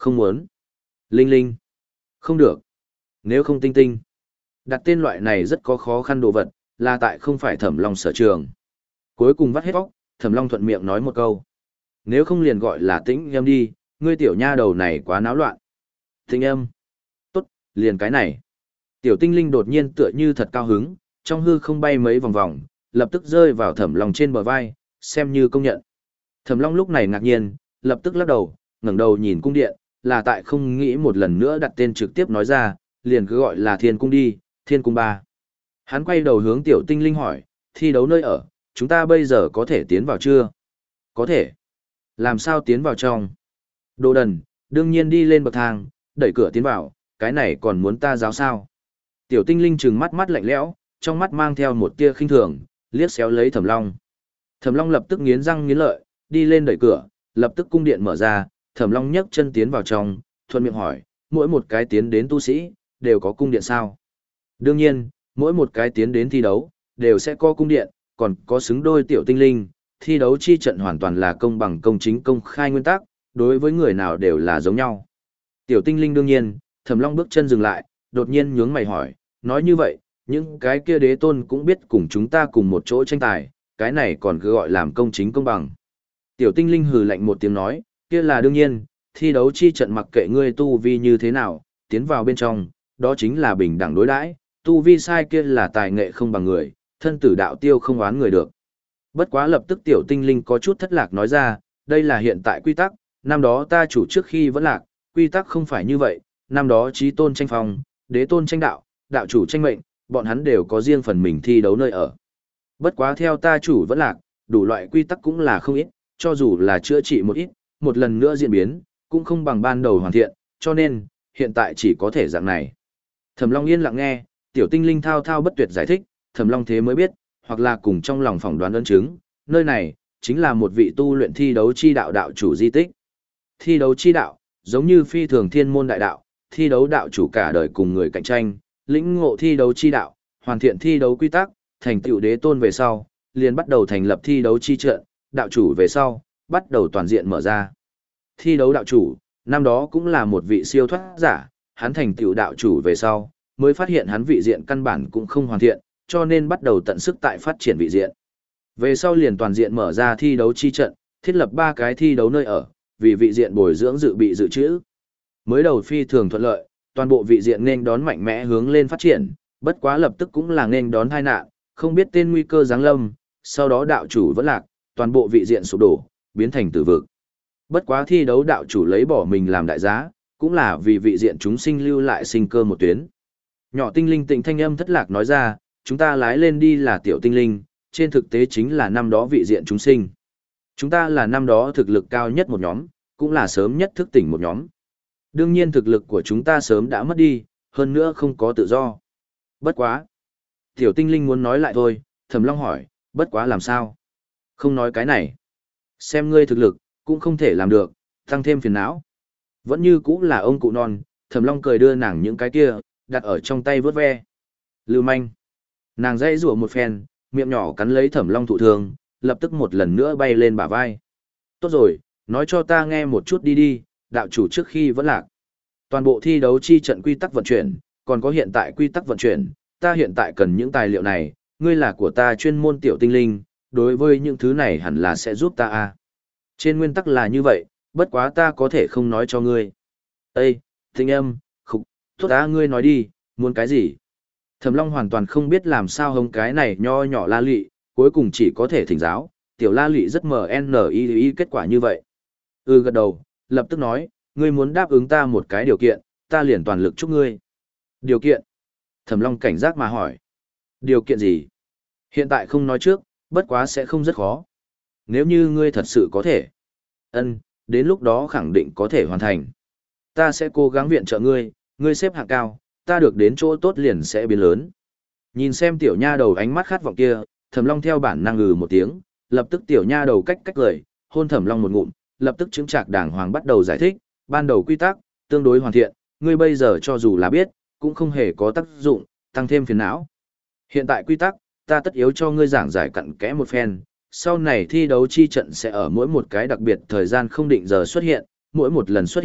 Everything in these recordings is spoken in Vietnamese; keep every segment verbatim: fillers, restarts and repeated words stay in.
Không muốn. Linh linh. Không được. Nếu không tinh tinh. Đặt tên loại này rất có khó khăn đồ vật, là tại không phải Thẩm Long sở trường. Cuối cùng vắt hết óc, Thẩm Long thuận miệng nói một câu. Nếu không liền gọi là tĩnh âm đi, ngươi tiểu nha đầu này quá náo loạn. Tĩnh âm. Tốt, liền cái này. Tiểu tinh linh đột nhiên tựa như thật cao hứng, trong hư không bay mấy vòng vòng, lập tức rơi vào Thẩm Long trên bờ vai, xem như công nhận. Thẩm Long lúc này ngạc nhiên, lập tức lắc đầu, ngẩng đầu nhìn cung điện, là tại không nghĩ một lần nữa đặt tên trực tiếp nói ra, liền cứ gọi là Thiên Cung đi, Thiên Cung ba. Hắn quay đầu hướng tiểu tinh linh hỏi, thi đấu nơi ở, chúng ta bây giờ có thể tiến vào chưa? Có thể. Làm sao tiến vào trong? Đồ đần, đương nhiên đi lên bậc thang, đẩy cửa tiến vào, cái này còn muốn ta giáo sao? Tiểu tinh linh trừng mắt mắt lạnh lẽo, trong mắt mang theo một tia khinh thường, liếc xéo lấy Thẩm Long. Thẩm Long lập tức nghiến răng nghiến lợi, đi lên đẩy cửa, lập tức cung điện mở ra, Thẩm Long nhấc chân tiến vào trong, thuận miệng hỏi, mỗi một cái tiến đến tu sĩ, đều có cung điện sao? Đương nhiên, mỗi một cái tiến đến thi đấu, đều sẽ có cung điện, còn có xứng đôi tiểu tinh linh, thi đấu chi trận hoàn toàn là công bằng công chính công khai nguyên tắc, đối với người nào đều là giống nhau. Tiểu tinh linh đương nhiên, Thẩm Long bước chân dừng lại, đột nhiên nhướng mày hỏi, nói như vậy, những cái kia đế tôn cũng biết cùng chúng ta cùng một chỗ tranh tài, cái này còn cứ gọi làm công chính công bằng. Tiểu tinh linh hừ lạnh một tiếng nói, kia là đương nhiên, thi đấu chi trận mặc kệ ngươi tu vi như thế nào, tiến vào bên trong, đó chính là bình đẳng đối đãi, tu vi sai kia là tài nghệ không bằng người, thân tử đạo tiêu không oán người được. Bất quá lập tức tiểu tinh linh có chút thất lạc nói ra, đây là hiện tại quy tắc, năm đó ta chủ trước khi vẫn lạc, quy tắc không phải như vậy, năm đó chí tôn tranh phong, đế tôn tranh đạo, đạo chủ tranh mệnh, bọn hắn đều có riêng phần mình thi đấu nơi ở. Bất quá theo ta chủ vẫn lạc, đủ loại quy tắc cũng là không ít, cho dù là chữa trị một ít, một lần nữa diễn biến, cũng không bằng ban đầu hoàn thiện, cho nên, hiện tại chỉ có thể dạng này. Thẩm Long yên lặng nghe, tiểu tinh linh thao thao bất tuyệt giải thích, Thẩm Long thế mới biết, hoặc là cùng trong lòng phỏng đoán ấn chứng, nơi này, chính là một vị tu luyện thi đấu chi đạo đạo chủ di tích. Thi đấu chi đạo, giống như phi thường thiên môn đại đạo, thi đấu đạo chủ cả đời cùng người cạnh tranh, lĩnh ngộ thi đấu chi đạo, hoàn thiện thi đấu quy tắc, thành tựu đế tôn về sau, liền bắt đầu thành lập thi đấu chi trận, đạo chủ về sau, bắt đầu toàn diện mở ra. Thi đấu đạo chủ, năm đó cũng là một vị siêu thoát giả, hắn thành tựu đạo chủ về sau, mới phát hiện hắn vị diện căn bản cũng không hoàn thiện, cho nên bắt đầu tận sức tại phát triển vị diện. Về sau liền toàn diện mở ra thi đấu chi trận, thiết lập ba cái thi đấu nơi ở, vì vị diện bồi dưỡng dự bị dự trữ. Mới đầu phi thường thuận lợi, toàn bộ vị diện nên đón mạnh mẽ hướng lên phát triển, bất quá lập tức cũng là nên đón tai nạn, không biết tên nguy cơ giáng lâm, sau đó đạo chủ vẫn lạc, toàn bộ vị diện sụp đổ, biến thành tử vực. Bất quá thi đấu đạo chủ lấy bỏ mình làm đại giá, cũng là vì vị diện chúng sinh lưu lại sinh cơ một tuyến. Nhỏ tinh linh tịnh thanh âm thất lạc nói ra, chúng ta lái lên đi là tiểu tinh linh, trên thực tế chính là năm đó vị diện chúng sinh. Chúng ta là năm đó thực lực cao nhất một nhóm, cũng là sớm nhất thức tỉnh một nhóm. Đương nhiên thực lực của chúng ta sớm đã mất đi, hơn nữa không có tự do. Bất quá. Tiểu tinh linh muốn nói lại thôi, Thẩm Long hỏi, bất quá làm sao? Không nói cái này. Xem ngươi thực lực, cũng không thể làm được, tăng thêm phiền não. Vẫn như cũ là ông cụ non, Thẩm Long cười đưa nàng những cái kia, đặt ở trong tay vớt ve. Lưu manh. Nàng dây rủa một phen, miệng nhỏ cắn lấy Thẩm Long thụ thương, lập tức một lần nữa bay lên bả vai. Tốt rồi, nói cho ta nghe một chút đi đi, đạo chủ trước khi vẫn lạc. Toàn bộ thi đấu chi trận quy tắc vận chuyển, còn có hiện tại quy tắc vận chuyển, ta hiện tại cần những tài liệu này, ngươi là của ta chuyên môn tiểu tinh linh, đối với những thứ này hẳn là sẽ giúp ta a. Trên nguyên tắc là như vậy, bất quá ta có thể không nói cho ngươi. Ê, tinh âm, khục, tốt á ngươi nói đi, muốn cái gì? Thẩm Long hoàn toàn không biết làm sao hống cái này nho nhỏ la lị, cuối cùng chỉ có thể thỉnh giáo, tiểu la lị rất mờ en i i kết quả như vậy. Ừ gật đầu, lập tức nói, ngươi muốn đáp ứng ta một cái điều kiện, ta liền toàn lực chúc ngươi. Điều kiện? Thẩm Long cảnh giác mà hỏi. Điều kiện gì? Hiện tại không nói trước, bất quá sẽ không rất khó. Nếu như ngươi thật sự có thể. Ân, đến lúc đó khẳng định có thể hoàn thành. Ta sẽ cố gắng viện trợ ngươi, ngươi xếp hạng cao, ta được đến chỗ tốt liền sẽ biến lớn. Nhìn xem tiểu nha đầu ánh mắt khát vọng kia, Thẩm Long theo bản năng ngừ một tiếng, lập tức tiểu nha đầu cách cách cười, hôn Thẩm Long một ngụm, lập tức chứng trạc đàng hoàng bắt đầu giải thích, ban đầu quy tắc, tương đối hoàn thiện, ngươi bây giờ cho dù là biết, cũng không hề có tác dụng, tăng thêm phiền não. Hiện tại quy tắc, ta tất yếu cho ngươi giảng giải cặn kẽ một phen, sau này thi đấu chi trận sẽ ở mỗi một cái đặc biệt thời gian không định giờ xuất hiện, mỗi một lần xuất hiện,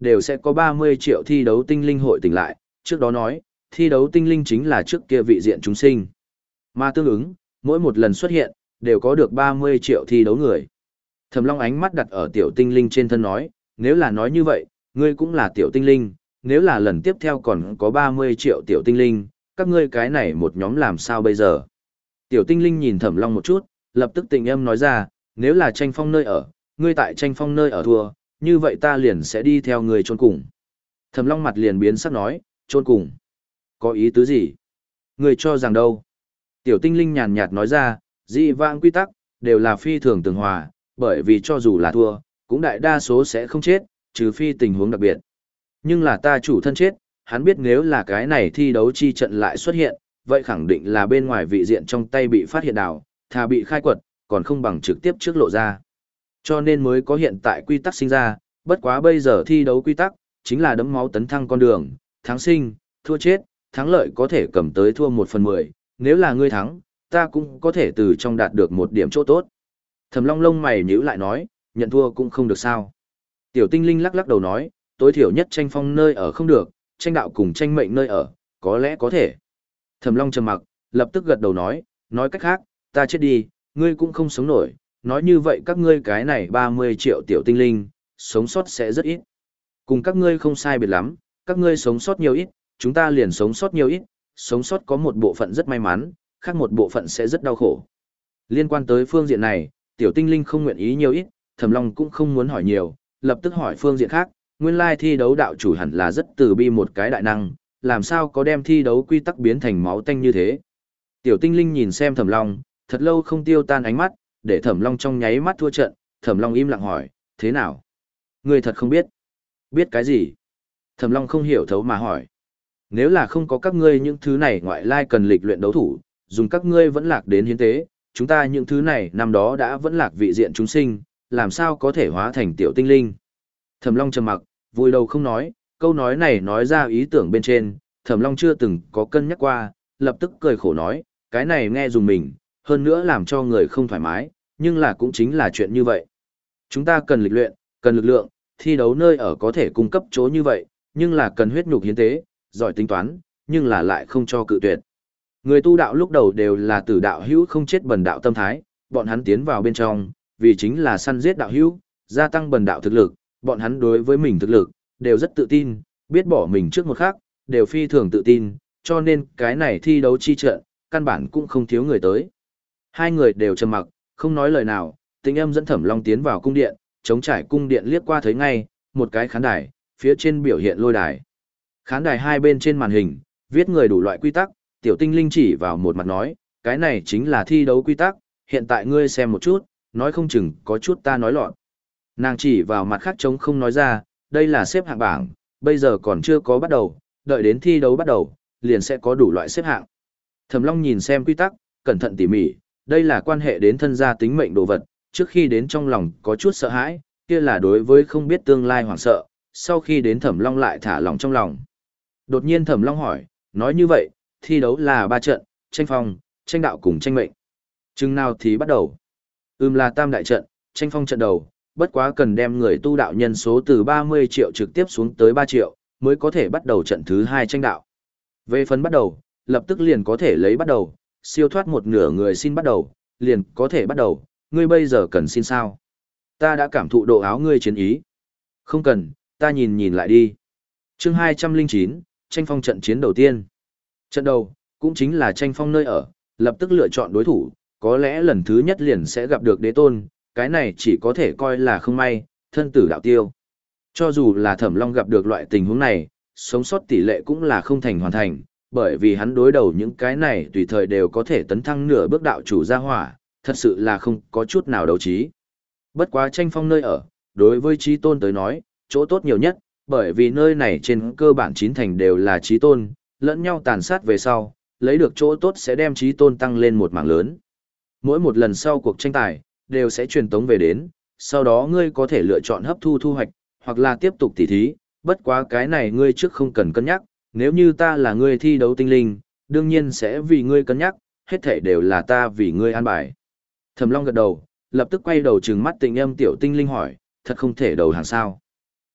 đều sẽ có ba mươi triệu thi đấu tinh linh hội tỉnh lại, trước đó nói, thi đấu tinh linh chính là trước kia vị diện chúng sinh. Mà tương ứng, mỗi một lần xuất hiện, đều có được ba mươi triệu thi đấu người. Thẩm Long ánh mắt đặt ở tiểu tinh linh trên thân nói, nếu là nói như vậy, ngươi cũng là tiểu tinh linh, nếu là lần tiếp theo còn có ba mươi triệu tiểu tinh linh, các ngươi cái này một nhóm làm sao bây giờ? Tiểu tinh linh nhìn Thẩm Long một chút, lập tức tình âm nói ra, nếu là tranh phong nơi ở, ngươi tại tranh phong nơi ở thua, như vậy ta liền sẽ đi theo ngươi chôn cùng. Thẩm Long mặt liền biến sắc nói, chôn cùng. Có ý tứ gì? Ngươi cho rằng đâu? Tiểu tinh linh nhàn nhạt nói ra, dị vãng quy tắc, đều là phi thường tường hòa, bởi vì cho dù là thua, cũng đại đa số sẽ không chết, trừ phi tình huống đặc biệt. Nhưng là ta chủ thân chết, hắn biết nếu là cái này thi đấu chi trận lại xuất hiện, vậy khẳng định là bên ngoài vị diện trong tay bị phát hiện đào, thà bị khai quật, còn không bằng trực tiếp trước lộ ra. Cho nên mới có hiện tại quy tắc sinh ra, bất quá bây giờ thi đấu quy tắc, chính là đấm máu tấn thăng con đường, thắng sinh, thua chết, thắng lợi có thể cầm tới thua một phần mười, nếu là ngươi thắng, ta cũng có thể từ trong đạt được một điểm chỗ tốt. Thẩm Long lông mày nhíu lại nói, nhận thua cũng không được sao. Tiểu tinh linh lắc lắc đầu nói, tối thiểu nhất tranh phong nơi ở không được, tranh đạo cùng tranh mệnh nơi ở, có lẽ có thể. Thẩm Long trầm mặc, lập tức gật đầu nói, nói cách khác, ta chết đi, ngươi cũng không sống nổi, nói như vậy các ngươi cái này ba mươi triệu tiểu tinh linh, sống sót sẽ rất ít. Cùng các ngươi không sai biệt lắm, các ngươi sống sót nhiều ít, chúng ta liền sống sót nhiều ít, sống sót có một bộ phận rất may mắn, khác một bộ phận sẽ rất đau khổ. Liên quan tới phương diện này, tiểu tinh linh không nguyện ý nhiều ít, Thẩm Long cũng không muốn hỏi nhiều, lập tức hỏi phương diện khác, nguyên lai thi đấu đạo chủ hẳn là rất từ bi một cái đại năng, làm sao có đem thi đấu quy tắc biến thành máu tanh như thế. Tiểu tinh linh nhìn xem Thẩm Long, thật lâu không tiêu tan ánh mắt, để Thẩm Long trong nháy mắt thua trận, Thẩm Long im lặng hỏi, thế nào? Ngươi thật không biết. Biết cái gì? Thẩm Long không hiểu thấu mà hỏi. Nếu là không có các ngươi những thứ này ngoại lai cần lịch luyện đấu thủ, dùng các ngươi vẫn lạc đến hiến tế, chúng ta những thứ này năm đó đã vẫn lạc vị diện chúng sinh, làm sao có thể hóa thành tiểu tinh linh? Thẩm Long trầm mặc, vùi đầu không nói, câu nói này nói ra ý tưởng bên trên, Thẩm Long chưa từng có cân nhắc qua, lập tức cười khổ nói, cái này nghe dùng mình, hơn nữa làm cho người không thoải mái, nhưng là cũng chính là chuyện như vậy. Chúng ta cần lịch luyện, cần lực lượng, thi đấu nơi ở có thể cung cấp chỗ như vậy, nhưng là cần huyết nhục hiến tế, giỏi tính toán, nhưng là lại không cho cự tuyệt. Người tu đạo lúc đầu đều là tử đạo hữu không chết bần đạo tâm thái, bọn hắn tiến vào bên trong, vì chính là săn giết đạo hữu, gia tăng bần đạo thực lực, bọn hắn đối với mình thực lực, đều rất tự tin, biết bỏ mình trước một khắc, đều phi thường tự tin, cho nên cái này thi đấu chi trận, căn bản cũng không thiếu người tới. Hai người đều trầm mặc, không nói lời nào, Tĩnh Âm dẫn Thẩm Long tiến vào cung điện, chống trải cung điện liếc qua thấy ngay, một cái khán đài, phía trên biểu hiện lôi đài. Khán đài hai bên trên màn hình, viết người đủ loại quy tắc, tiểu tinh linh chỉ vào một mặt nói, cái này chính là thi đấu quy tắc, hiện tại ngươi xem một chút, nói không chừng có chút ta nói lọt. Nàng chỉ vào mặt khác trống không nói ra, đây là xếp hạng bảng, bây giờ còn chưa có bắt đầu, đợi đến thi đấu bắt đầu, liền sẽ có đủ loại xếp hạng. Thẩm Long nhìn xem quy tắc, cẩn thận tỉ mỉ, đây là quan hệ đến thân gia tính mệnh đồ vật, trước khi đến trong lòng có chút sợ hãi, kia là đối với không biết tương lai hoảng sợ, sau khi đến Thẩm Long lại thả lòng trong lòng. Đột nhiên Thẩm Long hỏi, nói như vậy, thi đấu là ba trận, tranh phong, tranh đạo cùng tranh mệnh. Chừng nào thì bắt đầu? Ừm là tam đại trận, tranh phong trận đầu, bất quá cần đem người tu đạo nhân số từ ba mươi triệu trực tiếp xuống tới ba triệu, mới có thể bắt đầu trận thứ hai tranh đạo. Về phần bắt đầu, lập tức liền có thể lấy bắt đầu, siêu thoát một nửa người xin bắt đầu, liền có thể bắt đầu, ngươi bây giờ cần xin sao? Ta đã cảm thụ độ áo ngươi chiến ý. Không cần, ta nhìn nhìn lại đi. Chương hai trăm lẻ chín, tranh phong trận chiến đầu tiên. Trận đầu, cũng chính là tranh phong nơi ở, lập tức lựa chọn đối thủ, có lẽ lần thứ nhất liền sẽ gặp được đế tôn, cái này chỉ có thể coi là không may, thân tử đạo tiêu. Cho dù là Thẩm Long gặp được loại tình huống này, sống sót tỷ lệ cũng là không thành hoàn thành, bởi vì hắn đối đầu những cái này tùy thời đều có thể tấn thăng nửa bước đạo chủ gia hỏa, thật sự là không có chút nào đấu trí. Bất quá tranh phong nơi ở, đối với trí tôn tới nói, chỗ tốt nhiều nhất, bởi vì nơi này trên cơ bản chín thành đều là trí tôn, lẫn nhau tàn sát về sau, lấy được chỗ tốt sẽ đem trí tôn tăng lên một mảng lớn. Mỗi một lần sau cuộc tranh tài, đều sẽ truyền tống về đến, sau đó ngươi có thể lựa chọn hấp thu thu hoạch, hoặc là tiếp tục tỉ thí, bất quá cái này ngươi trước không cần cân nhắc, nếu như ta là ngươi thi đấu tinh linh, đương nhiên sẽ vì ngươi cân nhắc, hết thảy đều là ta vì ngươi an bài. Thẩm Long gật đầu, lập tức quay đầu trừng mắt Tĩnh Âm tiểu tinh linh hỏi, thật không thể đầu hàng sao?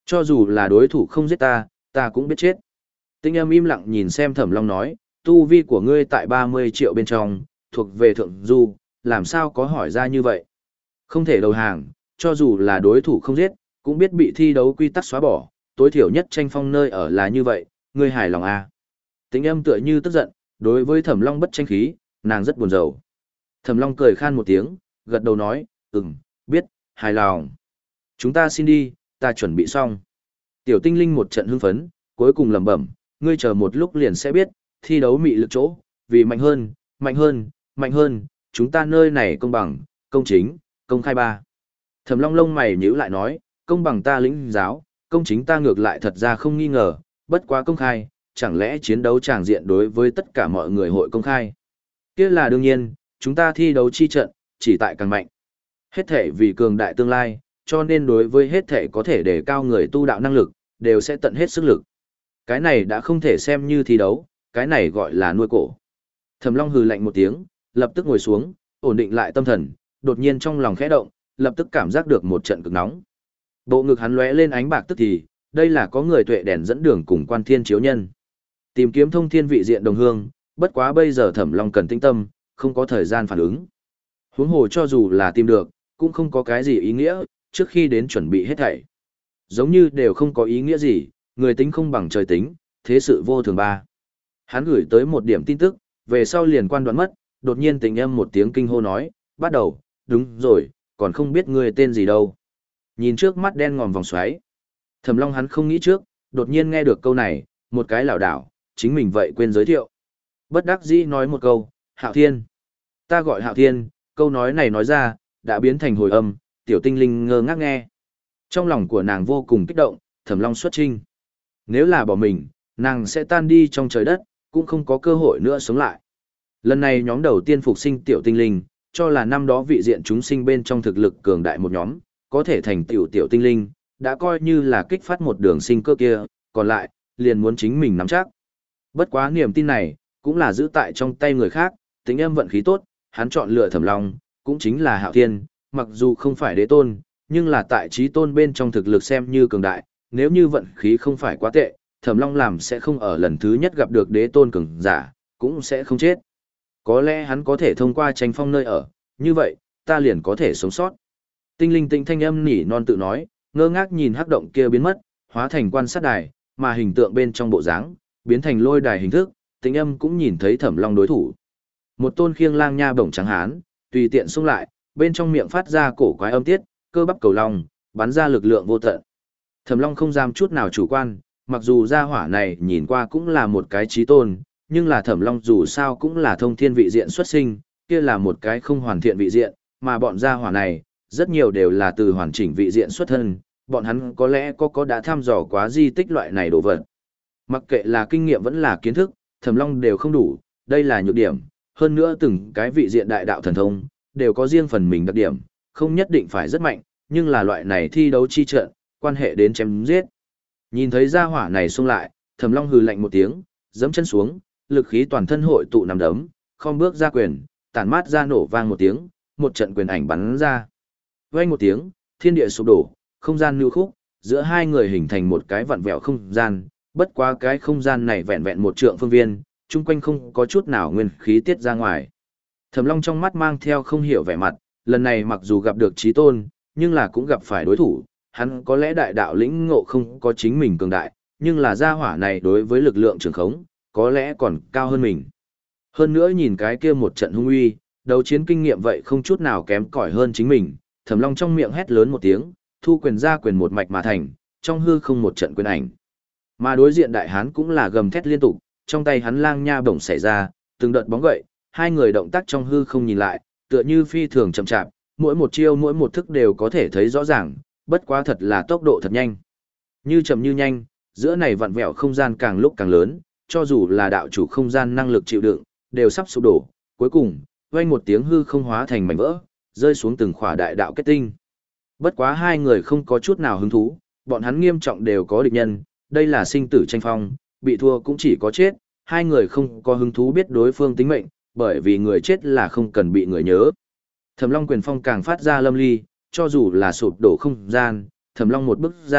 Cho dù là đối thủ không giết ta, ta cũng biết chết. Tinh âm im lặng nhìn xem Thẩm Long nói, tu vi của ngươi tại ba mươi triệu bên trong, thuộc về thượng du, làm sao có hỏi ra như vậy. Không thể đầu hàng, cho dù là đối thủ không giết, cũng biết bị thi đấu quy tắc xóa bỏ, tối thiểu nhất tranh phong nơi ở là như vậy, ngươi hài lòng à. Tinh âm tựa như tức giận, đối với Thẩm Long bất tranh khí, nàng rất buồn rầu. Thẩm Long cười khan một tiếng, gật đầu nói, ừm, biết, hài lòng. Chúng ta xin đi, ta chuẩn bị xong. Tiểu tinh linh một trận hưng phấn, cuối cùng lẩm bẩm, ngươi chờ một lúc liền sẽ biết, thi đấu mị lực chỗ, vì mạnh hơn, mạnh hơn, mạnh hơn, chúng ta nơi này công bằng, công chính, công khai ba. Thẩm Long lông mày nhíu lại nói, công bằng ta lĩnh giáo, công chính ta ngược lại thật ra không nghi ngờ, bất quá công khai, chẳng lẽ chiến đấu tràng diện đối với tất cả mọi người hội công khai. Kia là đương nhiên, chúng ta thi đấu chi trận, chỉ tại càng mạnh. Hết thể vì cường đại tương lai, cho nên đối với hết thể có thể đề cao người tu đạo năng lực, đều sẽ tận hết sức lực. Cái này đã không thể xem như thi đấu, cái này gọi là nuôi cổ. Thẩm Long hừ lạnh một tiếng, lập tức ngồi xuống, ổn định lại tâm thần, đột nhiên trong lòng khẽ động, lập tức cảm giác được một trận cực nóng. Bộ ngực hắn lóe lên ánh bạc tức thì, đây là có người tuệ đèn dẫn đường cùng quan thiên chiếu nhân. Tìm kiếm thông thiên vị diện đồng hương, bất quá bây giờ Thẩm Long cần tinh tâm, không có thời gian phản ứng. Huống hồ cho dù là tìm được, cũng không có cái gì ý nghĩa, trước khi đến chuẩn bị hết thảy. Giống như đều không có ý nghĩa gì, người tính không bằng trời tính, thế sự vô thường ba. Hắn gửi tới một điểm tin tức, về sau liền quan đoạn mất, đột nhiên tình âm một tiếng kinh hô nói, bắt đầu, đúng rồi, còn không biết người tên gì đâu. Nhìn trước mắt đen ngòm vòng xoáy. Thẩm Long hắn không nghĩ trước, đột nhiên nghe được câu này, một cái lảo đảo, chính mình vậy quên giới thiệu. Bất đắc dĩ nói một câu, Hạo Thiên. Ta gọi Hạo Thiên, câu nói này nói ra, đã biến thành hồi âm, tiểu tinh linh ngơ ngác nghe. Trong lòng của nàng vô cùng kích động, Thẩm Long xuất trinh. Nếu là bỏ mình, nàng sẽ tan đi trong trời đất, cũng không có cơ hội nữa sống lại. Lần này nhóm đầu tiên phục sinh tiểu tinh linh, cho là năm đó vị diện chúng sinh bên trong thực lực cường đại một nhóm, có thể thành tiểu tiểu tinh linh, đã coi như là kích phát một đường sinh cơ kia, còn lại, liền muốn chính mình nắm chắc. Bất quá niềm tin này, cũng là giữ tại trong tay người khác, tính âm vận khí tốt, hắn chọn lựa Thẩm Long, cũng chính là Hạo Thiên, mặc dù không phải đế tôn, nhưng là tại trí tôn bên trong thực lực xem như cường đại, nếu như vận khí không phải quá tệ, Thẩm Long làm sẽ không ở lần thứ nhất gặp được đế tôn cường giả, cũng sẽ không chết. Có lẽ hắn có thể thông qua tranh phong nơi ở, như vậy, ta liền có thể sống sót. Tinh linh tinh thanh âm nỉ non tự nói, ngơ ngác nhìn hắc động kia biến mất, hóa thành quan sát đài, mà hình tượng bên trong bộ dáng biến thành lôi đài hình thức, tinh âm cũng nhìn thấy Thẩm Long đối thủ. Một tôn khiêng lang nha bổng trắng hán, tùy tiện xung lại, bên trong miệng phát ra cổ quái âm tiết, cơ bắp cầu long, bắn ra lực lượng vô tận. Thẩm Long không dám chút nào chủ quan, mặc dù gia hỏa này nhìn qua cũng là một cái chí tôn, nhưng là Thẩm Long dù sao cũng là thông thiên vị diện xuất sinh, kia là một cái không hoàn thiện vị diện, mà bọn gia hỏa này, rất nhiều đều là từ hoàn chỉnh vị diện xuất thân, bọn hắn có lẽ có có đã thăm dò quá di tích loại này đồ vật. Mặc kệ là kinh nghiệm vẫn là kiến thức, Thẩm Long đều không đủ, đây là nhược điểm, hơn nữa từng cái vị diện đại đạo thần thông, đều có riêng phần mình đặc điểm, không nhất định phải rất mạnh, nhưng là loại này thi đấu chi trận, quan hệ đến chém giết. Nhìn thấy gia hỏa này xông lại, Thẩm Long hừ lạnh một tiếng, giẫm chân xuống, lực khí toàn thân hội tụ nằm đấm, không bước ra quyền, tản mát ra nổ vang một tiếng, một trận quyền ảnh bắn ra. Vang một tiếng, thiên địa sụp đổ, không gian nưu khúc, giữa hai người hình thành một cái vặn vẹo không gian, bất quá cái không gian này vẹn vẹn một trượng phương viên, chung quanh không có chút nào nguyên khí tiết ra ngoài. Thẩm Long trong mắt mang theo không hiểu vẻ mặt, lần này mặc dù gặp được chí tôn, nhưng là cũng gặp phải đối thủ, hắn có lẽ đại đạo lĩnh ngộ không có chính mình cường đại, nhưng là gia hỏa này đối với lực lượng trường khống, có lẽ còn cao hơn mình. Hơn nữa nhìn cái kia một trận hung uy, đấu chiến kinh nghiệm vậy không chút nào kém cỏi hơn chính mình, Thẩm Long trong miệng hét lớn một tiếng, thu quyền ra quyền một mạch mà thành, trong hư không một trận quyền ảnh. Mà đối diện đại hán cũng là gầm thét liên tục, trong tay hắn lang nha bổng xảy ra, từng đợt bóng gậy, hai người động tác trong hư không nhìn lại, tựa như phi thường chậm chạp, mỗi một chiêu mỗi một thức đều có thể thấy rõ ràng, bất quá thật là tốc độ thật nhanh. Như chậm như nhanh, giữa này vặn vẹo không gian càng lúc càng lớn, cho dù là đạo chủ không gian năng lực chịu đựng, đều sắp sụp đổ, cuối cùng, vang một tiếng hư không hóa thành mảnh vỡ, rơi xuống từng khỏa đại đạo kết tinh. Bất quá hai người không có chút nào hứng thú, bọn hắn nghiêm trọng đều có địch nhân, đây là sinh tử tranh phong, bị thua cũng chỉ có chết, hai người không có hứng thú biết đối phương tính mệnh, bởi vì người chết là không cần bị người nhớ. Thẩm Long quyền phong càng phát ra lâm ly, cho dù là sụp đổ không gian, Thẩm Long một bước ra,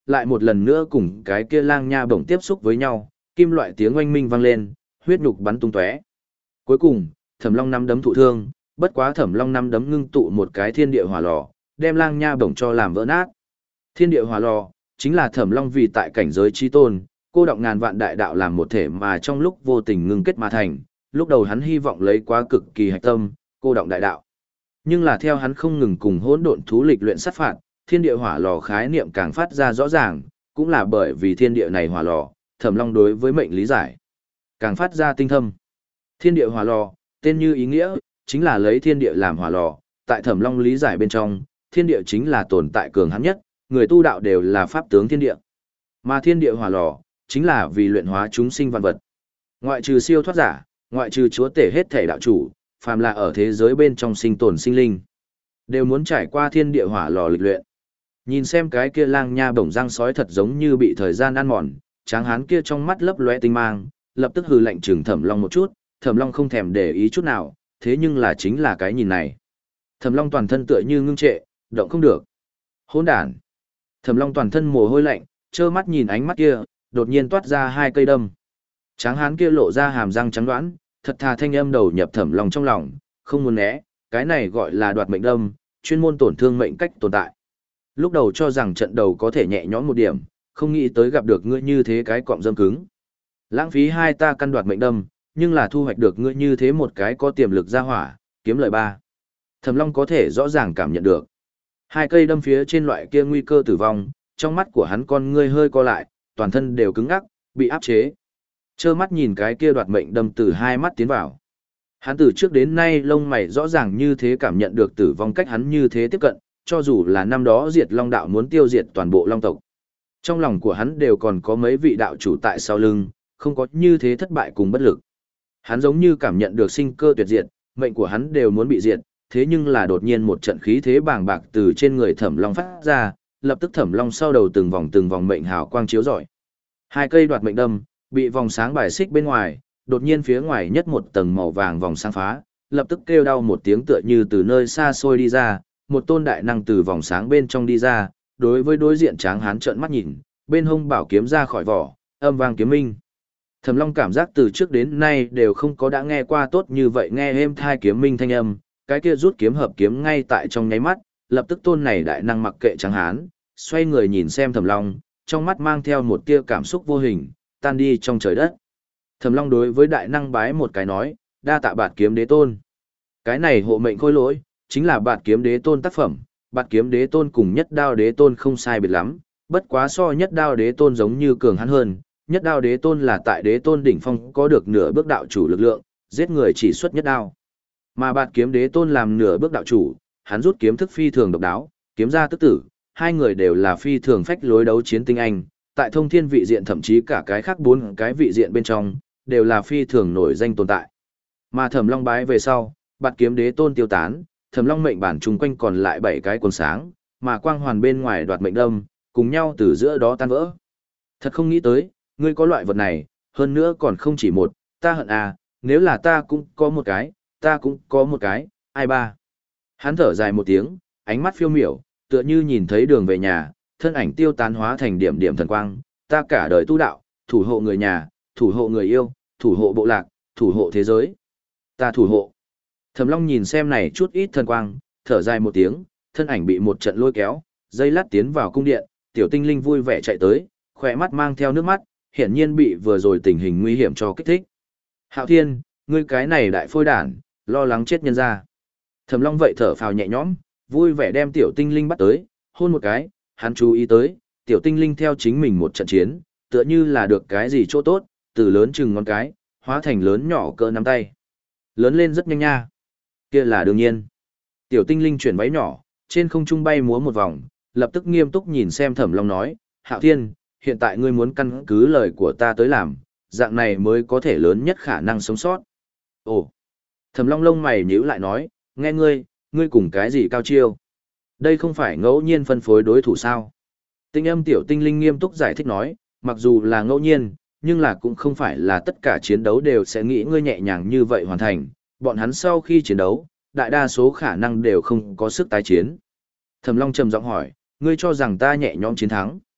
lại một lần nữa cùng cái kia lang nha bổng tiếp xúc với nhau, kim loại tiếng oanh minh vang lên, huyết nhục bắn tung tóe. Cuối cùng, Thẩm Long năm đấm thụ thương, bất quá Thẩm Long năm đấm ngưng tụ một cái thiên địa hỏa lò, đem lang nha bổng cho làm vỡ nát. Thiên địa hỏa lò chính là Thẩm Long vì tại cảnh giới chi tôn, cô động ngàn vạn đại đạo làm một thể mà trong lúc vô tình ngưng kết mà thành, lúc đầu hắn hy vọng lấy quá cực kỳ hạch tâm, cô động đại đạo. Nhưng là theo hắn không ngừng cùng hỗn độn thú lịch luyện sát phạt, thiên địa hỏa lò khái niệm càng phát ra rõ ràng, cũng là bởi vì thiên địa này hỏa lò, Thẩm Long đối với mệnh lý giải càng phát ra tinh thâm. Thiên địa hỏa lò, tên như ý nghĩa, chính là lấy thiên địa làm hỏa lò, tại Thẩm Long lý giải bên trong, thiên địa chính là tồn tại cường hãn nhất, người tu đạo đều là pháp tướng thiên địa. Mà thiên địa hỏa lò, chính là vì luyện hóa chúng sinh vạn vật. Ngoại trừ siêu thoát giả, ngoại trừ chúa tể hết thể đạo chủ, phàm là ở thế giới bên trong sinh tồn sinh linh, đều muốn trải qua thiên địa hỏa lò lịch luyện. Nhìn xem cái kia lang nha bổng răng sói thật giống như bị thời gian ăn mòn, tráng hán kia trong mắt lấp lóe tinh mang, lập tức hừ lạnh trừng Thẩm Long một chút, Thẩm Long không thèm để ý chút nào, thế nhưng là chính là cái nhìn này. Thẩm Long toàn thân tựa như ngưng trệ, động không được. Hỗn đản. Thẩm Long toàn thân mồ hôi lạnh, trơ mắt nhìn ánh mắt kia, đột nhiên toát ra hai cây đâm. Tráng hán kia lộ ra hàm răng trắng đoán, thật thà thanh âm đầu nhập Thẩm Long trong lòng, không muốn né, cái này gọi là đoạt mệnh đâm, chuyên môn tổn thương mệnh cách tồn tại. Lúc đầu cho rằng trận đầu có thể nhẹ nhõm một điểm, không nghĩ tới gặp được ngươi như thế cái cọng dâm cứng. Lãng phí hai ta căn đoạt mệnh đâm, nhưng là thu hoạch được ngươi như thế một cái có tiềm lực ra hỏa, kiếm lời ba. Thẩm Long có thể rõ ràng cảm nhận được. Hai cây đâm phía trên loại kia nguy cơ tử vong, trong mắt của hắn con ngươi hơi co lại, toàn thân đều cứng ngắc, bị áp chế. Trơ mắt nhìn cái kia đoạt mệnh đâm từ hai mắt tiến vào. Hắn từ trước đến nay lông mày rõ ràng như thế cảm nhận được tử vong cách hắn như thế tiếp cận, cho dù là năm đó diệt Long đạo muốn tiêu diệt toàn bộ Long tộc. Trong lòng của hắn đều còn có mấy vị đạo chủ tại sau lưng, không có như thế thất bại cùng bất lực. Hắn giống như cảm nhận được sinh cơ tuyệt diệt, mệnh của hắn đều muốn bị diệt, thế nhưng là đột nhiên một trận khí thế bàng bạc từ trên người Thẩm Long phát ra, lập tức Thẩm Long sau đầu từng vòng từng vòng mệnh hào quang chiếu rọi. Hai cây đoạt mệnh đâm, bị vòng sáng bài xích bên ngoài, đột nhiên phía ngoài nhất một tầng màu vàng vòng sáng phá, lập tức kêu đau một tiếng tựa như từ nơi xa xôi đi ra, một tôn đại năng từ vòng sáng bên trong đi ra, đối với đối diện Tráng hán trợn mắt nhìn, bên hông bảo kiếm ra khỏi vỏ, âm vang kiếm minh. Thẩm Long cảm giác từ trước đến nay đều không có đã nghe qua tốt như vậy, nghe êm thai kiếm minh thanh âm, cái kia rút kiếm hợp kiếm ngay tại trong nháy mắt, lập tức tôn này đại năng mặc kệ Tráng hán, xoay người nhìn xem Thẩm Long, trong mắt mang theo một tia cảm xúc vô hình, tan đi trong trời đất. Thẩm Long đối với đại năng bái một cái nói, đa tạ Bạt Kiếm Đế Tôn. Cái này hộ mệnh khôi lỗi, chính là Bạt Kiếm Đế Tôn tác phẩm, Bạt Kiếm Đế Tôn cùng Nhất Đao Đế Tôn không sai biệt lắm, bất quá so Nhất Đao Đế Tôn giống như cường hắn hơn. Nhất Đao Đế Tôn là tại Đế Tôn đỉnh phong có được nửa bước đạo chủ lực lượng, giết người chỉ xuất nhất đao. Mà Bạt Kiếm Đế Tôn làm nửa bước đạo chủ, hắn rút kiếm thức phi thường độc đáo, kiếm ra tức tử, hai người đều là phi thường phách lối đấu chiến tinh anh, tại thông thiên vị diện thậm chí cả cái khác bốn cái vị diện bên trong, đều là phi thường nổi danh tồn tại. Mà Thẩm Long bái về sau, Bạt Kiếm Đế Tôn tiêu tán, Thẩm Long mệnh bản chung quanh còn lại bảy cái quần sáng, mà quang hoàn bên ngoài đoạt mệnh đâm, cùng nhau từ giữa đó tan vỡ. Thật không nghĩ tới, ngươi có loại vật này, hơn nữa còn không chỉ một, ta hận à, nếu là ta cũng có một cái, ta cũng có một cái, ai ba. Hắn thở dài một tiếng, ánh mắt phiêu miểu, tựa như nhìn thấy đường về nhà, thân ảnh tiêu tán hóa thành điểm điểm thần quang, ta cả đời tu đạo, thủ hộ người nhà, thủ hộ người yêu, thủ hộ bộ lạc, thủ hộ thế giới. Ta thủ hộ. Thẩm Long nhìn xem này chút ít thần quang, thở dài một tiếng, thân ảnh bị một trận lôi kéo, dây lát tiến vào cung điện, tiểu tinh linh vui vẻ chạy tới, khỏe mắt mang theo nước mắt, hiển nhiên bị vừa rồi tình hình nguy hiểm cho kích thích. Hạo Thiên, ngươi cái này đại phôi đản, lo lắng chết nhân ra. Thẩm Long vậy thở phào nhẹ nhõm, vui vẻ đem tiểu tinh linh bắt tới, hôn một cái, hắn chú ý tới, tiểu tinh linh theo chính mình một trận chiến, tựa như là được cái gì chỗ tốt, từ lớn chừng ngón cái, hóa thành lớn nhỏ cỡ nắm tay. Lớn lên rất nhanh nha. Kia là đương nhiên. Tiểu tinh linh chuyển váy nhỏ, trên không trung bay múa một vòng, lập tức nghiêm túc nhìn xem Thẩm Long nói, Hạo Thiên, hiện tại ngươi muốn căn cứ lời của ta tới làm, dạng này mới có thể lớn nhất khả năng sống sót. Ồ. Thẩm Long lông mày nhíu lại nói, nghe ngươi, ngươi cùng cái gì cao chiêu? Đây không phải ngẫu nhiên phân phối đối thủ sao? Tinh âm tiểu tinh linh nghiêm túc giải thích nói, mặc dù là ngẫu nhiên, nhưng là cũng không phải là tất cả chiến đấu đều sẽ nghĩ ngươi nhẹ nhàng như vậy hoàn thành, bọn hắn sau khi chiến đấu, đại đa số khả năng đều không có sức tái chiến. Thẩm Long trầm giọng hỏi, ngươi cho rằng ta nhẹ nhõm chiến thắng?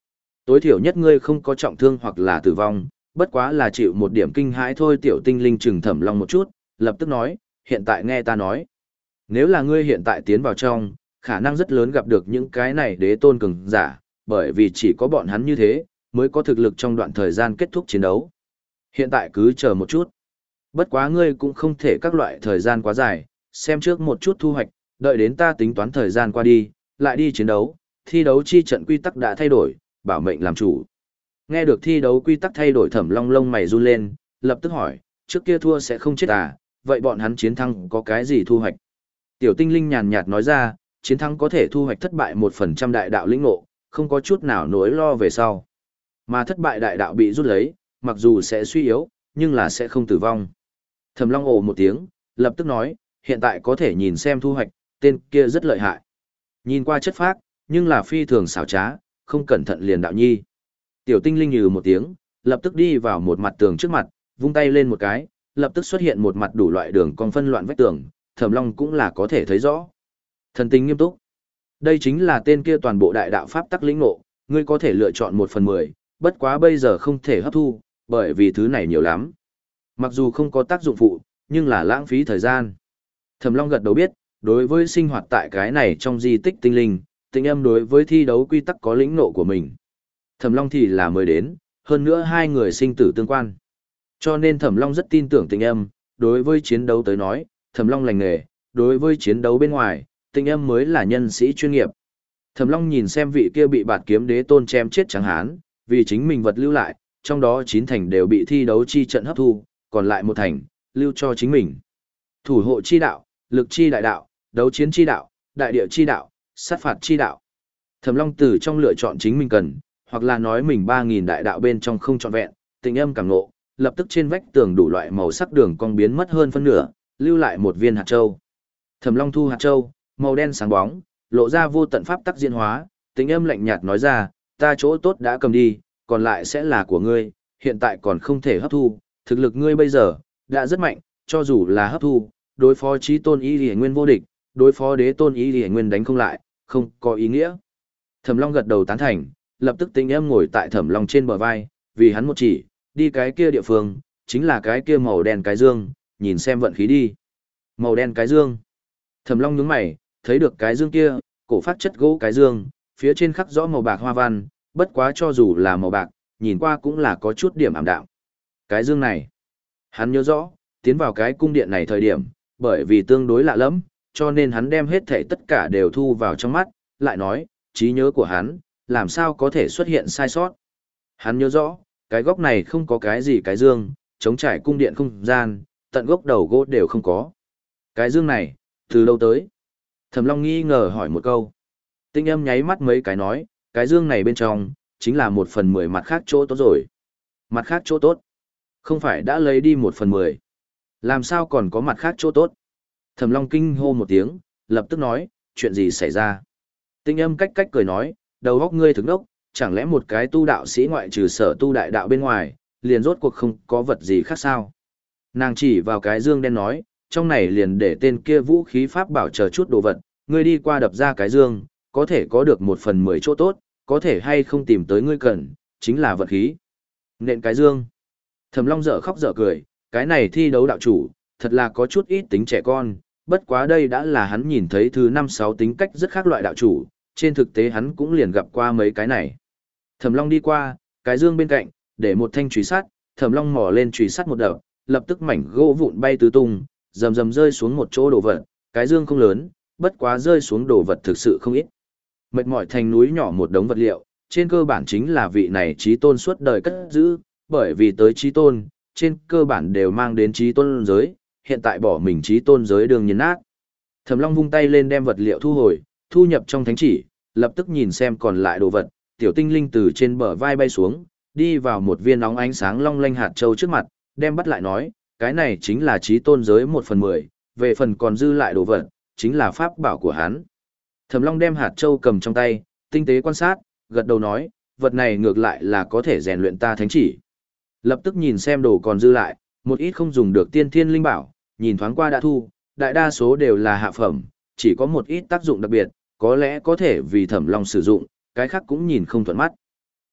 Tối thiểu nhất ngươi không có trọng thương hoặc là tử vong, bất quá là chịu một điểm kinh hãi thôi. Tiểu tinh linh chừng Thẩm Long một chút, lập tức nói, hiện tại nghe ta nói. Nếu là ngươi hiện tại tiến vào trong, khả năng rất lớn gặp được những cái này đế tôn cường giả, bởi vì chỉ có bọn hắn như thế, mới có thực lực trong đoạn thời gian kết thúc chiến đấu. Hiện tại cứ chờ một chút. Bất quá ngươi cũng không thể các loại thời gian quá dài, xem trước một chút thu hoạch, đợi đến ta tính toán thời gian qua đi, lại đi chiến đấu, thi đấu chi trận quy tắc đã thay đổi, bảo mệnh làm chủ. Nghe được thi đấu quy tắc thay đổi, Thẩm Long lông mày run lên, lập tức hỏi, trước kia thua sẽ không chết à, vậy bọn hắn chiến thắng có cái gì thu hoạch? Tiểu tinh linh nhàn nhạt nói ra, chiến thắng có thể thu hoạch thất bại một phần trăm đại đạo lĩnh ngộ, không có chút nào nỗi lo về sau. Mà thất bại đại đạo bị rút lấy, mặc dù sẽ suy yếu, nhưng là sẽ không tử vong. Thẩm Long ồ một tiếng, lập tức nói, hiện tại có thể nhìn xem thu hoạch, tên kia rất lợi hại. Nhìn qua chất phác, nhưng là phi thường xảo trá, không cẩn thận liền đạo nhi. Tiểu tinh linh nhừ một tiếng, lập tức đi vào một mặt tường trước mặt, vung tay lên một cái, lập tức xuất hiện một mặt đủ loại đường cong phân loạn vách tường, Thẩm Long cũng là có thể thấy rõ. Thần tình nghiêm túc. Đây chính là tên kia toàn bộ đại đạo pháp tắc lĩnh ngộ, ngươi có thể lựa chọn một phần mười, bất quá bây giờ không thể hấp thu, bởi vì thứ này nhiều lắm. Mặc dù không có tác dụng phụ, nhưng là lãng phí thời gian. Thẩm Long gật đầu biết, đối với sinh hoạt tại cái này trong di tích tinh linh, Tĩnh Âm đối với thi đấu quy tắc có lĩnh ngộ của mình. Thẩm Long thì là mới đến, hơn nữa hai người sinh tử tương quan. Cho nên Thẩm Long rất tin tưởng Tĩnh Âm, đối với chiến đấu tới nói, Thẩm Long lành nghề, đối với chiến đấu bên ngoài, Tĩnh Âm mới là nhân sĩ chuyên nghiệp. Thẩm Long nhìn xem vị kia bị bạt kiếm đế tôn chém chết trắng hán, vì chính mình vật lưu lại, trong đó chín thành đều bị thi đấu chi trận hấp thu, còn lại một thành, lưu cho chính mình. Thủ hộ chi đạo, lực chi đại đạo, đấu chiến chi đạo, đại địa chi đạo, sát phạt chi đạo. Thẩm Long từ trong lựa chọn chính mình cần, hoặc là nói mình ba nghìn đại đạo bên trong không trọn vẹn, Tĩnh Âm cảm ngộ, lập tức trên vách tường đủ loại màu sắc đường cong biến mất hơn phân nửa, lưu lại một viên hạt châu. Thẩm Long thu hạt châu, màu đen sáng bóng, lộ ra vô tận pháp tắc diễn hóa, Tĩnh Âm lạnh nhạt nói ra, ta chỗ tốt đã cầm đi, còn lại sẽ là của ngươi, hiện tại còn không thể hấp thu, thực lực ngươi bây giờ đã rất mạnh, cho dù là hấp thu, đối phó chí tôn Y Liễu Nguyên vô địch, đối phó đế tôn Y Liễu Nguyên đánh không lại, không có ý nghĩa. Thẩm Long gật đầu tán thành, lập tức Tĩnh Âm ngồi tại Thẩm Long trên bờ vai, vì hắn một chỉ, đi cái kia địa phương, chính là cái kia màu đen cái dương, nhìn xem vận khí đi. Màu đen cái dương. Thẩm Long nhướng mày, thấy được cái dương kia, cổ phát chất gỗ cái dương, phía trên khắc rõ màu bạc hoa văn, bất quá cho dù là màu bạc, nhìn qua cũng là có chút điểm ảm đạm. Cái dương này, hắn nhớ rõ, tiến vào cái cung điện này thời điểm, bởi vì tương đối lạ lẫm, cho nên hắn đem hết thảy tất cả đều thu vào trong mắt, lại nói, trí nhớ của hắn, làm sao có thể xuất hiện sai sót. Hắn nhớ rõ, cái góc này không có cái gì cái dương, chống trải cung điện không gian, tận gốc đầu gỗ đều không có. Cái dương này, từ đâu tới? Thẩm Long nghi ngờ hỏi một câu. Tĩnh Âm nháy mắt mấy cái nói, cái dương này bên trong, chính là một phần mười mặt khác chỗ tốt rồi. Mặt khác chỗ tốt? Không phải đã lấy đi một phần mười. Làm sao còn có mặt khác chỗ tốt? Thẩm Long kinh hô một tiếng, lập tức nói, chuyện gì xảy ra? Tĩnh Âm cách cách cười nói, đầu óc ngươi thực đốc, chẳng lẽ một cái tu đạo sĩ ngoại trừ sở tu đại đạo bên ngoài, liền rốt cuộc không có vật gì khác sao? Nàng chỉ vào cái dương đen nói, trong này liền để tên kia vũ khí pháp bảo chờ chút đồ vật, ngươi đi qua đập ra cái dương, có thể có được một phần mười chỗ tốt, có thể hay không tìm tới ngươi cần, chính là vật khí. Nện cái dương. Thẩm Long dở khóc dở cười, cái này thi đấu đạo chủ, thật là có chút ít tính trẻ con, bất quá đây đã là hắn nhìn thấy thứ năm sáu tính cách rất khác loại đạo chủ, trên thực tế hắn cũng liền gặp qua mấy cái này. Thẩm Long đi qua, cái dương bên cạnh, để một thanh chùy sắt, Thẩm Long mò lên chùy sắt một đập, lập tức mảnh gỗ vụn bay tứ tung, rầm rầm rơi xuống một chỗ đồ vật, cái dương không lớn, bất quá rơi xuống đồ vật thực sự không ít. Mệt mỏi thành núi nhỏ một đống vật liệu, trên cơ bản chính là vị này chí tôn suốt đời cất giữ, bởi vì tới chí tôn, trên cơ bản đều mang đến chí tôn giới, hiện tại bỏ mình chí tôn giới đường nhiên nát. Thẩm Long vung tay lên đem vật liệu thu hồi, thu nhập trong thánh chỉ, lập tức nhìn xem còn lại đồ vật, tiểu tinh linh từ trên bờ vai bay xuống, đi vào một viên nóng ánh sáng long lanh hạt châu trước mặt, đem bắt lại nói, cái này chính là chí tôn giới một phần mười, về phần còn dư lại đồ vật, chính là pháp bảo của hắn. Thẩm Long đem hạt châu cầm trong tay, tinh tế quan sát, gật đầu nói, vật này ngược lại là có thể rèn luyện ta thánh chỉ. Lập tức nhìn xem đồ còn dư lại, một ít không dùng được tiên thiên linh bảo, nhìn thoáng qua đã thu, đại đa số đều là hạ phẩm, chỉ có một ít tác dụng đặc biệt, có lẽ có thể vì Thẩm Long sử dụng, cái khác cũng nhìn không thuận mắt.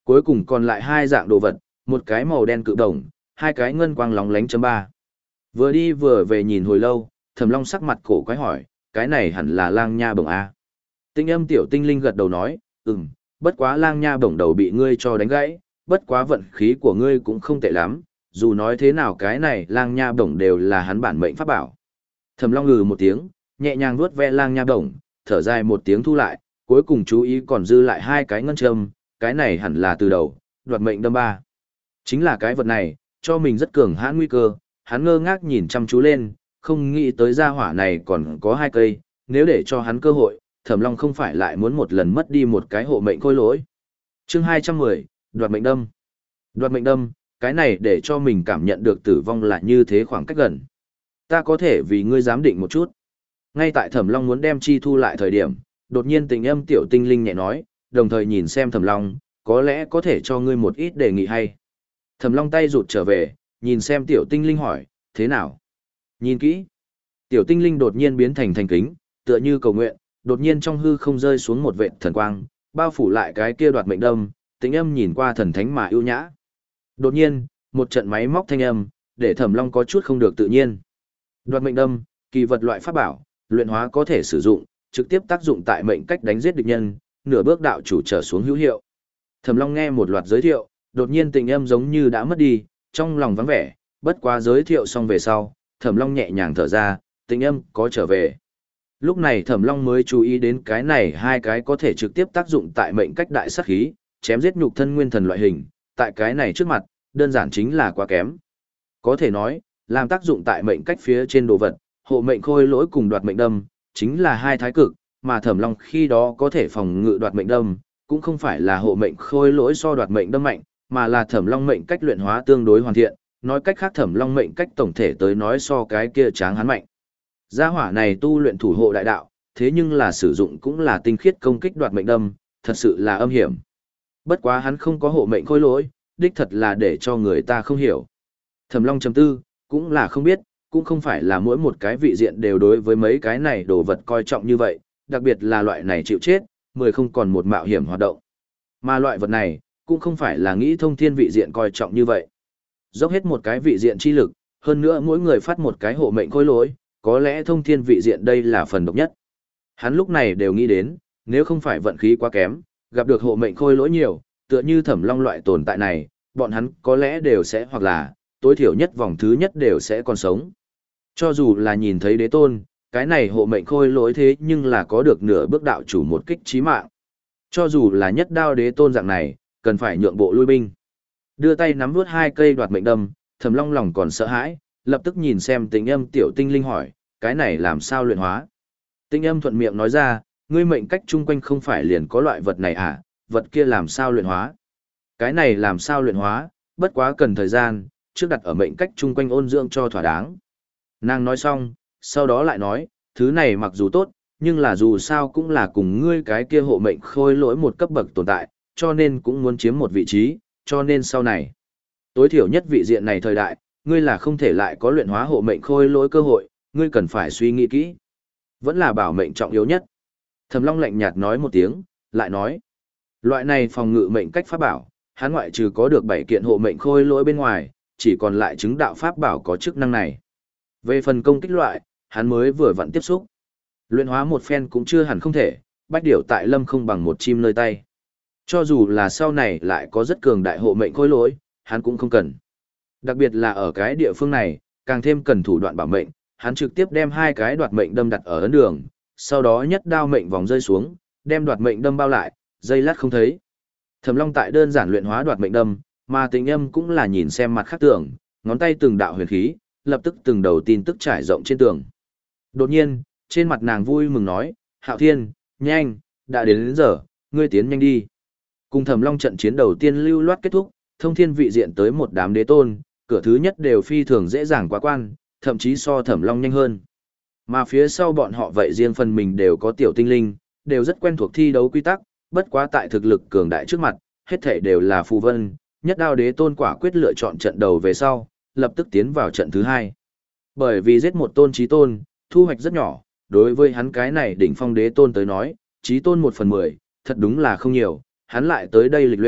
Cuối cùng còn lại hai dạng đồ vật, một cái màu đen cự đồng, hai cái ngân quang lóng lánh chấm ba. Vừa đi vừa về nhìn hồi lâu, Thẩm Long sắc mặt cổ quái hỏi, cái này hẳn là lang nha bổng A. Tinh âm tiểu tinh linh gật đầu nói, ừm, bất quá lang nha bổng đầu bị ngươi cho đánh gãy, bất quá vận khí của ngươi cũng không tệ lắm, dù nói thế nào cái này lang nha bổng đều là hắn bản mệnh pháp bảo. Thẩm Long ngừ một tiếng, nhẹ nhàng vuốt ve lang nha bổng, thở dài một tiếng thu lại, cuối cùng chú ý còn dư lại hai cái ngân châm, cái này hẳn là từ đầu, đoạt mệnh đâm ba. Chính là cái vật này, cho mình rất cường hãn nguy cơ, hắn ngơ ngác nhìn chăm chú lên, không nghĩ tới gia hỏa này còn có hai cây, nếu để cho hắn cơ hội, Thẩm Long không phải lại muốn một lần mất đi một cái hộ mệnh khôi lỗi. Chương hai trăm mười, đoạt mệnh đâm. Đoạt mệnh đâm, cái này để cho mình cảm nhận được tử vong là như thế khoảng cách gần. Ta có thể vì ngươi giám định một chút. Ngay tại Thẩm Long muốn đem chi thu lại thời điểm, đột nhiên tình âm tiểu tinh linh nhẹ nói, đồng thời nhìn xem Thẩm Long, có lẽ có thể cho ngươi một ít đề nghị hay. Thẩm Long tay rụt trở về, nhìn xem tiểu tinh linh hỏi, thế nào? Nhìn kỹ. Tiểu tinh linh đột nhiên biến thành thành kính, tựa như cầu nguyện, đột nhiên trong hư không rơi xuống một vệt thần quang, bao phủ lại cái kia đoạt mệnh đâm, tình âm nhìn qua thần thánh mà ưu nhã. Đột nhiên, một trận máy móc thanh âm, để Thẩm Long có chút không được tự nhiên. Đoạt mệnh đâm, kỳ vật loại pháp bảo, luyện hóa có thể sử dụng, trực tiếp tác dụng tại mệnh cách đánh giết địch nhân, nửa bước đạo chủ trở xuống hữu hiệu. Thẩm Long nghe một loạt giới thiệu, đột nhiên tình âm giống như đã mất đi, trong lòng vắng vẻ, bất quá giới thiệu xong về sau, Thẩm Long nhẹ nhàng thở ra, tình âm có trở về. Lúc này Thẩm Long mới chú ý đến cái này hai cái có thể trực tiếp tác dụng tại mệnh cách đại sát khí, chém giết nhục thân nguyên thần loại hình, tại cái này trước mặt, đơn giản chính là quá kém. Có thể nói, làm tác dụng tại mệnh cách phía trên đồ vật, hộ mệnh khôi lỗi cùng đoạt mệnh đâm, chính là hai thái cực, mà Thẩm Long khi đó có thể phòng ngự đoạt mệnh đâm, cũng không phải là hộ mệnh khôi lỗi so đoạt mệnh đâm mạnh, mà là Thẩm Long mệnh cách luyện hóa tương đối hoàn thiện, nói cách khác Thẩm Long mệnh cách tổng thể tới nói so cái kia tráng hắn mạnh. Gia hỏa này tu luyện thủ hộ đại đạo, thế nhưng là sử dụng cũng là tinh khiết công kích đoạt mệnh đâm, thật sự là âm hiểm. Bất quá hắn không có hộ mệnh khôi lỗi, đích thật là để cho người ta không hiểu. Thẩm Long chấm tư, cũng là không biết, cũng không phải là mỗi một cái vị diện đều đối với mấy cái này đồ vật coi trọng như vậy, đặc biệt là loại này chịu chết, mười không còn một mạo hiểm hoạt động. Mà loại vật này, cũng không phải là nghĩ thông thiên vị diện coi trọng như vậy. Dốc hết một cái vị diện chi lực, hơn nữa mỗi người phát một cái hộ mệnh khôi lỗi, có lẽ thông thiên vị diện đây là phần độc nhất. Hắn lúc này đều nghĩ đến, nếu không phải vận khí quá kém, gặp được hộ mệnh khôi lỗi nhiều, tựa như Thẩm Long loại tồn tại này, bọn hắn có lẽ đều sẽ hoặc là, tối thiểu nhất vòng thứ nhất đều sẽ còn sống. Cho dù là nhìn thấy đế tôn, cái này hộ mệnh khôi lỗi thế nhưng là có được nửa bước đạo chủ một kích chí mạng. Cho dù là nhất đao đế tôn dạng này, cần phải nhượng bộ lui binh. Đưa tay nắm vuốt hai cây đoạt mệnh đâm, Thẩm Long lòng còn sợ hãi, lập tức nhìn xem Tình Âm tiểu tinh linh hỏi, cái này làm sao luyện hóa? Tinh Âm thuận miệng nói ra, ngươi mệnh cách chung quanh không phải liền có loại vật này à, vật kia làm sao luyện hóa? Cái này làm sao luyện hóa, bất quá cần thời gian, trước đặt ở mệnh cách chung quanh ôn dưỡng cho thỏa đáng. Nàng nói xong, sau đó lại nói, thứ này mặc dù tốt, nhưng là dù sao cũng là cùng ngươi cái kia hộ mệnh khôi lỗi một cấp bậc tồn tại, cho nên cũng muốn chiếm một vị trí, cho nên sau này, tối thiểu nhất vị diện này thời đại, ngươi là không thể lại có luyện hóa hộ mệnh khôi lỗi cơ hội, ngươi cần phải suy nghĩ kỹ. Vẫn là bảo mệnh trọng yếu nhất. Thẩm Long lạnh nhạt nói một tiếng, lại nói, loại này phòng ngự mệnh cách pháp bảo, hắn ngoại trừ có được bảy kiện hộ mệnh khôi lỗi bên ngoài, chỉ còn lại chứng đạo pháp bảo có chức năng này. Về phần công kích loại, hắn mới vừa vặn tiếp xúc. Luyện hóa một phen cũng chưa hẳn không thể, bách điểu tại lâm không bằng một chim nơi tay. Cho dù là sau này lại có rất cường đại hộ mệnh khôi lỗi, hắn cũng không cần. Đặc biệt là ở cái địa phương này, càng thêm cần thủ đoạn bảo mệnh, hắn trực tiếp đem hai cái đoạt mệnh đâm đặt ở ấn đường, sau đó nhất đao mệnh vòng rơi xuống, đem đoạt mệnh đâm bao lại, dây lát không thấy. Thẩm Long tại đơn giản luyện hóa đoạt mệnh đâm, mà Tình Âm cũng là nhìn xem mặt khác tường, ngón tay từng đạo huyền khí, lập tức từng đầu tin tức trải rộng trên tường. Đột nhiên, trên mặt nàng vui mừng nói, Hạo Thiên, nhanh, đã đến đến giờ, ngươi tiến nhanh đi. Cùng Thẩm Long trận chiến đầu tiên lưu loát kết thúc, thông thiên vị diện tới một đám đế tôn, cửa thứ nhất đều phi thường dễ dàng quá quan, thậm chí so Thẩm Long nhanh hơn. Mà phía sau bọn họ vậy riêng phần mình đều có tiểu tinh linh, đều rất quen thuộc thi đấu quy tắc, bất quá tại thực lực cường đại trước mặt, hết thảy đều là phù vân, nhất đao đế tôn quả quyết lựa chọn trận đầu về sau, lập tức tiến vào trận thứ hai. Bởi vì giết một tôn chí tôn, thu hoạch rất nhỏ, đối với hắn cái này đỉnh phong đế tôn tới nói, chí tôn một phần mười, thật đúng là không nhiều, hắn lại tới đây lịch luyện,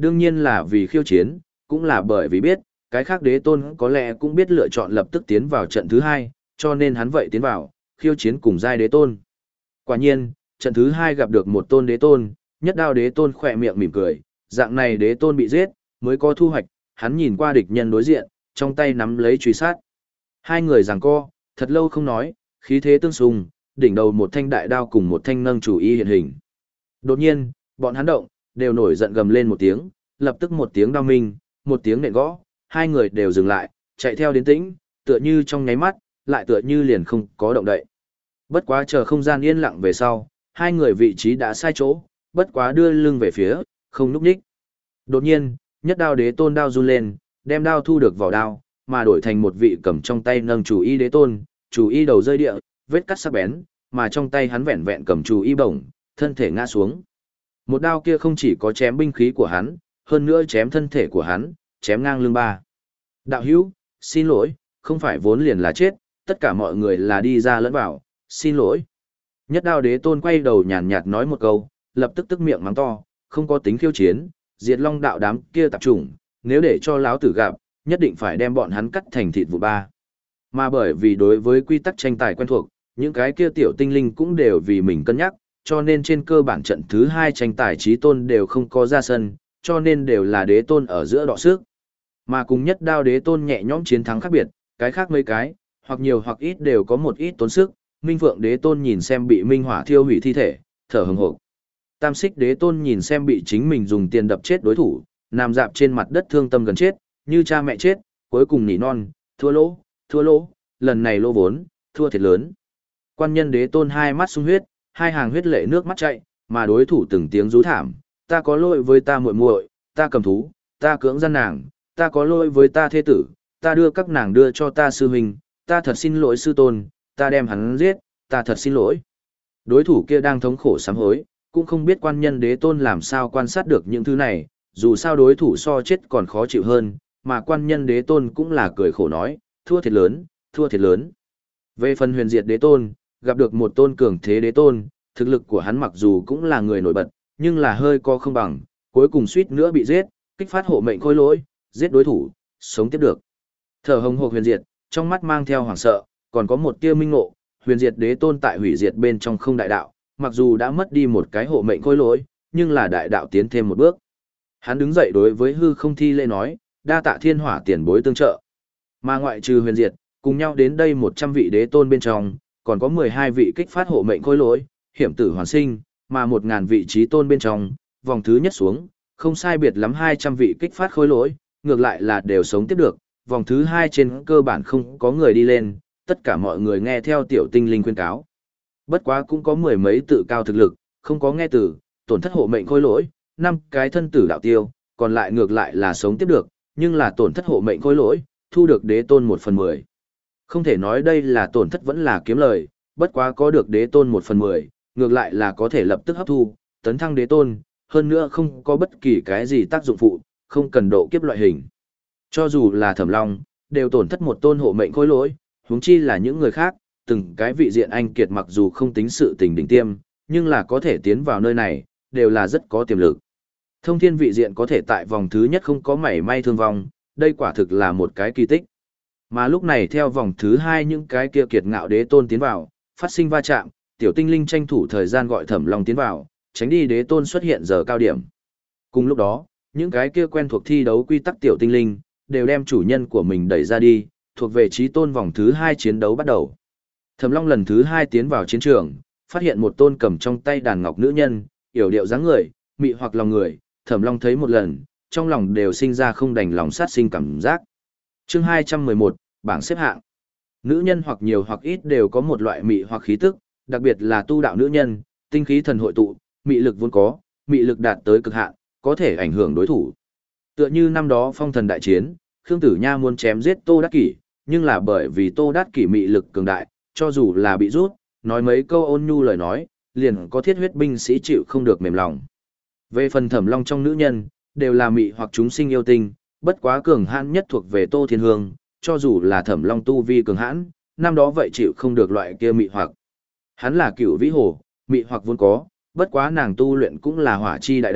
Đương nhiên là vì khiêu chiến, cũng là bởi vì biết, cái khác đế tôn có lẽ cũng biết lựa chọn lập tức tiến vào trận thứ hai, cho nên hắn vậy tiến vào, khiêu chiến cùng giai đế tôn. Quả nhiên, trận thứ hai gặp được một tôn đế tôn, nhất đao đế tôn khỏe miệng mỉm cười, dạng này đế tôn bị giết, mới có thu hoạch, hắn nhìn qua địch nhân đối diện, trong tay nắm lấy truy sát. Hai người giằng co, thật lâu không nói, khí thế tương xung, đỉnh đầu một thanh đại đao cùng một thanh nâng chủ y hiện hình. Đột nhiên, bọn hắn động, đều nổi giận gầm lên một tiếng, lập tức một tiếng đao minh, một tiếng nện gõ, hai người đều dừng lại, chạy theo đến tĩnh, tựa như trong nháy mắt, lại tựa như liền không có động đậy. Bất quá chờ không gian yên lặng về sau, hai người vị trí đã sai chỗ, bất quá đưa lưng về phía, không núp nhích. Đột nhiên, nhất đao đế tôn đao run lên, đem đao thu được vào đao, mà đổi thành một vị cầm trong tay nâng chủ y đế tôn, chủ y đầu rơi địa, vết cắt sắc bén, mà trong tay hắn vẹn vẹn cầm chủ y bổng, thân thể ngã xuống. Một đao kia không chỉ có chém binh khí của hắn, hơn nữa chém thân thể của hắn, chém ngang lưng ba. Đạo hữu, xin lỗi, không phải vốn liền là chết, tất cả mọi người là đi ra lẫn vào, xin lỗi. Nhất đao đế tôn quay đầu nhàn nhạt nói một câu, lập tức tức miệng mắng to, không có tính khiêu chiến, diệt long đạo đám kia tạp chủng, nếu để cho lão tử gặp, nhất định phải đem bọn hắn cắt thành thịt vụ ba. Mà bởi vì đối với quy tắc tranh tài quen thuộc, những cái kia tiểu tinh linh cũng đều vì mình cân nhắc, cho nên trên cơ bản trận thứ hai tranh tài trí tôn đều không có ra sân, cho nên đều là đế tôn ở giữa đọ sức. Mà cùng nhất đao đế tôn nhẹ nhõm chiến thắng khác biệt, cái khác mấy cái, hoặc nhiều hoặc ít đều có một ít tốn sức, Minh Phượng đế tôn nhìn xem bị minh hỏa thiêu hủy thi thể, thở hừng hực. Tam Xích đế tôn nhìn xem bị chính mình dùng tiền đập chết đối thủ, nằm dạp trên mặt đất thương tâm gần chết, như cha mẹ chết, cuối cùng nỉ non, thua lỗ, thua lỗ, lần này lỗ vốn, thua thiệt lớn. Quan nhân đế tôn hai mắt sung huyết, hai hàng huyết lệ nước mắt chạy, mà đối thủ từng tiếng rú thảm, ta có lỗi với ta muội muội, ta cầm thú, ta cưỡng gian nàng, ta có lỗi với ta thế tử, ta đưa các nàng đưa cho ta sư huynh, ta thật xin lỗi sư tôn, ta đem hắn giết, ta thật xin lỗi. Đối thủ kia đang thống khổ sám hối, cũng không biết quan nhân đế tôn làm sao quan sát được những thứ này, dù sao đối thủ so chết còn khó chịu hơn, mà quan nhân đế tôn cũng là cười khổ nói, thua thiệt lớn, thua thiệt lớn. Về phần huyền diệt đế tôn, gặp được một tôn cường thế đế tôn, thực lực của hắn mặc dù cũng là người nổi bật, nhưng là hơi co không bằng, cuối cùng suýt nữa bị giết, kích phát hộ mệnh khôi lỗi, giết đối thủ, sống tiếp được. Thở hồng hộc huyền diệt, trong mắt mang theo hoảng sợ, còn có một tia minh ngộ, huyền diệt đế tôn tại hủy diệt bên trong không đại đạo, mặc dù đã mất đi một cái hộ mệnh khôi lỗi, nhưng là đại đạo tiến thêm một bước. Hắn đứng dậy đối với hư không thi lễ nói, đa tạ thiên hỏa tiền bối tương trợ. Mà ngoại trừ huyền diệt, cùng nhau đến đây một trăm vị đế tôn bên trong, còn có mười hai vị kích phát hộ mệnh khôi lỗi, hiểm tử hoàn sinh, mà một ngàn vị trí tôn bên trong, vòng thứ nhất xuống, không sai biệt lắm hai trăm vị kích phát khôi lỗi, ngược lại là đều sống tiếp được, vòng thứ hai trên cơ bản không có người đi lên, tất cả mọi người nghe theo tiểu tinh linh khuyên cáo. Bất quá cũng có mười mấy tự cao thực lực, không có nghe từ, tổn thất hộ mệnh khôi lỗi, năm cái thân tử đạo tiêu, còn lại ngược lại là sống tiếp được, nhưng là tổn thất hộ mệnh khôi lỗi, thu được đế tôn một phần mười. Không thể nói đây là tổn thất vẫn là kiếm lời, bất quá có được đế tôn một phần mười, ngược lại là có thể lập tức hấp thu, tấn thăng đế tôn, hơn nữa không có bất kỳ cái gì tác dụng phụ, không cần độ kiếp loại hình. Cho dù là Thẩm Long, đều tổn thất một tôn hộ mệnh khôi lỗi, huống chi là những người khác, từng cái vị diện anh kiệt mặc dù không tính sự tình đỉnh tiêm, nhưng là có thể tiến vào nơi này, đều là rất có tiềm lực. Thông thiên vị diện có thể tại vòng thứ nhất không có mảy may thương vong, đây quả thực là một cái kỳ tích. Mà lúc này theo vòng thứ hai những cái kia kiệt ngạo đế tôn tiến vào, phát sinh va chạm, tiểu tinh linh tranh thủ thời gian gọi Thẩm Long tiến vào, tránh đi đế tôn xuất hiện giờ cao điểm. Cùng lúc đó, những cái kia quen thuộc thi đấu quy tắc tiểu tinh linh, đều đem chủ nhân của mình đẩy ra đi, thuộc về trí tôn vòng thứ hai chiến đấu bắt đầu. Thẩm Long lần thứ hai tiến vào chiến trường, phát hiện một tôn cầm trong tay đàn ngọc nữ nhân, yểu điệu dáng người, mị hoặc lòng người, Thẩm Long thấy một lần, trong lòng đều sinh ra không đành lòng sát sinh cảm giác. Chương hai trăm mười một, bảng xếp hạng. Nữ nhân hoặc nhiều hoặc ít đều có một loại mị hoặc khí tức, đặc biệt là tu đạo nữ nhân, tinh khí thần hội tụ, mị lực vốn có, mị lực đạt tới cực hạn, có thể ảnh hưởng đối thủ. Tựa như năm đó phong thần đại chiến, Khương Tử Nha muốn chém giết Tô Đát Kỷ, nhưng là bởi vì Tô Đát Kỷ mị lực cường đại, cho dù là bị rút, nói mấy câu ôn nhu lời nói, liền có thiết huyết binh sĩ chịu không được mềm lòng. Về phần Thẩm Long trong nữ nhân, đều là mị hoặc chúng sinh yêu tinh, bất quá cường hãn nhất thuộc về Tô Thiên Hương, cho dù là Thẩm Long tu vi cường hãn, năm đó vậy chịu không được loại kia mị hoặc. Hắn là cửu vĩ hồ, mị hoặc vốn có, bất quá nàng tu luyện cũng là hỏa chi đại đạo,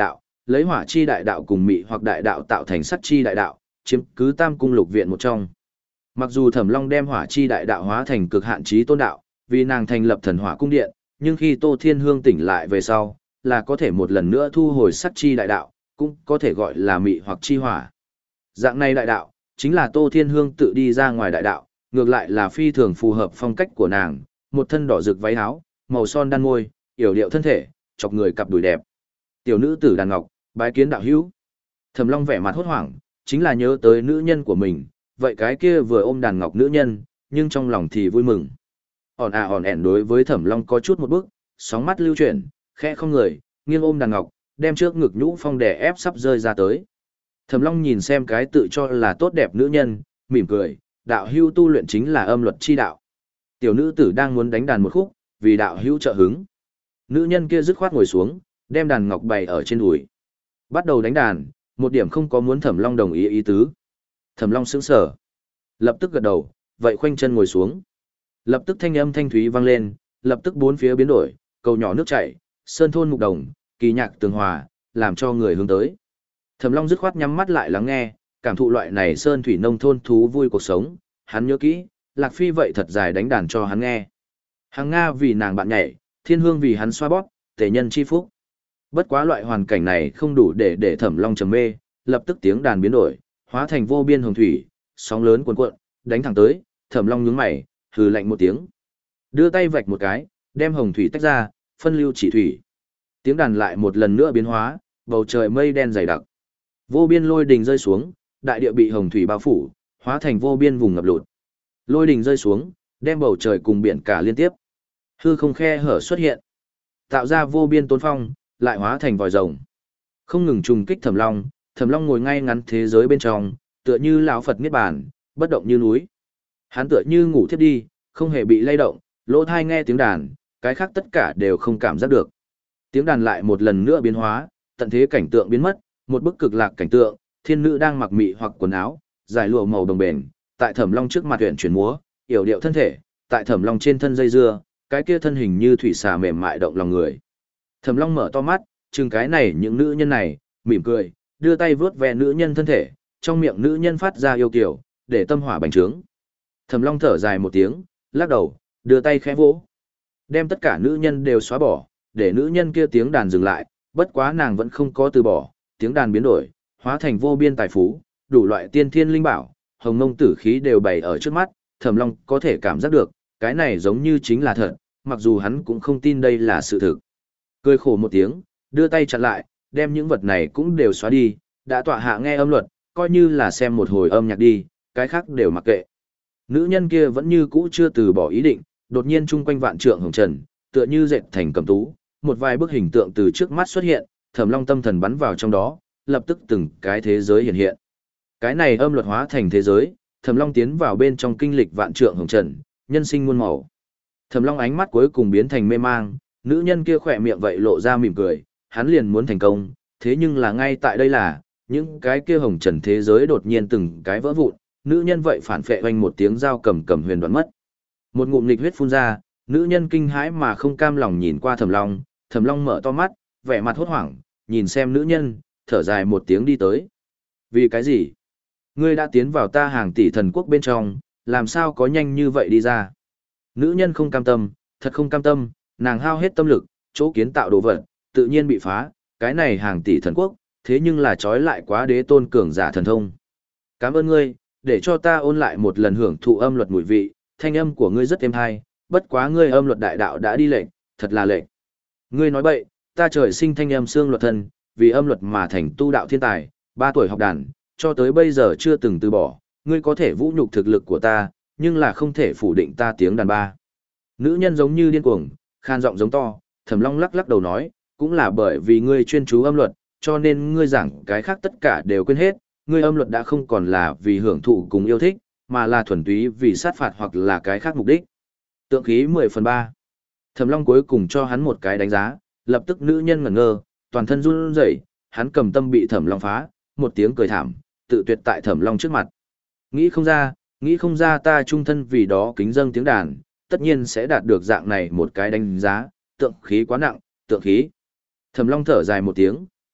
lấy hỏa chi đại đạo cùng mị hoặc đại đạo tạo thành sắt chi đại đạo, chiếm cứ tam cung lục viện một trong. Mặc dù Thẩm Long đem hỏa chi đại đạo hóa thành cực hạn chí tôn đạo, vì nàng thành lập thần hỏa cung điện, nhưng khi Tô Thiên Hương tỉnh lại về sau, là có thể một lần nữa thu hồi sắt chi đại đạo, cũng có thể gọi là mị hoặc chi hỏa. Dạng này đại đạo, chính là Tô Thiên Hương tự đi ra ngoài đại đạo, ngược lại là phi thường phù hợp phong cách của nàng, một thân đỏ rực váy áo, màu son đan môi, yểu điệu thân thể, chọc người cặp đùi đẹp. Tiểu nữ tử Đàn Ngọc, bái kiến đạo hữu. Thẩm Long vẻ mặt hốt hoảng, chính là nhớ tới nữ nhân của mình, vậy cái kia vừa ôm Đàn Ngọc nữ nhân, nhưng trong lòng thì vui mừng. Hòn à hòn ẻn đối với Thẩm Long có chút một bước, sóng mắt lưu chuyển, khẽ không người, nghiêng ôm Đàn Ngọc, đem trước ngực nhũ phong đè ép sắp rơi ra tới. Thẩm Long nhìn xem cái tự cho là tốt đẹp nữ nhân, mỉm cười, đạo hữu tu luyện chính là âm luật chi đạo. Tiểu nữ tử đang muốn đánh đàn một khúc, vì đạo hữu trợ hứng. Nữ nhân kia dứt khoát ngồi xuống, đem đàn ngọc bày ở trên đùi. Bắt đầu đánh đàn, một điểm không có muốn Thẩm Long đồng ý ý tứ. Thẩm Long sững sờ, lập tức gật đầu, vậy khoanh chân ngồi xuống. Lập tức thanh âm thanh thúy vang lên, lập tức bốn phía biến đổi, cầu nhỏ nước chảy, sơn thôn mục đồng, kỳ nhạc tường hòa, làm cho người hướng tới. Thẩm Long dứt khoát nhắm mắt lại lắng nghe, cảm thụ loại này sơn thủy nông thôn thú vui cuộc sống, hắn nhớ kỹ, Lạc Phi vậy thật dài đánh đàn cho hắn nghe. Hàng Nga vì nàng bạn nhảy, Thiên Hương vì hắn xoa bóp, tề nhân chi phúc. Bất quá loại hoàn cảnh này không đủ để để Thẩm Long trầm mê, lập tức tiếng đàn biến đổi, hóa thành vô biên hồng thủy, sóng lớn cuồn cuộn, đánh thẳng tới, Thẩm Long nhướng mày, hừ lạnh một tiếng. Đưa tay vạch một cái, đem hồng thủy tách ra, phân lưu chỉ thủy. Tiếng đàn lại một lần nữa biến hóa, bầu trời mây đen dày đặc. Vô biên lôi đình rơi xuống, đại địa bị hồng thủy bao phủ, hóa thành vô biên vùng ngập lụt. Lôi đình rơi xuống, đem bầu trời cùng biển cả liên tiếp. Hư không khe hở xuất hiện, tạo ra vô biên tôn phong, lại hóa thành vòi rồng. Không ngừng trùng kích Thẩm Long, Thẩm Long ngồi ngay ngắn thế giới bên trong, tựa như lão Phật niết bàn, bất động như núi. Hắn tựa như ngủ thiếp đi, không hề bị lay động, lỗ tai nghe tiếng đàn, cái khác tất cả đều không cảm giác được. Tiếng đàn lại một lần nữa biến hóa, tận thế cảnh tượng biến mất, một bức cực lạc cảnh tượng, thiên nữ đang mặc mị hoặc quần áo, dài lụa màu đồng bền, tại Thẩm Long trước mặt huyền chuyển múa, yểu điệu thân thể, tại Thẩm Long trên thân dây dưa, cái kia thân hình như thủy xà mềm mại động lòng người. Thẩm Long mở to mắt, chừng cái này những nữ nhân này, mỉm cười, đưa tay vướt ve nữ nhân thân thể, trong miệng nữ nhân phát ra yêu kiều, để tâm hỏa bành trướng. Thẩm Long thở dài một tiếng, lắc đầu, đưa tay khẽ vỗ, đem tất cả nữ nhân đều xóa bỏ, để nữ nhân kia tiếng đàn dừng lại, bất quá nàng vẫn không có từ bỏ, tiếng đàn biến đổi, hóa thành vô biên tài phú, đủ loại tiên thiên linh bảo, hồng mông tử khí đều bày ở trước mắt, Thẩm Long có thể cảm giác được, cái này giống như chính là thật, mặc dù hắn cũng không tin đây là sự thực. Cười khổ một tiếng, đưa tay chặn lại, đem những vật này cũng đều xóa đi, đã tọa hạ nghe âm luật, coi như là xem một hồi âm nhạc đi, cái khác đều mặc kệ. Nữ nhân kia vẫn như cũ chưa từ bỏ ý định, đột nhiên chung quanh vạn trượng hồng trần, tựa như dệt thành cầm tú, một vài bức hình tượng từ trước mắt xuất hiện, Thẩm Long tâm thần bắn vào trong đó, lập tức từng cái thế giới hiện hiện. Cái này âm luật hóa thành thế giới, Thẩm Long tiến vào bên trong kinh lịch vạn trượng hồng trần, nhân sinh muôn màu. Thẩm Long ánh mắt cuối cùng biến thành mê mang, nữ nhân kia khỏe miệng vậy lộ ra mỉm cười, hắn liền muốn thành công, thế nhưng là ngay tại đây là, những cái kia hồng trần thế giới đột nhiên từng cái vỡ vụn, nữ nhân vậy phản phệ oanh một tiếng dao cầm cầm huyền đoạn mất. Một ngụm nghịch huyết phun ra, nữ nhân kinh hãi mà không cam lòng nhìn qua Thẩm Long, Thẩm Long mở to mắt, vẻ mặt hốt hoảng, nhìn xem nữ nhân, thở dài một tiếng đi tới. Vì cái gì? Ngươi đã tiến vào ta hàng tỷ thần quốc bên trong, làm sao có nhanh như vậy đi ra? Nữ nhân không cam tâm, thật không cam tâm, nàng hao hết tâm lực, chỗ kiến tạo đồ vật, tự nhiên bị phá, cái này hàng tỷ thần quốc, thế nhưng là trói lại quá đế tôn cường giả thần thông. Cảm ơn ngươi, để cho ta ôn lại một lần hưởng thụ âm luật mùi vị, thanh âm của ngươi rất êm hay, bất quá ngươi âm luật đại đạo đã đi lệnh, thật là lệnh. Ngươi nói bậy, ta trời sinh thanh âm xương luật thân, vì âm luật mà thành tu đạo thiên tài, ba tuổi học đàn, cho tới bây giờ chưa từng từ bỏ, ngươi có thể vũ nhục thực lực của ta, nhưng là không thể phủ định ta tiếng đàn ba. Nữ nhân giống như điên cuồng, khan giọng giống to, Thẩm Long lắc lắc đầu nói, cũng là bởi vì ngươi chuyên chú âm luật, cho nên ngươi giảng cái khác tất cả đều quên hết, ngươi âm luật đã không còn là vì hưởng thụ cùng yêu thích, mà là thuần túy vì sát phạt hoặc là cái khác mục đích. Tượng khí mười phần ba. Thẩm Long cuối cùng cho hắn một cái đánh giá, lập tức nữ nhân ngẩn ngơ, toàn thân run rẩy, hắn cầm tâm bị Thẩm Long phá, một tiếng cười thảm, tự tuyệt tại Thẩm Long trước mặt. Nghĩ không ra, nghĩ không ra ta trung thân vì đó kính dâng tiếng đàn, tất nhiên sẽ đạt được dạng này một cái đánh giá, tượng khí quá nặng, tượng khí. Thẩm Long thở dài một tiếng,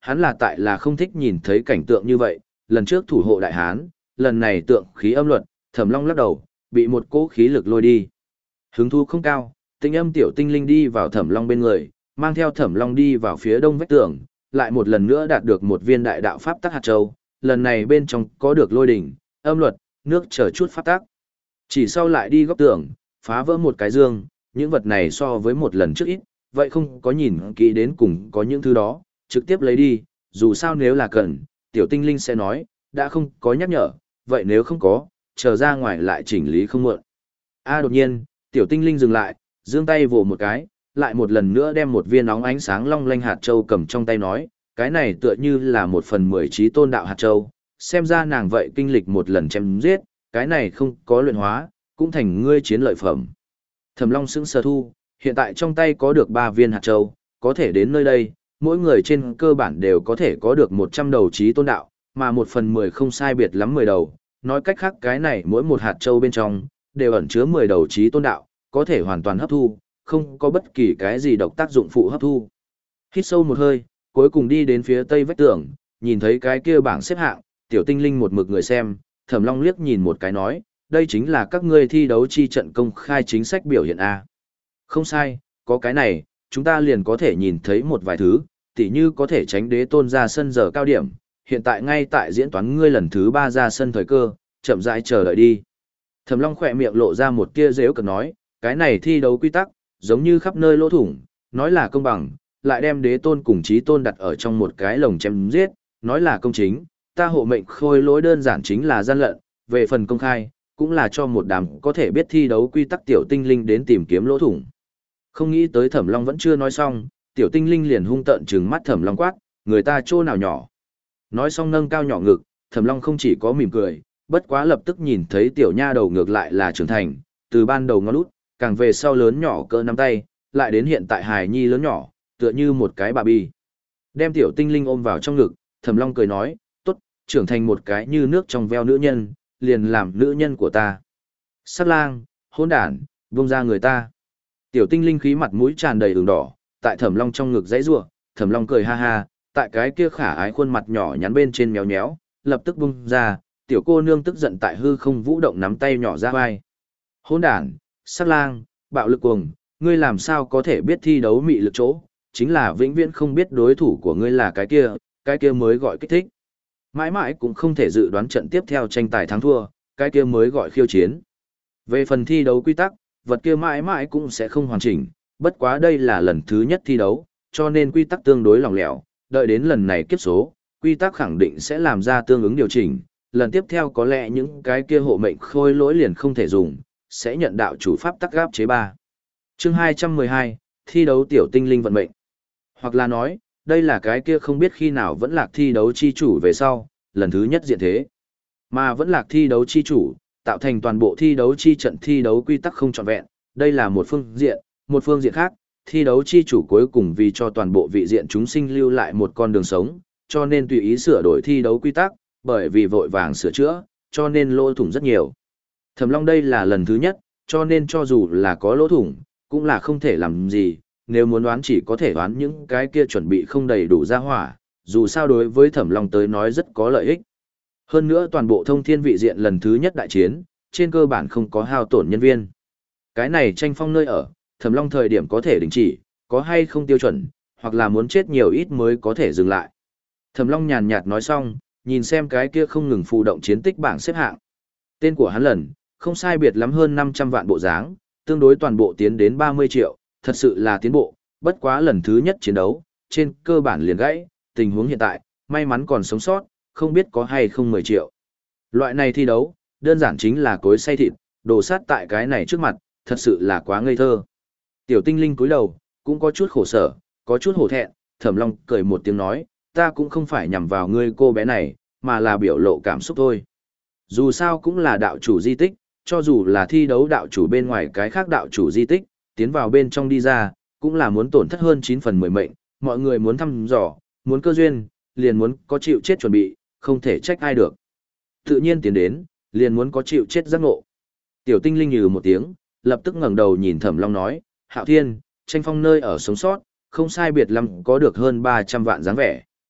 hắn là tại là không thích nhìn thấy cảnh tượng như vậy, lần trước thủ hộ đại hán, lần này tượng khí âm luật, Thẩm Long lắc đầu, bị một cỗ khí lực lôi đi. Hứng thú không cao, Tinh Âm tiểu tinh linh đi vào Thẩm Long bên người, mang theo Thẩm Long đi vào phía đông vách tường, lại một lần nữa đạt được một viên đại đạo pháp tắc hạt châu, lần này bên trong có được lôi đỉnh, âm luật, nước chờ chút pháp tắc. Chỉ sau lại đi góc tường, phá vỡ một cái dương, những vật này so với một lần trước ít, vậy không có nhìn kỹ đến cùng có những thứ đó, trực tiếp lấy đi, dù sao nếu là cần, tiểu tinh linh sẽ nói, đã không có nhắc nhở, vậy nếu không có, chờ ra ngoài lại chỉnh lý không muộn. A đột nhiên, tiểu tinh linh dừng lại, giương tay vồ một cái, lại một lần nữa đem một viên óng ánh sáng long lanh hạt châu cầm trong tay nói, cái này tựa như là một phần mười trí tôn đạo hạt châu, xem ra nàng vậy kinh lịch một lần chém giết, cái này không có luyện hóa, cũng thành ngươi chiến lợi phẩm. Thẩm Long sững sờ thu, hiện tại trong tay có được ba viên hạt châu, có thể đến nơi đây, mỗi người trên cơ bản đều có thể có được một trăm đầu trí tôn đạo, mà một phần mười không sai biệt lắm mười đầu, nói cách khác cái này mỗi một hạt châu bên trong, đều ẩn chứa mười đầu trí tôn đạo, có thể hoàn toàn hấp thu, không có bất kỳ cái gì độc tác dụng phụ hấp thu. Hít sâu một hơi, cuối cùng đi đến phía tây vách tường, nhìn thấy cái kia bảng xếp hạng, tiểu tinh linh một mực người xem, Thẩm Long liếc nhìn một cái nói, đây chính là các ngươi thi đấu chi trận công khai chính sách biểu hiện A. Không sai, có cái này, chúng ta liền có thể nhìn thấy một vài thứ, tỉ như có thể tránh đế tôn ra sân giờ cao điểm, hiện tại ngay tại diễn toán ngươi lần thứ ba ra sân thời cơ, chậm rãi chờ đợi đi. Thẩm Long khỏe miệng lộ ra một tia dễu cợt nói, cái này thi đấu quy tắc, giống như khắp nơi lỗ thủng, nói là công bằng, lại đem đế tôn cùng chí tôn đặt ở trong một cái lồng chém giết, nói là công chính, ta hộ mệnh khôi lỗi đơn giản chính là gian lận, về phần công khai, cũng là cho một đám có thể biết thi đấu quy tắc tiểu tinh linh đến tìm kiếm lỗ thủng. Không nghĩ tới Thẩm Long vẫn chưa nói xong, tiểu tinh linh liền hung tợn trừng mắt Thẩm Long quát, người ta chỗ nào nhỏ. Nói xong nâng cao nhỏ ngực, Thẩm Long không chỉ có mỉm cười, bất quá lập tức nhìn thấy tiểu nha đầu ngược lại là trưởng thành, từ ban đầu ngón út, càng về sau lớn nhỏ cỡ nắm tay, lại đến hiện tại hài nhi lớn nhỏ, tựa như một cái bà bi. Đem tiểu tinh linh ôm vào trong ngực, Thẩm Long cười nói, tốt, trưởng thành một cái như nước trong veo nữ nhân, liền làm nữ nhân của ta. Sát lang, hỗn đản, vung ra người ta. Tiểu tinh linh khí mặt mũi tràn đầy ửng đỏ, tại Thẩm Long trong ngực dãy rủa, Thẩm Long cười ha ha, tại cái kia khả ái khuôn mặt nhỏ nhắn bên trên méo méo, lập tức bung ra, tiểu cô nương tức giận tại hư không vũ động nắm tay nhỏ ra vai. Hỗn đản, sát lang, bạo lực cuồng, ngươi làm sao có thể biết thi đấu mị lực chỗ, chính là vĩnh viễn không biết đối thủ của ngươi là cái kia, cái kia mới gọi kích thích. Mãi mãi cũng không thể dự đoán trận tiếp theo tranh tài thắng thua, cái kia mới gọi khiêu chiến. Về phần thi đấu quy tắc, vật kia mãi mãi cũng sẽ không hoàn chỉnh, bất quá đây là lần thứ nhất thi đấu, cho nên quy tắc tương đối lỏng lẻo, đợi đến lần này kiếp số, quy tắc khẳng định sẽ làm ra tương ứng điều chỉnh, lần tiếp theo có lẽ những cái kia hộ mệnh khôi lỗi liền không thể dùng, sẽ nhận đạo chủ pháp tắc gáp chế ba. Chương hai trăm mười hai, thi đấu tiểu tinh linh vận mệnh. Hoặc là nói, đây là cái kia không biết khi nào vẫn lạc thi đấu chi chủ về sau, lần thứ nhất diện thế. Mà vẫn lạc thi đấu chi chủ, tạo thành toàn bộ thi đấu chi trận thi đấu quy tắc không trọn vẹn, đây là một phương diện, một phương diện khác, thi đấu chi chủ cuối cùng vì cho toàn bộ vị diện chúng sinh lưu lại một con đường sống, cho nên tùy ý sửa đổi thi đấu quy tắc, bởi vì vội vàng sửa chữa, cho nên lỗ thủng rất nhiều. Thẩm Long đây là lần thứ nhất, cho nên cho dù là có lỗ thủng, cũng là không thể làm gì, nếu muốn đoán chỉ có thể đoán những cái kia chuẩn bị không đầy đủ ra hỏa, dù sao đối với Thẩm Long tới nói rất có lợi ích. Hơn nữa toàn bộ thông thiên vị diện lần thứ nhất đại chiến, trên cơ bản không có hao tổn nhân viên. Cái này tranh phong nơi ở, Thẩm Long thời điểm có thể đình chỉ, có hay không tiêu chuẩn, hoặc là muốn chết nhiều ít mới có thể dừng lại. Thẩm Long nhàn nhạt nói xong, nhìn xem cái kia không ngừng phù động chiến tích bảng xếp hạng. Tên của hắn lần, không sai biệt lắm hơn năm trăm vạn bộ dáng, tương đối toàn bộ tiến đến ba mươi triệu, thật sự là tiến bộ, bất quá lần thứ nhất chiến đấu, trên cơ bản liền gãy, tình huống hiện tại, may mắn còn sống sót, không biết có hay không mười triệu. Loại này thi đấu, đơn giản chính là cối xay thịt, đồ sát tại cái này trước mặt, thật sự là quá ngây thơ. Tiểu tinh linh cúi đầu, cũng có chút khổ sở, có chút hổ thẹn, Thẩm Long cười một tiếng nói, ta cũng không phải nhằm vào ngươi cô bé này, mà là biểu lộ cảm xúc thôi. Dù sao cũng là đạo chủ di tích, cho dù là thi đấu đạo chủ bên ngoài cái khác đạo chủ di tích, tiến vào bên trong đi ra, cũng là muốn tổn thất hơn chín phần mười mệnh, mọi người muốn thăm dò, muốn cơ duyên, liền muốn có chịu chết chuẩn bị, không thể trách ai được. Tự nhiên tiến đến, liền muốn có chịu chết giác ngộ. Tiểu tinh linh nhừ một tiếng, lập tức ngẩng đầu nhìn Thẩm Long nói, Hạo Thiên, tranh phong nơi ở sống sót, không sai biệt lắm có được hơn ba trăm vạn dáng vẻ.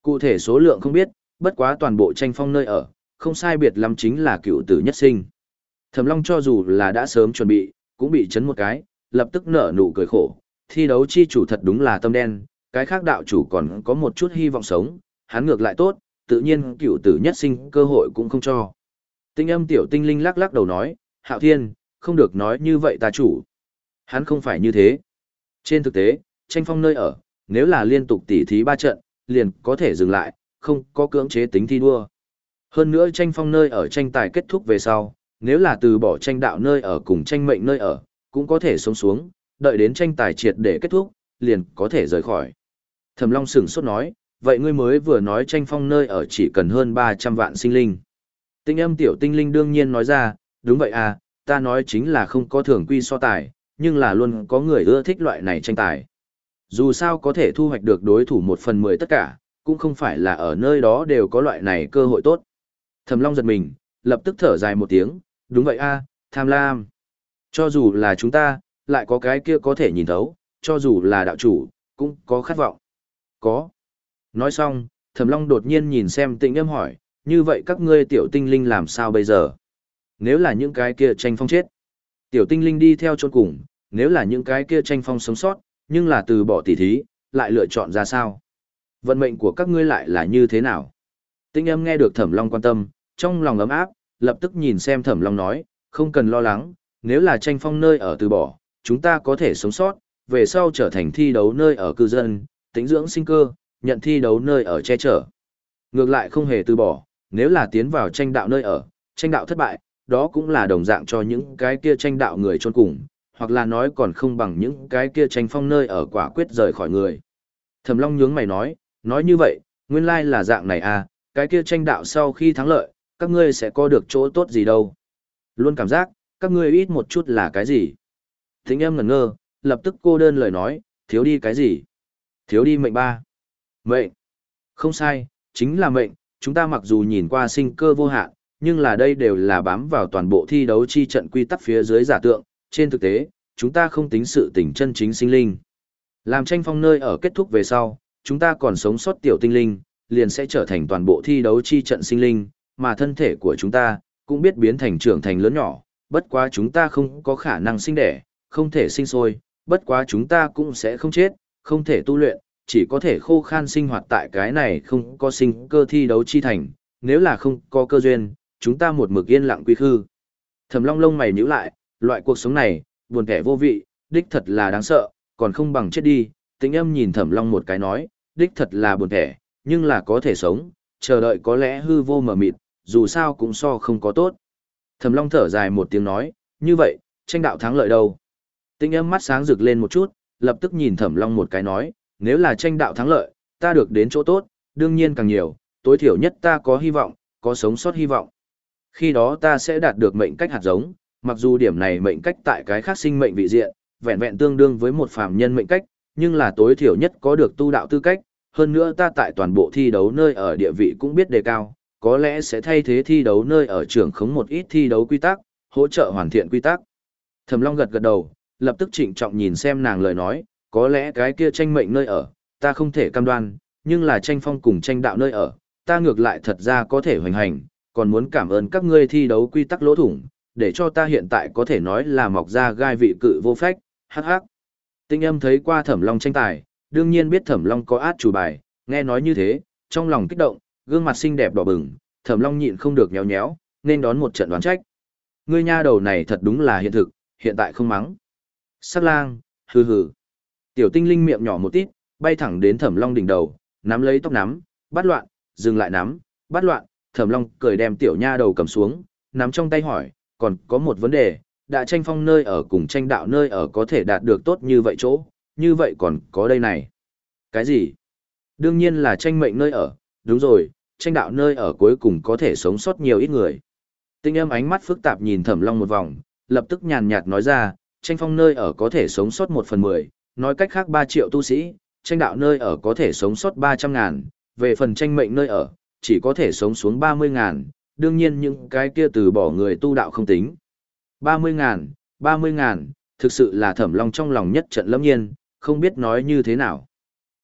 Cụ thể số lượng không biết, bất quá toàn bộ tranh phong nơi ở, không sai biệt lắm chính là cựu tử nhất sinh. Thẩm Long cho dù là đã sớm chuẩn bị, cũng bị chấn một cái, lập tức nở nụ cười khổ. Thi đấu chi chủ thật đúng là tâm đen, cái khác đạo chủ còn có một chút hy vọng sống, hắn ngược lại tốt, tự nhiên cựu tử nhất sinh cơ hội cũng không cho. Tinh âm tiểu tinh linh lắc lắc đầu nói, Hạo Thiên, không được nói như vậy ta chủ. Hắn không phải như thế. Trên thực tế, tranh phong nơi ở, nếu là liên tục tỉ thí ba trận, liền có thể dừng lại, không có cưỡng chế tính thi đua. Hơn nữa tranh phong nơi ở tranh tài kết thúc về sau, nếu là từ bỏ tranh đạo nơi ở cùng tranh mệnh nơi ở, cũng có thể sống xuống, đợi đến tranh tài triệt để kết thúc, liền có thể rời khỏi. Thẩm Long sửng sốt nói, vậy ngươi mới vừa nói tranh phong nơi ở chỉ cần hơn ba trăm vạn sinh linh. Tinh âm tiểu tinh linh đương nhiên nói ra, đúng vậy à, ta nói chính là không có thường quy so tài, nhưng là luôn có người ưa thích loại này tranh tài. Dù sao có thể thu hoạch được đối thủ một phần mười tất cả, cũng không phải là ở nơi đó đều có loại này cơ hội tốt. Thẩm Long giật mình, lập tức thở dài một tiếng, đúng vậy a, tham lam. Cho dù là chúng ta, lại có cái kia có thể nhìn thấu, cho dù là đạo chủ, cũng có khát vọng. Có. Nói xong, Thẩm Long đột nhiên nhìn xem Tĩnh Âm hỏi, như vậy các ngươi tiểu tinh linh làm sao bây giờ? Nếu là những cái kia tranh phong chết, tiểu tinh linh đi theo chôn cùng, nếu là những cái kia tranh phong sống sót, nhưng là từ bỏ tỉ thí, lại lựa chọn ra sao? Vận mệnh của các ngươi lại là như thế nào? Tĩnh Âm nghe được Thẩm Long quan tâm, trong lòng ấm áp, lập tức nhìn xem Thẩm Long nói, không cần lo lắng, nếu là tranh phong nơi ở từ bỏ, chúng ta có thể sống sót, về sau trở thành thi đấu nơi ở cư dân, tĩnh dưỡng sinh cơ, nhận thi đấu nơi ở che chở. Ngược lại không hề từ bỏ, nếu là tiến vào tranh đạo nơi ở, tranh đạo thất bại, đó cũng là đồng dạng cho những cái kia tranh đạo người chôn cùng, hoặc là nói còn không bằng những cái kia tranh phong nơi ở quả quyết rời khỏi người. Thẩm Long nhướng mày nói, nói như vậy, nguyên lai là dạng này à, cái kia tranh đạo sau khi thắng lợi, các ngươi sẽ có được chỗ tốt gì đâu. Luôn cảm giác, các ngươi ít một chút là cái gì. Thính Âm ngẩn ngơ, lập tức cô đơn lời nói, thiếu đi cái gì? Thiếu đi mệnh ba. Mệnh. Không sai, chính là mệnh, chúng ta mặc dù nhìn qua sinh cơ vô hạn, nhưng là đây đều là bám vào toàn bộ thi đấu chi trận quy tắc phía dưới giả tượng, trên thực tế, chúng ta không tính sự tình chân chính sinh linh. Làm tranh phong nơi ở kết thúc về sau, chúng ta còn sống sót tiểu tinh linh, liền sẽ trở thành toàn bộ thi đấu chi trận sinh linh, mà thân thể của chúng ta cũng biết biến thành trưởng thành lớn nhỏ, bất quá chúng ta không có khả năng sinh đẻ, không thể sinh sôi, bất quá chúng ta cũng sẽ không chết, không thể tu luyện, chỉ có thể khô khan sinh hoạt tại cái này không có sinh cơ thi đấu chi thành, nếu là không có cơ duyên, chúng ta một mực yên lặng quy khư. Thẩm Long lông mày nhíu lại, loại cuộc sống này, buồn kẻ vô vị, đích thật là đáng sợ, còn không bằng chết đi. Tĩnh Âm nhìn Thẩm Long một cái nói, đích thật là buồn kẻ, nhưng là có thể sống, chờ đợi có lẽ hư vô mờ mịt, dù sao cũng so không có tốt. Thẩm Long thở dài một tiếng nói, như vậy, tranh đạo thắng lợi đâu? Tĩnh Âm mắt sáng rực lên một chút, lập tức nhìn Thẩm Long một cái nói, nếu là tranh đạo thắng lợi, ta được đến chỗ tốt, đương nhiên càng nhiều, tối thiểu nhất ta có hy vọng, có sống sót hy vọng. Khi đó ta sẽ đạt được mệnh cách hạt giống, mặc dù điểm này mệnh cách tại cái khác sinh mệnh vị diện, vẹn vẹn tương đương với một phàm nhân mệnh cách, nhưng là tối thiểu nhất có được tu đạo tư cách, hơn nữa ta tại toàn bộ thi đấu nơi ở địa vị cũng biết đề cao, có lẽ sẽ thay thế thi đấu nơi ở trưởng khống một ít thi đấu quy tắc, hỗ trợ hoàn thiện quy tắc. Thẩm Long gật gật đầu, lập tức trịnh trọng nhìn xem nàng lời nói, có lẽ cái kia tranh mệnh nơi ở, ta không thể cam đoan, nhưng là tranh phong cùng tranh đạo nơi ở, ta ngược lại thật ra có thể hoành hành, còn muốn cảm ơn các ngươi thi đấu quy tắc lỗ thủng, để cho ta hiện tại có thể nói là mọc ra gai vị cự vô phách, hắc hắc. Tinh Âm thấy qua Thẩm Long tranh tài, đương nhiên biết Thẩm Long có át chủ bài, nghe nói như thế, trong lòng kích động, gương mặt xinh đẹp đỏ bừng, Thẩm Long nhịn không được nhéo nhéo, nên đón một trận đoán trách. Ngươi nha đầu này thật đúng là hiện thực, hiện tại không mắng. Sắc lang, hừ hừ. Tiểu tinh linh miệng nhỏ một tít, bay thẳng đến Thẩm Long đỉnh đầu, nắm lấy tóc nắm, bắt loạn, dừng lại nắm, bắt loạn, Thẩm Long cười đem tiểu nha đầu cầm xuống, nắm trong tay hỏi, còn có một vấn đề, đã tranh phong nơi ở cùng tranh đạo nơi ở có thể đạt được tốt như vậy chỗ, như vậy còn có đây này. Cái gì? Đương nhiên là tranh mệnh nơi ở, đúng rồi, tranh đạo nơi ở cuối cùng có thể sống sót nhiều ít người. Tinh Âm ánh mắt phức tạp nhìn Thẩm Long một vòng, lập tức nhàn nhạt nói ra, tranh phong nơi ở có thể sống sót một phần mười, nói cách khác ba triệu tu sĩ, tranh đạo nơi ở có thể sống sót ba trăm ngàn, về phần tranh mệnh nơi ở, chỉ có thể sống xuống ba mươi ngàn, đương nhiên những cái kia từ bỏ người tu đạo không tính. ba mươi ngàn, ba mươi ngàn, thực sự là Thẩm Long trong lòng nhất trận lâm nhiên, không biết nói như thế nào.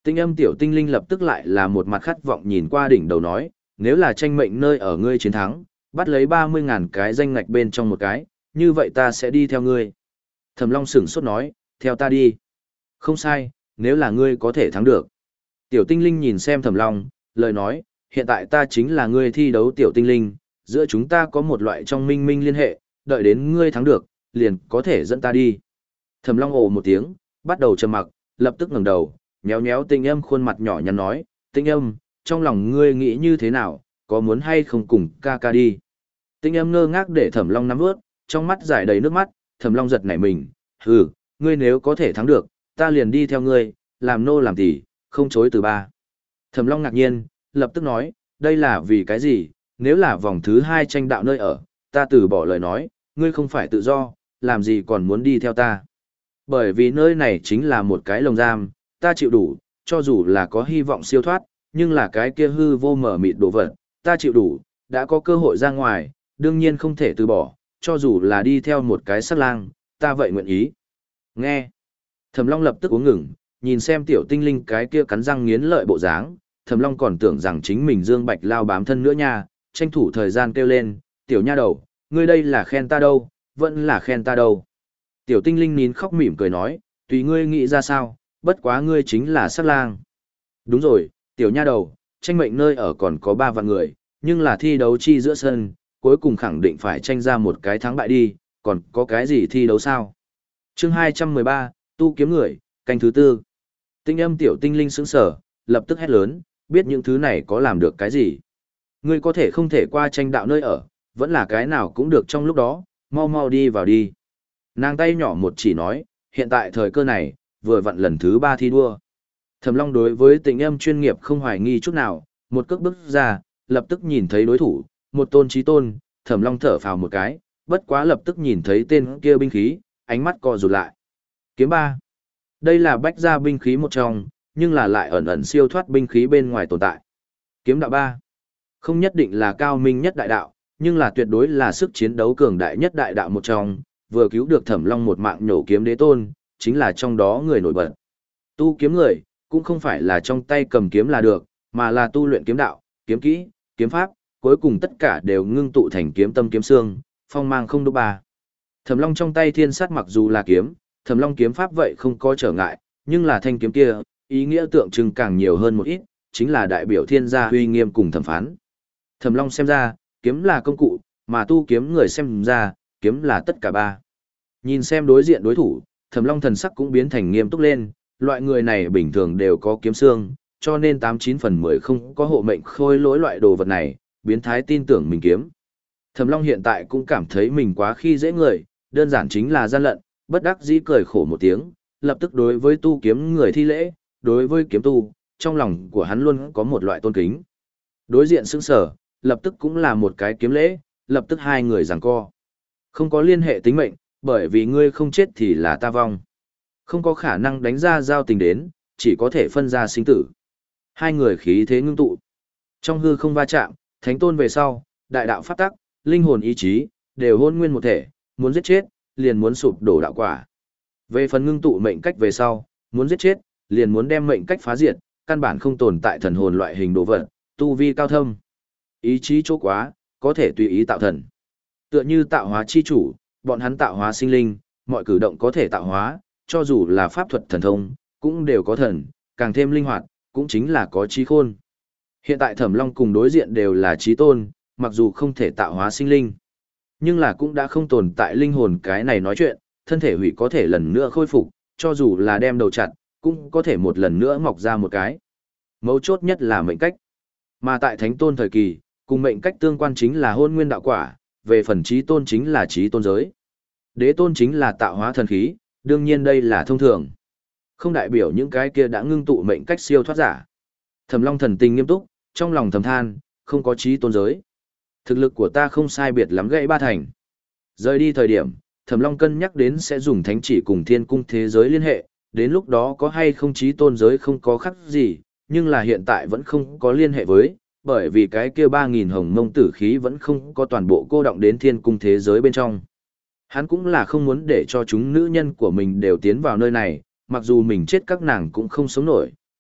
Tinh âm tiểu tinh linh lập tức lại là một mặt khát vọng nhìn qua đỉnh đầu nói, nếu là tranh mệnh nơi ở ngươi chiến thắng, bắt lấy ba mươi ngàn cái danh ngạch bên trong một cái, như vậy ta sẽ đi theo ngươi. Thẩm Long sửng sốt nói, theo ta đi. Không sai, nếu là ngươi có thể thắng được. Tiểu tinh linh nhìn xem Thẩm Long, lời nói, hiện tại ta chính là ngươi thi đấu tiểu tinh linh, giữa chúng ta có một loại trong minh minh liên hệ, đợi đến ngươi thắng được, liền có thể dẫn ta đi. Thẩm Long ồ một tiếng, bắt đầu trầm mặc, lập tức ngẩng đầu, méo méo tinh âm khuôn mặt nhỏ nhắn nói, tinh âm, trong lòng ngươi nghĩ như thế nào, có muốn hay không cùng ca ca đi. Tinh âm ngơ ngác để Thẩm Long nắm vớt, trong mắt giải đầy nước mắt, Thẩm Long giật nảy mình, hừ, ngươi nếu có thể thắng được, ta liền đi theo ngươi, làm nô làm tỳ, không chối từ ba. Thẩm Long ngạc nhiên, lập tức nói, đây là vì cái gì, nếu là vòng thứ hai tranh đạo nơi ở, ta từ bỏ lời nói, ngươi không phải tự do, làm gì còn muốn đi theo ta. Bởi vì nơi này chính là một cái lồng giam, ta chịu đủ, cho dù là có hy vọng siêu thoát, nhưng là cái kia hư vô mở mịt đồ vật, ta chịu đủ, đã có cơ hội ra ngoài, đương nhiên không thể từ bỏ, cho dù là đi theo một cái sắc lang, ta vậy nguyện ý. Nghe. Thẩm Long lập tức uống ngừng, nhìn xem tiểu tinh linh cái kia cắn răng nghiến lợi bộ dáng, Thẩm Long còn tưởng rằng chính mình Dương Bạch Lao bám thân nữa nha, tranh thủ thời gian kêu lên, tiểu nha đầu, ngươi đây là khen ta đâu, vẫn là khen ta đâu. Tiểu tinh linh nín khóc mỉm cười nói, tùy ngươi nghĩ ra sao, bất quá ngươi chính là sát lang. Đúng rồi, tiểu nha đầu, tranh mệnh nơi ở còn có ba vạn người, nhưng là thi đấu chi giữa sân, cuối cùng khẳng định phải tranh ra một cái thắng bại đi, còn có cái gì thi đấu sao? Chương hai trăm mười ba, tu kiếm người, canh thứ tư. Tinh âm tiểu tinh linh sững sờ, lập tức hét lớn, biết những thứ này có làm được cái gì. Ngươi có thể không thể qua tranh đạo nơi ở, vẫn là cái nào cũng được trong lúc đó, mau mau đi vào đi. Nàng tay nhỏ một chỉ nói, hiện tại thời cơ này, vừa vặn lần thứ ba thi đua. Thẩm Long đối với tình âm chuyên nghiệp không hoài nghi chút nào, một cước bước ra, lập tức nhìn thấy đối thủ, một tôn chí tôn, Thẩm Long thở phào một cái, bất quá lập tức nhìn thấy tên kia binh khí, ánh mắt co rụt lại. Kiếm ba. Đây là bách gia binh khí một trong, nhưng là lại ẩn ẩn siêu thoát binh khí bên ngoài tồn tại. Kiếm đạo ba. Không nhất định là cao minh nhất đại đạo, nhưng là tuyệt đối là sức chiến đấu cường đại nhất đại đạo một trong, vừa cứu được Thẩm Long một mạng nhổ kiếm đế tôn, chính là trong đó người nổi bật. Tu kiếm người, cũng không phải là trong tay cầm kiếm là được, mà là tu luyện kiếm đạo, kiếm kỹ, kiếm pháp, cuối cùng tất cả đều ngưng tụ thành kiếm tâm kiếm xương, phong mang không đúc ba. Thẩm Long trong tay thiên sát mặc dù là kiếm, Thẩm Long kiếm pháp vậy không có trở ngại, nhưng là thanh kiếm kia, ý nghĩa tượng trưng càng nhiều hơn một ít, chính là đại biểu thiên gia uy nghiêm cùng thẩm phán. Thẩm Long xem ra, kiếm là công cụ, mà tu kiếm người xem ra, kiếm là tất cả ba. Nhìn xem đối diện đối thủ, Thẩm Long thần sắc cũng biến thành nghiêm túc lên, loại người này bình thường đều có kiếm xương, cho nên tám chín phần mười không có hộ mệnh khôi lỗi loại đồ vật này, biến thái tin tưởng mình kiếm. Thẩm Long hiện tại cũng cảm thấy mình quá khi dễ người, đơn giản chính là gian lận, bất đắc dĩ cười khổ một tiếng, lập tức đối với tu kiếm người thi lễ, đối với kiếm tu, trong lòng của hắn luôn có một loại tôn kính. Đối diện sững sờ, lập tức cũng là một cái kiếm lễ, lập tức hai người giằng co. Không có liên hệ tính mệnh, bởi vì ngươi không chết thì là ta vong. Không có khả năng đánh ra giao tình đến, chỉ có thể phân ra sinh tử. Hai người khí thế ngưng tụ. Trong hư không va chạm, thánh tôn về sau, đại đạo pháp tắc, linh hồn ý chí, đều hôn nguyên một thể, muốn giết chết, liền muốn sụp đổ đạo quả. Về phần ngưng tụ mệnh cách về sau, muốn giết chết, liền muốn đem mệnh cách phá diệt, căn bản không tồn tại thần hồn loại hình đồ vật, tu vi cao thâm. Ý chí chỗ quá, có thể tùy ý tạo thần. Tựa như tạo hóa chi chủ, bọn hắn tạo hóa sinh linh, mọi cử động có thể tạo hóa, cho dù là pháp thuật thần thông, cũng đều có thần, càng thêm linh hoạt, cũng chính là có trí khôn. Hiện tại Thẩm Long cùng đối diện đều là trí tôn, mặc dù không thể tạo hóa sinh linh, nhưng là cũng đã không tồn tại linh hồn cái này nói chuyện, thân thể hủy có thể lần nữa khôi phục, cho dù là đem đầu chặt, cũng có thể một lần nữa mọc ra một cái. Mấu chốt nhất là mệnh cách. Mà tại Thánh Tôn thời kỳ, cùng mệnh cách tương quan chính là hôn nguyên đạo quả, về phần trí tôn chính là trí tôn giới. Đế tôn chính là tạo hóa thần khí, đương nhiên đây là thông thường. Không đại biểu những cái kia đã ngưng tụ mệnh cách siêu thoát giả. Thẩm Long thần tình nghiêm túc, trong lòng thầm than, không có trí tôn giới. Thực lực của ta không sai biệt lắm gãy ba thành. Rời đi thời điểm, Thẩm Long cân nhắc đến sẽ dùng thánh chỉ cùng thiên cung thế giới liên hệ, đến lúc đó có hay không trí tôn giới không có khác gì, nhưng là hiện tại vẫn không có liên hệ với, bởi vì cái kia ba nghìn hồng mông tử khí vẫn không có toàn bộ cô động đến thiên cung thế giới bên trong. Hắn cũng là không muốn để cho chúng nữ nhân của mình đều tiến vào nơi này, mặc dù mình chết các nàng cũng không sống nổi,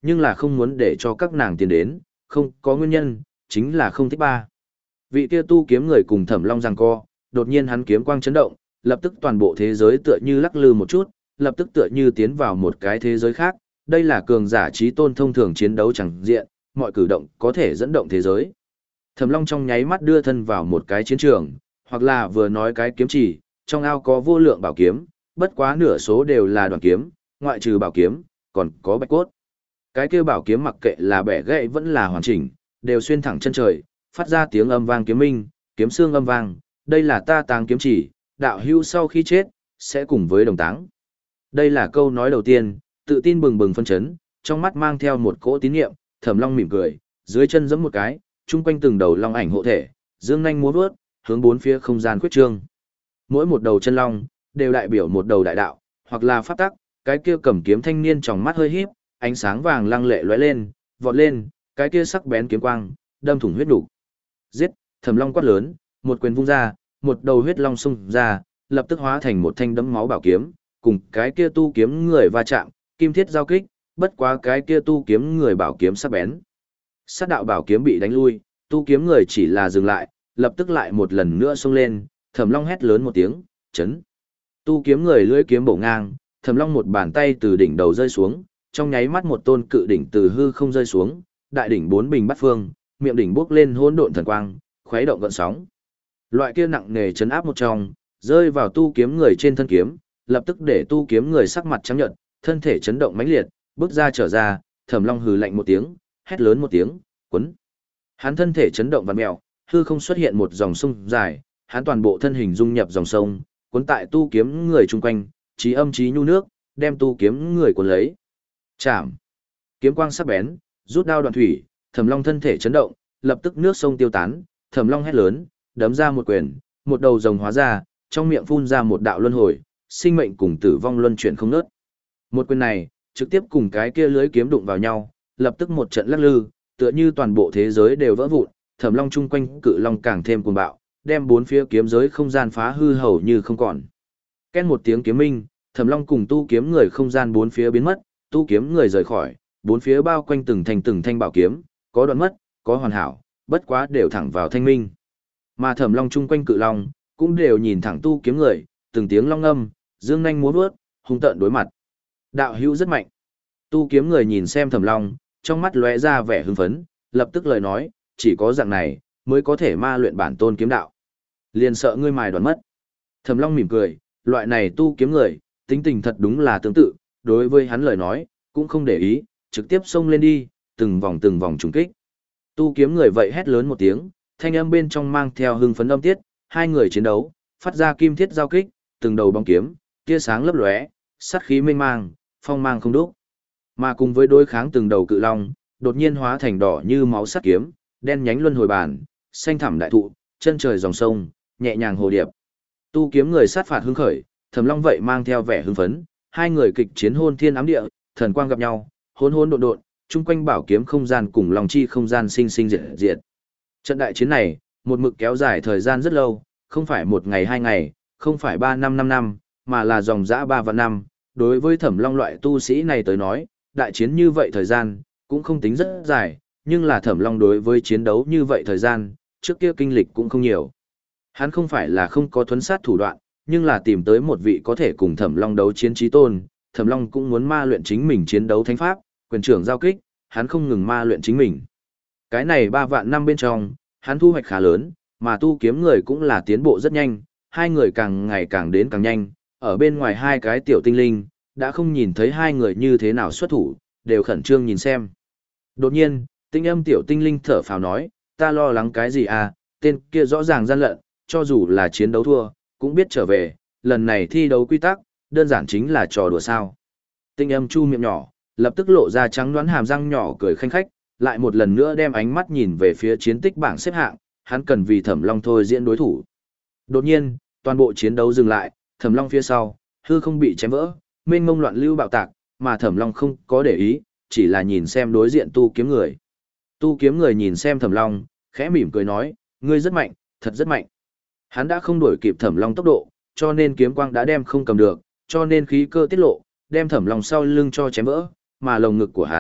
nhưng là không muốn để cho các nàng tiến đến, không có nguyên nhân, chính là không thích ba. Vị kia tu kiếm người cùng Thẩm Long giằng co, đột nhiên hắn kiếm quang chấn động, lập tức toàn bộ thế giới tựa như lắc lư một chút, lập tức tựa như tiến vào một cái thế giới khác, đây là cường giả trí tôn thông thường chiến đấu chẳng diện, mọi cử động có thể dẫn động thế giới. Thẩm Long trong nháy mắt đưa thân vào một cái chiến trường, hoặc là vừa nói cái kiếm chỉ, trong ao có vô lượng bảo kiếm, bất quá nửa số đều là đoàn kiếm, ngoại trừ bảo kiếm, còn có bạch cốt. Cái kia bảo kiếm mặc kệ là bẻ gãy vẫn là hoàn chỉnh, đều xuyên thẳng chân trời, phát ra tiếng âm vang kiếm minh, kiếm xương âm vang, đây là ta táng kiếm chỉ, đạo hưu sau khi chết, sẽ cùng với đồng táng. Đây là câu nói đầu tiên, tự tin bừng bừng phân chấn, trong mắt mang theo một cỗ tín niệm, Thẩm Long mỉm cười, dưới chân giẫm một cái, chung quanh từng đầu long ảnh hộ thể, dương nhanh múa vớt, hướng bốn phía không gian khuyết trương. Mỗi một đầu chân long đều đại biểu một đầu đại đạo, hoặc là pháp tắc, cái kia cầm kiếm thanh niên trong mắt hơi híp, ánh sáng vàng lăng lệ lóe lên, vọt lên, cái kia sắc bén kiếm quang, đâm thủng huyết đủ. Giết, Thẩm Long quát lớn, một quyền vung ra, một đầu huyết long xung ra, lập tức hóa thành một thanh đấm máu bảo kiếm, cùng cái kia tu kiếm người va chạm, kim thiết giao kích, bất quá cái kia tu kiếm người bảo kiếm sắc bén. Sát đạo bảo kiếm bị đánh lui, tu kiếm người chỉ là dừng lại, lập tức lại một lần nữa xông lên, Thẩm Long hét lớn một tiếng, chấn. Tu kiếm người lưỡi kiếm bổ ngang, Thẩm Long một bàn tay từ đỉnh đầu rơi xuống, trong nháy mắt một tôn cự đỉnh từ hư không rơi xuống, đại đỉnh bốn bình bắt phương, miệng đỉnh bốc lên hỗn độn thần quang, khuấy động gợn sóng. Loại kia nặng nề chấn áp một trong, rơi vào tu kiếm người trên thân kiếm, lập tức để tu kiếm người sắc mặt trắng nhợt, thân thể chấn động mãnh liệt, bước ra trở ra, Thẩm Long hừ lạnh một tiếng, hét lớn một tiếng, quấn. Hắn thân thể chấn động vặn mèo, hư không xuất hiện một dòng sông dài, hắn toàn bộ thân hình dung nhập dòng sông, cuốn tại tu kiếm người chung quanh, trí âm trí nhu nước, đem tu kiếm người cuốn lấy. Chạm. Kiếm quang sắc bén, rút đao đoạn thủy, Thẩm Long thân thể chấn động, lập tức nước sông tiêu tán, Thẩm Long hét lớn, đấm ra một quyền, một đầu rồng hóa ra, trong miệng phun ra một đạo luân hồi, sinh mệnh cùng tử vong luân chuyển không ngớt. Một quyền này, trực tiếp cùng cái kia lưới kiếm đụng vào nhau, lập tức một trận lắc lư, tựa như toàn bộ thế giới đều vỡ vụn, Thẩm Long chung quanh cự long càng thêm cuồng bạo, đem bốn phía kiếm giới không gian phá hư hầu như không còn. Két một tiếng kiếm minh, Thẩm Long cùng tu kiếm người không gian bốn phía biến mất, tu kiếm người rời khỏi, bốn phía bao quanh từng thành từng thanh bảo kiếm, có đoạn mất, có hoàn hảo, bất quá đều thẳng vào thanh minh. Mà Thẩm Long chung quanh cự long, cũng đều nhìn thẳng tu kiếm người, từng tiếng long âm, dương nhanh múa vớt, hung tợn đối mặt. Đạo hữu rất mạnh. Tu kiếm người nhìn xem Thẩm Long, trong mắt lóe ra vẻ hưng phấn, lập tức lời nói, chỉ có dạng này mới có thể ma luyện bản tôn kiếm đạo. Liền sợ ngươi mài đoán mất. Thẩm Long mỉm cười, loại này tu kiếm người, tính tình thật đúng là tương tự, đối với hắn lời nói, cũng không để ý, trực tiếp xông lên đi, từng vòng từng vòng trùng kích. Tu kiếm người vậy hét lớn một tiếng, thanh âm bên trong mang theo hưng phấn âm tiết, hai người chiến đấu, phát ra kim thiết giao kích, từng đầu bóng kiếm, tia sáng lấp lóe, sát khí mênh mang, phong mang không đúc. Mà cùng với đối kháng từng đầu cự long, đột nhiên hóa thành đỏ như máu sắt kiếm, đen nhánh luân hồi bản, xanh thẳm đại thụ, chân trời dòng sông, nhẹ nhàng hồ điệp. Tu kiếm người sát phạt hưng khởi, Thẩm Long vậy mang theo vẻ hưng phấn, hai người kịch chiến hôn thiên ám địa, thần quang gặp nhau, hỗn hỗn độn độn, chung quanh bảo kiếm không gian cùng long chi không gian sinh sinh diệt diệt. Trận đại chiến này, một mực kéo dài thời gian rất lâu, không phải một ngày hai ngày, không phải ba năm năm năm, mà là dòng dã ba vạn năm. Đối với Thẩm Long loại tu sĩ này tới nói, đại chiến như vậy thời gian, cũng không tính rất dài, nhưng là Thẩm Long đối với chiến đấu như vậy thời gian, trước kia kinh lịch cũng không nhiều. Hắn không phải là không có thuấn sát thủ đoạn, nhưng là tìm tới một vị có thể cùng Thẩm Long đấu chiến chí tôn, Thẩm Long cũng muốn ma luyện chính mình chiến đấu thánh pháp, quyền trưởng giao kích, hắn không ngừng ma luyện chính mình. Cái này ba vạn năm bên trong, hắn thu hoạch khá lớn, mà tu kiếm người cũng là tiến bộ rất nhanh, hai người càng ngày càng đến càng nhanh, ở bên ngoài hai cái tiểu tinh linh, đã không nhìn thấy hai người như thế nào xuất thủ, đều khẩn trương nhìn xem. Đột nhiên, tinh âm tiểu tinh linh thở phào nói, ta lo lắng cái gì à, tên kia rõ ràng gian lận, cho dù là chiến đấu thua, cũng biết trở về, lần này thi đấu quy tắc, đơn giản chính là trò đùa sao. Tinh âm chu miệng nhỏ, lập tức lộ ra trắng đoán hàm răng nhỏ cười khanh khách, lại một lần nữa đem ánh mắt nhìn về phía chiến tích bảng xếp hạng, hắn cần vì Thẩm Long thôi diễn đối thủ. Đột nhiên, toàn bộ chiến đấu dừng lại, Thẩm Long phía sau, hư không bị chém vỡ, mênh mông loạn lưu bạo tạc, mà Thẩm Long không có để ý, chỉ là nhìn xem đối diện tu kiếm người. Tu kiếm người nhìn xem Thẩm Long, khẽ mỉm cười nói, ngươi rất mạnh, thật rất mạnh. Hắn đã không đuổi kịp Thẩm Long tốc độ, cho nên kiếm quang đã đem không cầm được, cho nên khí cơ tiết lộ, đem Thẩm Long sau lưng cho chém vỡ, mà lồng ngực của hắn,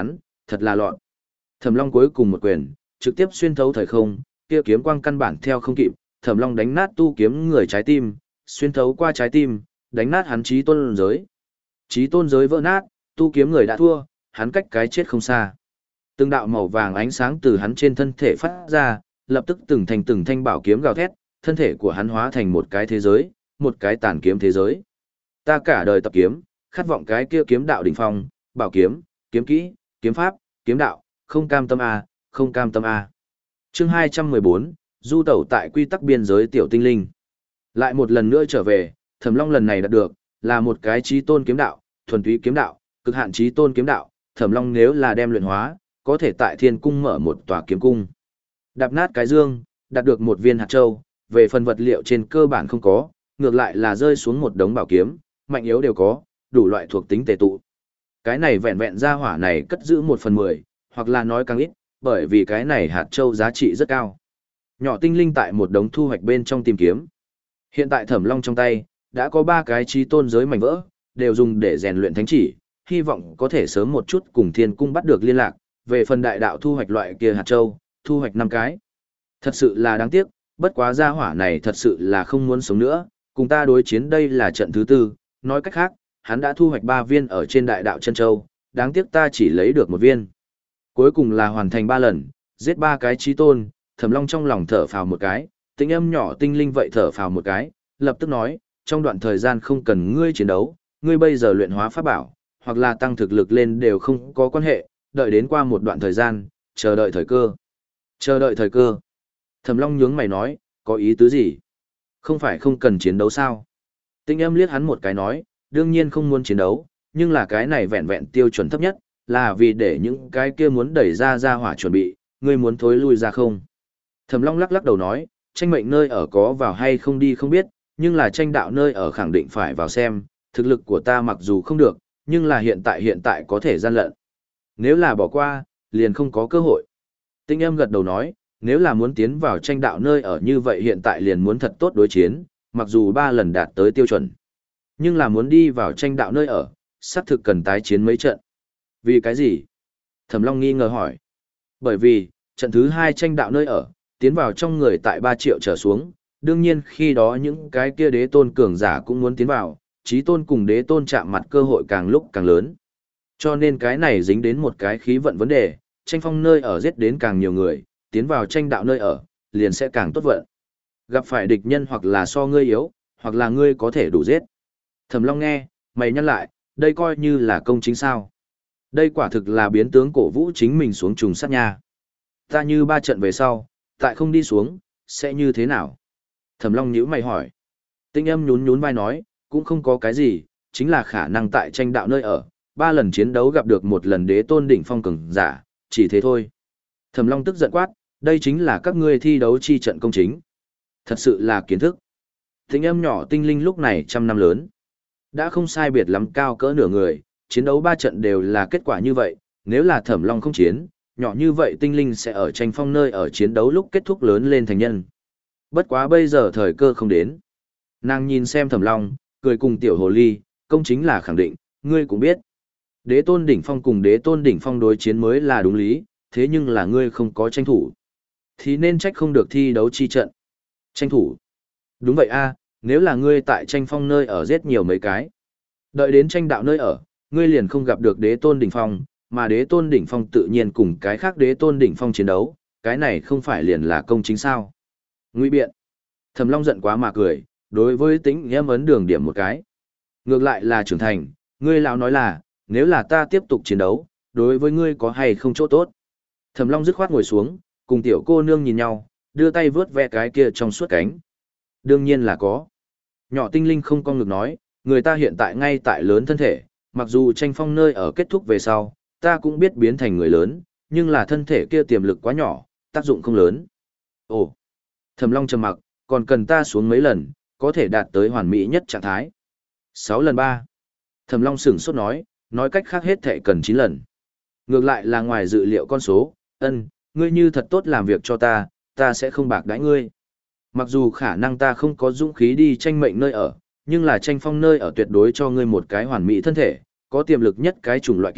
thật là lọn. Thẩm Long cuối cùng một quyền, trực tiếp xuyên thấu thời không, kia kiếm quang căn bản theo không kịp, Thẩm Long đánh nát tu kiếm người trái tim, xuyên thấu qua trái tim, đánh nát hắn chí tôn giới. Chí tôn giới vỡ nát, tu kiếm người đã thua, hắn cách cái chết không xa. Từng đạo màu vàng ánh sáng từ hắn trên thân thể phát ra, lập tức từng thành từng thanh bảo kiếm gào thét, thân thể của hắn hóa thành một cái thế giới, một cái tàn kiếm thế giới. Ta cả đời tập kiếm, khát vọng cái kia kiếm đạo đỉnh phong, bảo kiếm, kiếm kỹ, kiếm pháp, kiếm đạo, không cam tâm a, không cam tâm a. Chương hai trăm mười bốn, du tẩu tại quy tắc biên giới tiểu tinh linh. Lại một lần nữa trở về, Thẩm Long lần này đạt được là một cái chí tôn kiếm đạo, thuần túy kiếm đạo, cực hạn chí tôn kiếm đạo, Thẩm Long nếu là đem luyện hóa, có thể tại Thiên cung mở một tòa kiếm cung. Đạp nát cái dương, đạt được một viên hạt châu, về phần vật liệu trên cơ bản không có, ngược lại là rơi xuống một đống bảo kiếm, mạnh yếu đều có, đủ loại thuộc tính tề tụ. Cái này vẹn vẹn ra hỏa này cất giữ một phần mười, hoặc là nói càng ít, bởi vì cái này hạt châu giá trị rất cao. Nhỏ tinh linh tại một đống thu hoạch bên trong tìm kiếm. Hiện tại Thẩm Long trong tay, đã có ba cái chí tôn giới mảnh vỡ, đều dùng để rèn luyện thánh chỉ, hy vọng có thể sớm một chút cùng Thiên cung bắt được liên lạc, về phần đại đạo thu hoạch loại kia hạt châu, thu hoạch năm cái. Thật sự là đáng tiếc, bất quá gia hỏa này thật sự là không muốn sống nữa, cùng ta đối chiến đây là trận thứ tư, nói cách khác, hắn đã thu hoạch ba viên ở trên đại đạo chân châu, đáng tiếc ta chỉ lấy được một viên. Cuối cùng là hoàn thành ba lần, giết ba cái chí tôn, Thẩm Long trong lòng thở phào một cái, tinh âm nhỏ tinh linh vậy thở phào một cái, lập tức nói, trong đoạn thời gian không cần ngươi chiến đấu, ngươi bây giờ luyện hóa pháp bảo, hoặc là tăng thực lực lên đều không có quan hệ, đợi đến qua một đoạn thời gian, chờ đợi thời cơ. Chờ đợi thời cơ. Thẩm Long nhướng mày nói, có ý tứ gì? Không phải không cần chiến đấu sao? Tinh âm liếc hắn một cái nói, đương nhiên không muốn chiến đấu, nhưng là cái này vẹn vẹn tiêu chuẩn thấp nhất, là vì để những cái kia muốn đẩy ra ra hỏa chuẩn bị, ngươi muốn thối lui ra không? Thẩm Long lắc lắc đầu nói, tranh mệnh nơi ở có vào hay không đi không biết, nhưng là tranh đạo nơi ở khẳng định phải vào xem, thực lực của ta mặc dù không được, nhưng là hiện tại hiện tại có thể gian lận. Nếu là bỏ qua, liền không có cơ hội. Tinh âm gật đầu nói, nếu là muốn tiến vào tranh đạo nơi ở như vậy hiện tại liền muốn thật tốt đối chiến, mặc dù ba lần đạt tới tiêu chuẩn. Nhưng là muốn đi vào tranh đạo nơi ở, xác thực cần tái chiến mấy trận. Vì cái gì? Thẩm Long nghi ngờ hỏi. Bởi vì, trận thứ hai tranh đạo nơi ở, tiến vào trong người tại ba triệu trở xuống, đương nhiên khi đó những cái kia đế tôn cường giả cũng muốn tiến vào, chí tôn cùng đế tôn chạm mặt cơ hội càng lúc càng lớn. Cho nên cái này dính đến một cái khí vận vấn đề, tranh phong nơi ở giết đến càng nhiều người, tiến vào tranh đạo nơi ở, liền sẽ càng tốt vận. Gặp phải địch nhân hoặc là so ngươi yếu, hoặc là ngươi có thể đủ giết. Thẩm Long nghe, mày nhăn lại, đây coi như là công chính sao. Đây quả thực là biến tướng cổ vũ chính mình xuống trùng sát nha. Ta như ba trận về sau, tại không đi xuống, sẽ như thế nào? Thẩm Long nhíu mày hỏi. Tinh âm nhún nhún vai nói, cũng không có cái gì, chính là khả năng tại tranh đạo nơi ở, ba lần chiến đấu gặp được một lần đế tôn đỉnh phong cường giả, chỉ thế thôi. Thẩm Long tức giận quát, đây chính là các ngươi thi đấu chi trận công chính. Thật sự là kiến thức. Tinh âm nhỏ tinh linh lúc này trăm năm lớn. Đã không sai biệt lắm cao cỡ nửa người, chiến đấu ba trận đều là kết quả như vậy, nếu là Thẩm Long không chiến, nhỏ như vậy tinh linh sẽ ở tranh phong nơi ở chiến đấu lúc kết thúc lớn lên thành nhân. Bất quá bây giờ thời cơ không đến. Nàng nhìn xem Thẩm Long, cười cùng tiểu hồ ly, công chính là khẳng định, ngươi cũng biết. Đế tôn đỉnh phong cùng đế tôn đỉnh phong đối chiến mới là đúng lý, thế nhưng là ngươi không có tranh thủ. Thì nên trách không được thi đấu chi trận. Tranh thủ. Đúng vậy a, nếu là ngươi tại tranh phong nơi ở giết nhiều mấy cái. Đợi đến tranh đạo nơi ở, ngươi liền không gặp được đế tôn đỉnh phong, mà đế tôn đỉnh phong tự nhiên cùng cái khác đế tôn đỉnh phong chiến đấu, cái này không phải liền là công chính sao. Ngụy biện. Thẩm Long giận quá mà cười, đối với Tĩnh Em ấn đường điểm một cái. Ngược lại là trưởng thành, ngươi lão nói là, nếu là ta tiếp tục chiến đấu, đối với ngươi có hay không chỗ tốt. Thẩm Long dứt khoát ngồi xuống, cùng tiểu cô nương nhìn nhau, đưa tay vướt ve cái kia trong suốt cánh. Đương nhiên là có. Nhỏ tinh linh không con ngực nói, người ta hiện tại ngay tại lớn thân thể, mặc dù tranh phong nơi ở kết thúc về sau, ta cũng biết biến thành người lớn, nhưng là thân thể kia tiềm lực quá nhỏ, tác dụng không lớn. Ồ, Thẩm Long trầm mặc, còn cần ta xuống mấy lần, có thể đạt tới hoàn mỹ nhất trạng thái. Sáu lần ba. Thẩm Long sửng sốt nói, nói cách khác hết thể cần chín lần. Ngược lại là ngoài dự liệu con số, ân, ngươi như thật tốt làm việc cho ta, ta sẽ không bạc đãi ngươi. Mặc dù khả năng ta không có dũng khí đi tranh mệnh nơi ở, nhưng là tranh phong nơi ở tuyệt đối cho ngươi một cái hoàn mỹ thân thể, có tiềm lực nhất cái chủng loại kia,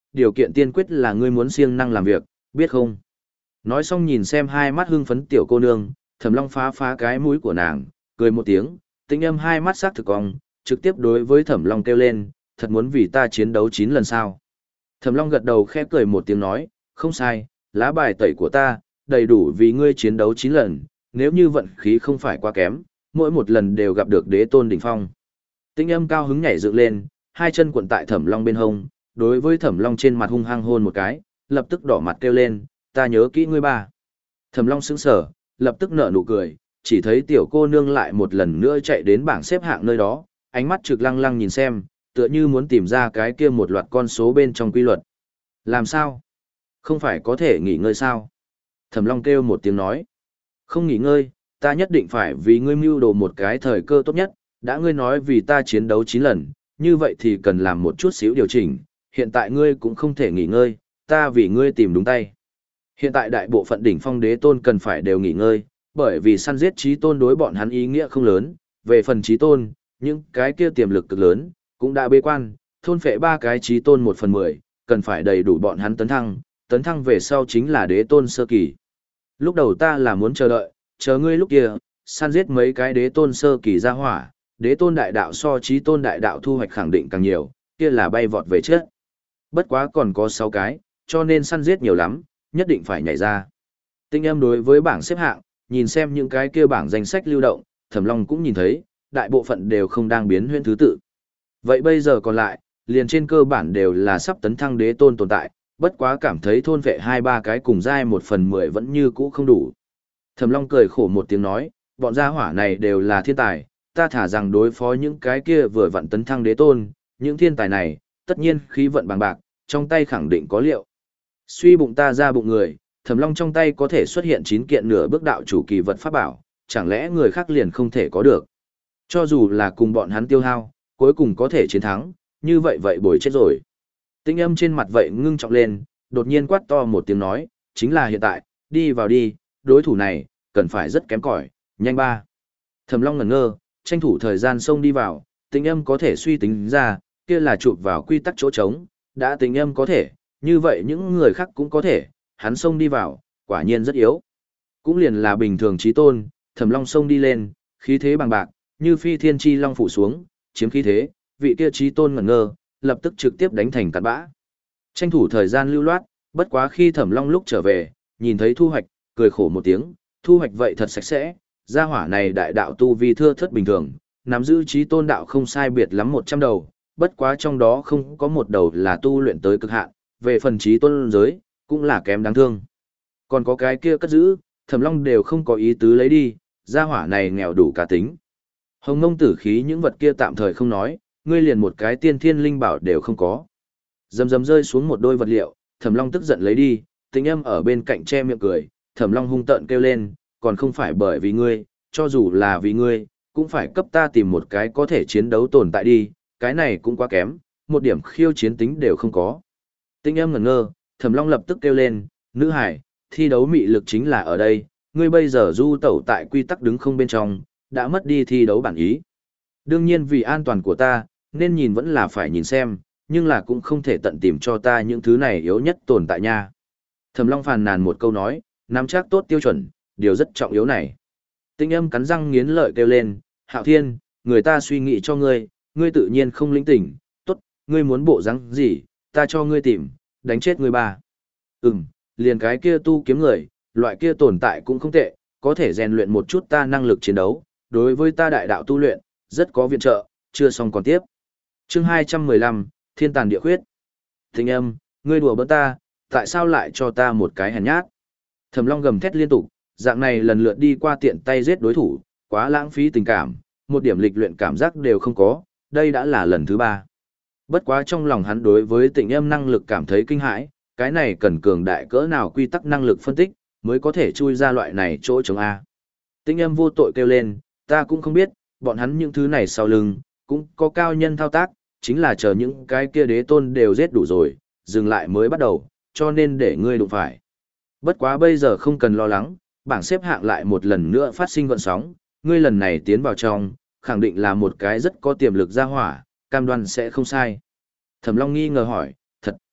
điều kiện tiên quyết là ngươi muốn siêng năng làm việc, biết không? Nói xong nhìn xem hai mắt hưng phấn tiểu cô nương, Thẩm Long phá phá cái mũi của nàng, cười một tiếng, Tĩnh Âm hai mắt sắc thực cong, trực tiếp đối với Thẩm Long kêu lên, thật muốn vì ta chiến đấu chín lần sao? Thẩm Long gật đầu khẽ cười một tiếng nói, không sai, lá bài tẩy của ta, đầy đủ vì ngươi chiến đấu chín lần, nếu như vận khí không phải quá kém, mỗi một lần đều gặp được đế tôn đỉnh phong. Tĩnh Âm cao hứng nhảy dựng lên, hai chân cuộn tại Thẩm Long bên hông, đối với Thẩm Long trên mặt hung hăng hôn một cái, lập tức đỏ mặt kêu lên, ta nhớ kỹ ngươi ba. Thẩm Long sững sờ, lập tức nở nụ cười, chỉ thấy tiểu cô nương lại một lần nữa chạy đến bảng xếp hạng nơi đó, ánh mắt trực lăng lăng nhìn xem, tựa như muốn tìm ra cái kia một loạt con số bên trong quy luật. Làm sao? Không phải có thể nghỉ ngơi sao? Thẩm Long kêu một tiếng nói. Không nghỉ ngơi, ta nhất định phải vì ngươi mưu đồ một cái thời cơ tốt nhất, đã ngươi nói vì ta chiến đấu chín lần, như vậy thì cần làm một chút xíu điều chỉnh, hiện tại ngươi cũng không thể nghỉ ngơi, ta vì ngươi tìm đúng tay. Hiện tại đại bộ phận đỉnh phong đế tôn cần phải đều nghỉ ngơi, bởi vì săn giết chí tôn đối bọn hắn ý nghĩa không lớn, về phần chí tôn, những cái kia tiềm lực cực lớn, cũng đã bế quan, thôn phệ ba cái chí tôn một phần mười, cần phải đầy đủ bọn hắn tấn thăng, tấn thăng về sau chính là đế tôn sơ kỳ. Lúc đầu ta là muốn chờ đợi, chờ ngươi lúc kia, săn giết mấy cái đế tôn sơ kỳ ra hỏa, đế tôn đại đạo so chí tôn đại đạo thu hoạch khẳng định càng nhiều, kia là bay vọt về trước. Bất quá còn có sáu cái, cho nên săn giết nhiều lắm, nhất định phải nhảy ra. Tinh Âm đối với bảng xếp hạng, nhìn xem những cái kia bảng danh sách lưu động, Thẩm Long cũng nhìn thấy, đại bộ phận đều không đang biến huyễn thứ tự. Vậy bây giờ còn lại, liền trên cơ bản đều là sắp tấn thăng đế tôn tồn tại, bất quá cảm thấy thôn vệ hai ba cái cùng giai một phần mười vẫn như cũ không đủ. Thẩm Long cười khổ một tiếng nói, bọn gia hỏa này đều là thiên tài, ta thả rằng đối phó những cái kia vừa vặn tấn thăng đế tôn, những thiên tài này, tất nhiên khí vận bằng bạc, trong tay khẳng định có liệu. Suy bụng ta ra bụng người, Thẩm Long trong tay có thể xuất hiện chín kiện nửa bước đạo chủ kỳ vật pháp bảo, chẳng lẽ người khác liền không thể có được. Cho dù là cùng bọn hắn tiêu hao, cuối cùng có thể chiến thắng, như vậy vậy bồi chết rồi. Tinh Âm trên mặt vậy ngưng trọng lên, đột nhiên quát to một tiếng nói, chính là hiện tại, đi vào đi, đối thủ này, cần phải rất kém cỏi, nhanh ba. Thẩm Long ngẩn ngơ, tranh thủ thời gian xông đi vào, Tinh Âm có thể suy tính ra, kia là chụp vào quy tắc chỗ trống, đã Tinh Âm có thể, như vậy những người khác cũng có thể, hắn xông đi vào, quả nhiên rất yếu. Cũng liền là bình thường chí tôn, Thẩm Long xông đi lên, khí thế bằng bạc, như phi thiên chi long phủ xuống, chiếm khí thế, vị kia chí tôn ngẩn ngơ, lập tức trực tiếp đánh thành cát bã. Tranh thủ thời gian lưu loát, bất quá khi Thẩm Long lúc trở về, nhìn thấy thu hoạch, cười khổ một tiếng, thu hoạch vậy thật sạch sẽ, gia hỏa này đại đạo tu vi thưa thớt bình thường, nắm giữ chí tôn đạo không sai biệt lắm một trăm đầu, bất quá trong đó không có một đầu là tu luyện tới cực hạn, về phần chí tôn giới, cũng là kém đáng thương. Còn có cái kia cất giữ, Thẩm Long đều không có ý tứ lấy đi, gia hỏa này nghèo đủ cả tính. Hồng Ngông tử khí những vật kia tạm thời không nói, ngươi liền một cái tiên thiên linh bảo đều không có. Dầm dầm rơi xuống một đôi vật liệu, Thẩm Long tức giận lấy đi, Tĩnh Âm ở bên cạnh che miệng cười, Thẩm Long hung tợn kêu lên, còn không phải bởi vì ngươi, cho dù là vì ngươi, cũng phải cấp ta tìm một cái có thể chiến đấu tồn tại đi, cái này cũng quá kém, một điểm khiêu chiến tính đều không có. Tĩnh Âm ngẩn ngơ, Thẩm Long lập tức kêu lên, nữ hải, thi đấu mị lực chính là ở đây, ngươi bây giờ du tẩu tại quy tắc đứng không bên trong, đã mất đi thi đấu bản ý. Đương nhiên vì an toàn của ta, nên nhìn vẫn là phải nhìn xem, nhưng là cũng không thể tận tìm cho ta những thứ này yếu nhất tồn tại nha. Thẩm Long phàn nàn một câu nói, nắm chắc tốt tiêu chuẩn, điều rất trọng yếu này. Tĩnh Âm cắn răng nghiến lợi kêu lên, Hạo Thiên, người ta suy nghĩ cho ngươi, ngươi tự nhiên không lĩnh tỉnh, tốt, ngươi muốn bộ rắn gì, ta cho ngươi tìm, đánh chết ngươi ba. Ừm, liền cái kia tu kiếm người, loại kia tồn tại cũng không tệ, có thể rèn luyện một chút ta năng lực chiến đấu, đối với ta đại đạo tu luyện, rất có viện trợ, chưa xong còn tiếp. Chương hai trăm mười lăm, Thiên Tàn Địa Khuyết. Tĩnh Âm, ngươi đùa bỡn ta, tại sao lại cho ta một cái hèn nhát? Thẩm Long gầm thét liên tục, dạng này lần lượt đi qua tiện tay giết đối thủ, quá lãng phí tình cảm, một điểm lịch luyện cảm giác đều không có, đây đã là lần thứ ba. Bất quá trong lòng hắn đối với Tĩnh Âm năng lực cảm thấy kinh hãi, cái này cần cường đại cỡ nào quy tắc năng lực phân tích, mới có thể chui ra loại này chỗ chống A. Tĩnh Âm vô tội kêu lên, ta cũng không biết, bọn hắn những thứ này sau lưng, cũng có cao nhân thao tác, chính là chờ những cái kia đế tôn đều giết đủ rồi, dừng lại mới bắt đầu, cho nên để ngươi đụng phải. Bất quá bây giờ không cần lo lắng, bảng xếp hạng lại một lần nữa phát sinh gợn sóng, ngươi lần này tiến vào trong, khẳng định là một cái rất có tiềm lực ra hỏa, cam đoan sẽ không sai. Thẩm Long nghi ngờ hỏi, thật,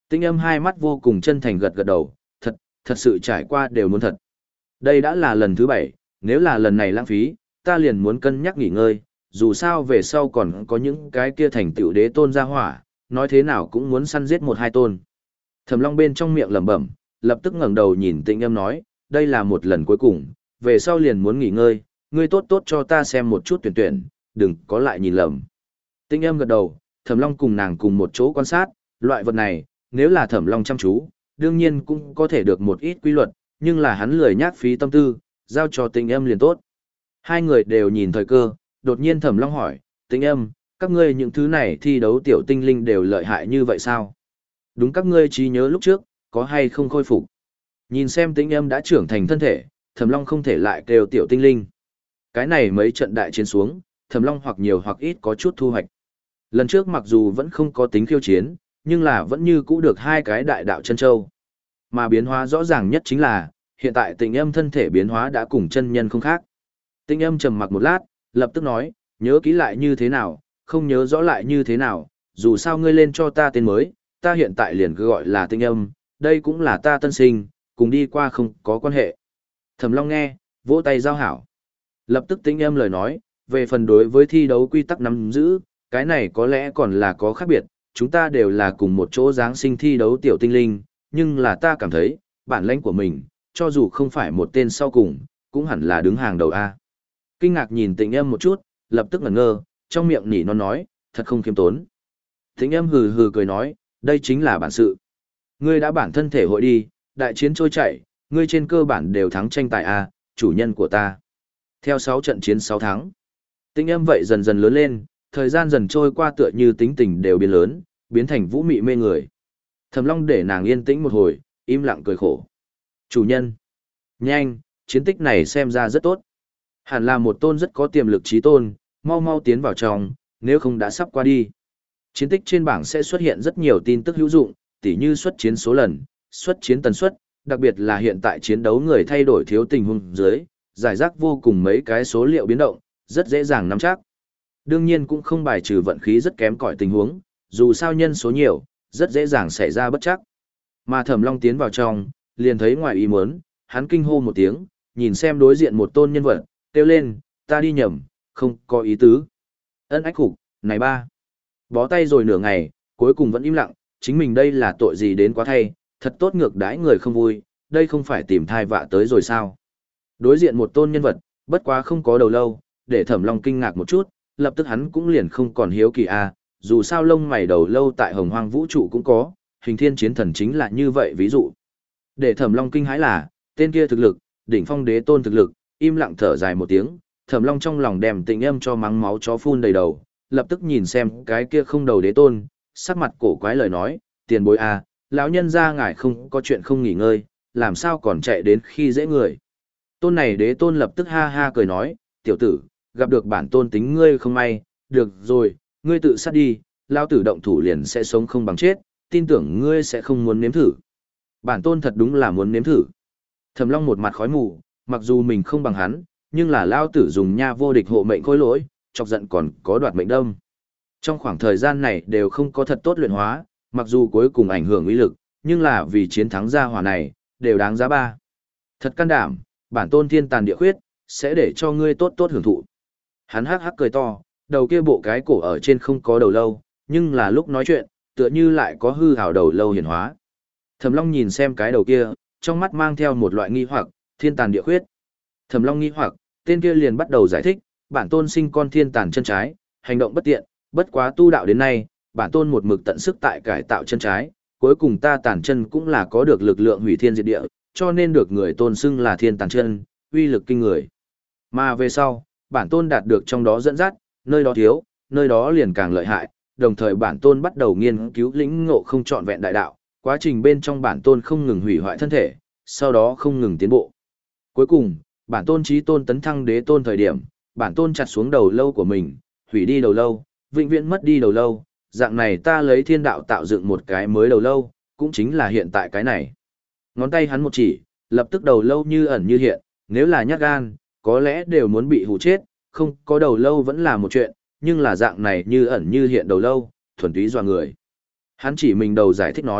Tinh âm hai mắt vô cùng chân thành gật gật đầu, thật, thật sự trải qua đều muốn thật. Đây đã là lần thứ bảy, nếu là lần này lãng phí, ta liền muốn cân nhắc nghỉ ngơi, dù sao về sau còn có những cái kia thành tựu đế tôn ra hỏa, nói thế nào cũng muốn săn giết một hai tôn. Thẩm Long bên trong miệng lẩm bẩm, lập tức ngẩng đầu nhìn Tĩnh Âm nói, đây là một lần cuối cùng, về sau liền muốn nghỉ ngơi, ngươi tốt tốt cho ta xem một chút tuyển tuyển, đừng có lại nhìn lầm. Tĩnh Âm gật đầu, Thẩm Long cùng nàng cùng một chỗ quan sát, loại vật này, nếu là Thẩm Long chăm chú, đương nhiên cũng có thể được một ít quy luật, nhưng là hắn lười nhác phí tâm tư, giao cho Tĩnh Âm liền tốt. Hai người đều nhìn thời cơ, đột nhiên Thẩm Long hỏi, Tĩnh Âm, các ngươi những thứ này thi đấu tiểu tinh linh đều lợi hại như vậy sao? Đúng các ngươi trí nhớ lúc trước, có hay không khôi phục? Nhìn xem Tĩnh Âm đã trưởng thành thân thể, Thẩm Long không thể lại kêu tiểu tinh linh. Cái này mấy trận đại chiến xuống, Thẩm Long hoặc nhiều hoặc ít có chút thu hoạch. Lần trước mặc dù vẫn không có tính khiêu chiến, nhưng là vẫn như cũ được hai cái đại đạo chân châu. Mà biến hóa rõ ràng nhất chính là, hiện tại Tĩnh Âm thân thể biến hóa đã cùng chân nhân không khác. Tĩnh Âm trầm mặc một lát, lập tức nói, nhớ kỹ lại như thế nào, không nhớ rõ lại như thế nào, dù sao ngươi lên cho ta tên mới, ta hiện tại liền cứ gọi là Tĩnh Âm, đây cũng là ta tân sinh, cùng đi qua không có quan hệ. Thẩm Long nghe, vỗ tay giao hảo. Lập tức Tĩnh Âm lời nói, về phần đối với thi đấu quy tắc nắm giữ, cái này có lẽ còn là có khác biệt, chúng ta đều là cùng một chỗ giáng sinh thi đấu tiểu tinh linh, nhưng là ta cảm thấy, bản lãnh của mình, cho dù không phải một tên sau cùng, cũng hẳn là đứng hàng đầu A. Kinh ngạc nhìn Tĩnh Âm một chút, lập tức ngẩn ngơ, trong miệng nỉ non nói, thật không khiêm tốn. Tĩnh Âm hừ hừ cười nói, đây chính là bản sự. Ngươi đã bản thân thể hội đi, đại chiến trôi chảy, ngươi trên cơ bản đều thắng tranh tài A, chủ nhân của ta. Theo sáu trận chiến sáu thắng, Tĩnh Âm vậy dần dần lớn lên, thời gian dần trôi qua tựa như tính tình đều biến lớn, biến thành vũ mị mê người. Thẩm Long để nàng yên tĩnh một hồi, im lặng cười khổ. Chủ nhân, nhanh, chiến tích này xem ra rất tốt. Hẳn là một tôn rất có tiềm lực trí tôn, mau mau tiến vào trong, nếu không đã sắp qua đi. Chiến tích trên bảng sẽ xuất hiện rất nhiều tin tức hữu dụng, tỉ như xuất chiến số lần, xuất chiến tần suất, đặc biệt là hiện tại chiến đấu người thay đổi thiếu tình huống dưới, giải rác vô cùng mấy cái số liệu biến động, rất dễ dàng nắm chắc. Đương nhiên cũng không bài trừ vận khí rất kém cỏi tình huống, dù sao nhân số nhiều, rất dễ dàng xảy ra bất chắc. Mà Thẩm Long tiến vào trong, liền thấy ngoài ý muốn, hắn kinh hô một tiếng, nhìn xem đối diện một tôn nhân vật, kêu lên, ta đi nhầm, không có ý tứ. Ân ách khục, này ba. Bó tay rồi nửa ngày, cuối cùng vẫn im lặng, chính mình đây là tội gì đến quá thay, thật tốt ngược đãi người không vui, đây không phải tìm thai vạ tới rồi sao. Đối diện một tôn nhân vật, bất quá không có đầu lâu, để Thẩm Long kinh ngạc một chút, lập tức hắn cũng liền không còn hiếu kỳ a, dù sao lông mày đầu lâu tại Hồng Hoang vũ trụ cũng có, Hình Thiên Chiến Thần chính là như vậy ví dụ. Để Thẩm Long kinh hãi là, tên kia thực lực, đỉnh phong đế tôn thực lực, im lặng thở dài một tiếng, Thẩm Long trong lòng đem Tĩnh Âm cho mắng máu chó phun đầy đầu, lập tức nhìn xem cái kia không đầu đế tôn, sắc mặt cổ quái lời nói, tiền bối a, lão nhân gia ngài không có chuyện không nghỉ ngơi, làm sao còn chạy đến khi dễ người. Tôn này đế tôn lập tức ha ha cười nói, tiểu tử, gặp được bản tôn tính ngươi không may, được rồi, ngươi tự sát đi, lao tử động thủ liền sẽ sống không bằng chết, tin tưởng ngươi sẽ không muốn nếm thử. Bản tôn thật đúng là muốn nếm thử. Thẩm Long một mặt khói mù, mặc dù mình không bằng hắn, nhưng là lao tử dùng nha vô địch hộ mệnh khôi lỗi, chọc giận còn có đoạt mệnh đâm. Trong khoảng thời gian này đều không có thật tốt luyện hóa, mặc dù cuối cùng ảnh hưởng uy lực, nhưng là vì chiến thắng gia hỏa này, đều đáng giá ba. Thật can đảm, bản tôn thiên tàn địa khuyết, sẽ để cho ngươi tốt tốt hưởng thụ. Hắn hắc hắc cười to, đầu kia bộ cái cổ ở trên không có đầu lâu, nhưng là lúc nói chuyện, tựa như lại có hư hào đầu lâu hiển hóa. Thẩm Long nhìn xem cái đầu kia, trong mắt mang theo một loại nghi hoặc, thiên tàn địa khuyết. Thẩm Long nghi hoặc, tên kia liền bắt đầu giải thích, bản tôn sinh con thiên tàn chân trái, hành động bất tiện, bất quá tu đạo đến nay, bản tôn một mực tận sức tại cải tạo chân trái, cuối cùng ta tàn chân cũng là có được lực lượng hủy thiên diệt địa, cho nên được người tôn xưng là thiên tàn chân, uy lực kinh người. Mà về sau, bản tôn đạt được trong đó dẫn dắt, nơi đó thiếu, nơi đó liền càng lợi hại, đồng thời bản tôn bắt đầu nghiên cứu lĩnh ngộ không trọn vẹn đại đạo, quá trình bên trong bản tôn không ngừng hủy hoại thân thể, sau đó không ngừng tiến bộ. Cuối cùng, bản tôn chí tôn tấn thăng đế tôn thời điểm, bản tôn chặt xuống đầu lâu của mình, hủy đi đầu lâu, vĩnh viễn mất đi đầu lâu, dạng này ta lấy thiên đạo tạo dựng một cái mới đầu lâu, cũng chính là hiện tại cái này. Ngón tay hắn một chỉ, lập tức đầu lâu như ẩn như hiện, nếu là nhát gan, có lẽ đều muốn bị hù chết, không có đầu lâu vẫn là một chuyện, nhưng là dạng này như ẩn như hiện đầu lâu, thuần túy dọa người. Hắn chỉ mình đầu giải thích nói,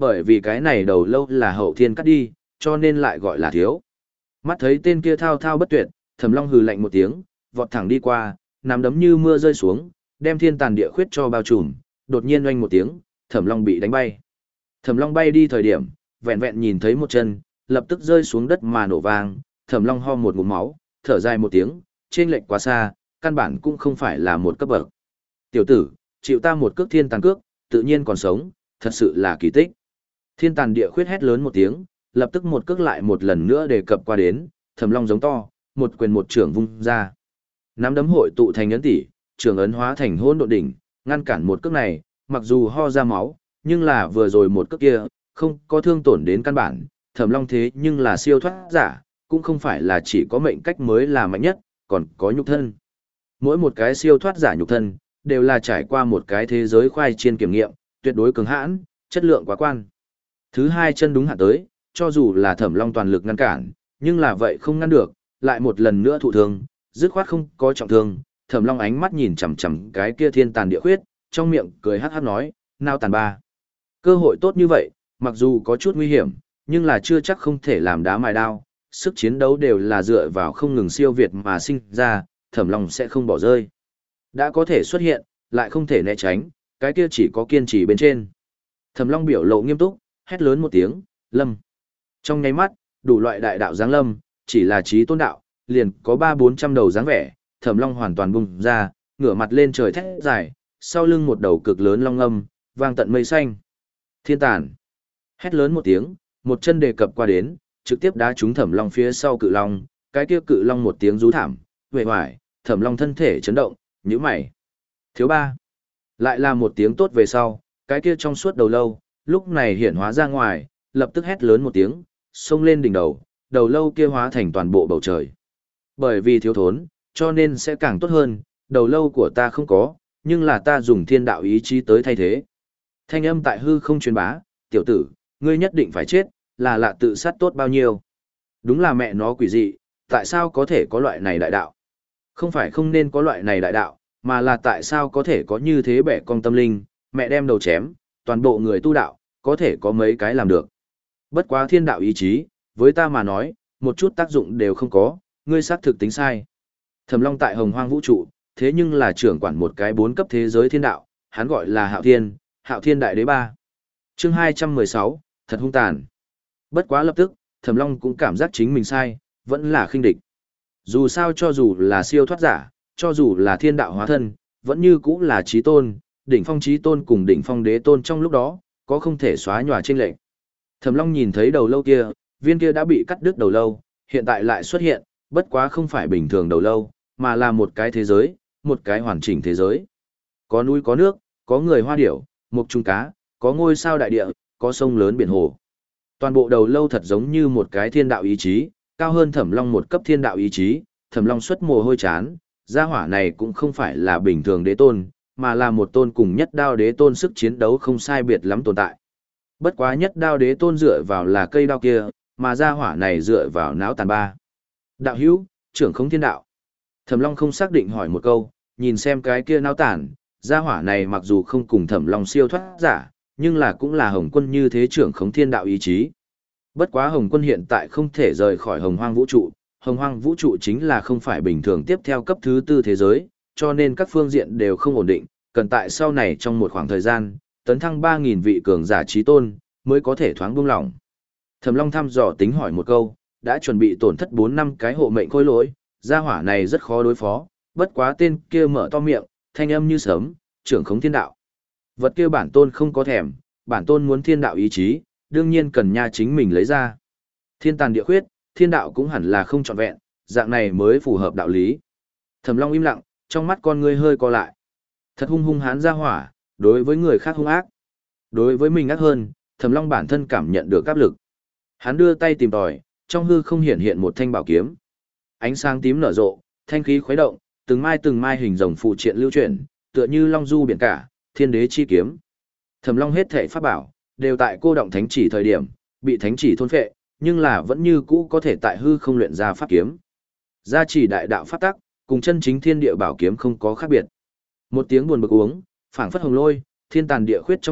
bởi vì cái này đầu lâu là hậu thiên cắt đi, cho nên lại gọi là thiếu. Mắt thấy tên kia thao thao bất tuyệt, Thẩm Long hừ lạnh một tiếng, vọt thẳng đi qua, nắm đấm như mưa rơi xuống, đem thiên tàn địa khuyết cho bao trùm, đột nhiên oanh một tiếng, Thẩm Long bị đánh bay. Thẩm Long bay đi thời điểm, vẹn vẹn nhìn thấy một chân, lập tức rơi xuống đất mà nổ vang, Thẩm Long ho một ngụm máu, thở dài một tiếng, trên lệch quá xa, căn bản cũng không phải là một cấp bậc. Tiểu tử, chịu ta một cước thiên tàn cước, tự nhiên còn sống, thật sự là kỳ tích. Thiên tàn địa khuyết hét lớn một tiếng, lập tức một cước lại một lần nữa đề cập qua đến, Thẩm Long giống to, một quyền một trưởng vung ra. Nắm đấm hội tụ thành ấn tỷ, trưởng ấn hóa thành hỗn độn đỉnh, ngăn cản một cước này, mặc dù ho ra máu, nhưng là vừa rồi một cước kia, không có thương tổn đến căn bản, Thẩm Long thế nhưng là siêu thoát giả, cũng không phải là chỉ có mệnh cách mới là mạnh nhất, còn có nhục thân. Mỗi một cái siêu thoát giả nhục thân, đều là trải qua một cái thế giới khoai chiên kiểm nghiệm, tuyệt đối cứng hãn, chất lượng quá quan. Thứ hai chân đúng hạn tới, cho dù là Thẩm Long toàn lực ngăn cản, nhưng là vậy không ngăn được, lại một lần nữa thụ thương, dứt khoát không có trọng thương. Thẩm Long ánh mắt nhìn chằm chằm cái kia thiên tàn địa khuyết, trong miệng cười hắc hắc nói, "Nao tàn ba." Cơ hội tốt như vậy, mặc dù có chút nguy hiểm, nhưng là chưa chắc không thể làm đá mài đao, sức chiến đấu đều là dựa vào không ngừng siêu việt mà sinh ra, Thẩm Long sẽ không bỏ rơi. Đã có thể xuất hiện, lại không thể né tránh, cái kia chỉ có kiên trì bên trên. Thẩm Long biểu lộ nghiêm túc, hét lớn một tiếng, "Lâm!" Trong nháy mắt, đủ loại đại đạo giáng lâm, chỉ là trí tôn đạo, liền có ba bốn trăm đầu dáng vẻ, Thẩm Long hoàn toàn bung ra, ngửa mặt lên trời thét dài, sau lưng một đầu cực lớn long âm, vang tận mây xanh. Thiên tàn! Hét lớn một tiếng, một chân đề cập qua đến, trực tiếp đá trúng Thẩm Long phía sau cự long, cái kia cự long một tiếng rú thảm, uể oải, Thẩm Long thân thể chấn động, nhíu mày. Thiếu ba! Lại là một tiếng tốt về sau, cái kia trong suốt đầu lâu, lúc này hiện hóa ra ngoài, lập tức hét lớn một tiếng, xông lên đỉnh đầu, đầu lâu kia hóa thành toàn bộ bầu trời. Bởi vì thiếu thốn, cho nên sẽ càng tốt hơn, đầu lâu của ta không có, nhưng là ta dùng thiên đạo ý chí tới thay thế. Thanh âm tại hư không truyền bá, tiểu tử, ngươi nhất định phải chết, là lạ tự sát tốt bao nhiêu. Đúng là mẹ nó quỷ dị, tại sao có thể có loại này đại đạo? Không phải không nên có loại này đại đạo, mà là tại sao có thể có như thế bẻ cong tâm linh, mẹ đem đầu chém, toàn bộ người tu đạo, có thể có mấy cái làm được. Bất quá thiên đạo ý chí, với ta mà nói, một chút tác dụng đều không có, ngươi xác thực tính sai. Thẩm Long tại Hồng Hoang vũ trụ, thế nhưng là trưởng quản một cái bốn cấp thế giới thiên đạo, hắn gọi là Hạo Thiên, Hạo Thiên Đại Đế ba. Chương hai trăm mười sáu, thật hung tàn. Bất quá lập tức, Thẩm Long cũng cảm giác chính mình sai, vẫn là khinh địch. Dù sao cho dù là siêu thoát giả, cho dù là thiên đạo hóa thân, vẫn như cũng là chí tôn, đỉnh phong chí tôn cùng đỉnh phong đế tôn trong lúc đó, có không thể xóa nhòa chênh lệch. Thẩm Long nhìn thấy đầu lâu kia, viên kia đã bị cắt đứt đầu lâu, hiện tại lại xuất hiện, bất quá không phải bình thường đầu lâu, mà là một cái thế giới, một cái hoàn chỉnh thế giới. Có núi có nước, có người hoa điểu, mục trung cá, có ngôi sao đại địa, có sông lớn biển hồ. Toàn bộ đầu lâu thật giống như một cái thiên đạo ý chí, cao hơn Thẩm Long một cấp thiên đạo ý chí, Thẩm Long xuất mồ hôi chán, gia hỏa này cũng không phải là bình thường đế tôn, mà là một tôn cùng nhất đao đế tôn sức chiến đấu không sai biệt lắm tồn tại. Bất quá nhất đao đế tôn dựa vào là cây đao kia, mà gia hỏa này dựa vào náo tàn ba. Đạo hữu, trưởng không thiên đạo. Thẩm Long không xác định hỏi một câu, nhìn xem cái kia náo tàn, gia hỏa này mặc dù không cùng Thẩm Long siêu thoát giả, nhưng là cũng là Hồng Quân như thế trưởng khống thiên đạo ý chí. Bất quá Hồng Quân hiện tại không thể rời khỏi Hồng Hoang vũ trụ, Hồng Hoang vũ trụ chính là không phải bình thường tiếp theo cấp thứ tư thế giới, cho nên các phương diện đều không ổn định, cần tại sau này trong một khoảng thời gian, tấn thăng ba nghìn vị cường giả chí tôn, mới có thể thoáng buông lỏng. Thẩm Long thăm dò tính hỏi một câu, đã chuẩn bị tổn thất bốn năm cái hộ mệnh khôi lỗi, gia hỏa này rất khó đối phó, bất quá tên kia mở to miệng, thanh âm như sấm, trưởng khống thiên đạo. Vật kia bản tôn không có thèm, bản tôn muốn thiên đạo ý chí, đương nhiên cần nha chính mình lấy ra. Thiên tàn địa khuyết, thiên đạo cũng hẳn là không trọn vẹn, dạng này mới phù hợp đạo lý. Thẩm Long im lặng, trong mắt con ngươi hơi co lại. Thật hung hung hán gia hỏa, đối với người khác hung ác. Đối với mình ác hơn, Thẩm Long bản thân cảm nhận được áp lực. Hắn đưa tay tìm tòi, trong hư không hiện hiện một thanh bảo kiếm. Ánh sáng tím nở rộ, thanh khí khuấy động, từng mai từng mai hình rồng phụ triện lưu chuyển, tựa như long du biển cả, thiên đế chi kiếm. Thẩm Long hết thảy pháp bảo đều tại cô động thánh chỉ thời điểm, bị thánh chỉ thôn phệ, nhưng là vẫn như cũ có thể tại hư không luyện ra pháp kiếm. Gia chỉ đại đạo pháp tắc, cùng chân chính thiên địa bảo kiếm không có khác biệt. Một tiếng buồn bực uống, phảng phất hồng lôi, thiên tàn địa khuyết trong miệng,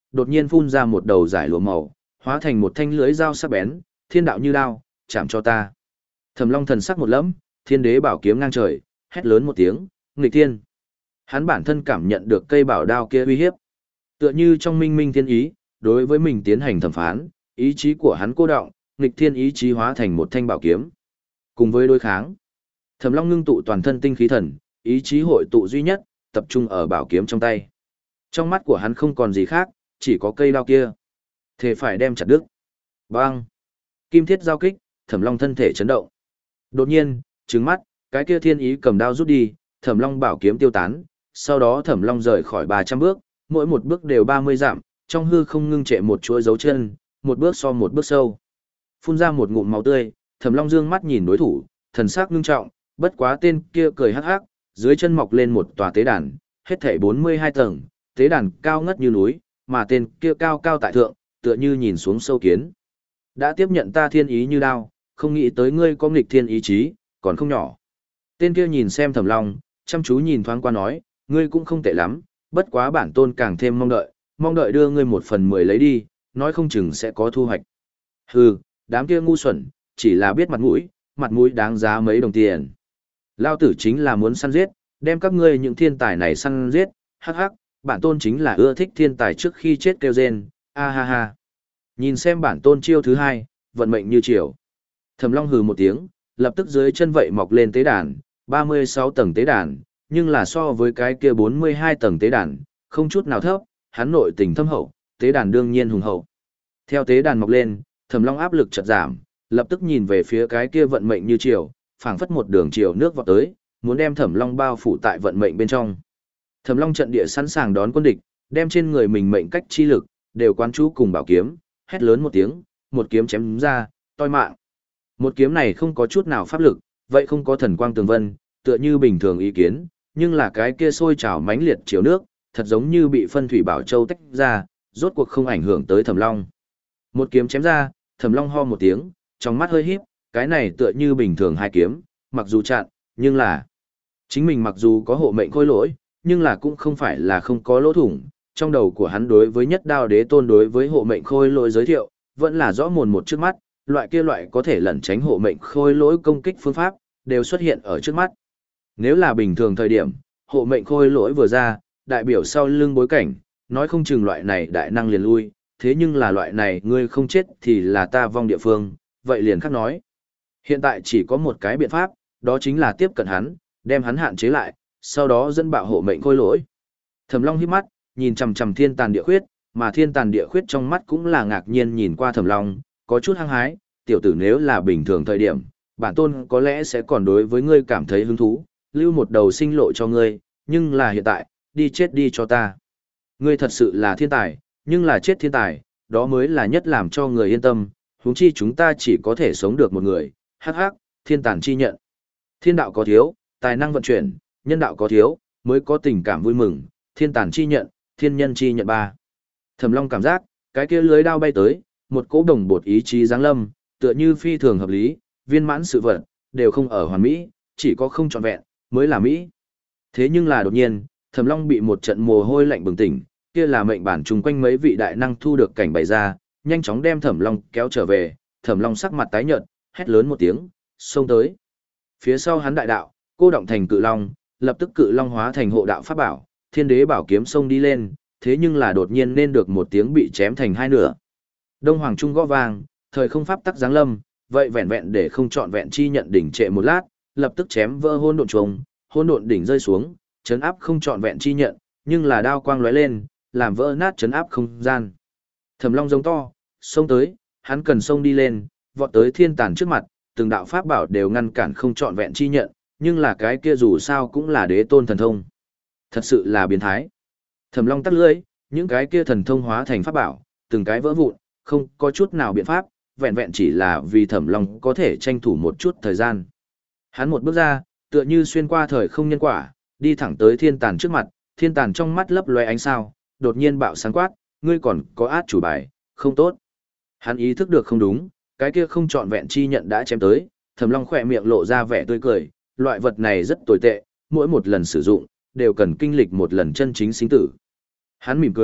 đột nhiên phun ra một đầu giải lụa màu, hóa thành một thanh lưới dao sắc bén, thiên đạo như đao, chạm cho ta. Thẩm Long thần sắc một lẫm, thiên đế bảo kiếm ngang trời, hét lớn một tiếng, nghịch thiên. Hắn bản thân cảm nhận được cây bảo đao kia uy hiếp. Tựa như trong minh minh thiên ý, đối với mình tiến hành thẩm phán, ý chí của hắn cô động, nghịch thiên ý chí hóa thành một thanh bảo kiếm. Cùng với đối kháng, Thẩm Long ngưng tụ toàn thân tinh khí thần, ý chí hội tụ duy nhất, tập trung ở bảo kiếm trong tay. Trong mắt của hắn không còn gì khác, chỉ có cây đao kia. Thế phải đem chặt đứt. Bang! Kim thiết giao kích, Thẩm Long thân thể chấn động. Đột nhiên, trừng mắt, cái kia thiên ý cầm đao rút đi, Thẩm Long bảo kiếm tiêu tán, sau đó Thẩm Long rời khỏi ba trăm bước, mỗi một bước đều ba mươi dặm, trong hư không ngưng trệ một chuỗi dấu chân, một bước so một bước sâu. Phun ra một ngụm máu tươi, Thẩm Long dương mắt nhìn đối thủ, thần sắc ngưng trọng, bất quá tên kia cười hắc hắc, dưới chân mọc lên một tòa tế đàn, hết thảy bốn mươi hai tầng, tế đàn cao ngất như núi, mà tên kia cao cao tại thượng, tựa như nhìn xuống sâu kiến. Đã tiếp nhận ta thiên ý như đao, không nghĩ tới ngươi có nghịch thiên ý chí, còn không nhỏ. Tên kia nhìn xem Thẩm Long, chăm chú nhìn thoáng qua nói, ngươi cũng không tệ lắm, bất quá bản tôn càng thêm mong đợi, mong đợi đưa ngươi một phần mười lấy đi, nói không chừng sẽ có thu hoạch. Hừ, đám kia ngu xuẩn, chỉ là biết mặt mũi, mặt mũi đáng giá mấy đồng tiền. Lao tử chính là muốn săn giết, đem các ngươi những thiên tài này săn giết, hắc hắc, bản tôn chính là ưa thích thiên tài trước khi chết kêu rên, a ha ha. Nhìn xem bản tôn chiêu thứ hai, vận mệnh như chiều. Thẩm Long hừ một tiếng, lập tức dưới chân vậy mọc lên tế đàn, ba mươi sáu tầng tế đàn, nhưng là so với cái kia bốn mươi hai tầng tế đàn, không chút nào thấp, hắn nội tình thâm hậu, tế đàn đương nhiên hùng hậu. Theo tế đàn mọc lên, Thẩm Long áp lực chợt giảm, lập tức nhìn về phía cái kia vận mệnh như chiều, phảng phất một đường chiều nước vọt tới, muốn đem Thẩm Long bao phủ tại vận mệnh bên trong. Thẩm Long trận địa sẵn sàng đón quân địch, đem trên người mình mệnh cách chi lực đều quán chú cùng bảo kiếm, hét lớn một tiếng, một kiếm chém ra, toi mạng. Một kiếm này không có chút nào pháp lực, vậy không có thần quang tường vân, tựa như bình thường ý kiến, nhưng là cái kia sôi trào mãnh liệt chiều nước, thật giống như bị phân thủy bảo châu tách ra, rốt cuộc không ảnh hưởng tới Thẩm Long. Một kiếm chém ra, Thẩm Long ho một tiếng, trong mắt hơi híp, cái này tựa như bình thường hai kiếm, mặc dù chặn, nhưng là chính mình mặc dù có hộ mệnh khôi lỗi, nhưng là cũng không phải là không có lỗ thủng. Trong đầu của hắn đối với nhất đao đế tôn đối với hộ mệnh khôi lỗi giới thiệu, vẫn là rõ mồn một trước mắt, loại kia loại có thể lẩn tránh hộ mệnh khôi lỗi công kích phương pháp, đều xuất hiện ở trước mắt. Nếu là bình thường thời điểm, hộ mệnh khôi lỗi vừa ra, đại biểu sau lưng bối cảnh, nói không chừng loại này đại năng liền lui, thế nhưng là loại này ngươi không chết thì là ta vong địa phương, vậy liền khác nói. Hiện tại chỉ có một cái biện pháp, đó chính là tiếp cận hắn, đem hắn hạn chế lại, sau đó dẫn bạo hộ mệnh khôi lỗi. Thẩm Long híp mắt, nhìn chằm chằm thiên tàn địa khuyết, mà thiên tàn địa khuyết trong mắt cũng là ngạc nhiên nhìn qua Thẩm Long, có chút hăng hái, tiểu tử nếu là bình thường thời điểm, bản tôn có lẽ sẽ còn đối với ngươi cảm thấy hứng thú, lưu một đầu sinh lộ cho ngươi, nhưng là hiện tại, đi chết đi cho ta. Ngươi thật sự là thiên tài, nhưng là chết thiên tài, đó mới là nhất làm cho người yên tâm, huống chi chúng ta chỉ có thể sống được một người, hắc hắc, thiên tàn chi nhận. Thiên đạo có thiếu, tài năng vận chuyển, nhân đạo có thiếu, mới có tình cảm vui mừng, thiên tàn chi nhận, thiên nhân chi nhận ba. Thẩm Long cảm giác, cái kia lưới đao bay tới, một cỗ đồng bột ý chí giáng lâm, tựa như phi thường hợp lý, viên mãn sự vật, đều không ở hoàn mỹ, chỉ có không trọn vẹn, mới là mỹ. Thế nhưng là đột nhiên, Thẩm Long bị một trận mồ hôi lạnh bừng tỉnh, kia là mệnh bản chung quanh mấy vị đại năng thu được cảnh bày ra, nhanh chóng đem Thẩm Long kéo trở về, Thẩm Long sắc mặt tái nhợt, hét lớn một tiếng, xông tới. Phía sau hắn đại đạo, cô động thành cự long, lập tức cự long hóa thành hộ đạo pháp bảo, thiên đế bảo kiếm xông đi lên, thế nhưng là đột nhiên nên được một tiếng bị chém thành hai nửa. Đông Hoàng Trung gõ vang, thời không pháp tắc giáng lâm, vậy vẹn vẹn để không chọn vẹn chi nhận đỉnh trệ một lát, lập tức chém vỡ hỗn độn trùng, hỗn độn đỉnh rơi xuống, chấn áp không chọn vẹn chi nhận, nhưng là đao quang lóe lên, làm vỡ nát chấn áp không gian. Thẩm Long giống to, xông tới, hắn cần xông đi lên, vọt tới thiên tàn trước mặt, từng đạo pháp bảo đều ngăn cản không chọn vẹn chi nhận, nhưng là cái kia dù sao cũng là đế tôn thần thông. Thật sự là biến thái. Thẩm Long tắt lưỡi, những cái kia thần thông hóa thành pháp bảo, từng cái vỡ vụn, không có chút nào biện pháp, vẹn vẹn chỉ là vì Thẩm Long có thể tranh thủ một chút thời gian. Hắn một bước ra, tựa như xuyên qua thời không nhân quả, đi thẳng tới thiên tàn trước mặt, thiên tàn trong mắt lấp loé ánh sao, đột nhiên bạo sáng quát, ngươi còn có át chủ bài, không tốt. Hắn ý thức được không đúng, cái kia không trọn vẹn chi nhận đã chém tới, Thẩm Long khỏe miệng lộ ra vẻ tươi cười, loại vật này rất tồi tệ, mỗi một lần sử dụng, đều cần kinh lịch một lần chân chính sinh tử. Hắn mỉm cười,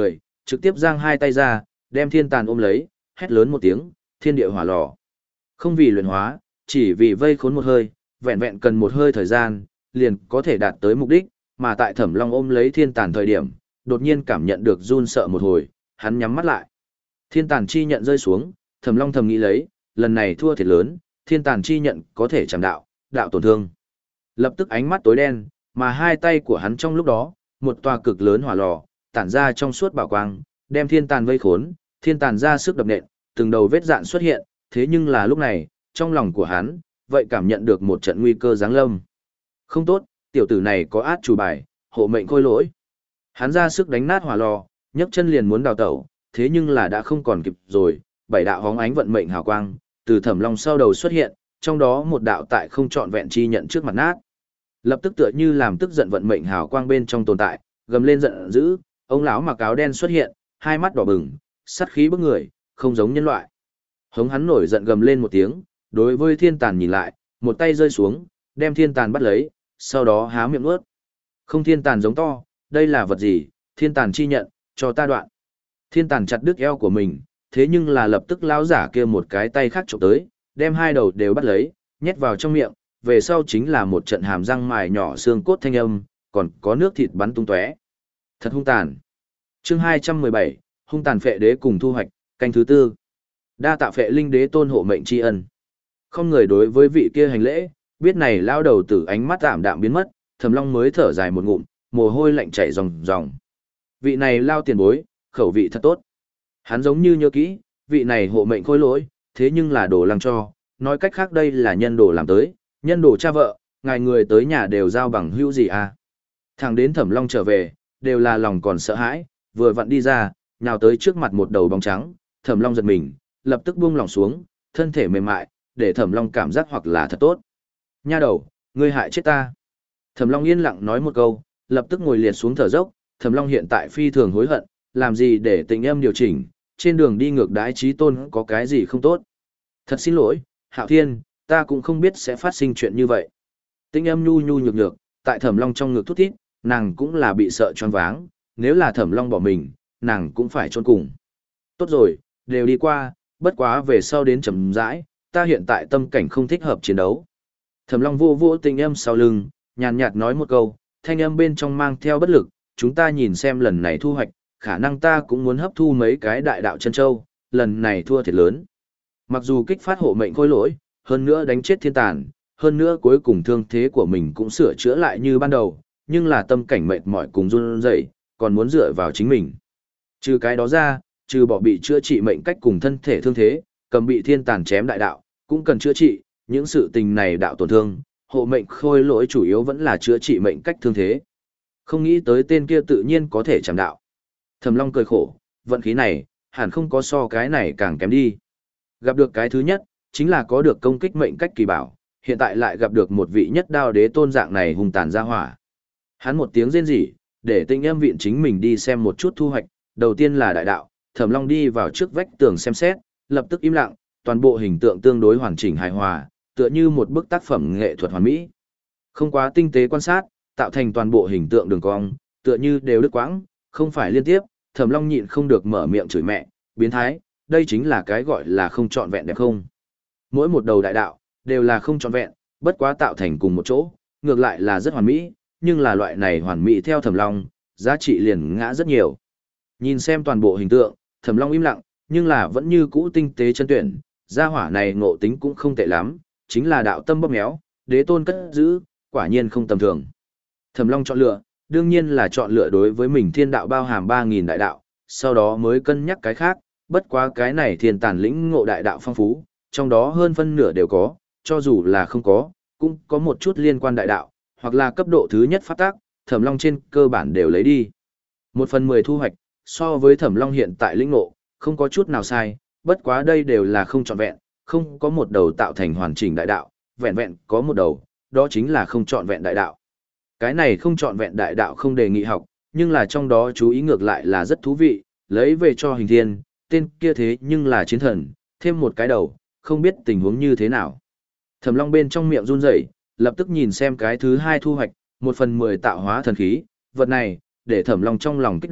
trực tiếp giang hai tay ra, đem thiên tàn ôm lấy, hét lớn một tiếng, thiên địa hỏa lò. Không vì luyện hóa, chỉ vì vây khốn một hơi, vẹn vẹn cần một hơi thời gian, liền có thể đạt tới mục đích, mà tại Thẩm Long ôm lấy thiên tàn thời điểm, đột nhiên cảm nhận được run sợ một hồi, hắn nhắm mắt lại. Thiên tàn chi nhận rơi xuống, Thẩm Long thầm nghĩ lấy, lần này thua thiệt lớn, thiên tàn chi nhận có thể chạm đạo, đạo tổn thương. Lập tức ánh mắt tối đen, mà hai tay của hắn trong lúc đó, một tòa cực lớn hỏa lò, tản ra trong suốt bảo quang, đem thiên tàn vây khốn, thiên tàn ra sức đập nện, từng đầu vết dạn xuất hiện, thế nhưng là lúc này, trong lòng của hắn, vậy cảm nhận được một trận nguy cơ giáng lâm. Không tốt, tiểu tử này có át chủ bài, hộ mệnh khôi lỗi. Hắn ra sức đánh nát hỏa lò, nhấc chân liền muốn đào tẩu, thế nhưng là đã không còn kịp rồi, bảy đạo hóng ánh vận mệnh hào quang, từ Thẩm Long sau đầu xuất hiện, trong đó một đạo tại không trọn vẹn chi nhận trước mặt nát. Lập tức tựa như làm tức giận vận mệnh hào quang bên trong tồn tại, gầm lên giận dữ, ông lão mặc áo đen xuất hiện, hai mắt đỏ bừng, sát khí bức người, không giống nhân loại. Hống hắn nổi giận gầm lên một tiếng, đối với thiên tàn nhìn lại, một tay rơi xuống, đem thiên tàn bắt lấy, sau đó há miệng nuốt. Không thiên tàn giống to, đây là vật gì, thiên tàn chi nhận, cho ta đoạn. Thiên tàn chặt đứt eo của mình, thế nhưng là lập tức lão giả kia một cái tay khác chụp tới, đem hai đầu đều bắt lấy, nhét vào trong miệng, về sau chính là một trận hàm răng mài nhỏ xương cốt thanh âm, còn có nước thịt bắn tung tóe. Thật hung tàn. Chương hai trăm mười bảy, hung tàn phệ đế cùng thu hoạch, canh thứ tư. Đa tạ phệ linh đế tôn hộ mệnh tri ân. Không người đối với vị kia hành lễ, biết này lao đầu tử ánh mắt tạm đạm biến mất, Thẩm Long mới thở dài một ngụm, mồ hôi lạnh chảy ròng ròng. Vị này lao tiền bối, khẩu vị thật tốt. Hắn giống như nhớ kỹ, vị này hộ mệnh khôi lỗi, thế nhưng là đồ lăng cho, nói cách khác đây là nhân đồ làm tới, nhân đồ cha vợ, ngài người tới nhà đều giao bằng hữu gì à. Thằng đến Thẩm Long trở về, đều là lòng còn sợ hãi, vừa vặn đi ra, nhào tới trước mặt một đầu bóng trắng, Thẩm Long giật mình, lập tức buông lỏng xuống, thân thể mềm mại, để Thẩm Long cảm giác hoặc là thật tốt. Nha đầu, ngươi hại chết ta. Thẩm Long yên lặng nói một câu, lập tức ngồi liệt xuống thở dốc, Thẩm Long hiện tại phi thường hối hận, làm gì để tình âm điều chỉnh, trên đường đi ngược đái trí tôn có cái gì không tốt. Thật xin lỗi, Hạo Thiên, ta cũng không biết sẽ phát sinh chuyện như vậy. Tình âm nhu nhu nhược nhược, tại Thẩm Long trong ngực thút thít, nàng cũng là bị sợ choáng váng, nếu là Thẩm Long bỏ mình, nàng cũng phải chôn cùng. Tốt rồi, đều đi qua, bất quá về sau đến chậm rãi, ta hiện tại tâm cảnh không thích hợp chiến đấu. Thẩm Long vô vô tình âm sau lưng, nhàn nhạt nói một câu, thanh âm bên trong mang theo bất lực, chúng ta nhìn xem lần này thu hoạch, khả năng ta cũng muốn hấp thu mấy cái đại đạo chân châu, lần này thua thiệt lớn. Mặc dù kích phát hộ mệnh khôi lỗi, hơn nữa đánh chết thiên tàn, hơn nữa cuối cùng thương thế của mình cũng sửa chữa lại như ban đầu, nhưng là tâm cảnh mệt mỏi cùng run rẩy, còn muốn dựa vào chính mình. Trừ cái đó ra, trừ bỏ bị chữa trị mệnh cách cùng thân thể thương thế, cầm bị thiên tàn chém đại đạo, cũng cần chữa trị, những sự tình này đạo tổn thương, hộ mệnh khôi lỗi chủ yếu vẫn là chữa trị mệnh cách thương thế. Không nghĩ tới tên kia tự nhiên có thể chạm đạo. Thẩm Long cười khổ, vận khí này, hẳn không có so cái này càng kém đi. Gặp được cái thứ nhất, chính là có được công kích mệnh cách kỳ bảo, hiện tại lại gặp được một vị nhất đao đế tôn dạng này hung tàn ra hỏa. Hắn một tiếng rên rỉ, để tinh em viện chính mình đi xem một chút thu hoạch, đầu tiên là đại đạo, Thẩm Long đi vào trước vách tường xem xét, lập tức im lặng, toàn bộ hình tượng tương đối hoàn chỉnh hài hòa, tựa như một bức tác phẩm nghệ thuật hoàn mỹ. Không quá tinh tế quan sát, tạo thành toàn bộ hình tượng đường cong, tựa như đều đứt quãng, không phải liên tiếp, Thẩm Long nhịn không được mở miệng chửi mẹ, biến thái, đây chính là cái gọi là không trọn vẹn đẹp không. Mỗi một đầu đại đạo, đều là không trọn vẹn, bất quá tạo thành cùng một chỗ, ngược lại là rất hoàn mỹ, nhưng là loại này hoàn mỹ theo Thẩm Long, giá trị liền ngã rất nhiều. Nhìn xem toàn bộ hình tượng, Thẩm Long im lặng, nhưng là vẫn như cũ tinh tế chân tuyển, gia hỏa này ngộ tính cũng không tệ lắm, chính là đạo tâm bóp méo, đế tôn cất giữ, quả nhiên không tầm thường. Thẩm Long chọn lựa, đương nhiên là chọn lựa đối với mình thiên đạo bao hàm ba nghìn đại đạo, sau đó mới cân nhắc cái khác, bất quá cái này thiên tàn lĩnh ngộ đại đạo phong phú, trong đó hơn phân nửa đều có, cho dù là không có, cũng có một chút liên quan đại đạo, hoặc là cấp độ thứ nhất phát tác, Thẩm Long trên cơ bản đều lấy đi. Một phần mười thu hoạch, so với Thẩm Long hiện tại lĩnh ngộ, không có chút nào sai, bất quá đây đều là không trọn vẹn, không có một đầu tạo thành hoàn chỉnh đại đạo, vẹn vẹn có một đầu, đó chính là không trọn vẹn đại đạo. Cái này không trọn vẹn đại đạo không đề nghị học, nhưng là trong đó chú ý ngược lại là rất thú vị, lấy về cho hình thiên, tên kia thế nhưng là chiến thần, thêm một cái đầu, không biết tình huống như thế nào. Thẩm Long bên trong miệng run rẩy, lập tức nhìn xem cái thứ hai thu hoạch, một phần mười tạo hóa thần khí, vật này, để Thẩm Long trong lòng kích động,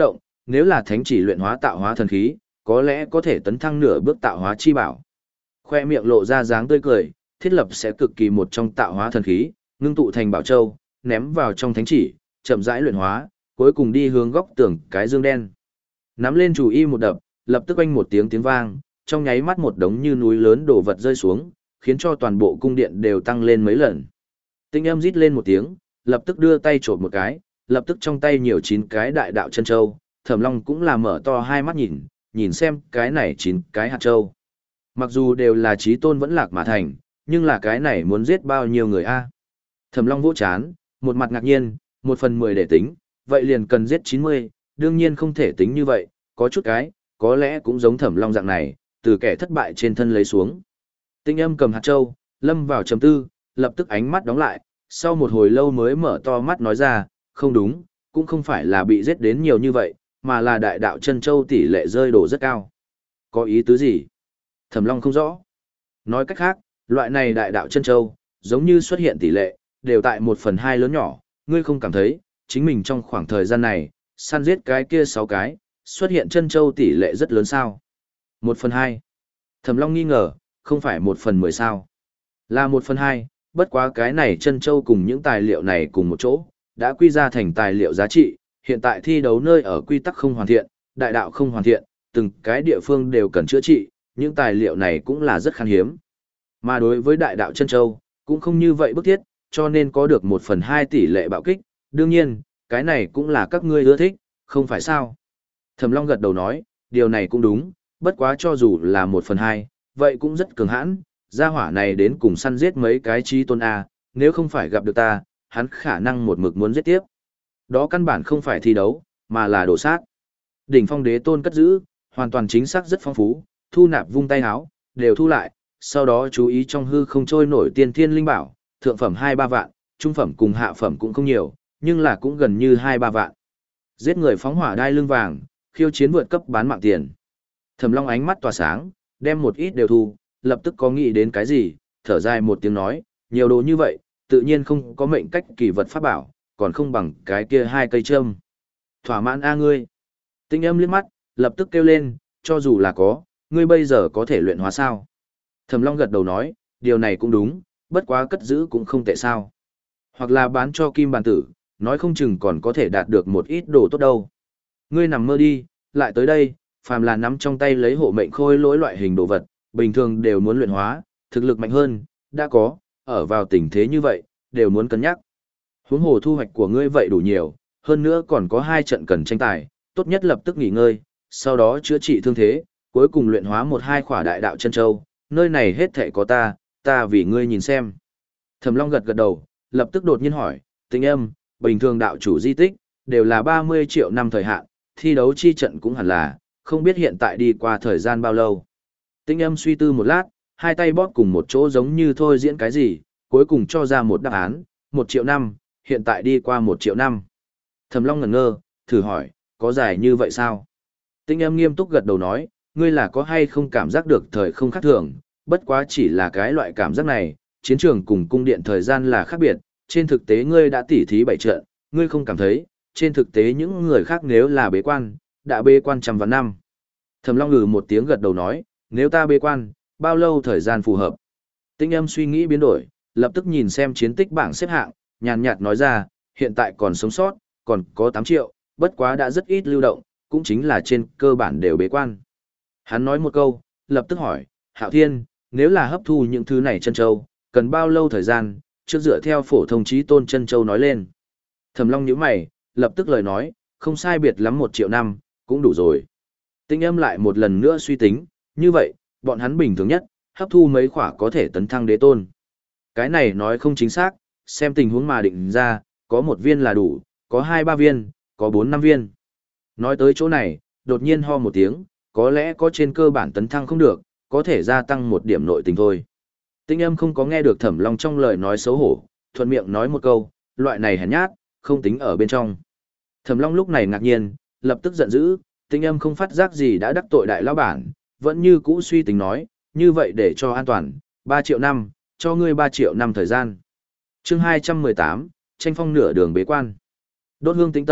nếu là thánh chỉ luyện hóa tạo hóa thần khí, có lẽ có thể tấn thăng nửa bước tạo hóa chi bảo. Khoe miệng lộ ra dáng tươi cười, thiết lập sẽ cực kỳ một trong tạo hóa thần khí, ngưng tụ thành bảo châu, ném vào trong thánh chỉ, chậm rãi luyện hóa, cuối cùng đi hướng góc tường cái dương đen. Nắm lên chủ y một đập, lập tức oanh một tiếng tiếng vang, trong nháy mắt một đống như núi lớn đổ vật rơi xuống, khiến cho toàn bộ cung điện đều tăng lên mấy lần. Tinh âm rít lên một tiếng, lập tức đưa tay chộp một cái, lập tức trong tay nhiều chín cái đại đạo chân châu, Thẩm Long cũng là mở to hai mắt nhìn, nhìn xem cái này chín cái hạt châu. Mặc dù đều là chí tôn vẫn lạc mà thành, nhưng là cái này muốn giết bao nhiêu người a? Thẩm Long vỗ chán, một mặt ngạc nhiên, một phần mười để tính, vậy liền cần giết chín mươi, đương nhiên không thể tính như vậy, có chút cái, có lẽ cũng giống Thẩm Long dạng này, từ kẻ thất bại trên thân lấy xuống. Tinh âm cầm hạt châu, lâm vào trầm tư, lập tức ánh mắt đóng lại, sau một hồi lâu mới mở to mắt nói ra, không đúng, cũng không phải là bị giết đến nhiều như vậy, mà là đại đạo chân châu tỷ lệ rơi đổ rất cao. Có ý tứ gì? Thẩm Long không rõ. Nói cách khác, loại này đại đạo chân châu, giống như xuất hiện tỷ lệ, đều tại một phần hai lớn nhỏ, ngươi không cảm thấy, chính mình trong khoảng thời gian này, săn giết cái kia sáu cái, xuất hiện chân châu tỷ lệ rất lớn sao? Một phần hai. Thẩm Long nghi ngờ, không phải một phần mười sao? Là một phần hai, bất quá cái này chân châu cùng những tài liệu này cùng một chỗ, đã quy ra thành tài liệu giá trị, hiện tại thi đấu nơi ở quy tắc không hoàn thiện, đại đạo không hoàn thiện, từng cái địa phương đều cần chữa trị, những tài liệu này cũng là rất khan hiếm. Mà đối với đại đạo chân châu, cũng không như vậy bức thiết, cho nên có được một phần hai tỷ lệ bạo kích, đương nhiên, cái này cũng là các ngươi ưa thích, không phải sao? Thẩm Long gật đầu nói, điều này cũng đúng, bất quá cho dù là một phần hai, vậy cũng rất cường hãn, gia hỏa này đến cùng săn giết mấy cái chí tôn A, nếu không phải gặp được ta, hắn khả năng một mực muốn giết tiếp. Đó căn bản không phải thi đấu, mà là đổ sát. Đỉnh phong đế tôn cất giữ, hoàn toàn chính xác rất phong phú, thu nạp vung tay áo, đều thu lại, sau đó chú ý trong hư không trôi nổi tiên thiên linh bảo, thượng phẩm hai ba vạn, trung phẩm cùng hạ phẩm cũng không nhiều, nhưng là cũng gần như hai ba vạn. Giết người phóng hỏa đai lưng vàng, khiêu chiến vượt cấp bán mạng tiền. Thẩm Long ánh mắt tỏa sáng, đem một ít đều thu, lập tức có nghĩ đến cái gì, thở dài một tiếng nói, nhiều đồ như vậy, tự nhiên không có mệnh cách kỳ vật pháp bảo, còn không bằng cái kia hai cây châm. Thỏa mãn a ngươi. Tinh âm liếc mắt, lập tức kêu lên, cho dù là có, ngươi bây giờ có thể luyện hóa sao? Thẩm Long gật đầu nói, điều này cũng đúng, bất quá cất giữ cũng không tệ sao. Hoặc là bán cho kim bàn tử, nói không chừng còn có thể đạt được một ít đồ tốt đâu. Ngươi nằm mơ đi, lại tới đây, phàm là nắm trong tay lấy hộ mệnh khôi lỗi loại hình đồ vật, bình thường đều muốn luyện hóa, thực lực mạnh hơn, đã có, ở vào tình thế như vậy, đều muốn cân nhắc. Huống hồ thu hoạch của ngươi vậy đủ nhiều, hơn nữa còn có hai trận cần tranh tài, tốt nhất lập tức nghỉ ngơi, sau đó chữa trị thương thế, cuối cùng luyện hóa một hai khỏa đại đạo chân châu, nơi này hết thảy có ta, ta vì ngươi nhìn xem. Thẩm Long gật gật đầu, lập tức đột nhiên hỏi, Tinh âm, bình thường đạo chủ di tích, đều là ba mươi triệu năm thời hạn, thi đấu chi trận cũng hẳn là, không biết hiện tại đi qua thời gian bao lâu. Tinh âm suy tư một lát, hai tay bóp cùng một chỗ giống như thôi diễn cái gì, cuối cùng cho ra một đáp án, một triệu năm, hiện tại đi qua một triệu năm. Thẩm Long ngẩn ngơ, thử hỏi, có dài như vậy sao? Tinh âm nghiêm túc gật đầu nói, ngươi là có hay không cảm giác được thời không khác thường, bất quá chỉ là cái loại cảm giác này, chiến trường cùng cung điện thời gian là khác biệt, trên thực tế ngươi đã tỉ thí bảy trận, ngươi không cảm thấy, trên thực tế những người khác nếu là bế quan, đã bế quan trăm vạn năm. Thẩm Long ngừ một tiếng gật đầu nói, nếu ta bế quan, bao lâu thời gian phù hợp? Tinh âm suy nghĩ biến đổi, lập tức nhìn xem chiến tích bảng xếp hạng, nhàn nhạt nói ra, hiện tại còn sống sót, còn có tám triệu, bất quá đã rất ít lưu động, cũng chính là trên cơ bản đều bế quan. Hắn nói một câu, lập tức hỏi, Hạo Thiên, nếu là hấp thu những thứ này chân châu, cần bao lâu thời gian, trước dựa theo phổ thông chí tôn chân châu nói lên. Thẩm Long nhíu mày, lập tức lời nói, không sai biệt lắm một triệu năm, cũng đủ rồi. Tinh âm lại một lần nữa suy tính, như vậy, bọn hắn bình thường nhất, hấp thu mấy khỏa có thể tấn thăng đế tôn. Cái này nói không chính xác, xem tình huống mà định ra, có một viên là đủ, có hai ba viên, có bốn năm viên. Nói tới chỗ này, đột nhiên ho một tiếng, có lẽ có trên cơ bản tấn thăng không được, có thể gia tăng một điểm nội tình thôi. Tinh âm không có nghe được Thẩm Long trong lời nói xấu hổ, thuận miệng nói một câu, loại này hèn nhát, không tính ở bên trong. Thẩm Long lúc này ngạc nhiên, lập tức giận dữ, Tinh âm không phát giác gì đã đắc tội đại lão bản, vẫn như cũ suy tính nói, như vậy để cho an toàn, ba triệu năm, cho ngươi ba triệu năm thời gian. Chương hai trăm mười tám, tranh phong nửa đường bế quan. Đốt hương tĩnh tâm,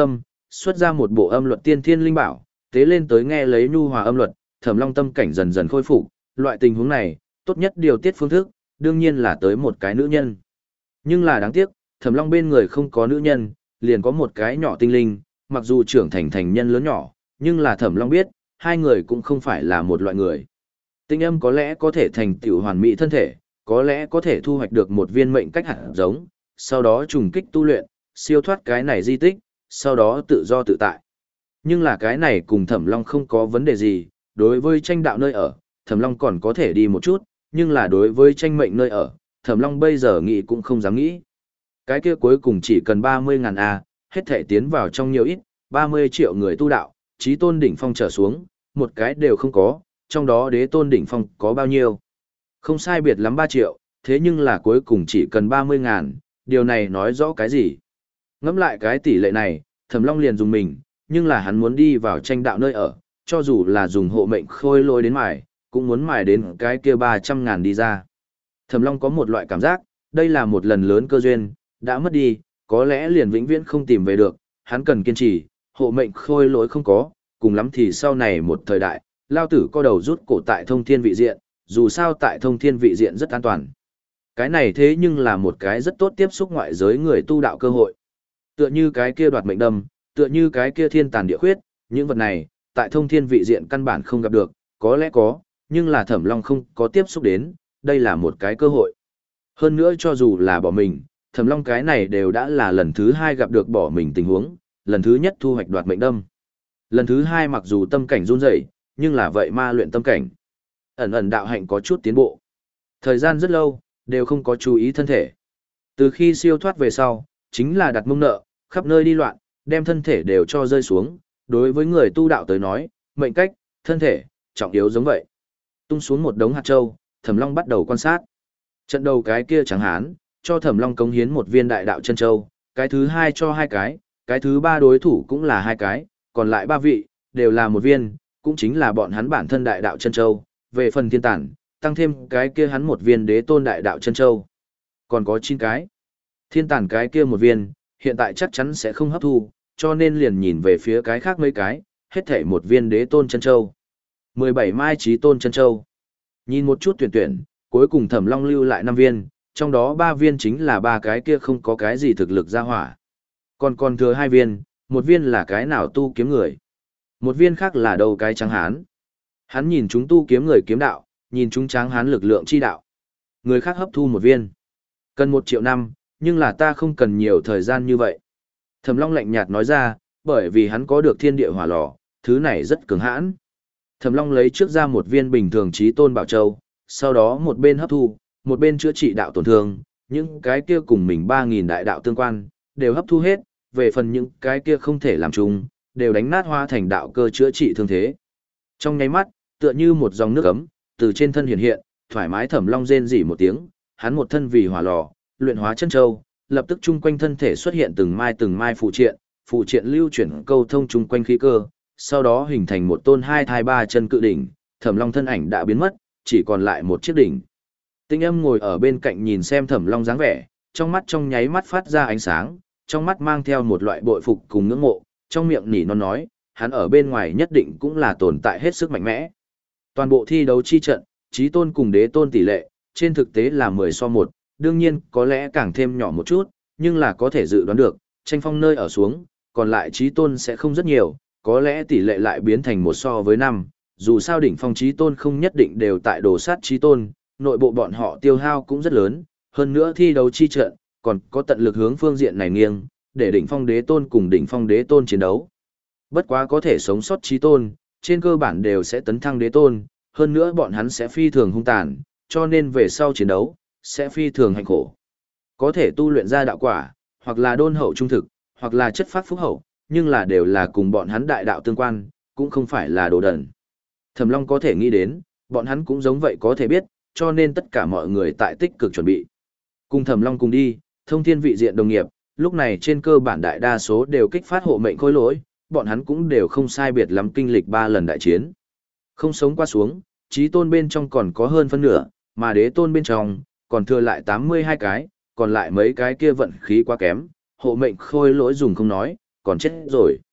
xuất ra một bộ âm luật tiên thiên linh bảo, tế lên tới nghe lấy nhu hòa âm luật, Thẩm Long tâm cảnh dần dần khôi phục, loại tình huống này, tốt nhất điều tiết phương thức, đương nhiên là tới một cái nữ nhân. Nhưng là đáng tiếc, Thẩm Long bên người không có nữ nhân, liền có một cái nhỏ tinh linh, mặc dù trưởng thành thành nhân lớn nhỏ, nhưng là Thẩm Long biết, hai người cũng không phải là một loại người. Tinh âm có lẽ có thể thành tựu hoàn mỹ thân thể, có lẽ có thể thu hoạch được một viên mệnh cách hạt giống, sau đó trùng kích tu luyện, siêu thoát cái này di tích, sau đó tự do tự tại. Nhưng là cái này cùng Thẩm Long không có vấn đề gì, đối với tranh đạo nơi ở, Thẩm Long còn có thể đi một chút, nhưng là đối với tranh mệnh nơi ở, Thẩm Long bây giờ nghĩ cũng không dám nghĩ. Cái kia cuối cùng chỉ cần ba mươi ngàn A, hết thể tiến vào trong nhiều ít, ba mươi triệu người tu đạo, chí tôn đỉnh phong trở xuống, một cái đều không có, trong đó đế tôn đỉnh phong có bao nhiêu. Không sai biệt lắm ba triệu, thế nhưng là cuối cùng chỉ cần ba mươi ngàn, điều này nói rõ cái gì? Ngẫm lại cái tỷ lệ này, Thẩm Long liền dùng mình, nhưng là hắn muốn đi vào tranh đạo nơi ở, cho dù là dùng hộ mệnh khôi lôi đến mài, cũng muốn mài đến cái kia ba trăm ngàn đi ra. Thẩm Long có một loại cảm giác, đây là một lần lớn cơ duyên, đã mất đi, có lẽ liền vĩnh viễn không tìm về được, hắn cần kiên trì, hộ mệnh khôi lỗi không có, cùng lắm thì sau này một thời đại, lao tử co đầu rút cổ tại thông thiên vị diện, dù sao tại thông thiên vị diện rất an toàn. Cái này thế nhưng là một cái rất tốt tiếp xúc ngoại giới người tu đạo cơ hội. Tựa như cái kia đoạt mệnh đâm, tựa như cái kia thiên tàn địa khuyết, những vật này, tại thông thiên vị diện căn bản không gặp được, có lẽ có, nhưng là Thẩm Long không có tiếp xúc đến, đây là một cái cơ hội. Hơn nữa cho dù là bỏ mình, Thẩm Long cái này đều đã là lần thứ hai gặp được bỏ mình tình huống, lần thứ nhất thu hoạch đoạt mệnh đâm. Lần thứ hai mặc dù tâm cảnh run rẩy, nhưng là vậy ma luyện tâm cảnh. Ẩn ẩn đạo hạnh có chút tiến bộ. Thời gian rất lâu, đều không có chú ý thân thể. Từ khi siêu thoát về sau, chính là đặt mông nợ, khắp nơi đi loạn, đem thân thể đều cho rơi xuống. Đối với người tu đạo tới nói, mệnh cách, thân thể, trọng yếu giống vậy. Tung xuống một đống hạt châu, Thẩm Long bắt đầu quan sát. Trận đầu cái kia trắng hán, cho Thẩm Long cống hiến một viên đại đạo chân châu, cái thứ hai cho hai cái, cái thứ ba đối thủ cũng là hai cái, còn lại ba vị, đều là một viên, cũng chính là bọn hắn bản thân đại đạo chân châu. Về phần thiên tản, tăng thêm cái kia hắn một viên đế tôn đại đạo chân châu. Còn có chín cái. Thiên tản cái kia một viên, hiện tại chắc chắn sẽ không hấp thu, cho nên liền nhìn về phía cái khác mấy cái, hết thảy một viên đế tôn chân châu. mười bảy mai chí tôn chân châu. Nhìn một chút tuyển tuyển, cuối cùng Thẩm Long lưu lại năm viên, trong đó ba viên chính là ba cái kia không có cái gì thực lực ra hỏa. Còn còn thừa hai viên, một viên là cái nào tu kiếm người. Một viên khác là đầu cái trắng hán. Hắn nhìn chúng tu kiếm người kiếm đạo, nhìn chúng tráng hán lực lượng chi đạo. Người khác hấp thu một viên. Cần một triệu năm, nhưng là ta không cần nhiều thời gian như vậy. Thẩm Long lạnh nhạt nói ra, bởi vì hắn có được thiên địa hỏa lò, thứ này rất cứng hãn. Thẩm Long lấy trước ra một viên bình thường chí tôn bảo châu, sau đó một bên hấp thu, một bên chữa trị đạo tổn thương, những cái kia cùng mình ba nghìn đại đạo tương quan, đều hấp thu hết, về phần những cái kia không thể làm chung, đều đánh nát hóa thành đạo cơ chữa trị thương thế. Trong nháy mắt, tựa như một dòng nước ấm, từ trên thân hiện hiện, thoải mái Thẩm Long rên rỉ một tiếng, hắn một thân vì hỏa lò, luyện hóa chân châu, lập tức chung quanh thân thể xuất hiện từng mai từng mai phụ triện, phụ triện lưu chuyển câu thông chung quanh khí cơ, sau đó hình thành một tôn hai thai ba chân cự đỉnh, Thẩm Long thân ảnh đã biến mất, chỉ còn lại một chiếc đỉnh. Tinh Âm ngồi ở bên cạnh nhìn xem Thẩm Long dáng vẻ, trong mắt trong nháy mắt phát ra ánh sáng, trong mắt mang theo một loại bội phục cùng ngưỡng mộ, trong miệng nỉ non nói, hắn ở bên ngoài nhất định cũng là tồn tại hết sức mạnh mẽ. Toàn bộ thi đấu chi trận, chí tôn cùng đế tôn tỷ lệ, trên thực tế là mười so một, đương nhiên có lẽ càng thêm nhỏ một chút, nhưng là có thể dự đoán được, tranh phong nơi ở xuống, còn lại chí tôn sẽ không rất nhiều, có lẽ tỷ lệ lại biến thành một so với năm, dù sao đỉnh phong chí tôn không nhất định đều tại đồ sát chí tôn, nội bộ bọn họ tiêu hao cũng rất lớn, hơn nữa thi đấu chi trận, còn có tận lực hướng phương diện này nghiêng, để đỉnh phong đế tôn cùng đỉnh phong đế tôn chiến đấu. Bất quá có thể sống sót chí tôn, trên cơ bản đều sẽ tấn thăng đế tôn, hơn nữa bọn hắn sẽ phi thường hung tàn, cho nên về sau chiến đấu, sẽ phi thường hạnh khổ. Có thể tu luyện ra đạo quả, hoặc là đôn hậu trung thực, hoặc là chất phát phúc hậu, nhưng là đều là cùng bọn hắn đại đạo tương quan, cũng không phải là đồ đần. Thẩm Long có thể nghĩ đến, bọn hắn cũng giống vậy có thể biết, cho nên tất cả mọi người tại tích cực chuẩn bị. Cùng Thẩm Long cùng đi, thông thiên vị diện đồng nghiệp, lúc này trên cơ bản đại đa số đều kích phát hộ mệnh khối lỗi, bọn hắn cũng đều không sai biệt lắm kinh lịch ba lần đại chiến. Không sống qua xuống, chí tôn bên trong còn có hơn phân nửa, mà đế tôn bên trong, còn thừa lại tám mươi hai cái, còn lại mấy cái kia vận khí quá kém, hộ mệnh khôi lỗi dùng không nói, còn chết rồi.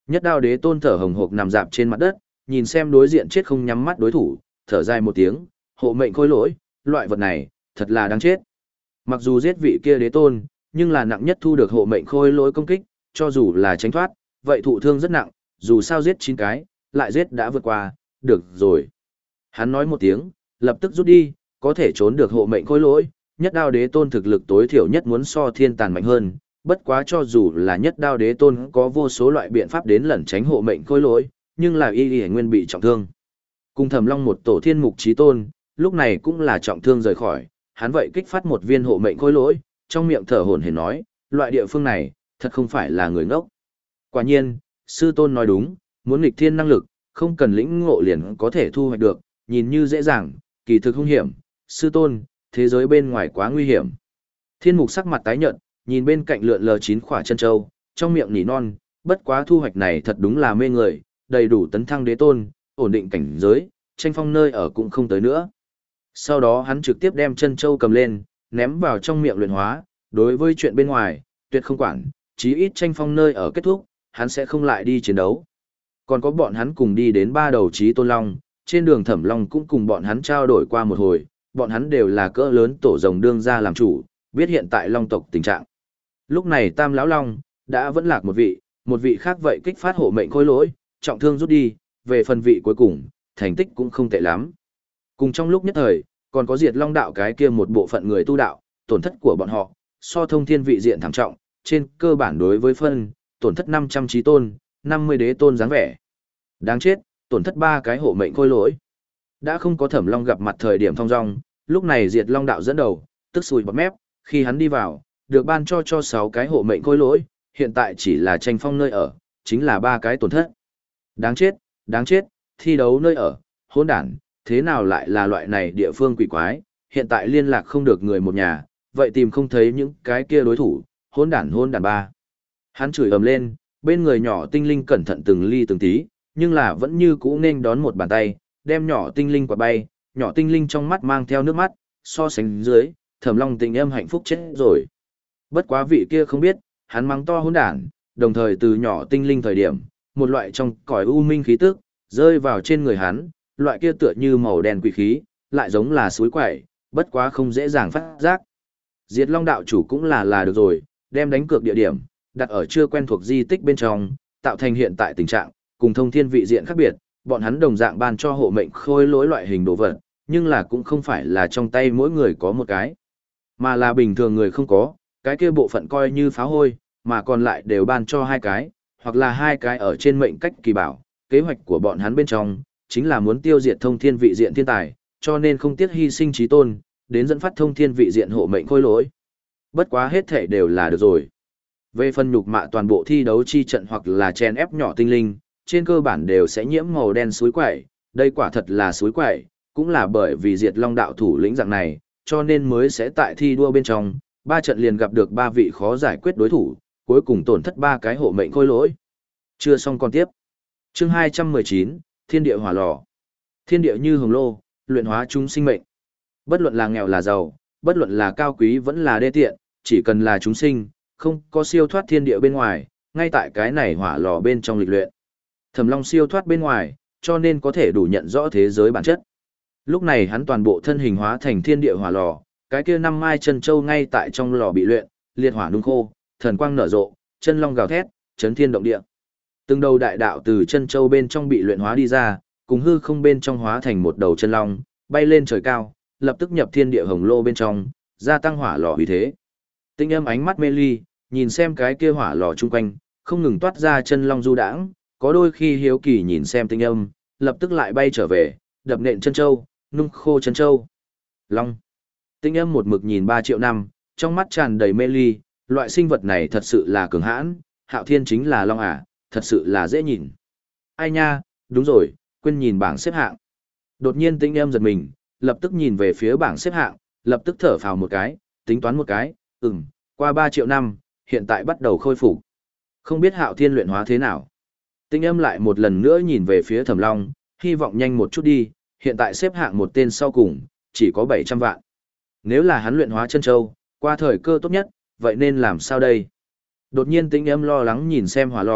Nhất đao đế tôn thở hồng hộc nằm dạp trên mặt đất, nhìn xem đối diện chết không nhắm mắt đối thủ, thở dài một tiếng, hộ mệnh khôi lỗi, loại vật này, thật là đáng chết. Mặc dù giết vị kia đế tôn, nhưng là nặng nhất thu được hộ mệnh khôi lỗi công kích, cho dù là tránh thoát, vậy thụ thương rất nặng, dù sao giết chín cái, lại giết đã vượt qua, được rồi. Hắn nói một tiếng, lập tức rút đi, có thể trốn được hộ mệnh khôi lỗi, nhất đao đế tôn thực lực tối thiểu nhất muốn so thiên tàn mạnh hơn, bất quá cho dù là nhất đao đế tôn có vô số loại biện pháp đến lẩn tránh hộ mệnh khôi lỗi, nhưng là y y nguyên bị trọng thương. Cùng Thẩm Long một tổ thiên mục chí tôn, lúc này cũng là trọng thương rời khỏi, hắn vậy kích phát một viên hộ mệnh khôi lỗi, trong miệng thở hổn hển nói, loại địa phương này, thật không phải là người ngốc. Quả nhiên, sư tôn nói đúng, muốn nghịch thiên năng lực, không cần lĩnh ngộ liền có thể thu hoạch được, nhìn như dễ dàng, kỳ thực hung hiểm, sư tôn, thế giới bên ngoài quá nguy hiểm. Thiên mục sắc mặt tái nhợt, nhìn bên cạnh lượn lờ chín khỏa chân châu, trong miệng nỉ non, bất quá thu hoạch này thật đúng là mê người, đầy đủ tấn thăng đế tôn, ổn định cảnh giới, tranh phong nơi ở cũng không tới nữa. Sau đó hắn trực tiếp đem chân châu cầm lên, ném vào trong miệng luyện hóa, đối với chuyện bên ngoài, tuyệt không quản, chí ít tranh phong nơi ở kết thúc, hắn sẽ không lại đi chiến đấu. Còn có bọn hắn cùng đi đến ba đầu chí tôn long, trên đường Thẩm Long cũng cùng bọn hắn trao đổi qua một hồi, bọn hắn đều là cỡ lớn tổ rồng đương ra làm chủ, biết hiện tại long tộc tình trạng. Lúc này Tam lão long đã vẫn lạc một vị, một vị khác vậy kích phát hộ mệnh khôi lỗi, trọng thương rút đi, về phần vị cuối cùng, thành tích cũng không tệ lắm. Cùng trong lúc nhất thời, còn có diệt long đạo cái kia một bộ phận người tu đạo, tổn thất của bọn họ, so thông thiên vị diện thảm trọng, trên cơ bản đối với phân, tổn thất năm trăm chí tôn, năm mươi đế tôn dáng vẻ. Đáng chết, tổn thất ba cái hộ mệnh khôi lỗi. Đã không có Thẩm Long gặp mặt thời điểm thong dong, lúc này diệt long đạo dẫn đầu, tức sùi bọt mép, khi hắn đi vào, được ban cho cho sáu cái hộ mệnh khôi lỗi, hiện tại chỉ là tranh phong nơi ở, chính là ba cái tổn thất. Đáng chết, đáng chết, thi đấu nơi ở, hỗn đản, thế nào lại là loại này địa phương quỷ quái, hiện tại liên lạc không được người một nhà, vậy tìm không thấy những cái kia đối thủ, hỗn đản hỗn đản ba. Hắn chửi ầm lên, bên người nhỏ tinh linh cẩn thận từng ly từng tí, nhưng là vẫn như cũ nên đón một bàn tay, đem nhỏ tinh linh quả bay, nhỏ tinh linh trong mắt mang theo nước mắt, so sánh dưới, Thẩm Long tình em hạnh phúc chết rồi. Bất quá vị kia không biết, hắn mắng to hỗn đản, đồng thời từ nhỏ tinh linh thời điểm, một loại trong cõi u minh khí tức, rơi vào trên người hắn, loại kia tựa như màu đen quỷ khí, lại giống là suối quẩy, bất quá không dễ dàng phát giác. Diệt Long đạo chủ cũng là là được rồi, đem đánh cược địa điểm, đặt ở chưa quen thuộc di tích bên trong, tạo thành hiện tại tình trạng, cùng thông thiên vị diện khác biệt, bọn hắn đồng dạng ban cho hộ mệnh khôi lỗi loại hình đồ vật, nhưng là cũng không phải là trong tay mỗi người có một cái, mà là bình thường người không có, cái kia bộ phận coi như phá hôi, mà còn lại đều ban cho hai cái, hoặc là hai cái ở trên mệnh cách kỳ bảo, kế hoạch của bọn hắn bên trong, chính là muốn tiêu diệt thông thiên vị diện thiên tài, cho nên không tiếc hy sinh trí tôn, đến dẫn phát thông thiên vị diện hộ mệnh khôi lỗi. Bất quá hết thể đều là được rồi. Về phần nhục mạ toàn bộ thi đấu chi trận hoặc là chen ép nhỏ tinh linh, trên cơ bản đều sẽ nhiễm màu đen suối quẩy, đây quả thật là suối quẩy, cũng là bởi vì diệt long đạo thủ lĩnh dạng này, cho nên mới sẽ tại thi đua bên trong, ba trận liền gặp được ba vị khó giải quyết đối thủ, cuối cùng tổn thất ba cái hộ mệnh khôi lỗi. Chưa xong còn tiếp. Chương hai trăm mười chín, Thiên địa hỏa lò. Thiên địa như hồng lô, luyện hóa chúng sinh mệnh. Bất luận là nghèo là giàu, bất luận là cao quý vẫn là đê tiện, chỉ cần là chúng sinh, không có siêu thoát thiên địa bên ngoài, ngay tại cái này hỏa lò bên trong lịch luyện. Thẩm Long siêu thoát bên ngoài, cho nên có thể đủ nhận rõ thế giới bản chất. Lúc này hắn toàn bộ thân hình hóa thành thiên địa hỏa lò, cái kia năm mai chân châu ngay tại trong lò bị luyện, liệt hỏa nung khô, thần quang nở rộ, chân long gào thét, chấn thiên động địa. Từng đầu đại đạo từ chân châu bên trong bị luyện hóa đi ra, cùng hư không bên trong hóa thành một đầu chân long, bay lên trời cao, lập tức nhập thiên địa hồng lô bên trong, gia tăng hỏa lò uy thế. Tinh âm ánh mắt mê ly, nhìn xem cái kia hỏa lò chung quanh, không ngừng toát ra chân long du đãng, có đôi khi hiếu kỳ nhìn xem tinh âm, lập tức lại bay trở về, đập nện chân châu, nung khô chân châu. Long. Tinh âm một mực nhìn ba triệu năm, trong mắt tràn đầy mê ly, loại sinh vật này thật sự là cường hãn, Hạo Thiên chính là long à, thật sự là dễ nhìn. Ai nha, đúng rồi, quên nhìn bảng xếp hạng. Đột nhiên tinh âm giật mình, lập tức nhìn về phía bảng xếp hạng, lập tức thở phào một cái, tính toán một cái, ừm, qua ba triệu năm, hiện tại bắt đầu khôi phục. Không biết Hạo Thiên luyện hóa thế nào. Tinh âm lại một lần nữa nhìn về phía Thẩm Long, hy vọng nhanh một chút đi, hiện tại xếp hạng một tên sau cùng, chỉ có bảy trăm vạn. Nếu là hắn luyện hóa chân châu, qua thời cơ tốt nhất, vậy nên làm sao đây? Đột nhiên Tinh âm lo lắng nhìn xem hỏa lò,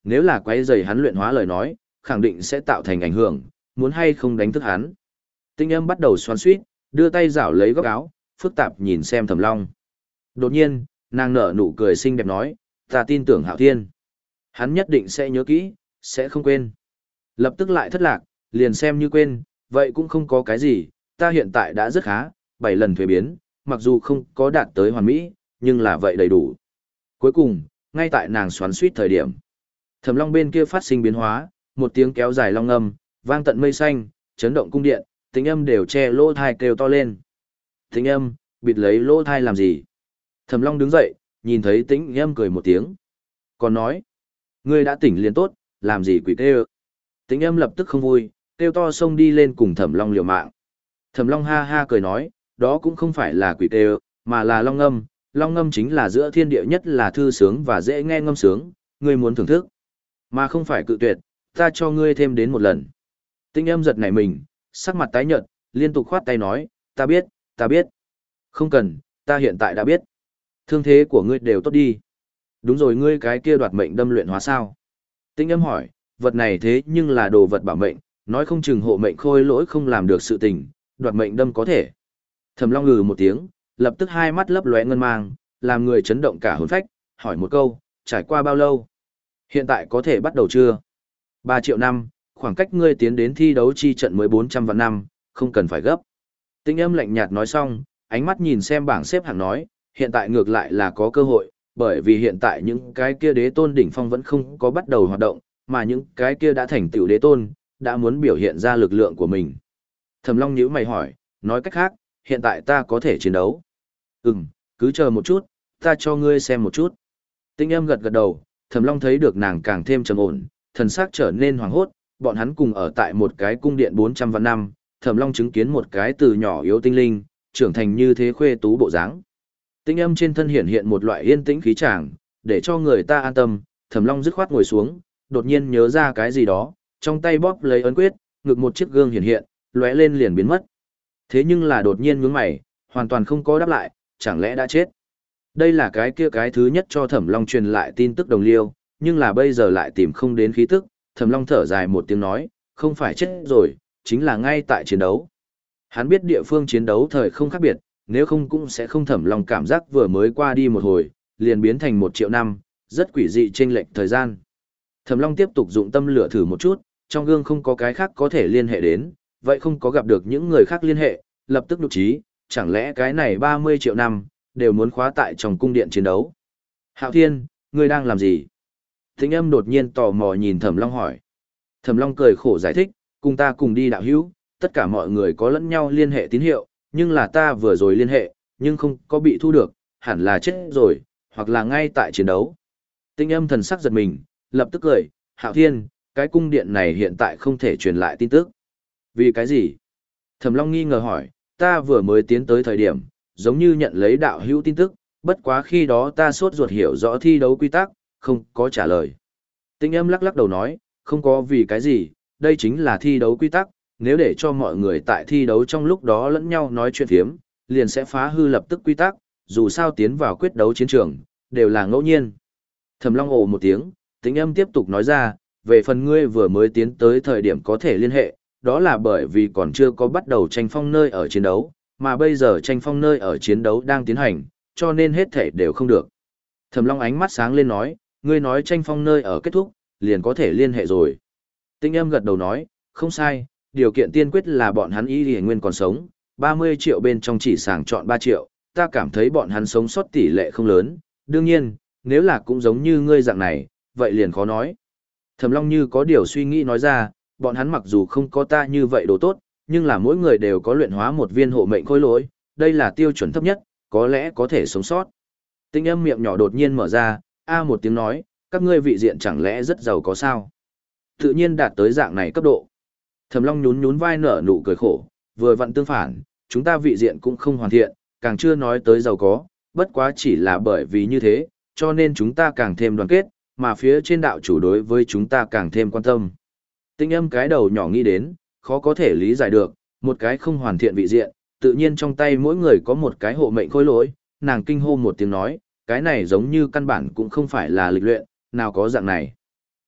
nếu là quấy rầy hắn luyện hóa lời nói, khẳng định sẽ tạo thành ảnh hưởng, muốn hay không đánh thức hắn. Tinh âm bắt đầu xoắn xuýt, đưa tay rảo lấy góc áo, phức tạp nhìn xem Thẩm Long. Đột nhiên, nàng nở nụ cười xinh đẹp nói, ta tin tưởng Hạo Thiên. Hắn nhất định sẽ nhớ kỹ, sẽ không quên. Lập tức lại thất lạc, liền xem như quên, vậy cũng không có cái gì, ta hiện tại đã rất khá, bảy lần thuế biến, mặc dù không có đạt tới hoàn mỹ, nhưng là vậy đầy đủ. Cuối cùng, ngay tại nàng xoắn xuýt thời điểm, Thẩm Long bên kia phát sinh biến hóa, một tiếng kéo dài long âm, vang tận mây xanh, chấn động cung điện, tính âm đều che lỗ thai kêu to lên. Tính âm, bịt lấy lỗ thai làm gì? Thẩm Long đứng dậy, nhìn thấy tính âm cười một tiếng. Còn nói, ngươi đã tỉnh liền tốt, làm gì quỷ kêu? Tính âm lập tức không vui, kêu to xông đi lên cùng Thẩm Long liều mạng. Thẩm Long ha ha cười nói, đó cũng không phải là quỷ kêu, mà là long âm. Long ngâm chính là giữa thiên địa nhất là thư sướng và dễ nghe ngâm sướng, ngươi muốn thưởng thức, mà không phải cự tuyệt, ta cho ngươi thêm đến một lần. Tinh âm giật nảy mình, sắc mặt tái nhợt, liên tục khoát tay nói, ta biết, ta biết. Không cần, ta hiện tại đã biết. Thương thế của ngươi đều tốt đi. Đúng rồi, ngươi cái kia đoạt mệnh đâm luyện hóa sao? Tinh âm hỏi, vật này thế nhưng là đồ vật bảo mệnh, nói không chừng hộ mệnh khôi lỗi không làm được sự tình, đoạt mệnh đâm có thể. Thẩm Long ngừ một tiếng, lập tức hai mắt lấp lóe ngân mang, làm người chấn động cả hồn phách, hỏi một câu, trải qua bao lâu? Hiện tại có thể bắt đầu chưa? Ba triệu năm, khoảng cách ngươi tiến đến thi đấu chi trận mới bốn trăm vạn năm, không cần phải gấp. Tinh âm lạnh nhạt nói xong, ánh mắt nhìn xem bảng xếp hạng nói, hiện tại ngược lại là có cơ hội, bởi vì hiện tại những cái kia đế tôn đỉnh phong vẫn không có bắt đầu hoạt động, mà những cái kia đã thành tựu đế tôn, đã muốn biểu hiện ra lực lượng của mình. Thẩm Long nhíu mày hỏi, nói cách khác, hiện tại ta có thể chiến đấu. Ừm, cứ chờ một chút, ta cho ngươi xem một chút. Tinh âm gật gật đầu, Thẩm Long thấy được nàng càng thêm trầm ổn, thần sắc trở nên hoảng hốt, bọn hắn cùng ở tại một cái cung điện bốn trăm vạn năm, Thẩm Long chứng kiến một cái từ nhỏ yếu tinh linh, trưởng thành như thế khuê tú bộ dáng. Tinh âm trên thân hiện hiện một loại yên tĩnh khí tràng, để cho người ta an tâm, Thẩm Long dứt khoát ngồi xuống, đột nhiên nhớ ra cái gì đó, trong tay bóp lấy ấn quyết, ngực một chiếc gương hiện hiện, lóe lên liền biến mất. Thế nhưng là đột nhiên nhướng mày, hoàn toàn không có đáp lại, chẳng lẽ đã chết? Đây là cái kia cái thứ nhất cho Thẩm Long truyền lại tin tức đồng liêu, nhưng là bây giờ lại tìm không đến khí tức, Thẩm Long thở dài một tiếng nói, không phải chết rồi, chính là ngay tại chiến đấu. Hắn biết địa phương chiến đấu thời không khác biệt, nếu không cũng sẽ không Thẩm Long cảm giác vừa mới qua đi một hồi, liền biến thành một triệu năm, rất quỷ dị chênh lệch thời gian. Thẩm Long tiếp tục dụng tâm lửa thử một chút, trong gương không có cái khác có thể liên hệ đến, vậy không có gặp được những người khác liên hệ, lập tức nhục trí, chẳng lẽ cái này ba mươi triệu năm, đều muốn khóa tại trong cung điện chiến đấu. Hạo Thiên, ngươi đang làm gì? Thính âm đột nhiên tò mò nhìn Thẩm Long hỏi. Thẩm Long cười khổ giải thích, cùng ta cùng đi đạo hữu, tất cả mọi người có lẫn nhau liên hệ tín hiệu, nhưng là ta vừa rồi liên hệ, nhưng không có bị thu được, hẳn là chết rồi, hoặc là ngay tại chiến đấu. Tinh âm thần sắc giật mình, lập tức cười, Hạo Thiên, cái cung điện này hiện tại không thể truyền lại tin tức. Vì cái gì? Thẩm Long nghi ngờ hỏi, ta vừa mới tiến tới thời điểm, giống như nhận lấy đạo hữu tin tức, bất quá khi đó ta sốt ruột hiểu rõ thi đấu quy tắc, không có trả lời. Tinh âm lắc lắc đầu nói, không có vì cái gì, đây chính là thi đấu quy tắc, nếu để cho mọi người tại thi đấu trong lúc đó lẫn nhau nói chuyện phiếm, liền sẽ phá hư lập tức quy tắc, dù sao tiến vào quyết đấu chiến trường, đều là ngẫu nhiên. Thẩm Long ồ một tiếng, Tinh âm tiếp tục nói ra, về phần ngươi vừa mới tiến tới thời điểm có thể liên hệ, đó là bởi vì còn chưa có bắt đầu tranh phong nơi ở chiến đấu, mà bây giờ tranh phong nơi ở chiến đấu đang tiến hành, cho nên hết thể đều không được. Thẩm Long ánh mắt sáng lên nói, ngươi nói tranh phong nơi ở kết thúc, liền có thể liên hệ rồi. Tinh âm gật đầu nói, không sai, điều kiện tiên quyết là bọn hắn y lìa nguyên còn sống, ba mươi triệu bên trong chỉ sàng chọn ba triệu, ta cảm thấy bọn hắn sống sót tỷ lệ không lớn, đương nhiên, nếu là cũng giống như ngươi dạng này, vậy liền khó nói. Thẩm Long như có điều suy nghĩ nói ra, bọn hắn mặc dù không có ta như vậy đồ tốt, nhưng là mỗi người đều có luyện hóa một viên hộ mệnh khôi lỗi, đây là tiêu chuẩn thấp nhất, có lẽ có thể sống sót. Tinh âm miệng nhỏ đột nhiên mở ra, a một tiếng nói, các ngươi vị diện chẳng lẽ rất giàu có sao? Tự nhiên đạt tới dạng này cấp độ. Thẩm Long nhún nhún vai nở nụ cười khổ, vừa vặn tương phản, chúng ta vị diện cũng không hoàn thiện, càng chưa nói tới giàu có, bất quá chỉ là bởi vì như thế, cho nên chúng ta càng thêm đoàn kết, mà phía trên đạo chủ đối với chúng ta càng thêm quan tâm. Tinh âm cái đầu nhỏ nghĩ đến, khó có thể lý giải được, một cái không hoàn thiện vị diện, tự nhiên trong tay mỗi người có một cái hộ mệnh khôi lỗi, nàng kinh hô một tiếng nói, cái này giống như căn bản cũng không phải là lịch luyện, nào có dạng này.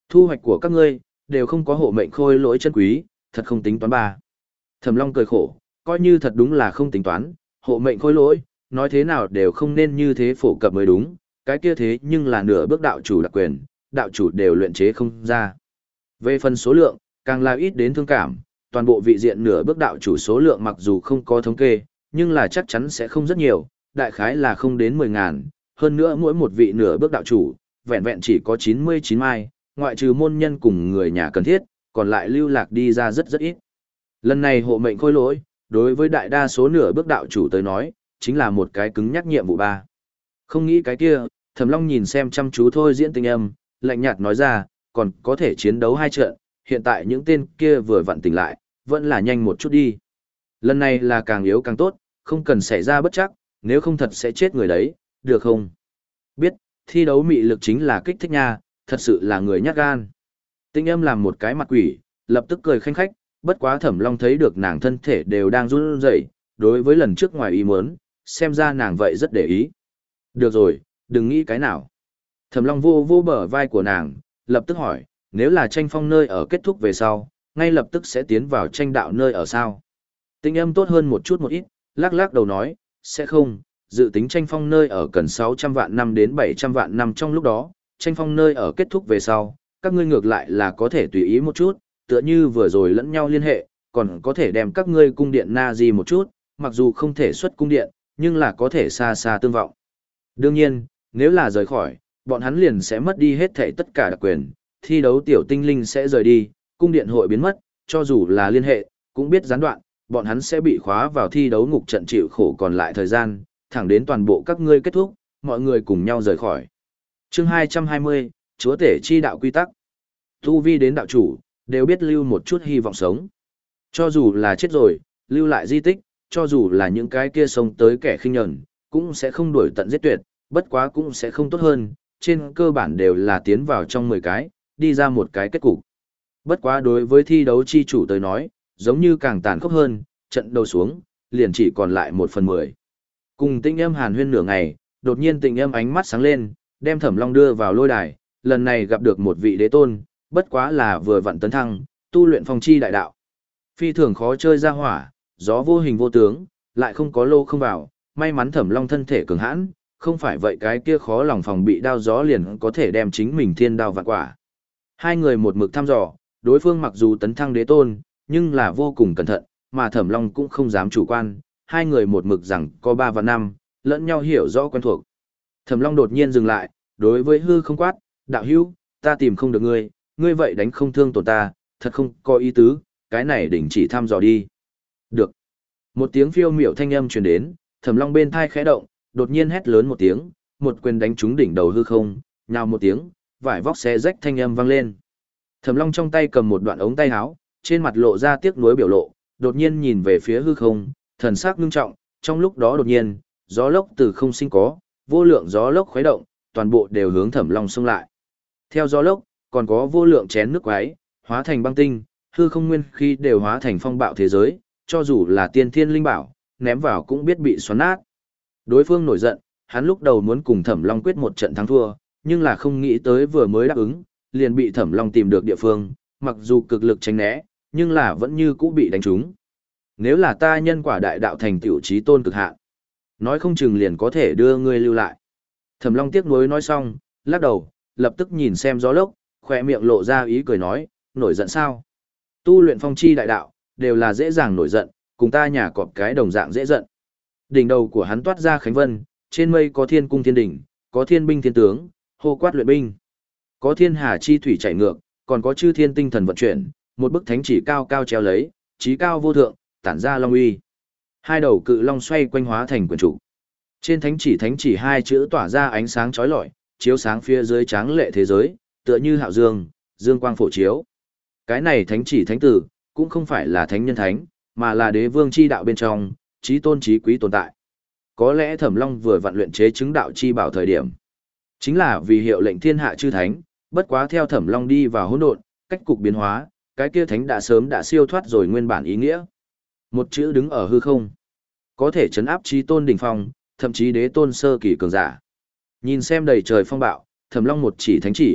Thu hoạch của các ngươi, đều không có hộ mệnh khôi lỗi chân quý, thật không tính toán ba. Thẩm Long cười khổ, coi như thật đúng là không tính toán, hộ mệnh khôi lỗi, nói thế nào đều không nên như thế phổ cập mới đúng, cái kia thế nhưng là nửa bước đạo chủ đặc quyền, đạo chủ đều luyện chế không ra. Về phần số lượng, càng là ít đến thương cảm, toàn bộ vị diện nửa bước đạo chủ số lượng mặc dù không có thống kê, nhưng là chắc chắn sẽ không rất nhiều, đại khái là không đến mười ngàn, hơn nữa mỗi một vị nửa bước đạo chủ, vẹn vẹn chỉ có chín mươi chín mai, ngoại trừ môn nhân cùng người nhà cần thiết, còn lại lưu lạc đi ra rất rất ít. Lần này hộ mệnh khôi lỗi, đối với đại đa số nửa bước đạo chủ tới nói, chính là một cái cứng nhắc nhiệm vụ ba. Không nghĩ cái kia, Thẩm Long nhìn xem chăm chú thôi diễn tinh âm, lạnh nhạt nói ra, còn có thể chiến đấu hai trận, hiện tại những tên kia vừa vặn tỉnh lại, vẫn là nhanh một chút đi. Lần này là càng yếu càng tốt, không cần xảy ra bất chắc, nếu không thật sẽ chết người đấy, được không? Biết, thi đấu mị lực chính là kích thích nha, thật sự là người nhát gan. Tinh âm làm một cái mặt quỷ, lập tức cười khanh khách, bất quá Thẩm Long thấy được nàng thân thể đều đang run rẩy, đối với lần trước ngoài ý muốn, xem ra nàng vậy rất để ý. Được rồi, đừng nghĩ cái nào. Thẩm Long vô vô bờ vai của nàng, lập tức hỏi, nếu là tranh phong nơi ở kết thúc về sau, ngay lập tức sẽ tiến vào tranh đạo nơi ở sao? Tinh âm tốt hơn một chút một ít, lắc lắc đầu nói, sẽ không, dự tính tranh phong nơi ở cần sáu trăm vạn năm đến bảy trăm vạn năm trong lúc đó, tranh phong nơi ở kết thúc về sau, các ngươi ngược lại là có thể tùy ý một chút, tựa như vừa rồi lẫn nhau liên hệ, còn có thể đem các ngươi cung điện na di một chút, mặc dù không thể xuất cung điện, nhưng là có thể xa xa tương vọng. Đương nhiên, nếu là rời khỏi, bọn hắn liền sẽ mất đi hết thảy tất cả đặc quyền, thi đấu tiểu tinh linh sẽ rời đi, cung điện hội biến mất, cho dù là liên hệ, cũng biết gián đoạn, bọn hắn sẽ bị khóa vào thi đấu ngục trận chịu khổ còn lại thời gian, thẳng đến toàn bộ các ngươi kết thúc, mọi người cùng nhau rời khỏi. Chương hai trăm hai mươi, Chúa tể chi đạo quy tắc. Tu vi đến đạo chủ, đều biết lưu một chút hy vọng sống. Cho dù là chết rồi, lưu lại di tích, cho dù là những cái kia sống tới kẻ khinh nhẫn, cũng sẽ không đuổi tận giết tuyệt, bất quá cũng sẽ không tốt hơn, trên cơ bản đều là tiến vào trong mười cái, đi ra một cái kết cục. Bất quá đối với thi đấu chi chủ tới nói, giống như càng tàn khốc hơn, trận đầu xuống, liền chỉ còn lại một phần mười. Cùng Tĩnh Âm hàn huyên nửa ngày, đột nhiên Tĩnh Âm ánh mắt sáng lên, đem Thẩm Long đưa vào lôi đài, lần này gặp được một vị đế tôn, bất quá là vừa vặn tấn thăng, tu luyện phong chi đại đạo. Phi thường khó chơi ra hỏa, gió vô hình vô tướng, lại không có lô không vào, may mắn Thẩm Long thân thể cường hãn, không phải vậy cái kia khó lòng phòng bị đao gió liền có thể đem chính mình thiên đao vạn quả. Hai người một mực thăm dò, đối phương mặc dù tấn thăng đế tôn, nhưng là vô cùng cẩn thận, mà Thẩm Long cũng không dám chủ quan, hai người một mực rằng có ba và năm, lẫn nhau hiểu rõ quen thuộc. Thẩm Long đột nhiên dừng lại, đối với hư không quát, đạo hữu, ta tìm không được ngươi, ngươi vậy đánh không thương tổn ta, thật không có ý tứ, cái này đỉnh chỉ thăm dò đi. Được. Một tiếng phiêu miểu thanh âm truyền đến, Thẩm Long bên thai khẽ động, đột nhiên hét lớn một tiếng, một quyền đánh trúng đỉnh đầu hư không, nhào một tiếng, vải vóc xé rách thanh âm vang lên. Thẩm Long trong tay cầm một đoạn ống tay áo, trên mặt lộ ra tiếc nuối biểu lộ, đột nhiên nhìn về phía hư không, thần sắc nghiêm trọng, trong lúc đó đột nhiên, gió lốc từ không sinh có, vô lượng gió lốc khuấy động, toàn bộ đều hướng Thẩm Long xông lại. Theo gió lốc, còn có vô lượng chén nước quái, hóa thành băng tinh, hư không nguyên khí đều hóa thành phong bạo thế giới, cho dù là tiên thiên linh bảo, ném vào cũng biết bị xoắn nát. Đối phương nổi giận, hắn lúc đầu muốn cùng Thẩm Long quyết một trận thắng thua, nhưng là không nghĩ tới vừa mới đáp ứng, liền bị Thẩm Long tìm được địa phương, mặc dù cực lực tránh né, nhưng là vẫn như cũ bị đánh trúng. Nếu là ta nhân quả đại đạo thành tiểu chí tôn cực hạn, nói không chừng liền có thể đưa ngươi lưu lại. Thẩm Long tiếc nuối nói xong, lắc đầu, lập tức nhìn xem gió lốc, khỏe miệng lộ ra ý cười nói, nổi giận sao? Tu luyện phong chi đại đạo, đều là dễ dàng nổi giận, cùng ta nhà cọp cái đồng dạng dễ giận. Đỉnh đầu của hắn toát ra khánh vân, trên mây có thiên cung thiên đỉnh, có thiên binh thiên tướng, hô quát luyện binh. Có thiên hà chi thủy chảy ngược, còn có chư thiên tinh thần vận chuyển, một bức thánh chỉ cao cao treo lấy, chí cao vô thượng, tản ra long uy. Hai đầu cự long xoay quanh hóa thành quyền trụ. Trên thánh chỉ thánh chỉ hai chữ tỏa ra ánh sáng chói lọi, chiếu sáng phía dưới tráng lệ thế giới, tựa như hạo dương, dương quang phổ chiếu. Cái này thánh chỉ thánh tử, cũng không phải là thánh nhân thánh, mà là đế vương chi đạo bên trong, chí tôn chí quý tồn tại. Có lẽ Thẩm Long vừa vặn luyện chế chứng đạo chi bảo thời điểm, chính là vì hiệu lệnh thiên hạ chư thánh, bất quá theo Thẩm Long đi vào hỗn độn, cách cục biến hóa, cái kia thánh đã sớm đã siêu thoát rồi nguyên bản ý nghĩa. Một chữ đứng ở hư không, có thể chấn áp chí tôn đỉnh phong, thậm chí đế tôn sơ kỳ cường giả. Nhìn xem đầy trời phong bạo, Thẩm Long một chỉ thánh chỉ,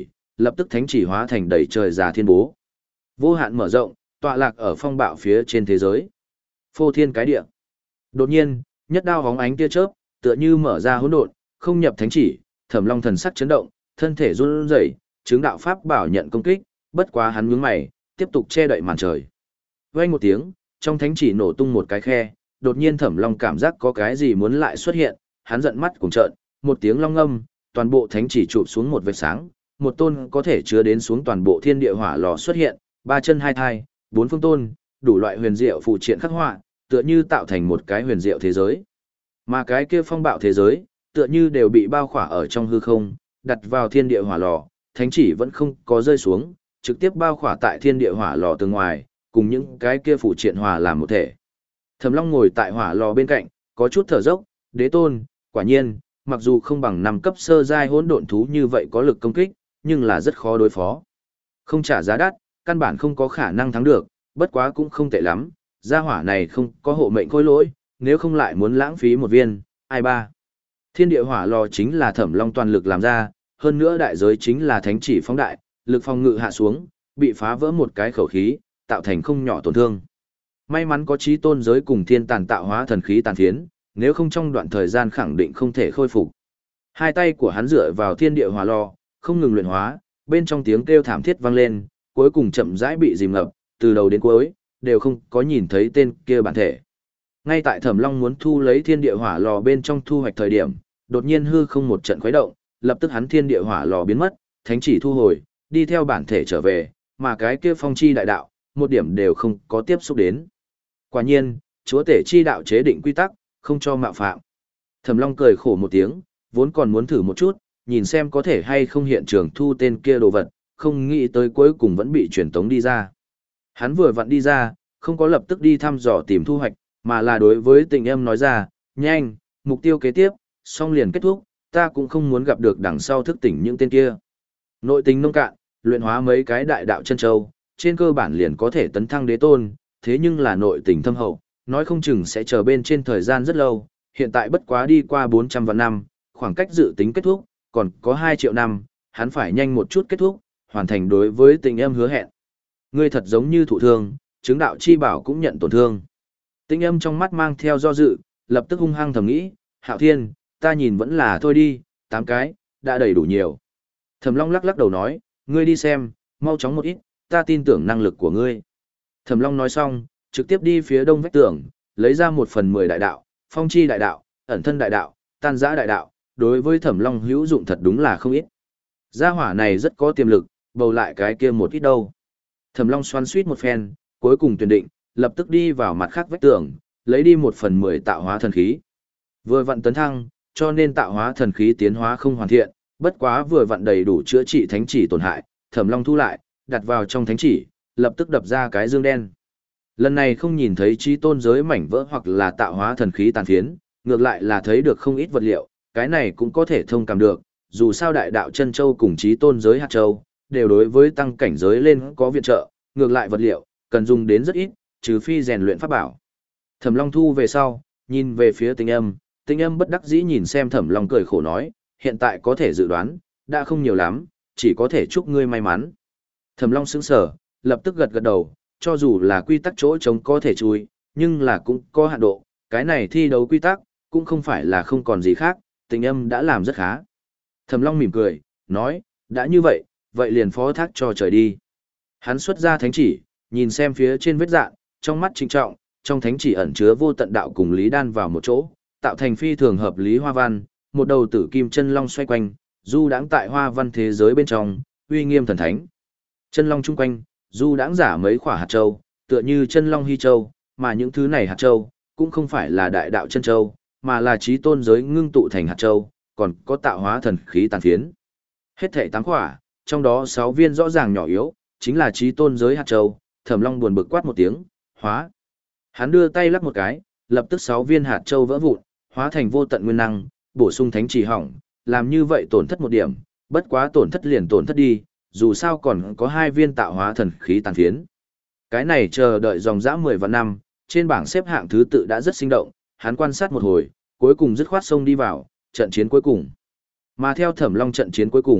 lập tức thánh chỉ hóa thành đầy trời già thiên bố. Vô hạn mở rộng, tọa lạc ở phong bạo phía trên thế giới. Phô thiên cái địa. Đột nhiên, nhất đao hóng ánh tia chớp, tựa như mở ra hỗn độn, không nhập thánh chỉ, Thẩm Long thần sắc chấn động, thân thể run rẩy, chứng đạo pháp bảo nhận công kích, bất quá hắn nhướng mày, tiếp tục che đậy màn trời. Vang một tiếng, trong thánh chỉ nổ tung một cái khe, đột nhiên Thẩm Long cảm giác có cái gì muốn lại xuất hiện, hắn giận mắt cùng trợn, một tiếng long ngâm, toàn bộ thánh chỉ chụp xuống một vệt sáng, một tôn có thể chứa đến xuống toàn bộ thiên địa hỏa lò xuất hiện, ba chân hai thai, bốn phương tôn, đủ loại huyền diệu phụ triện khắc họa, tựa như tạo thành một cái huyền diệu thế giới. Mà cái kia phong bạo thế giới, tựa như đều bị bao khỏa ở trong hư không, đặt vào thiên địa hỏa lò, thánh chỉ vẫn không có rơi xuống, trực tiếp bao khỏa tại thiên địa hỏa lò từ ngoài, cùng những cái kia phụ triện hòa làm một thể. Thẩm Long ngồi tại hỏa lò bên cạnh, có chút thở dốc, đế tôn, quả nhiên, mặc dù không bằng năm cấp sơ giai hỗn độn thú như vậy có lực công kích, nhưng là rất khó đối phó. Không trả giá đắt, căn bản không có khả năng thắng được, bất quá cũng không tệ lắm, gia hỏa này không có hộ mệnh khôi lỗi, nếu không lại muốn lãng phí một viên, ai ba. Thiên địa hỏa lò chính là Thẩm Long toàn lực làm ra, hơn nữa đại giới chính là thánh chỉ phóng đại, lực phòng ngự hạ xuống, bị phá vỡ một cái khẩu khí, tạo thành không nhỏ tổn thương. May mắn có chí tôn giới cùng thiên tàn tạo hóa thần khí tàn phiến, nếu không trong đoạn thời gian khẳng định không thể khôi phục. Hai tay của hắn dựa vào thiên địa hỏa lò, không ngừng luyện hóa, bên trong tiếng kêu thảm thiết vang lên, cuối cùng chậm rãi bị dìm ngập, từ đầu đến cuối đều không có nhìn thấy tên kia bản thể. Ngay tại Thẩm Long muốn thu lấy thiên địa hỏa lò bên trong thu hoạch thời điểm, đột nhiên hư không một trận khuấy động, lập tức hắn thiên địa hỏa lò biến mất, thánh chỉ thu hồi, đi theo bản thể trở về, mà cái kia phong chi đại đạo, một điểm đều không có tiếp xúc đến. Quả nhiên, chúa tể chi đạo chế định quy tắc, không cho mạo phạm. Thẩm Long cười khổ một tiếng, vốn còn muốn thử một chút, nhìn xem có thể hay không hiện trường thu tên kia đồ vật, không nghĩ tới cuối cùng vẫn bị truyền tống đi ra. Hắn vừa vặn đi ra, không có lập tức đi thăm dò tìm thu hoạch, mà là đối với Tịnh Âm nói ra, nhanh, mục tiêu kế tiếp, xong liền kết thúc, ta cũng không muốn gặp được đằng sau thức tỉnh những tên kia. Nội tình nông cạn, luyện hóa mấy cái đại đạo chân châu, trên cơ bản liền có thể tấn thăng đế tôn, thế nhưng là nội tình thâm hậu, nói không chừng sẽ chờ bên trên thời gian rất lâu, hiện tại bất quá đi qua bốn trăm vạn năm, khoảng cách dự tính kết thúc, còn có hai triệu năm, hắn phải nhanh một chút kết thúc, hoàn thành đối với Tịnh Âm hứa hẹn. Ngươi thật giống như thụ thương, chứng đạo chi bảo cũng nhận tổn thương. Tịnh Âm trong mắt mang theo do dự, lập tức hung hăng thầm nghĩ, Hạo Thiên, ta nhìn vẫn là thôi đi, tám cái, đã đầy đủ nhiều. Thẩm Long lắc lắc đầu nói, ngươi đi xem, mau chóng một ít, ta tin tưởng năng lực của ngươi. Thẩm Long nói xong, trực tiếp đi phía đông vách tường, lấy ra một phần mười đại đạo, phong chi đại đạo, ẩn thân đại đạo, tan giã đại đạo, đối với Thẩm Long hữu dụng thật đúng là không ít. Gia hỏa này rất có tiềm lực, bầu lại cái kia một ít đâu. Thẩm Long xoắn suýt một phen, cuối cùng tuyển định, lập tức đi vào mặt khác vách tường, lấy đi một phần mười tạo hóa thần khí. Vừa vặn tấn thăng, cho nên tạo hóa thần khí tiến hóa không hoàn thiện, bất quá vừa vặn đầy đủ chữa trị thánh chỉ tổn hại, Thẩm Long thu lại, đặt vào trong thánh chỉ, lập tức đập ra cái dương đen. Lần này không nhìn thấy chí tôn giới mảnh vỡ hoặc là tạo hóa thần khí tàn phiến, ngược lại là thấy được không ít vật liệu, cái này cũng có thể thông cảm được, dù sao đại đạo chân châu cùng chí tôn giới hạt châu, đều đối với tăng cảnh giới lên có viện trợ, ngược lại vật liệu, cần dùng đến rất ít, trừ phi rèn luyện pháp bảo. Thẩm Long thu về sau, nhìn về phía Tịnh Âm, Tịnh Âm bất đắc dĩ nhìn xem Thẩm Long cười khổ nói, hiện tại có thể dự đoán, đã không nhiều lắm, chỉ có thể chúc ngươi may mắn. Thẩm Long sững sờ, lập tức gật gật đầu, cho dù là quy tắc chỗ trống có thể chui, nhưng là cũng có hạn độ, cái này thi đấu quy tắc, cũng không phải là không còn gì khác, Tịnh Âm đã làm rất khá. Thẩm Long mỉm cười, nói, đã như vậy, vậy liền phó thác cho trời đi. Hắn xuất ra thánh chỉ, nhìn xem phía trên vết dạn, trong mắt trịnh trọng, trong thánh chỉ ẩn chứa vô tận đạo cùng lý đan vào một chỗ, tạo thành phi thường hợp lý hoa văn, một đầu tử kim chân long xoay quanh, du đãng tại hoa văn thế giới bên trong, uy nghiêm thần thánh. Chân long chung quanh, du đãng giả mấy quả hạt châu, tựa như chân long hy châu, mà những thứ này hạt châu, cũng không phải là đại đạo chân châu, mà là chí tôn giới ngưng tụ thành hạt châu, còn có tạo hóa thần khí tàn phiến. Hết thảy tám quả, trong đó sáu viên rõ ràng nhỏ yếu, chính là chí tôn giới hạt châu. Thẩm Long buồn bực quát một tiếng, hóa. Hắn đưa tay lắc một cái, lập tức sáu viên hạt châu vỡ vụn, hóa thành vô tận nguyên năng, bổ sung thánh chỉ hỏng, làm như vậy tổn thất một điểm, bất quá tổn thất liền tổn thất đi, dù sao còn có hai viên tạo hóa thần khí tàn phiến. Cái này chờ đợi dòng dã mười vạn năm, trên bảng xếp hạng thứ tự đã rất sinh động, hắn quan sát một hồi, cuối cùng dứt khoát xông đi vào, trận chiến cuối cùng. Mà theo Thẩm Long trận chiến cuối cùng,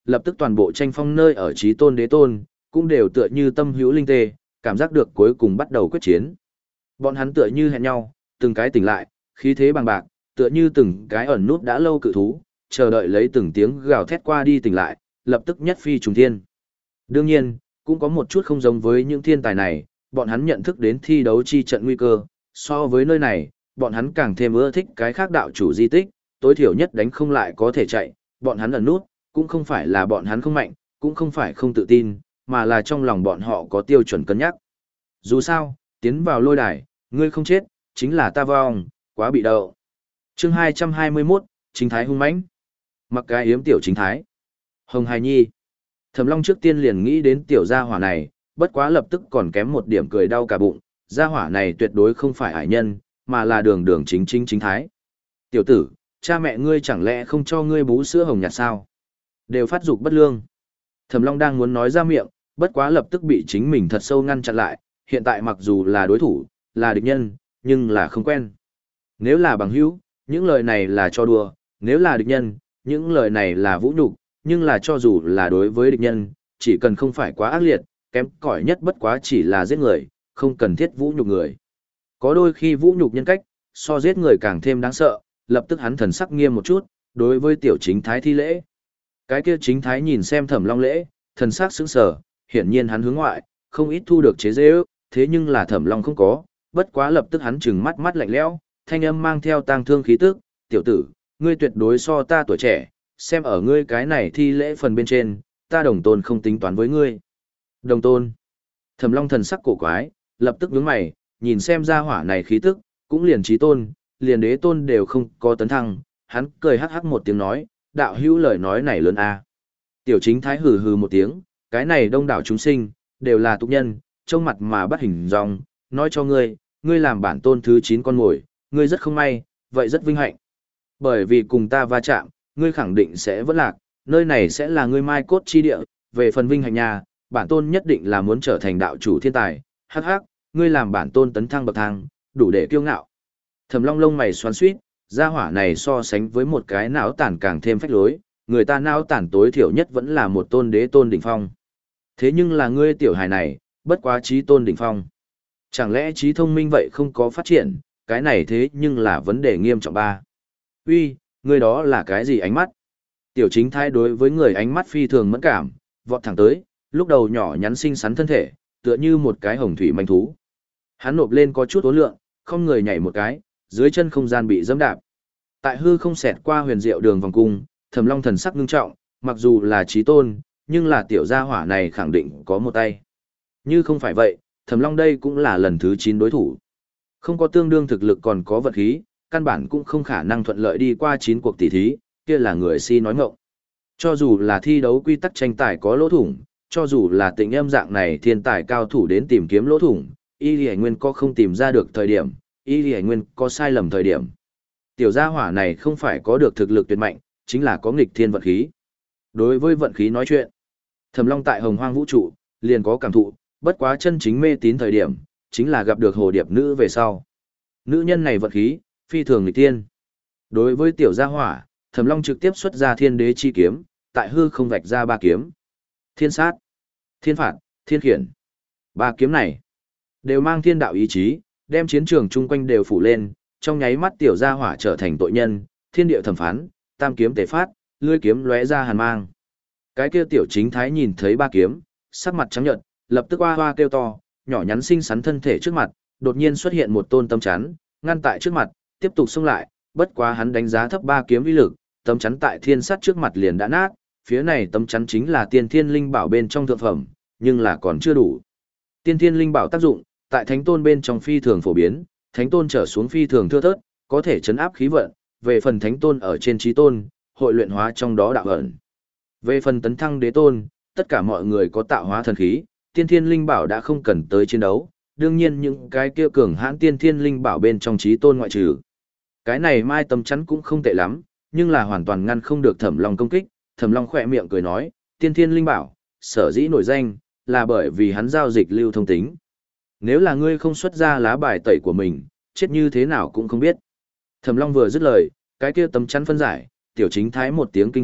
lập tức toàn bộ tranh phong nơi ở Chí Tôn Đế Tôn, cũng đều tựa như tâm hữu linh tê, cảm giác được cuối cùng bắt đầu quyết chiến. Bọn hắn tựa như hẹn nhau, từng cái tỉnh lại, khí thế bằng bạc, tựa như từng cái ẩn nút đã lâu cự thú, chờ đợi lấy từng tiếng gào thét qua đi tỉnh lại, lập tức nhất phi trùng thiên. Đương nhiên, cũng có một chút không giống với những thiên tài này, bọn hắn nhận thức đến thi đấu chi trận nguy cơ, so với nơi này, bọn hắn càng thêm ưa thích cái khác đạo chủ di tích, tối thiểu nhất đánh không lại có thể chạy, bọn hắn ẩn nút, cũng không phải là bọn hắn không mạnh, cũng không phải không tự tin, mà là trong lòng bọn họ có tiêu chuẩn cân nhắc. Dù sao, tiến vào lôi đài, ngươi không chết, chính là ta vong, quá bị đậu. Chương hai trăm hai mươi mốt, Chính Thái hung mãnh. Mặc cái yếm tiểu Chính Thái. Hồng Hải Nhi. Thẩm Long trước tiên liền nghĩ đến tiểu gia hỏa này, bất quá lập tức còn kém một điểm cười đau cả bụng, gia hỏa này tuyệt đối không phải hải nhân, mà là đường đường chính chính Chính Thái. Tiểu tử, cha mẹ ngươi chẳng lẽ không cho ngươi bú sữa hồng nhạt sao? Đều phát dục bất lương. Thẩm Long đang muốn nói ra miệng, bất quá lập tức bị chính mình thật sâu ngăn chặn lại, hiện tại mặc dù là đối thủ, là địch nhân, nhưng là không quen. Nếu là bằng hữu, những lời này là cho đùa, nếu là địch nhân, những lời này là vũ nhục, nhưng là cho dù là đối với địch nhân, chỉ cần không phải quá ác liệt, kém cỏi nhất bất quá chỉ là giết người, không cần thiết vũ nhục người. Có đôi khi vũ nhục nhân cách, so giết người càng thêm đáng sợ, lập tức hắn thần sắc nghiêm một chút, đối với tiểu Chính Thái thi lễ. Cái kia Chính Thái nhìn xem Thẩm Long lễ, thần sắc sững sờ, hiển nhiên hắn hướng ngoại, không ít thu được chế giễu, thế nhưng là Thẩm Long không có, bất quá lập tức hắn trừng mắt mắt lạnh lẽo, thanh âm mang theo tang thương khí tức, "Tiểu tử, ngươi tuyệt đối so ta tuổi trẻ, xem ở ngươi cái này thi lễ phần bên trên, ta Đồng Tôn không tính toán với ngươi." Đồng Tôn? Thẩm Long thần sắc cổ quái, lập tức nhướng mày, nhìn xem ra hỏa này khí tức, cũng liền Chí Tôn, liền Đế Tôn đều không có tấn thăng, hắn cười hắc hắc một tiếng nói, "Đạo hữu lời nói này lớn a." Tiểu Chính Thái hừ hừ một tiếng, cái này đông đảo chúng sinh, đều là tục nhân, trông mặt mà bắt hình dong, nói cho ngươi, ngươi làm bản tôn thứ chín con mồi, ngươi rất không may, vậy rất vinh hạnh. Bởi vì cùng ta va chạm, ngươi khẳng định sẽ vẫn lạc, nơi này sẽ là ngươi mai cốt chi địa, về phần vinh hạnh nhà, bản tôn nhất định là muốn trở thành đạo chủ thiên tài, hắc hắc, ngươi làm bản tôn tấn thăng bậc thang, đủ để kiêu ngạo. Thẩm Long lông mày xoắn xuýt, gia hỏa này so sánh với một cái não tản càng thêm phách lối, người ta não tản tối thiểu nhất vẫn là một tôn đế tôn đỉnh phong. Thế nhưng là ngươi tiểu hài này, bất quá trí tôn đỉnh phong. Chẳng lẽ trí thông minh vậy không có phát triển, cái này thế nhưng là vấn đề nghiêm trọng ba. Uy, ngươi đó là cái gì ánh mắt? Tiểu Chính Thái đối với người ánh mắt phi thường mẫn cảm, vọt thẳng tới, lúc đầu nhỏ nhắn xinh xắn thân thể, tựa như một cái hồng thủy manh thú. Hắn nộp lên có chút ố lượng, không người nhảy một cái, dưới chân không gian bị dẫm đạp. Tại hư không xẹt qua huyền diệu đường vòng cung, Thẩm Long thần sắc ngưng trọng, mặc dù là chí tôn, nhưng là tiểu gia hỏa này khẳng định có một tay. Như không phải vậy, Thẩm Long đây cũng là lần thứ chín đối thủ. Không có tương đương thực lực còn có vật khí, căn bản cũng không khả năng thuận lợi đi qua chín cuộc tỷ thí, kia là người si nói ngọng. Cho dù là thi đấu quy tắc tranh tài có lỗ thủng, cho dù là tình âm dạng này thiên tài cao thủ đến tìm kiếm lỗ thủng, Y Lì Nguyên có không tìm ra được thời điểm, Y Lì Nguyên có sai lầm thời điểm. Tiểu gia hỏa này không phải có được thực lực tuyệt mạnh, chính là có nghịch thiên vận khí. Đối với vận khí nói chuyện, Thẩm Long tại Hồng Hoang vũ trụ liền có cảm thụ, bất quá chân chính mê tín thời điểm, chính là gặp được hồ điệp nữ về sau. Nữ nhân này vận khí phi thường nghịch thiên. Đối với tiểu gia hỏa, Thẩm Long trực tiếp xuất ra Thiên Đế chi kiếm, tại hư không vạch ra ba kiếm. Thiên sát, Thiên phạt, Thiên khiển. Ba kiếm này đều mang thiên đạo ý chí, đem chiến trường chung quanh đều phủ lên, trong nháy mắt tiểu gia hỏa trở thành tội nhân, thiên địa thẩm phán, tam kiếm tế phát, lưỡi kiếm lóe ra hàn mang. Cái kia tiểu Chính Thái nhìn thấy ba kiếm, sắc mặt trắng nhợt, lập tức oa oa kêu to, nhỏ nhắn xinh xắn thân thể trước mặt, đột nhiên xuất hiện một tôn tấm chắn, ngăn tại trước mặt, tiếp tục xông lại, bất quá hắn đánh giá thấp ba kiếm uy lực, tấm chắn tại thiên sát trước mặt liền đã nát, phía này tấm chắn chính là tiên thiên linh bảo bên trong thượng phẩm, nhưng là còn chưa đủ. Tiên thiên linh bảo tác dụng, tại thánh tôn bên trong phi thường phổ biến, thánh tôn trở xuống phi thường thưa thớt, có thể chấn áp khí vận, về phần thánh tôn ở trên chí tôn, hội luyện hóa trong đó đạo ẩn. Về phần tấn thăng đế tôn, tất cả mọi người có tạo hóa thần khí, tiên thiên linh bảo đã không cần tới chiến đấu, đương nhiên những cái kia cường hãn tiên thiên linh bảo bên trong chí tôn ngoại trừ. Cái này mai tấm chắn cũng không tệ lắm, nhưng là hoàn toàn ngăn không được Thẩm Long công kích, Thẩm Long khẽ miệng cười nói, tiên thiên linh bảo, sở dĩ nổi danh, là bởi vì hắn giao dịch lưu thông tính. Nếu là ngươi không xuất ra lá bài tẩy của mình, chết như thế nào cũng không biết. Thẩm Long vừa dứt lời, cái kia tấm chắn phân giải, tiểu Chính Thái một tiếng kinh hô,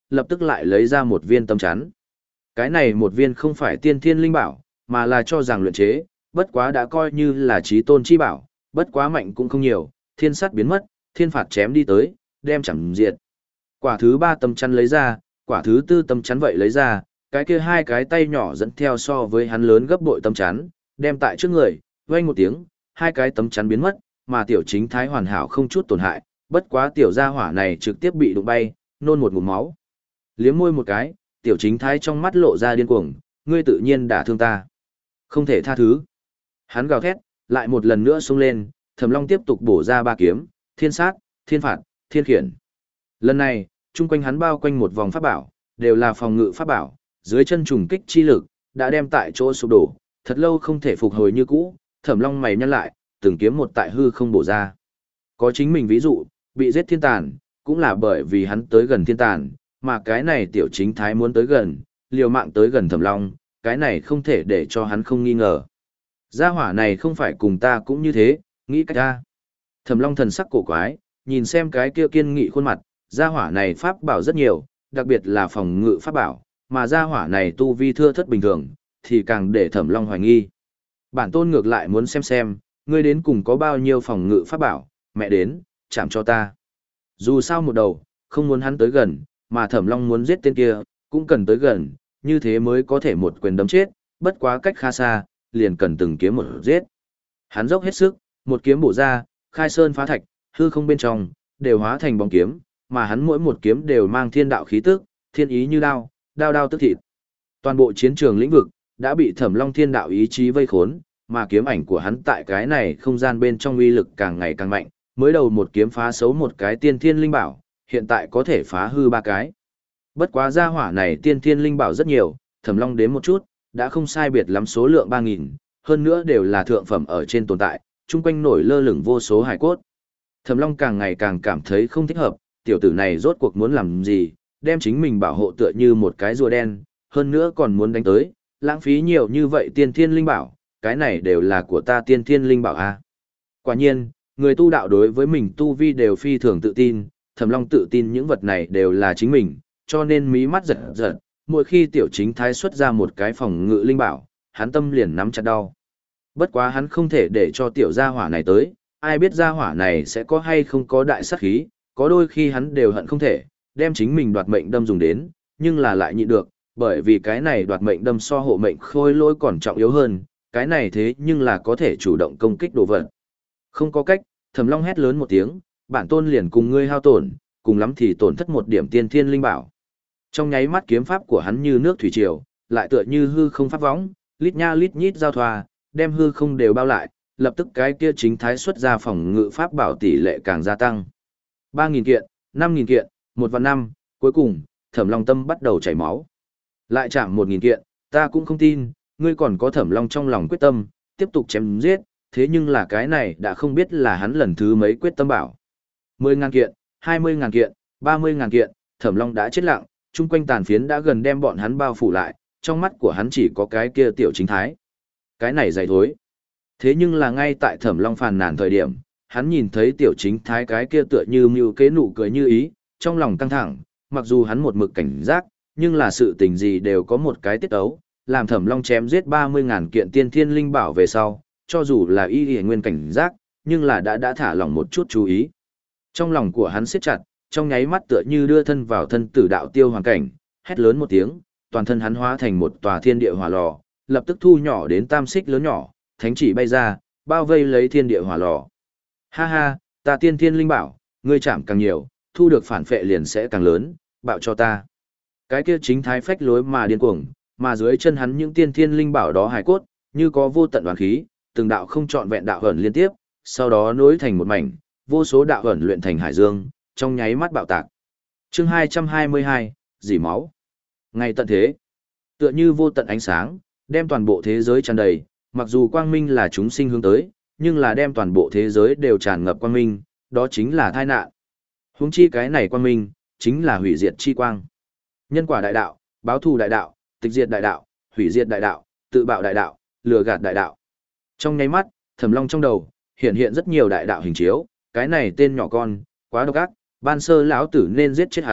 lập tức lại lấy ra một viên tâm chắn. Cái này một viên không phải tiên thiên linh bảo, mà là cho rằng luyện chế, bất quá đã coi như là chí tôn chi bảo, bất quá mạnh cũng không nhiều, thiên sát biến mất, thiên phạt chém đi tới, đem chẳng diệt. Quả thứ ba tâm chắn lấy ra, quả thứ tư tâm chắn vậy lấy ra, cái kia hai cái tay nhỏ dẫn theo so với hắn lớn gấp bội tâm chắn, đem tại trước người, vang một tiếng, hai cái tấm chắn biến mất, mà tiểu chính thái hoàn hảo không chút tổn hại, bất quá tiểu gia hỏa này trực tiếp bị đụng bay, nôn một ngụm máu. Liếm môi một cái, tiểu chính thái trong mắt lộ ra điên cuồng, ngươi tự nhiên đả thương ta. Không thể tha thứ. Hắn gào thét, lại một lần nữa xông lên, Thẩm Long tiếp tục bổ ra ba kiếm, thiên sát, thiên phạt, thiên khiển. Lần này, chung quanh hắn bao quanh một vòng pháp bảo, đều là phòng ngự pháp bảo, dưới chân trùng kích chi lực, đã đem tại chỗ sụp đổ, thật lâu không thể phục hồi như cũ, Thẩm Long mày nhăn lại, từng kiếm một tại hư không bổ ra. Có chính mình ví dụ, bị giết thiên tàn, cũng là bởi vì hắn tới gần thiên tàn, mà cái này tiểu chính thái muốn tới gần, liều mạng tới gần Thẩm Long, cái này không thể để cho hắn không nghi ngờ. Gia hỏa này không phải cùng ta cũng như thế, nghĩ cách ra. Thẩm Long thần sắc cổ quái, nhìn xem cái kia kiên nghị khuôn mặt, gia hỏa này pháp bảo rất nhiều, đặc biệt là phòng ngự pháp bảo, mà gia hỏa này tu vi thưa thất bình thường, thì càng để Thẩm Long hoài nghi. Bản tôn ngược lại muốn xem xem, ngươi đến cùng có bao nhiêu phòng ngự pháp bảo, mẹ đến, chạm cho ta. Dù sao một đầu, không muốn hắn tới gần, mà Thẩm Long muốn giết tên kia, cũng cần tới gần, như thế mới có thể một quyền đấm chết, bất quá cách khá xa, liền cần từng kiếm một giết. Hắn dốc hết sức, một kiếm bổ ra, khai sơn phá thạch, hư không bên trong, đều hóa thành bóng kiếm, mà hắn mỗi một kiếm đều mang thiên đạo khí tức, thiên ý như đao, đao đao tức thịt. Toàn bộ chiến trường lĩnh vực, đã bị Thẩm Long thiên đạo ý chí vây khốn, mà kiếm ảnh của hắn tại cái này không gian bên trong uy lực càng ngày càng mạnh, mới đầu một kiếm phá xấu một cái tiên thiên linh bảo, hiện tại có thể phá hư ba cái. Bất quá gia hỏa này tiên thiên linh bảo rất nhiều, Thẩm Long đếm một chút, đã không sai biệt lắm số lượng ba nghìn, hơn nữa đều là thượng phẩm ở trên tồn tại, chung quanh nổi lơ lửng vô số hải cốt. Thẩm Long càng ngày càng cảm thấy không thích hợp, tiểu tử này rốt cuộc muốn làm gì, đem chính mình bảo hộ tựa như một cái rùa đen, hơn nữa còn muốn đánh tới, lãng phí nhiều như vậy tiên thiên linh bảo, cái này đều là của ta tiên thiên linh bảo a. Quả nhiên, người tu đạo đối với mình tu vi đều phi thường tự tin, Thẩm Long tự tin những vật này đều là chính mình, cho nên mí mắt giật giật, mỗi khi tiểu chính thái xuất ra một cái phòng ngự linh bảo, hắn tâm liền nắm chặt đau. Bất quá hắn không thể để cho tiểu gia hỏa này tới, ai biết gia hỏa này sẽ có hay không có đại sát khí, có đôi khi hắn đều hận không thể, đem chính mình đoạt mệnh đâm dùng đến, nhưng là lại nhịn được, bởi vì cái này đoạt mệnh đâm so hộ mệnh khôi lỗi còn trọng yếu hơn, cái này thế nhưng là có thể chủ động công kích đồ vật. Không có cách, Thẩm Long hét lớn một tiếng, bản tôn liền cùng ngươi hao tổn, cùng lắm thì tổn thất một điểm tiên thiên linh bảo. Trong nháy mắt kiếm pháp của hắn như nước thủy triều, lại tựa như hư không pháp võng, lít nha lít nhít giao thoa, đem hư không đều bao lại, lập tức cái kia chính thái xuất ra phòng ngự pháp bảo tỷ lệ càng gia tăng. ba nghìn kiện, năm nghìn kiện, một vạn năm, cuối cùng, Thẩm Long tâm bắt đầu chảy máu. Lại chạm một nghìn kiện, ta cũng không tin, ngươi còn có Thẩm Long trong lòng quyết tâm, tiếp tục chém giết, thế nhưng là cái này đã không biết là hắn lần thứ mấy quyết tâm bảo. mười ngàn kiện, hai mươi ngàn kiện, ba mươi ngàn kiện, Thẩm Long đã chết lặng, chung quanh tàn phiến đã gần đem bọn hắn bao phủ lại, trong mắt của hắn chỉ có cái kia tiểu chính thái. Cái này dày thối. Thế nhưng là ngay tại Thẩm Long phàn nàn thời điểm, hắn nhìn thấy tiểu chính thái cái kia tựa như mưu kế nụ cười như ý, trong lòng căng thẳng, mặc dù hắn một mực cảnh giác, nhưng là sự tình gì đều có một cái tiết ấu, làm Thẩm Long chém giết ba mươi ngàn kiện tiên thiên linh bảo về sau, cho dù là y y nguyên cảnh giác, nhưng là đã đã thả lỏng một chút chú ý. Trong lòng của hắn siết chặt, trong nháy mắt tựa như đưa thân vào thân tử đạo tiêu hoàn cảnh, hét lớn một tiếng, toàn thân hắn hóa thành một tòa thiên địa hỏa lò, lập tức thu nhỏ đến tam xích lớn nhỏ, thánh chỉ bay ra, bao vây lấy thiên địa hỏa lò. Ha ha, ta tiên thiên linh bảo, ngươi chạm càng nhiều, thu được phản phệ liền sẽ càng lớn, bạo cho ta. Cái kia chính thái phách lối mà điên cuồng, mà dưới chân hắn những tiên thiên linh bảo đó hài cốt, như có vô tận oán khí, từng đạo không trọn vẹn đạo ẩn liên tiếp, sau đó nối thành một mảnh, vô số đạo ẩn luyện thành hải dương, trong nháy mắt bạo tạc. Chương hai trăm hai mươi hai, dỉ máu. Ngày tận thế, tựa như vô tận ánh sáng, đem toàn bộ thế giới tràn đầy, mặc dù quang minh là chúng sinh hướng tới, nhưng là đem toàn bộ thế giới đều tràn ngập quang minh, đó chính là tai nạn. Huống chi cái này quang minh, chính là hủy diệt chi quang. Nhân quả đại đạo, báo thù đại đạo, tịch diệt đại đạo, hủy diệt đại đạo, tự bạo đại đạo, lừa gạt đại đạo. Trong nháy mắt, Thẩm Long trong đầu hiện hiện rất nhiều đại đạo hình chiếu, cái này tên nhỏ con, quá độc ác, ban sơ lão tử nên giết chết hắn,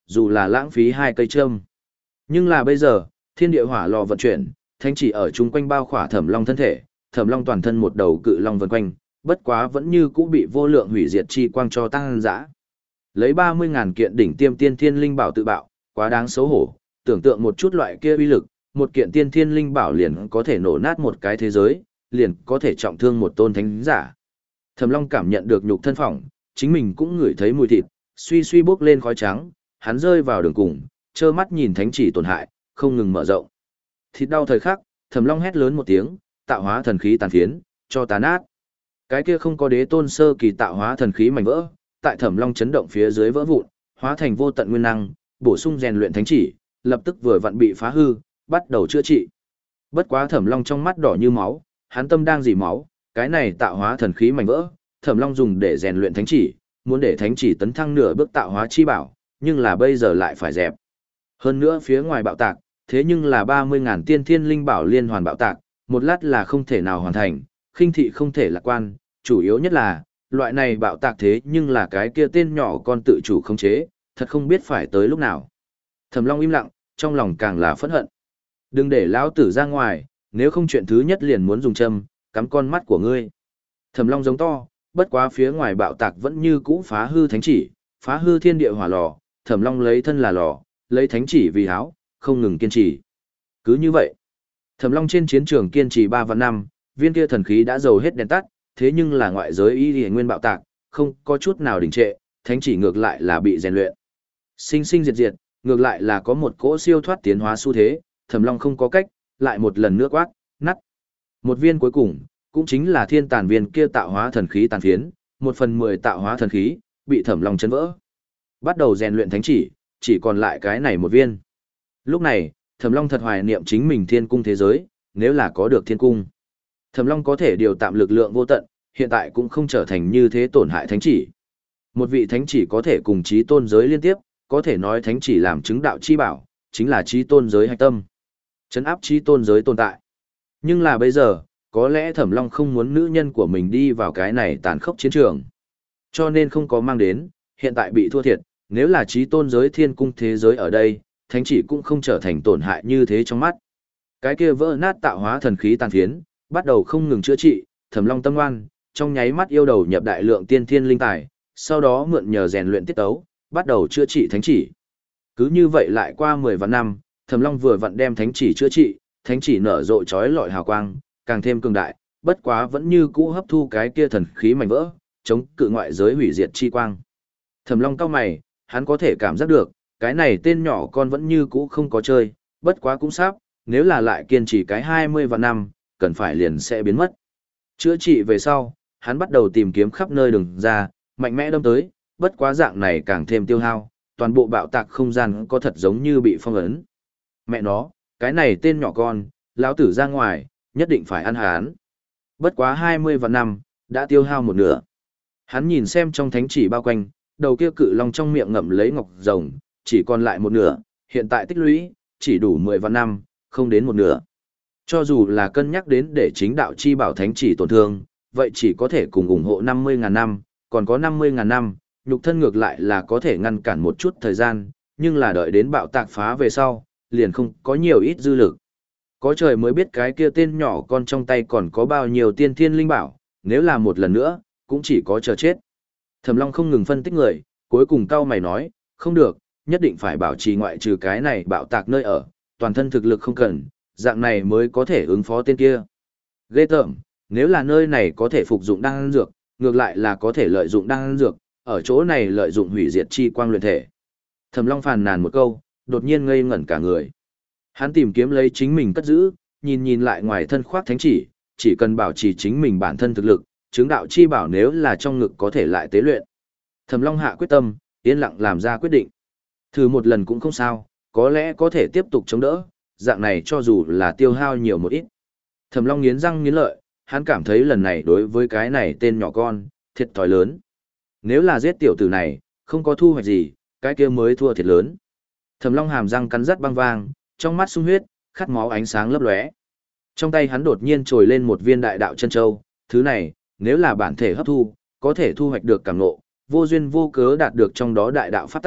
dù là lãng phí hai cây châm. Nhưng là bây giờ, thiên địa hỏa lò vận chuyển, thánh chỉ ở chung quanh bao khỏa Thẩm Long thân thể, Thẩm Long toàn thân một đầu cự long vần quanh, bất quá vẫn như cũ bị vô lượng hủy diệt chi quang cho tăng dã. Lấy ba mươi ngàn kiện đỉnh tiêm tiên thiên linh bảo tự bạo, quá đáng xấu hổ, tưởng tượng một chút loại kia uy lực, một kiện tiên thiên linh bảo liền có thể nổ nát một cái thế giới, liền có thể trọng thương một tôn thánh giả. Thẩm Long cảm nhận được nhục thân phỏng, chính mình cũng ngửi thấy mùi thịt, suy suy bốc lên khói trắng, hắn rơi vào đường cùng, trơ mắt nhìn thánh chỉ tổn hại, không ngừng mở rộng. Thịt đau thời khắc, Thẩm Long hét lớn một tiếng, tạo hóa thần khí tàn phiến, cho tàn nát. Cái kia không có đế tôn sơ kỳ tạo hóa thần khí mảnh vỡ, tại Thẩm Long chấn động phía dưới vỡ vụn, hóa thành vô tận nguyên năng, bổ sung rèn luyện thánh chỉ, lập tức vừa vặn bị phá hư, bắt đầu chữa trị. Bất quá Thẩm Long trong mắt đỏ như máu, hắn tâm đang dỉ máu, cái này tạo hóa thần khí mảnh vỡ, Thẩm Long dùng để rèn luyện thánh chỉ, muốn để thánh chỉ tấn thăng nửa bước tạo hóa chi bảo, nhưng là bây giờ lại phải dẹp. Hơn nữa phía ngoài bạo tạc, thế nhưng là ba mươi ngàn tiên thiên linh bảo liên hoàn bạo tạc, một lát là không thể nào hoàn thành, khinh thị không thể lạc quan, chủ yếu nhất là, loại này bạo tạc thế nhưng là cái kia tên nhỏ con tự chủ không chế, thật không biết phải tới lúc nào. Thẩm Long im lặng, trong lòng càng là phẫn hận. Đừng để lão tử ra ngoài, nếu không chuyện thứ nhất liền muốn dùng châm, cắm con mắt của ngươi. Thẩm Long giống to, bất quá phía ngoài bạo tạc vẫn như cũ phá hư thánh chỉ, phá hư thiên địa hỏa lò, Thẩm Long lấy thân là lò, lấy thánh chỉ vì háo, không ngừng kiên trì. Cứ như vậy, Thẩm Long trên chiến trường kiên trì ba vạn năm, viên kia thần khí đã dầu hết đèn tắt, thế nhưng là ngoại giới y y nguyên bạo tạc, không có chút nào đình trệ, thánh chỉ ngược lại là bị rèn luyện. Sinh sinh diệt diệt, ngược lại là có một cỗ siêu thoát tiến hóa xu thế, Thẩm Long không có cách, lại một lần nữa quát, nắt. Một viên cuối cùng, cũng chính là thiên tàn viên kia tạo hóa thần khí tàn phiến, một phần mười tạo hóa thần khí, bị Thẩm Long chấn vỡ. Bắt đầu rèn luyện thánh chỉ, chỉ còn lại cái này một viên. Lúc này, Thẩm Long thật hoài niệm chính mình thiên cung thế giới, nếu là có được thiên cung. Thẩm Long có thể điều tạm lực lượng vô tận, hiện tại cũng không trở thành như thế tổn hại thánh chỉ. Một vị thánh chỉ có thể cùng chí tôn giới liên tiếp, có thể nói thánh chỉ làm chứng đạo chi bảo, chính là chí tôn giới hạch tâm. Trấn áp chí tôn giới tồn tại. Nhưng là bây giờ, có lẽ Thẩm Long không muốn nữ nhân của mình đi vào cái này tàn khốc chiến trường. Cho nên không có mang đến, hiện tại bị thua thiệt, nếu là chí tôn giới thiên cung thế giới ở đây, thánh chỉ cũng không trở thành tổn hại như thế trong mắt. Cái kia vỡ nát tạo hóa thần khí tàn phiến, bắt đầu không ngừng chữa trị, Thẩm Long tâm ngoan, trong nháy mắt yêu đầu nhập đại lượng tiên thiên linh tài, sau đó mượn nhờ rèn luyện tiết tấu, bắt đầu chữa trị thánh chỉ. Cứ như vậy lại qua mười vạn năm, Thẩm Long vừa vặn đem thánh chỉ chữa trị, thánh chỉ nở rộ chói lọi hào quang, càng thêm cường đại, bất quá vẫn như cũ hấp thu cái kia thần khí mảnh vỡ, chống cự ngoại giới hủy diệt chi quang. Thẩm Long cau mày, hắn có thể cảm giác được, cái này tên nhỏ con vẫn như cũ không có chơi, bất quá cũng sắp, nếu là lại kiên trì cái hai mươi vạn năm, cần phải liền sẽ biến mất. Chữa trị về sau, hắn bắt đầu tìm kiếm khắp nơi đường ra, mạnh mẽ đâm tới, bất quá dạng này càng thêm tiêu hao, toàn bộ bạo tạc không gian có thật giống như bị phong ấn. Mẹ nó, cái này tên nhỏ con, lão tử ra ngoài, nhất định phải ăn hắn. Bất quá hai mươi vạn năm, đã tiêu hao một nửa. Hắn nhìn xem trong thánh chỉ bao quanh, đầu kia cự long trong miệng ngậm lấy ngọc rồng, chỉ còn lại một nửa, hiện tại tích lũy, chỉ đủ mười vạn năm, không đến một nửa. Cho dù là cân nhắc đến để chính đạo chi bảo thánh chỉ tổn thương, vậy chỉ có thể cùng ủng hộ năm mươi ngàn năm, còn có năm mươi ngàn năm, nhục thân ngược lại là có thể ngăn cản một chút thời gian, nhưng là đợi đến bạo tạc phá về sau, liền không có nhiều ít dư lực. Có trời mới biết cái kia tên nhỏ con trong tay còn có bao nhiêu tiên thiên linh bảo, nếu là một lần nữa, cũng chỉ có chờ chết. Thẩm Long không ngừng phân tích người, cuối cùng cao mày nói, không được, nhất định phải bảo trì ngoại trừ cái này bạo tạc nơi ở, toàn thân thực lực không cần, dạng này mới có thể ứng phó tên kia. Ghê tởm, nếu là nơi này có thể phục dụng đan dược, ngược lại là có thể lợi dụng đan dược, ở chỗ này lợi dụng hủy diệt chi quang luyện thể. Thẩm Long phàn nàn một câu, đột nhiên ngây ngẩn cả người. Hắn tìm kiếm lấy chính mình cất giữ, nhìn nhìn lại ngoài thân khoác thánh chỉ, chỉ cần bảo trì chính mình bản thân thực lực, chứng đạo chi bảo nếu là trong ngực có thể lại tế luyện. Thẩm Long hạ quyết tâm, yên lặng làm ra quyết định. Thử một lần cũng không sao, có lẽ có thể tiếp tục chống đỡ, dạng này cho dù là tiêu hao nhiều một ít. Thẩm Long nghiến răng nghiến lợi, hắn cảm thấy lần này đối với cái này tên nhỏ con, thiệt thòi lớn. Nếu là giết tiểu tử này, không có thu hoạch gì, cái kia mới thua thiệt lớn. Thẩm Long hàm răng cắn rất băng vang, trong mắt sung huyết, khát máu ánh sáng lấp lóe. Trong tay hắn đột nhiên trồi lên một viên đại đạo chân châu, thứ này, nếu là bản thể hấp thu, có thể thu hoạch được cảm ngộ, vô duyên vô cớ đạt được trong đó đại đạo pháp tác,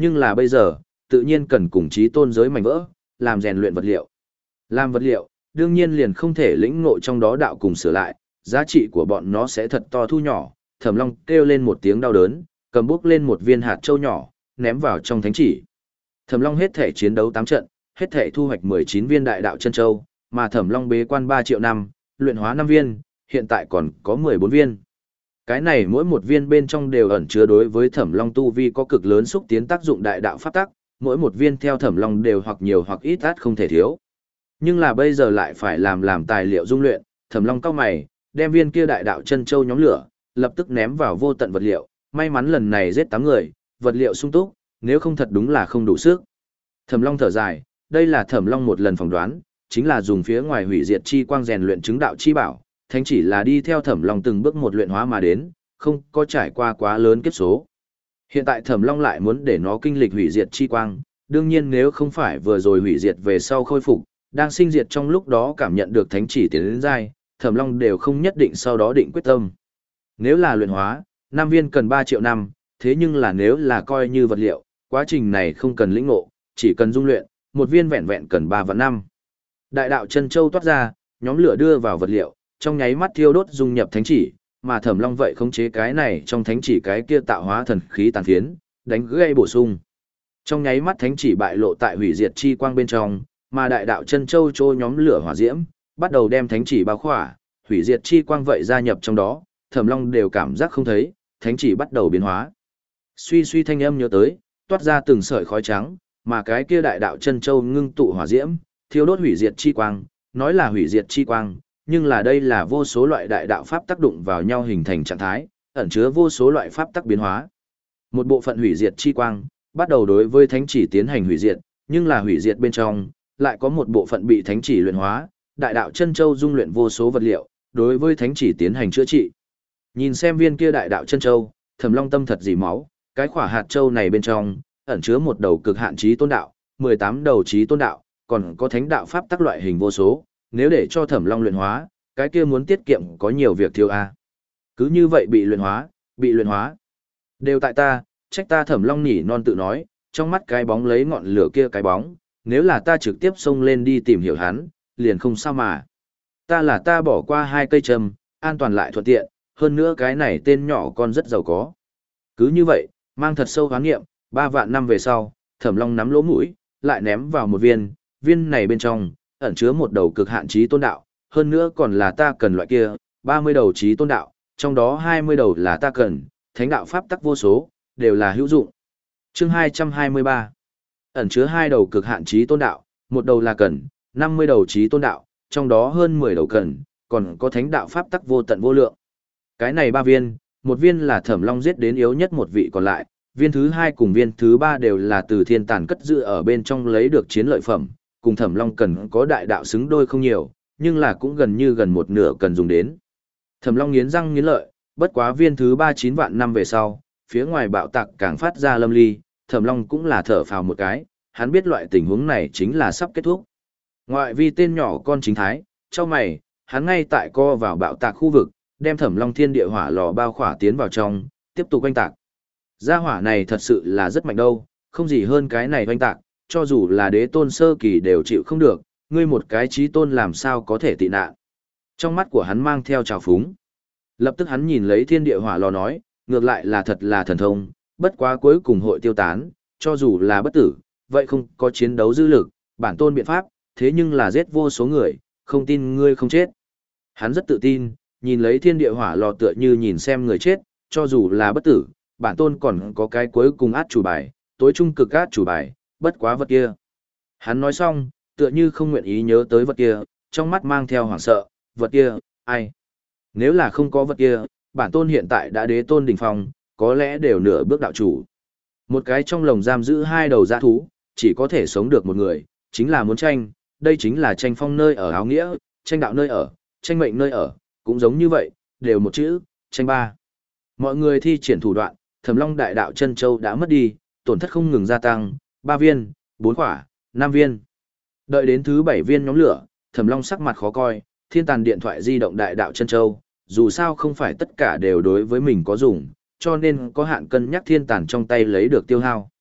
nhưng là bây giờ, tự nhiên cần cùng chí tôn giới mảnh vỡ, làm rèn luyện vật liệu. Làm vật liệu, đương nhiên liền không thể lĩnh ngộ trong đó đạo cùng sửa lại, giá trị của bọn nó sẽ thật to thu nhỏ. Thẩm Long kêu lên một tiếng đau đớn, cầm bốc lên một viên hạt châu nhỏ, ném vào trong thánh chỉ. Thẩm Long hết thể chiến đấu tám trận, hết thể thu hoạch mười chín viên đại đạo chân châu, mà Thẩm Long bế quan ba triệu năm, luyện hóa năm viên, hiện tại còn có mười bốn viên. Cái này mỗi một viên bên trong đều ẩn chứa đối với Thẩm Long tu vi có cực lớn xúc tiến tác dụng đại đạo pháp tắc, mỗi một viên theo Thẩm Long đều hoặc nhiều hoặc ít át không thể thiếu. Nhưng là bây giờ lại phải làm làm tài liệu dung luyện, Thẩm Long cau mày, đem viên kia đại đạo chân châu nhóm lửa, lập tức ném vào vô tận vật liệu, may mắn lần này giết tám người, vật liệu sung túc, nếu không thật đúng là không đủ sức. Thẩm Long thở dài, đây là Thẩm Long một lần phỏng đoán, chính là dùng phía ngoài hủy diệt chi quang rèn luyện chứng đạo chi bảo, thánh chỉ là đi theo Thẩm Long từng bước một luyện hóa mà đến, không có trải qua quá lớn kiếp số. Hiện tại Thẩm Long lại muốn để nó kinh lịch hủy diệt chi quang, đương nhiên nếu không phải vừa rồi hủy diệt về sau khôi phục, đang sinh diệt trong lúc đó cảm nhận được thánh chỉ tiến đến giai, Thẩm Long đều không nhất định sau đó định quyết tâm. Nếu là luyện hóa, năm viên cần ba triệu năm, thế nhưng là nếu là coi như vật liệu, quá trình này không cần lĩnh ngộ, chỉ cần dung luyện, một viên vẹn vẹn cần ba vạn năm. Đại đạo chân châu toát ra, nhóm lửa đưa vào vật liệu, trong nháy mắt thiêu đốt dung nhập thánh chỉ, mà Thẩm Long vậy khống chế cái này trong thánh chỉ cái kia tạo hóa thần khí tàn phiến, đánh gây bổ sung. Trong nháy mắt thánh chỉ bại lộ tại hủy diệt chi quang bên trong, mà đại đạo chân châu trô nhóm lửa hỏa diễm, bắt đầu đem thánh chỉ bao khỏa, hủy diệt chi quang vậy gia nhập trong đó, Thẩm Long đều cảm giác không thấy, thánh chỉ bắt đầu biến hóa. Suy suy thanh âm nhớ tới, toát ra từng sợi khói trắng, mà cái kia đại đạo chân châu ngưng tụ hỏa diễm, thiêu đốt hủy diệt chi quang, nói là hủy diệt chi quang, nhưng là đây là vô số loại đại đạo pháp tác động vào nhau hình thành trạng thái, ẩn chứa vô số loại pháp tắc biến hóa. Một bộ phận hủy diệt chi quang, bắt đầu đối với thánh chỉ tiến hành hủy diệt, nhưng là hủy diệt bên trong, lại có một bộ phận bị thánh chỉ luyện hóa, đại đạo chân châu dung luyện vô số vật liệu, đối với thánh chỉ tiến hành chữa trị. Nhìn xem viên kia đại đạo chân châu, Thẩm Long tâm thật dì máu, cái khỏa hạt châu này bên trong, ẩn chứa một đầu cực hạn chí tôn đạo, mười tám đầu chí tôn đạo, còn có thánh đạo pháp tắc loại hình vô số, nếu để cho Thẩm Long luyện hóa, cái kia muốn tiết kiệm có nhiều việc thiếu a. Cứ như vậy bị luyện hóa, bị luyện hóa. Đều tại ta, trách ta. Thẩm Long nhỉ non tự nói, trong mắt cái bóng lấy ngọn lửa kia cái bóng, nếu là ta trực tiếp xông lên đi tìm hiểu hắn, liền không sao mà. Ta là ta bỏ qua hai cây châm, an toàn lại thuận tiện, hơn nữa cái này tên nhỏ con rất giàu có. Cứ như vậy, mang thật sâu hoán nghiệm, ba vạn năm về sau, Thẩm Long nắm lỗ mũi, lại ném vào một viên, viên này bên trong, ẩn chứa một đầu cực hạn chí tôn đạo, hơn nữa còn là ta cần loại kia, ba mươi đầu chí tôn đạo, trong đó hai mươi đầu là ta cần, thánh đạo pháp tắc vô số, đều là hữu dụng. Chương hai trăm hai mươi ba. Ẩn chứa hai đầu cực hạn chí tôn đạo, một đầu là cần, năm mươi đầu chí tôn đạo, trong đó hơn mười đầu cần, còn có thánh đạo pháp tắc vô tận vô lượng. Cái này ba viên, một viên là Thẩm Long giết đến yếu nhất một vị còn lại, viên thứ hai cùng viên thứ ba đều là từ thiên tàn cất giữ ở bên trong lấy được chiến lợi phẩm, cùng Thẩm Long cần có đại đạo xứng đôi không nhiều, nhưng là cũng gần như gần một nửa cần dùng đến. Thẩm Long nghiến răng nghiến lợi, bất quá viên thứ ba chín vạn năm về sau, phía ngoài bạo tạc càng phát ra lâm ly, Thẩm Long cũng là thở phào một cái, hắn biết loại tình huống này chính là sắp kết thúc. Ngoại vi tên nhỏ con chính thái, trong mày, hắn ngay tại co vào bạo tạc khu vực, đem Thẩm Long thiên địa hỏa lò bao khỏa tiến vào trong, tiếp tục oanh tạc. Gia hỏa này thật sự là rất mạnh đâu, không gì hơn cái này oanh tạc, cho dù là đế tôn sơ kỳ đều chịu không được, ngươi một cái chí tôn làm sao có thể tị nạn. Trong mắt của hắn mang theo trào phúng. Lập tức hắn nhìn lấy thiên địa hỏa lò nói, ngược lại là thật là thần thông, bất quá cuối cùng hội tiêu tán, cho dù là bất tử, vậy không có chiến đấu dư lực, bản tôn biện pháp, thế nhưng là giết vô số người, không tin ngươi không chết. Hắn rất tự tin, nhìn lấy thiên địa hỏa lò tựa như nhìn xem người chết, cho dù là bất tử, bản tôn còn có cái cuối cùng át chủ bài, tối trung cực át chủ bài, bất quá vật kia. Hắn nói xong, tựa như không nguyện ý nhớ tới vật kia, trong mắt mang theo hoảng sợ, vật kia, ai? Nếu là không có vật kia, bản tôn hiện tại đã đế tôn đỉnh phong, có lẽ đều nửa bước đạo chủ. Một cái trong lồng giam giữ hai đầu dã thú, chỉ có thể sống được một người, chính là muốn tranh, đây chính là tranh phong nơi ở áo nghĩa, tranh đạo nơi ở, tranh mệnh nơi ở, cũng giống như vậy, đều một chữ, tranh ba. Mọi người thi triển thủ đoạn, Thẩm Long đại đạo chân châu đã mất đi, tổn thất không ngừng gia tăng, ba viên, bốn quả, năm viên. Đợi đến thứ bảy viên nhóm lửa, Thẩm Long sắc mặt khó coi, thiên tàn điện thoại di động đại đạo chân châu, dù sao không phải tất cả đều đối với mình có dùng, cho nên có hạn cân nhắc thiên tàn trong tay lấy được tiêu hao.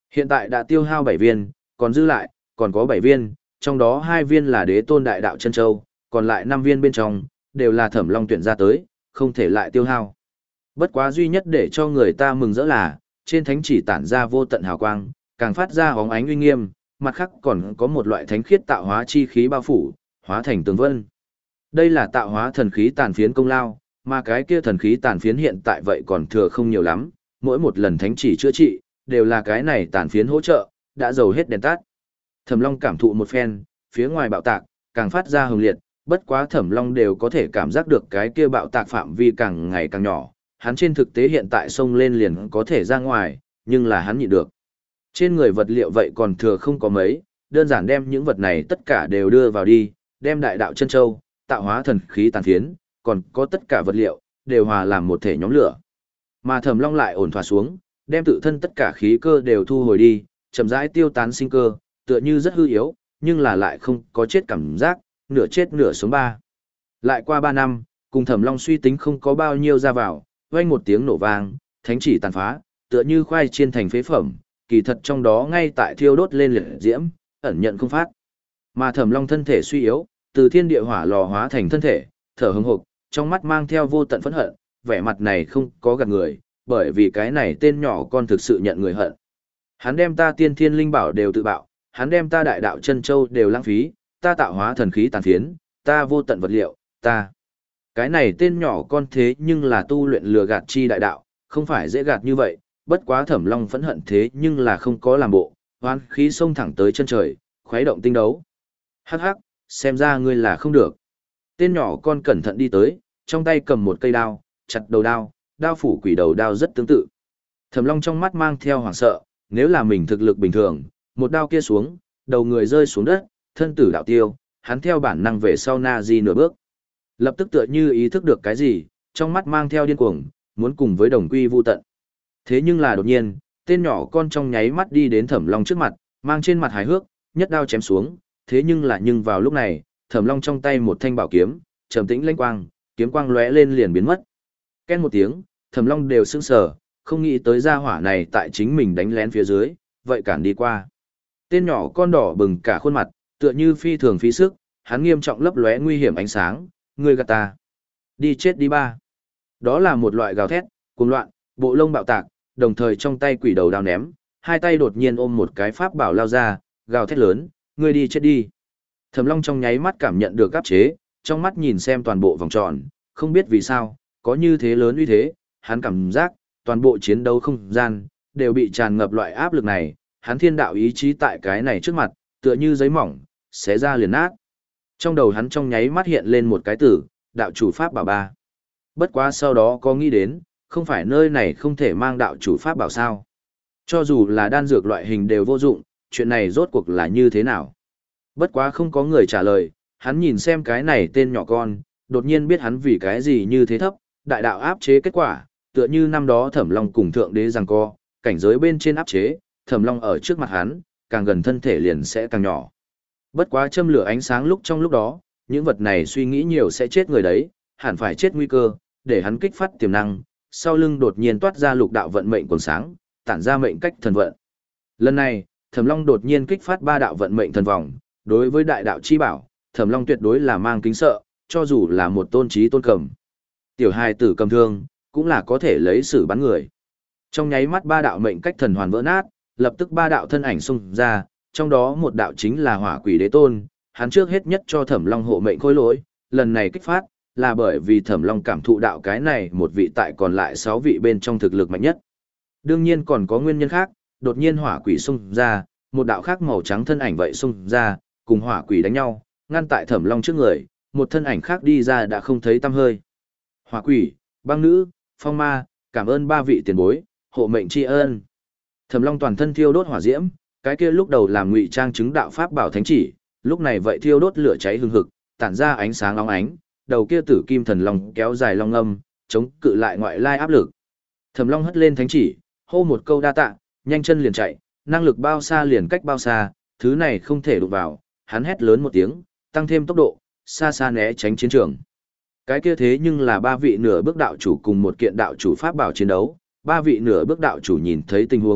Hiện tại đã tiêu hao bảy viên, còn dư lại, còn có bảy viên, trong đó hai viên là đế tôn đại đạo chân châu, còn lại năm viên bên trong, đều là thẩm long tuyển ra tới, không thể lại tiêu hao. Bất quá duy nhất để cho người ta mừng rỡ là, trên thánh chỉ tản ra vô tận hào quang, càng phát ra hóng ánh uy nghiêm, mặt khác còn có một loại thánh khiết tạo hóa chi khí bao phủ, hóa thành tường vân. Đây là tạo hóa thần khí tàn phiến công lao, mà cái kia thần khí tàn phiến hiện tại vậy còn thừa không nhiều lắm, mỗi một lần thánh chỉ chữa trị, đều là cái này tàn phiến hỗ trợ, đã dầu hết đèn tắt. Thẩm Long cảm thụ một phen, phía ngoài bạo tạc, càng phát ra hừng liệt, bất quá Thẩm Long đều có thể cảm giác được cái kia bạo tạc phạm vi càng ngày càng nhỏ, hắn trên thực tế hiện tại xông lên liền có thể ra ngoài, nhưng là hắn nhịn được. Trên người vật liệu vậy còn thừa không có mấy, đơn giản đem những vật này tất cả đều đưa vào đi, đem đại đạo chân châu, tạo hóa thần khí tàn phiến, còn có tất cả vật liệu, đều hòa làm một thể nhóm lửa. Mà Thẩm Long lại ổn thỏa xuống, đem tự thân tất cả khí cơ đều thu hồi đi, chậm rãi tiêu tán sinh cơ, tựa như rất hư yếu, nhưng là lại không có chết cảm giác, nửa chết nửa sống ba. Lại qua ba năm, cùng Thẩm Long suy tính không có bao nhiêu ra vào, vang một tiếng nổ vang, thánh chỉ tàn phá, tựa như khoai chiên thành phế phẩm, kỳ thật trong đó ngay tại thiêu đốt lên liệt diễm, ẩn nhận không phát. Mà Thẩm Long thân thể suy yếu, từ thiên địa hỏa lò hóa thành thân thể, thở hững hộc, trong mắt mang theo vô tận phẫn hận, vẻ mặt này không có gạt người, bởi vì cái này tên nhỏ con thực sự nhận người hận. Hắn đem ta tiên thiên linh bảo đều tự bạo, hắn đem ta đại đạo chân châu đều lãng phí, ta tạo hóa thần khí tàn phiến, ta vô tận vật liệu, ta. Cái này tên nhỏ con thế nhưng là tu luyện lừa gạt chi đại đạo, không phải dễ gạt như vậy, bất quá Thẩm Long phẫn hận thế nhưng là không có làm bộ, hoán khí xông thẳng tới chân trời, khuấy động tinh đấu. Hắc hắc, xem ra ngươi là không được. Tên nhỏ con cẩn thận đi tới, trong tay cầm một cây đao, chặt đầu đao, đao phủ quỷ đầu đao rất tương tự. Thẩm Long trong mắt mang theo hoảng sợ, nếu là mình thực lực bình thường, một đao kia xuống, đầu người rơi xuống đất, thân tử đạo tiêu, hắn theo bản năng về sau na di nửa bước. Lập tức tựa như ý thức được cái gì, trong mắt mang theo điên cuồng, muốn cùng với đồng quy vu tận. Thế nhưng là đột nhiên, tên nhỏ con trong nháy mắt đi đến Thẩm Long trước mặt, mang trên mặt hài hước, nhất đao chém xuống, thế nhưng là nhưng vào lúc này, Thẩm Long trong tay một thanh bảo kiếm, trầm tĩnh lanh quang, kiếm quang lóe lên liền biến mất. Ken một tiếng, Thẩm Long đều sững sờ, không nghĩ tới gia hỏa này tại chính mình đánh lén phía dưới, vậy cản đi qua. Tên nhỏ con đỏ bừng cả khuôn mặt, tựa như phi thường phí sức, hắn nghiêm trọng lấp lóe nguy hiểm ánh sáng, ngươi gạt ta. Đi chết đi ba. Đó là một loại gào thét, cuồng loạn, bộ lông bạo tạc, đồng thời trong tay quỷ đầu đao ném, hai tay đột nhiên ôm một cái pháp bảo lao ra, gào thét lớn, ngươi đi chết đi. Thẩm Long trong nháy mắt cảm nhận được áp chế, trong mắt nhìn xem toàn bộ vòng tròn, không biết vì sao, có như thế lớn uy thế, hắn cảm giác, toàn bộ chiến đấu không gian, đều bị tràn ngập loại áp lực này, hắn thiên đạo ý chí tại cái này trước mặt, tựa như giấy mỏng, xé ra liền nát. Trong đầu hắn trong nháy mắt hiện lên một cái từ, đạo chủ pháp bảo ba. Bất quá sau đó có nghĩ đến, không phải nơi này không thể mang đạo chủ pháp bảo sao. Cho dù là đan dược loại hình đều vô dụng, chuyện này rốt cuộc là như thế nào. Bất quá không có người trả lời, hắn nhìn xem cái này tên nhỏ con, đột nhiên biết hắn vì cái gì như thế thấp, đại đạo áp chế kết quả, tựa như năm đó Thẩm Long cùng thượng đế giằng co, cảnh giới bên trên áp chế, Thẩm Long ở trước mặt hắn, càng gần thân thể liền sẽ càng nhỏ. Bất quá châm lửa ánh sáng lúc trong lúc đó, những vật này suy nghĩ nhiều sẽ chết người đấy, hẳn phải chết nguy cơ, để hắn kích phát tiềm năng, sau lưng đột nhiên toát ra lục đạo vận mệnh quần sáng, tản ra mệnh cách thần vận. Lần này, Thẩm Long đột nhiên kích phát ba đạo vận mệnh thần vòng, đối với đại đạo chi bảo, Thẩm Long tuyệt đối là mang kính sợ, cho dù là một tôn trí tôn cầm. Tiểu hài tử cầm thương, cũng là có thể lấy sử bắn người. Trong nháy mắt ba đạo mệnh cách thần hoàn vỡ nát, lập tức ba đạo thân ảnh xung ra, trong đó một đạo chính là Hỏa Quỷ Đế Tôn, hắn trước hết nhất cho Thẩm Long hộ mệnh khôi lỗi, lần này kích phát là bởi vì Thẩm Long cảm thụ đạo cái này một vị tại còn lại sáu vị bên trong thực lực mạnh nhất. Đương nhiên còn có nguyên nhân khác, đột nhiên Hỏa Quỷ xung ra, một đạo khác màu trắng thân ảnh vậy xung ra, cùng Hỏa Quỷ đánh nhau, ngăn tại Thẩm Long trước người, một thân ảnh khác đi ra đã không thấy tăm hơi. Hỏa Quỷ, Băng Nữ, Phong Ma, cảm ơn ba vị tiền bối, hộ mệnh tri ân. Thẩm Long toàn thân thiêu đốt hỏa diễm, cái kia lúc đầu làm ngụy trang chứng đạo pháp bảo thánh chỉ, lúc này vậy thiêu đốt lửa cháy hừng hực, tản ra ánh sáng long ánh, đầu kia tử kim thần long kéo dài long âm, chống cự lại ngoại lai áp lực. Thẩm Long hất lên thánh chỉ, hô một câu đa tạ, nhanh chân liền chạy, năng lực bao xa liền cách bao xa, thứ này không thể đụng vào, hắn hét lớn một tiếng, tăng thêm tốc độ, xa xa né tránh chiến trường. Cái kia thế nhưng là ba vị nửa bước đạo chủ cùng một kiện đạo chủ pháp bảo chiến đấu, ba vị nửa bước đạo chủ nhìn thấy tình huống,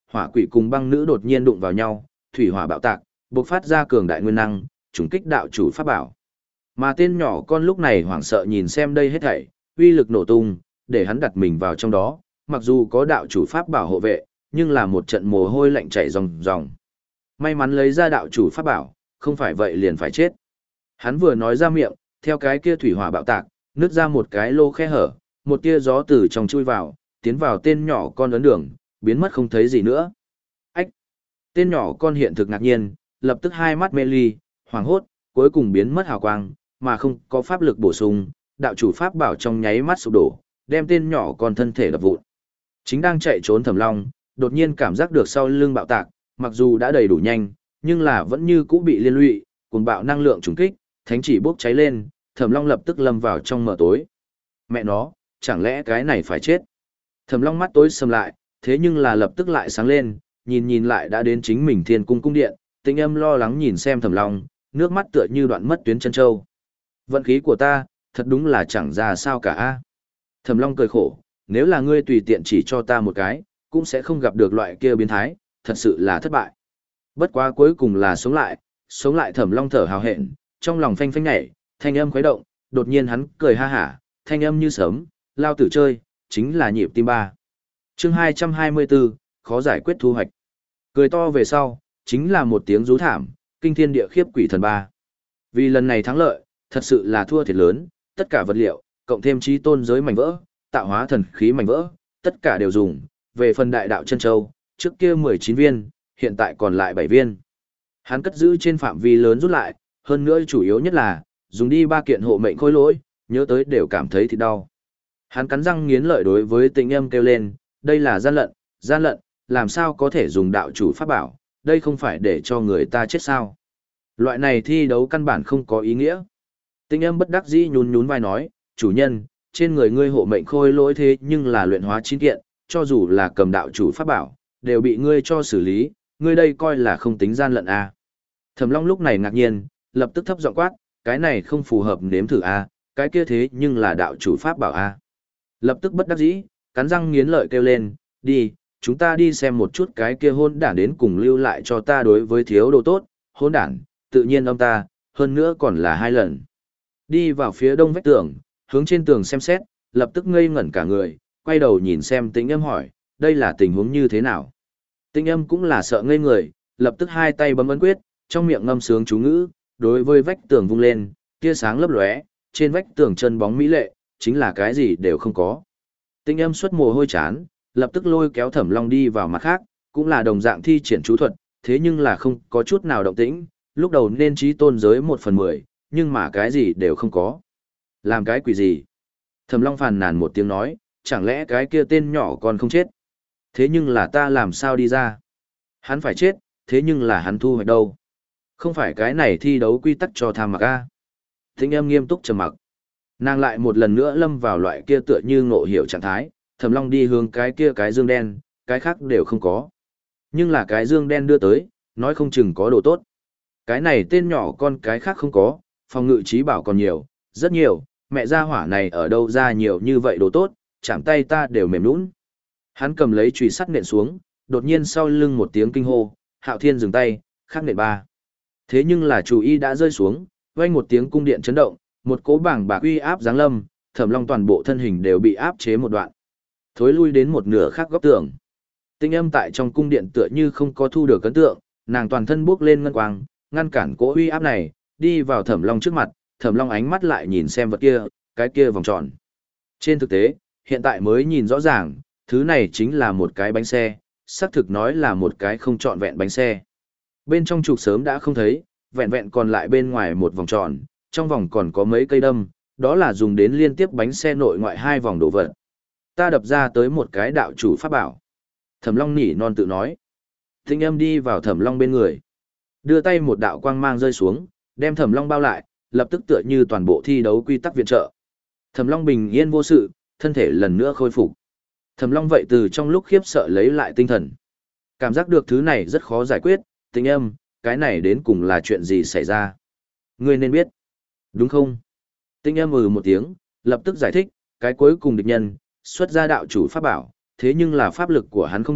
hỏa quỷ cùng băng nữ đột nhiên đụng vào nhau, thủy hỏa bạo tạc, bộc phát ra cường đại nguyên năng, trùng kích đạo chủ pháp bảo. Mà tên nhỏ con lúc này hoảng sợ nhìn xem đây hết thảy, uy lực nổ tung, để hắn đặt mình vào trong đó, mặc dù có đạo chủ pháp bảo hộ vệ, nhưng là một trận mồ hôi lạnh chảy ròng ròng. May mắn lấy ra đạo chủ pháp bảo, không phải vậy liền phải chết. Hắn vừa nói ra miệng, theo cái kia thủy hỏa bạo tạc, nứt ra một cái lô khe hở, một tia gió từ trong chui vào, tiến vào tên nhỏ con ấn đường, biến mất không thấy gì nữa. Ách! Tên nhỏ con hiện thực ngạc nhiên, lập tức hai mắt mê ly, hoảng hốt, cuối cùng biến mất hào quang, mà không có pháp lực bổ sung, đạo chủ pháp bảo trong nháy mắt sụp đổ, đem tên nhỏ con thân thể đập vụn. Chính đang chạy trốn Thẩm Long, đột nhiên cảm giác được sau lưng bạo tạc, mặc dù đã đầy đủ nhanh, nhưng là vẫn như cũ bị liên lụy, cuồng bạo năng lượng trùng kích, thánh chỉ bốc cháy lên, Thẩm Long lập tức lâm vào trong mờ tối. Mẹ nó, chẳng lẽ cái này phải chết? Thẩm Long mắt tối sầm lại, thế nhưng là lập tức lại sáng lên, nhìn nhìn lại đã đến chính mình Thiên Cung cung điện, Tĩnh Âm lo lắng nhìn xem Thẩm Long, nước mắt tựa như đoạn mất tuyến chân châu. Vận khí của ta, thật đúng là chẳng ra sao cả a. Thẩm Long cười khổ, nếu là ngươi tùy tiện chỉ cho ta một cái, cũng sẽ không gặp được loại kia biến thái, thật sự là thất bại. Bất quá cuối cùng là sống lại, sống lại Thẩm Long thở hào hẹn, trong lòng phanh phanh nhảy, thanh âm khuấy động, đột nhiên hắn cười ha hả, thanh âm như sớm, lao tử chơi, chính là nhịp tim ba. Chương hai trăm hai mươi bốn, khó giải quyết thu hoạch. Cười to về sau, chính là một tiếng rú thảm, kinh thiên địa khiếp quỷ thần ba. Vì lần này thắng lợi, thật sự là thua thiệt lớn, tất cả vật liệu, cộng thêm trí tôn giới mảnh vỡ, tạo hóa thần khí mảnh vỡ, tất cả đều dùng, về phần đại đạo chân châu, trước kia mười chín viên, hiện tại còn lại bảy viên. Hắn cất giữ trên phạm vi lớn rút lại, hơn nữa chủ yếu nhất là, dùng đi ba kiện hộ mệnh khôi lỗi, nhớ tới đều cảm thấy thịt đau. Hắn cắn răng nghiến lợi đối với Tĩnh Âm kêu lên, đây là gian lận, gian lận, làm sao có thể dùng đạo chủ pháp bảo, đây không phải để cho người ta chết sao. Loại này thi đấu căn bản không có ý nghĩa. Tĩnh Âm bất đắc dĩ nhún nhún vai nói, chủ nhân, trên người ngươi hộ mệnh khôi lỗi thế nhưng là luyện hóa chín kiện, cho dù là cầm đạo chủ pháp bảo, đều bị ngươi cho xử lý, ngươi đây coi là không tính gian lận à. Thẩm Long lúc này ngạc nhiên, lập tức thấp giọng quát, cái này không phù hợp nếm thử à, cái kia thế nhưng là đạo chủ pháp bảo à. Lập tức bất đắc dĩ, cắn răng nghiến lợi kêu lên, đi, chúng ta đi xem một chút cái kia hôn đản đến cùng lưu lại cho ta đối với thiếu đồ tốt, hôn đản, tự nhiên ông ta, hơn nữa còn là hai lần. Đi vào phía đông vách tường, hướng trên tường xem xét, lập tức ngây ngẩn cả người, quay đầu nhìn xem Tĩnh Âm hỏi, đây là tình huống như thế nào? Tĩnh Âm cũng là sợ ngây người, lập tức hai tay bấm ấn quyết, trong miệng ngâm sướng chú ngữ, đối với vách tường vung lên, tia sáng lấp lóe, trên vách tường chân bóng mỹ lệ, chính là cái gì đều không có. Tĩnh Âm xuất mồ hôi chán, lập tức lôi kéo Thẩm Long đi vào mặt khác, cũng là đồng dạng thi triển chú thuật, thế nhưng là không có chút nào động tĩnh, lúc đầu nên trí tôn giới một phần mười, nhưng mà cái gì đều không có. Làm cái quỷ gì? Thẩm Long phàn nàn một tiếng nói, chẳng lẽ cái kia tên nhỏ còn không chết? Thế nhưng là ta làm sao đi ra? Hắn phải chết, thế nhưng là hắn thu hoạch đâu? Không phải cái này thi đấu quy tắc cho tham mặc a? Tĩnh Âm nghiêm túc trầm mặc. Nàng lại một lần nữa lâm vào loại kia tựa như ngộ hiểu trạng thái, Thẩm Long đi hướng cái kia cái dương đen, cái khác đều không có. Nhưng là cái dương đen đưa tới, nói không chừng có đồ tốt. Cái này tên nhỏ con cái khác không có, phòng ngự trí bảo còn nhiều, rất nhiều, mẹ gia hỏa này ở đâu ra nhiều như vậy đồ tốt, chạm tay ta đều mềm nũng. Hắn cầm lấy chùy sắt nện xuống, đột nhiên sau lưng một tiếng kinh hô, Hạo Thiên dừng tay, khắc nện ba. Thế nhưng là chủ y đã rơi xuống, vang một tiếng cung điện chấn động, một cỗ bảng bạc uy áp giáng lâm, Thẩm Long toàn bộ thân hình đều bị áp chế một đoạn. Thối lui đến một nửa khác góc tường. Tĩnh Âm tại trong cung điện tựa như không có thu được ấn tượng, nàng toàn thân bước lên ngân quang, ngăn cản cỗ uy áp này, đi vào Thẩm Long trước mặt, Thẩm Long ánh mắt lại nhìn xem vật kia, cái kia vòng tròn. Trên thực tế, hiện tại mới nhìn rõ ràng, thứ này chính là một cái bánh xe, xác thực nói là một cái không trọn vẹn bánh xe. Bên trong trục sớm đã không thấy, vẹn vẹn còn lại bên ngoài một vòng tròn, trong vòng còn có mấy cây đâm, đó là dùng đến liên tiếp bánh xe nội ngoại hai vòng đồ vật. Ta đập ra tới một cái đạo chủ pháp bảo. Thẩm Long nỉ non tự nói. Tĩnh Âm đi vào Thẩm Long bên người. Đưa tay một đạo quang mang rơi xuống, đem Thẩm Long bao lại, lập tức tựa như toàn bộ thi đấu quy tắc viện trợ. Thẩm Long bình yên vô sự, thân thể lần nữa khôi phục. Thẩm Long vậy từ trong lúc khiếp sợ lấy lại tinh thần. Cảm giác được thứ này rất khó giải quyết, Tĩnh Âm, cái này đến cùng là chuyện gì xảy ra? Ngươi nên biết. Đúng không? Tĩnh Âm ừ một tiếng, lập tức giải thích, cái cuối cùng địch nhân, xuất ra đạo chủ pháp bảo, thế nhưng là pháp lực của hắn không đủ,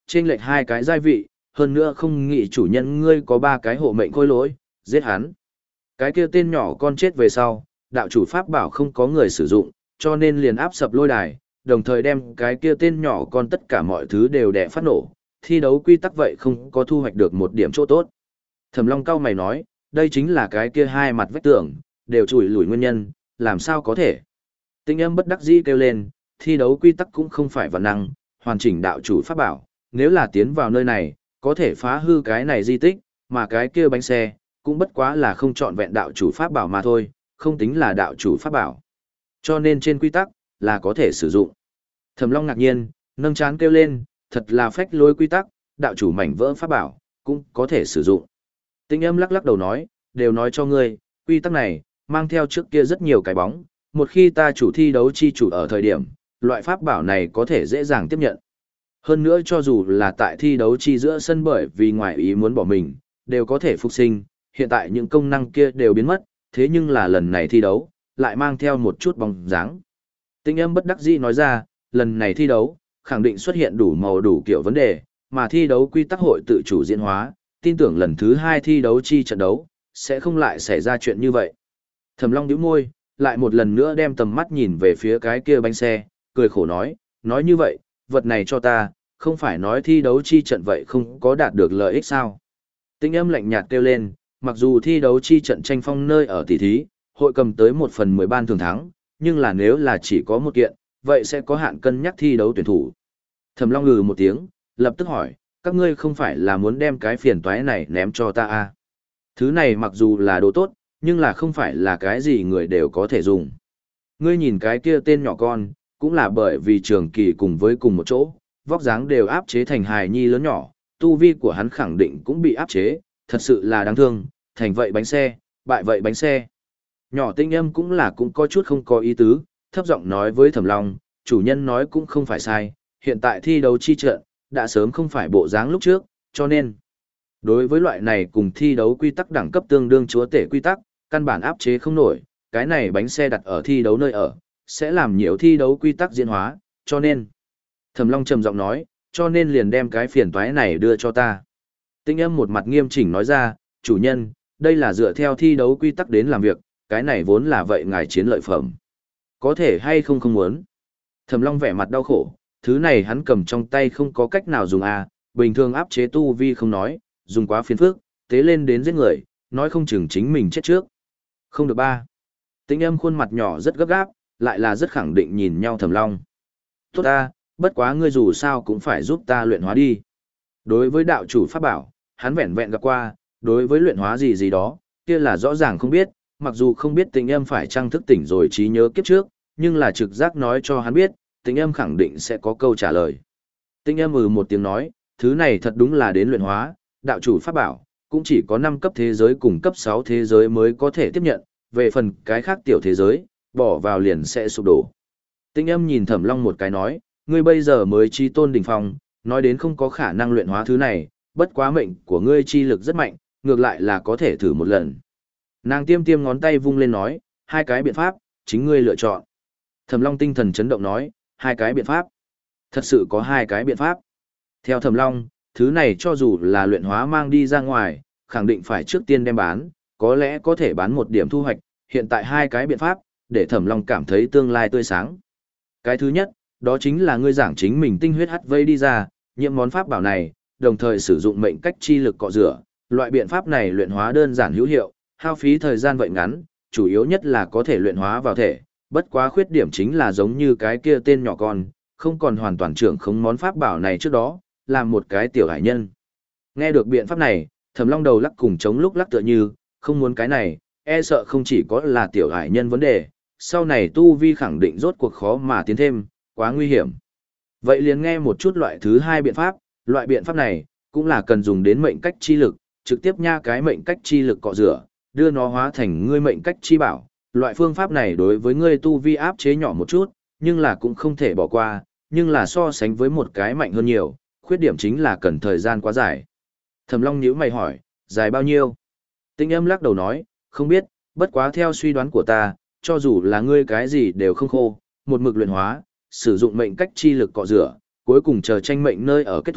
trên lệch hai cái giai vị, hơn nữa không nghĩ chủ nhân ngươi có ba cái hộ mệnh khôi lỗi, giết hắn. Cái kia tên nhỏ con chết về sau, đạo chủ pháp bảo không có người sử dụng, cho nên liền áp sập lôi đài, đồng thời đem cái kia tên nhỏ con tất cả mọi thứ đều đè phát nổ, thi đấu quy tắc vậy không có thu hoạch được một điểm chỗ tốt. Thẩm Long cao mày nói, đây chính là cái kia hai mặt vách tường, đều chùi lủi nguyên nhân, làm sao có thể. Tinh âm bất đắc dĩ kêu lên, thi đấu quy tắc cũng không phải vạn năng, hoàn chỉnh đạo chủ pháp bảo, nếu là tiến vào nơi này, có thể phá hư cái này di tích, mà cái kia bánh xe, cũng bất quá là không chọn vẹn đạo chủ pháp bảo mà thôi, không tính là đạo chủ pháp bảo. Cho nên trên quy tắc, là có thể sử dụng. Thẩm Long ngạc nhiên, nâng chán kêu lên, thật là phách lối quy tắc, đạo chủ mảnh vỡ pháp bảo, cũng có thể sử dụng. Tinh âm lắc lắc đầu nói, đều nói cho ngươi, quy tắc này, mang theo trước kia rất nhiều cái bóng, một khi ta chủ thi đấu chi chủ ở thời điểm, loại pháp bảo này có thể dễ dàng tiếp nhận. Hơn nữa cho dù là tại thi đấu chi giữa sân bởi vì ngoại ý muốn bỏ mình, đều có thể phục sinh, hiện tại những công năng kia đều biến mất, thế nhưng là lần này thi đấu, lại mang theo một chút bóng dáng. Tinh âm bất đắc dĩ nói ra, lần này thi đấu, khẳng định xuất hiện đủ màu đủ kiểu vấn đề, mà thi đấu quy tắc hội tự chủ diễn hóa, tin tưởng lần thứ hai thi đấu chi trận đấu, sẽ không lại xảy ra chuyện như vậy. Thẩm Long nhíu môi, lại một lần nữa đem tầm mắt nhìn về phía cái kia bánh xe, cười khổ nói, nói như vậy, vật này cho ta, không phải nói thi đấu chi trận vậy không có đạt được lợi ích sao. Tinh âm lạnh nhạt kêu lên, mặc dù thi đấu chi trận tranh phong nơi ở tỷ thí, hội cầm tới một phần mười ban thường thắng, nhưng là nếu là chỉ có một kiện, vậy sẽ có hạn cân nhắc thi đấu tuyển thủ. Thẩm Long ngừ một tiếng, lập tức hỏi, các ngươi không phải là muốn đem cái phiền toái này ném cho ta à? Thứ này mặc dù là đồ tốt, nhưng là không phải là cái gì người đều có thể dùng. Ngươi nhìn cái kia tên nhỏ con, cũng là bởi vì trường kỳ cùng với cùng một chỗ, vóc dáng đều áp chế thành hài nhi lớn nhỏ, tu vi của hắn khẳng định cũng bị áp chế, thật sự là đáng thương, thành vậy bánh xe, bại vậy bánh xe. Nhỏ Tinh âm cũng là cũng có chút không có ý tứ, thấp giọng nói với Thẩm Long, chủ nhân nói cũng không phải sai, hiện tại thi đấu chi trận, đã sớm không phải bộ dáng lúc trước, cho nên, đối với loại này cùng thi đấu quy tắc đẳng cấp tương đương chúa tể quy tắc, căn bản áp chế không nổi, cái này bánh xe đặt ở thi đấu nơi ở, sẽ làm nhiều thi đấu quy tắc diễn hóa, cho nên. Thẩm Long trầm giọng nói, cho nên liền đem cái phiền toái này đưa cho ta. Tinh âm một mặt nghiêm chỉnh nói ra, chủ nhân, đây là dựa theo thi đấu quy tắc đến làm việc, cái này vốn là vậy ngài chiến lợi phẩm. Có thể hay không không muốn. Thẩm Long vẻ mặt đau khổ, thứ này hắn cầm trong tay không có cách nào dùng à, bình thường áp chế tu vi không nói, dùng quá phiền phức, tế lên đến giết người, nói không chừng chính mình chết trước. Không được ba. Tinh âm khuôn mặt nhỏ rất gấp gáp, lại là rất khẳng định nhìn nhau Thẩm Long. Tốt ta, bất quá ngươi dù sao cũng phải giúp ta luyện hóa đi. Đối với đạo chủ pháp bảo, hắn vẹn vẹn gặp qua, đối với luyện hóa gì gì đó, kia là rõ ràng không biết, mặc dù không biết Tinh âm phải trang thức tỉnh rồi trí nhớ kiếp trước, nhưng là trực giác nói cho hắn biết, Tinh âm khẳng định sẽ có câu trả lời. Tinh âm ừ một tiếng nói, thứ này thật đúng là đến luyện hóa, đạo chủ pháp bảo, cũng chỉ có năm cấp thế giới cùng cấp sáu thế giới mới có thể tiếp nhận, về phần cái khác tiểu thế giới, bỏ vào liền sẽ sụp đổ. Tinh âm nhìn Thẩm Long một cái nói, ngươi bây giờ mới chi tôn đỉnh phong, nói đến không có khả năng luyện hóa thứ này, bất quá mệnh của ngươi chi lực rất mạnh, ngược lại là có thể thử một lần. Nàng tiêm tiêm ngón tay vung lên nói, hai cái biện pháp, chính ngươi lựa chọn. Thẩm Long tinh thần chấn động nói, hai cái biện pháp. Thật sự có hai cái biện pháp. Theo Thẩm Long, thứ này cho dù là luyện hóa mang đi ra ngoài, khẳng định phải trước tiên đem bán, có lẽ có thể bán một điểm thu hoạch, hiện tại hai cái biện pháp, để Thẩm Long cảm thấy tương lai tươi sáng. Cái thứ nhất, đó chính là ngươi giảng chính mình tinh huyết hắt vây đi ra, nhiễm món pháp bảo này, đồng thời sử dụng mệnh cách chi lực cọ rửa, loại biện pháp này luyện hóa đơn giản hữu hiệu, hao phí thời gian vậy ngắn, chủ yếu nhất là có thể luyện hóa vào thể, bất quá khuyết điểm chính là giống như cái kia tên nhỏ con, không còn hoàn toàn trưởng khống món pháp bảo này trước đó, làm một cái tiểu hải nhân. Nghe được biện pháp này, Thẩm Long đầu lắc cùng chống lúc lắc tựa như, không muốn cái này, e sợ không chỉ có là tiểu hải nhân vấn đề, sau này tu vi khẳng định rốt cuộc khó mà tiến thêm, quá nguy hiểm. Vậy liền nghe một chút loại thứ hai biện pháp, loại biện pháp này, cũng là cần dùng đến mệnh cách chi lực, trực tiếp nha cái mệnh cách chi lực cọ rửa, đưa nó hóa thành ngươi mệnh cách chi bảo. Loại phương pháp này đối với ngươi tu vi áp chế nhỏ một chút, nhưng là cũng không thể bỏ qua, nhưng là so sánh với một cái mạnh hơn nhiều, khuyết điểm chính là cần thời gian quá dài. Thẩm Long nhíu mày hỏi, dài bao nhiêu? Tinh âm lắc đầu nói, không biết, bất quá theo suy đoán của ta, cho dù là ngươi cái gì đều không khô, một mực luyện hóa, sử dụng mệnh cách chi lực cọ rửa, cuối cùng chờ tranh mệnh nơi ở kết thúc,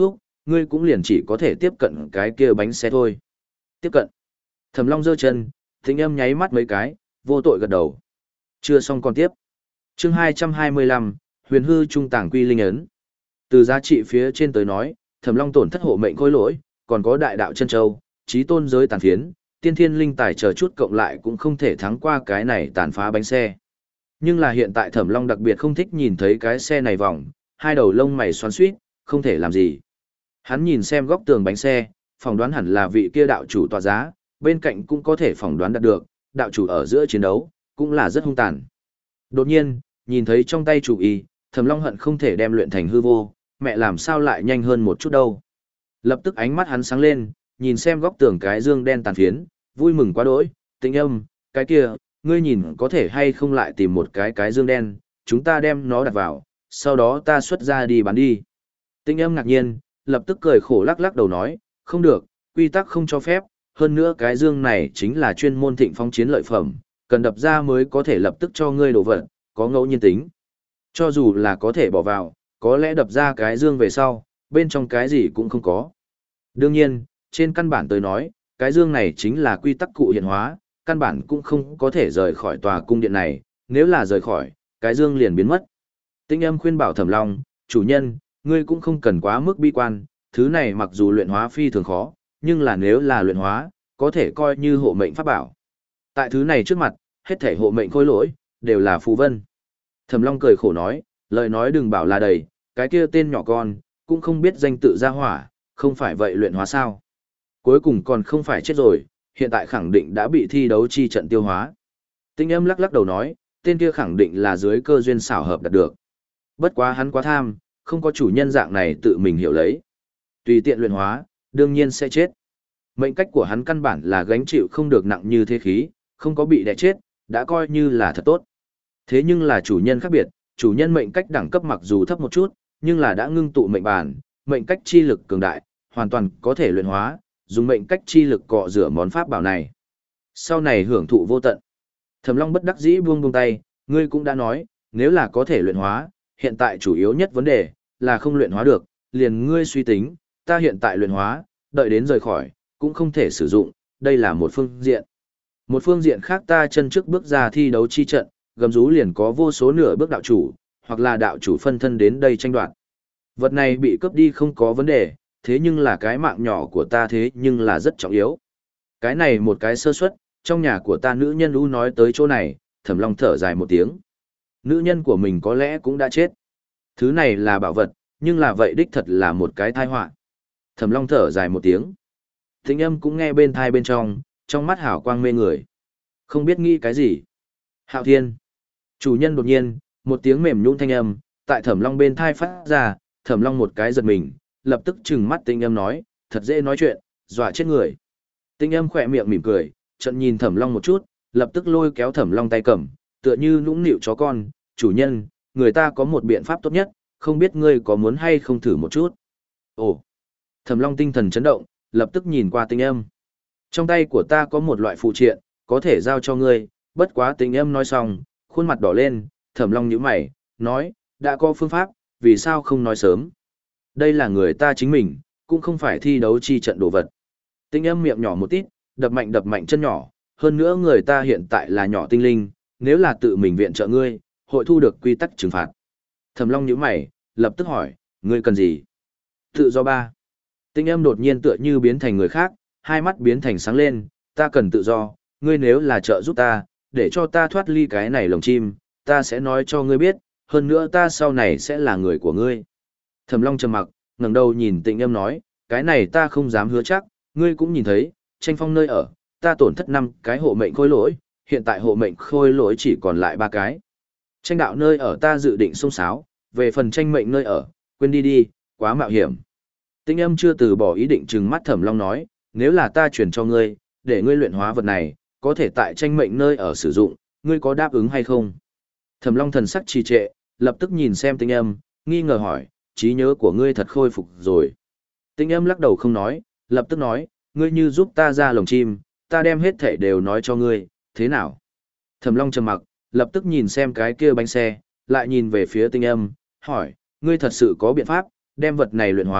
ngươi cũng liền chỉ có thể tiếp cận cái kia bánh xe thôi. Tiếp cận. Thẩm Long giơ chân, Tĩnh Âm nháy mắt mấy cái, vô tội gật đầu. Chưa xong còn tiếp. Chương hai trăm hai mươi lăm, Huyền hư trung tàng quy linh ấn. Từ giá trị phía trên tới nói, Thẩm Long tổn thất hộ mệnh khôi lỗi, còn có đại đạo chân châu, chí tôn giới tàn phiến, tiên thiên linh tài chờ chút cộng lại cũng không thể thắng qua cái này tàn phá bánh xe. Nhưng là hiện tại Thẩm Long đặc biệt không thích nhìn thấy cái xe này vòng, hai đầu lông mày xoắn xuýt, không thể làm gì. Hắn nhìn xem góc tường bánh xe, phỏng đoán hẳn là vị kia đạo chủ tọa giá, bên cạnh cũng có thể phỏng đoán đạt được, đạo chủ ở giữa chiến đấu, cũng là rất hung tàn. Đột nhiên, nhìn thấy trong tay chủ y, Thẩm Long hận không thể đem luyện thành hư vô, mẹ làm sao lại nhanh hơn một chút đâu. Lập tức ánh mắt hắn sáng lên, nhìn xem góc tường cái dương đen tàn phiến, vui mừng quá đỗi, Tĩnh Âm, cái kia, ngươi nhìn có thể hay không lại tìm một cái cái dương đen, chúng ta đem nó đặt vào, sau đó ta xuất ra đi bán đi. Tĩnh Âm ngạc nhiên, lập tức cười khổ lắc lắc đầu nói, không được, quy tắc không cho phép, hơn nữa cái dương này chính là chuyên môn thịnh phong chiến lợi phẩm, cần đập ra mới có thể lập tức cho ngươi đồ vật, có ngẫu nhiên tính. Cho dù là có thể bỏ vào, có lẽ đập ra cái dương về sau, bên trong cái gì cũng không có. Đương nhiên, trên căn bản tới nói, cái dương này chính là quy tắc cụ hiện hóa, căn bản cũng không có thể rời khỏi tòa cung điện này, nếu là rời khỏi, cái dương liền biến mất. Tĩnh Âm khuyên bảo Thẩm Long, chủ nhân, ngươi cũng không cần quá mức bi quan, thứ này mặc dù luyện hóa phi thường khó, nhưng là nếu là luyện hóa, có thể coi như hộ mệnh pháp bảo. Tại thứ này trước mặt, hết thể hộ mệnh khôi lỗi, đều là phù vân. Thẩm Long cười khổ nói, lời nói đừng bảo là đầy, cái kia tên nhỏ con, cũng không biết danh tự ra hỏa, không phải vậy luyện hóa sao. Cuối cùng còn không phải chết rồi, hiện tại khẳng định đã bị thi đấu chi trận tiêu hóa. Tĩnh Âm lắc lắc đầu nói, tên kia khẳng định là dưới cơ duyên xảo hợp đạt được. Bất quá hắn quá tham, không có chủ nhân dạng này tự mình hiểu lấy. Tùy tiện luyện hóa, đương nhiên sẽ chết. Mệnh cách của hắn căn bản là gánh chịu không được nặng như thế khí, không có bị đè chết, đã coi như là thật tốt. Thế nhưng là chủ nhân khác biệt, chủ nhân mệnh cách đẳng cấp mặc dù thấp một chút, nhưng là đã ngưng tụ mệnh bản, mệnh cách chi lực cường đại, hoàn toàn có thể luyện hóa, dùng mệnh cách chi lực cọ rửa món pháp bảo này. Sau này hưởng thụ vô tận. Thẩm Long bất đắc dĩ buông buông tay, ngươi cũng đã nói, nếu là có thể luyện hóa, hiện tại chủ yếu nhất vấn đề là không luyện hóa được, liền ngươi suy tính, ta hiện tại luyện hóa, đợi đến rời khỏi, cũng không thể sử dụng, đây là một phương diện. Một phương diện khác ta chân trước bước ra thi đấu chi trận, gầm rú liền có vô số nửa bước đạo chủ, hoặc là đạo chủ phân thân đến đây tranh đoạt. Vật này bị cướp đi không có vấn đề, thế nhưng là cái mạng nhỏ của ta thế nhưng là rất trọng yếu. Cái này một cái sơ suất, trong nhà của ta nữ nhân u nói tới chỗ này, Thẩm Long thở dài một tiếng. Nữ nhân của mình có lẽ cũng đã chết. Thứ này là bảo vật, nhưng là vậy đích thật là một cái tai họa. Thẩm Long thở dài một tiếng. Tĩnh Âm cũng nghe bên thai bên trong, trong mắt hào quang mê người. Không biết nghĩ cái gì. Hạo Thiên. Chủ nhân đột nhiên, một tiếng mềm nhũn thanh âm, tại Thẩm Long bên thai phát ra, Thẩm Long một cái giật mình, lập tức trừng mắt Tĩnh Âm nói, thật dễ nói chuyện, dọa chết người. Tĩnh Âm khỏe miệng mỉm cười, trận nhìn Thẩm Long một chút, lập tức lôi kéo Thẩm Long tay cầm, tựa như nũng nịu chó con, chủ nhân, người ta có một biện pháp tốt nhất, không biết ngươi có muốn hay không thử một chút. Ồ. Thẩm Long tinh thần chấn động, lập tức nhìn qua Tĩnh Âm. Trong tay của ta có một loại phụ triện, có thể giao cho ngươi, bất quá Tĩnh Âm nói xong, khuôn mặt đỏ lên, Thẩm Long nhíu mày, nói, đã có phương pháp, vì sao không nói sớm? Đây là người ta chính mình, cũng không phải thi đấu chi trận đồ vật. Tĩnh Âm miệng nhỏ một tít, đập mạnh đập mạnh chân nhỏ, hơn nữa người ta hiện tại là nhỏ tinh linh, nếu là tự mình viện trợ ngươi, hội thu được quy tắc trừng phạt. Thẩm Long nhíu mày, lập tức hỏi, ngươi cần gì? Tự do ba. Tĩnh Âm đột nhiên tựa như biến thành người khác, hai mắt biến thành sáng lên, ta cần tự do, ngươi nếu là trợ giúp ta, để cho ta thoát ly cái này lồng chim, ta sẽ nói cho ngươi biết, hơn nữa ta sau này sẽ là người của ngươi. Thẩm Long trầm mặc, ngẩng đầu nhìn Tĩnh Âm nói, cái này ta không dám hứa chắc, ngươi cũng nhìn thấy, tranh phong nơi ở, ta tổn thất năm cái hộ mệnh khôi lỗi, hiện tại hộ mệnh khôi lỗi chỉ còn lại ba cái. Tranh đạo nơi ở ta dự định xông xáo, về phần tranh mệnh nơi ở, quên đi đi, quá mạo hiểm. Tĩnh Âm chưa từ bỏ ý định trừng mắt Thẩm Long nói, nếu là ta chuyển cho ngươi, để ngươi luyện hóa vật này, có thể tại tranh mệnh nơi ở sử dụng, ngươi có đáp ứng hay không? Thẩm Long thần sắc trì trệ, lập tức nhìn xem Tĩnh Âm, nghi ngờ hỏi, trí nhớ của ngươi thật khôi phục rồi. Tĩnh Âm lắc đầu không nói, lập tức nói, ngươi như giúp ta ra lồng chim, ta đem hết thảy đều nói cho ngươi, thế nào? Thẩm Long trầm mặc, lập tức nhìn xem cái kia bánh xe, lại nhìn về phía Tĩnh Âm, hỏi, ngươi thật sự có biện pháp, đem vật này luyện hóa,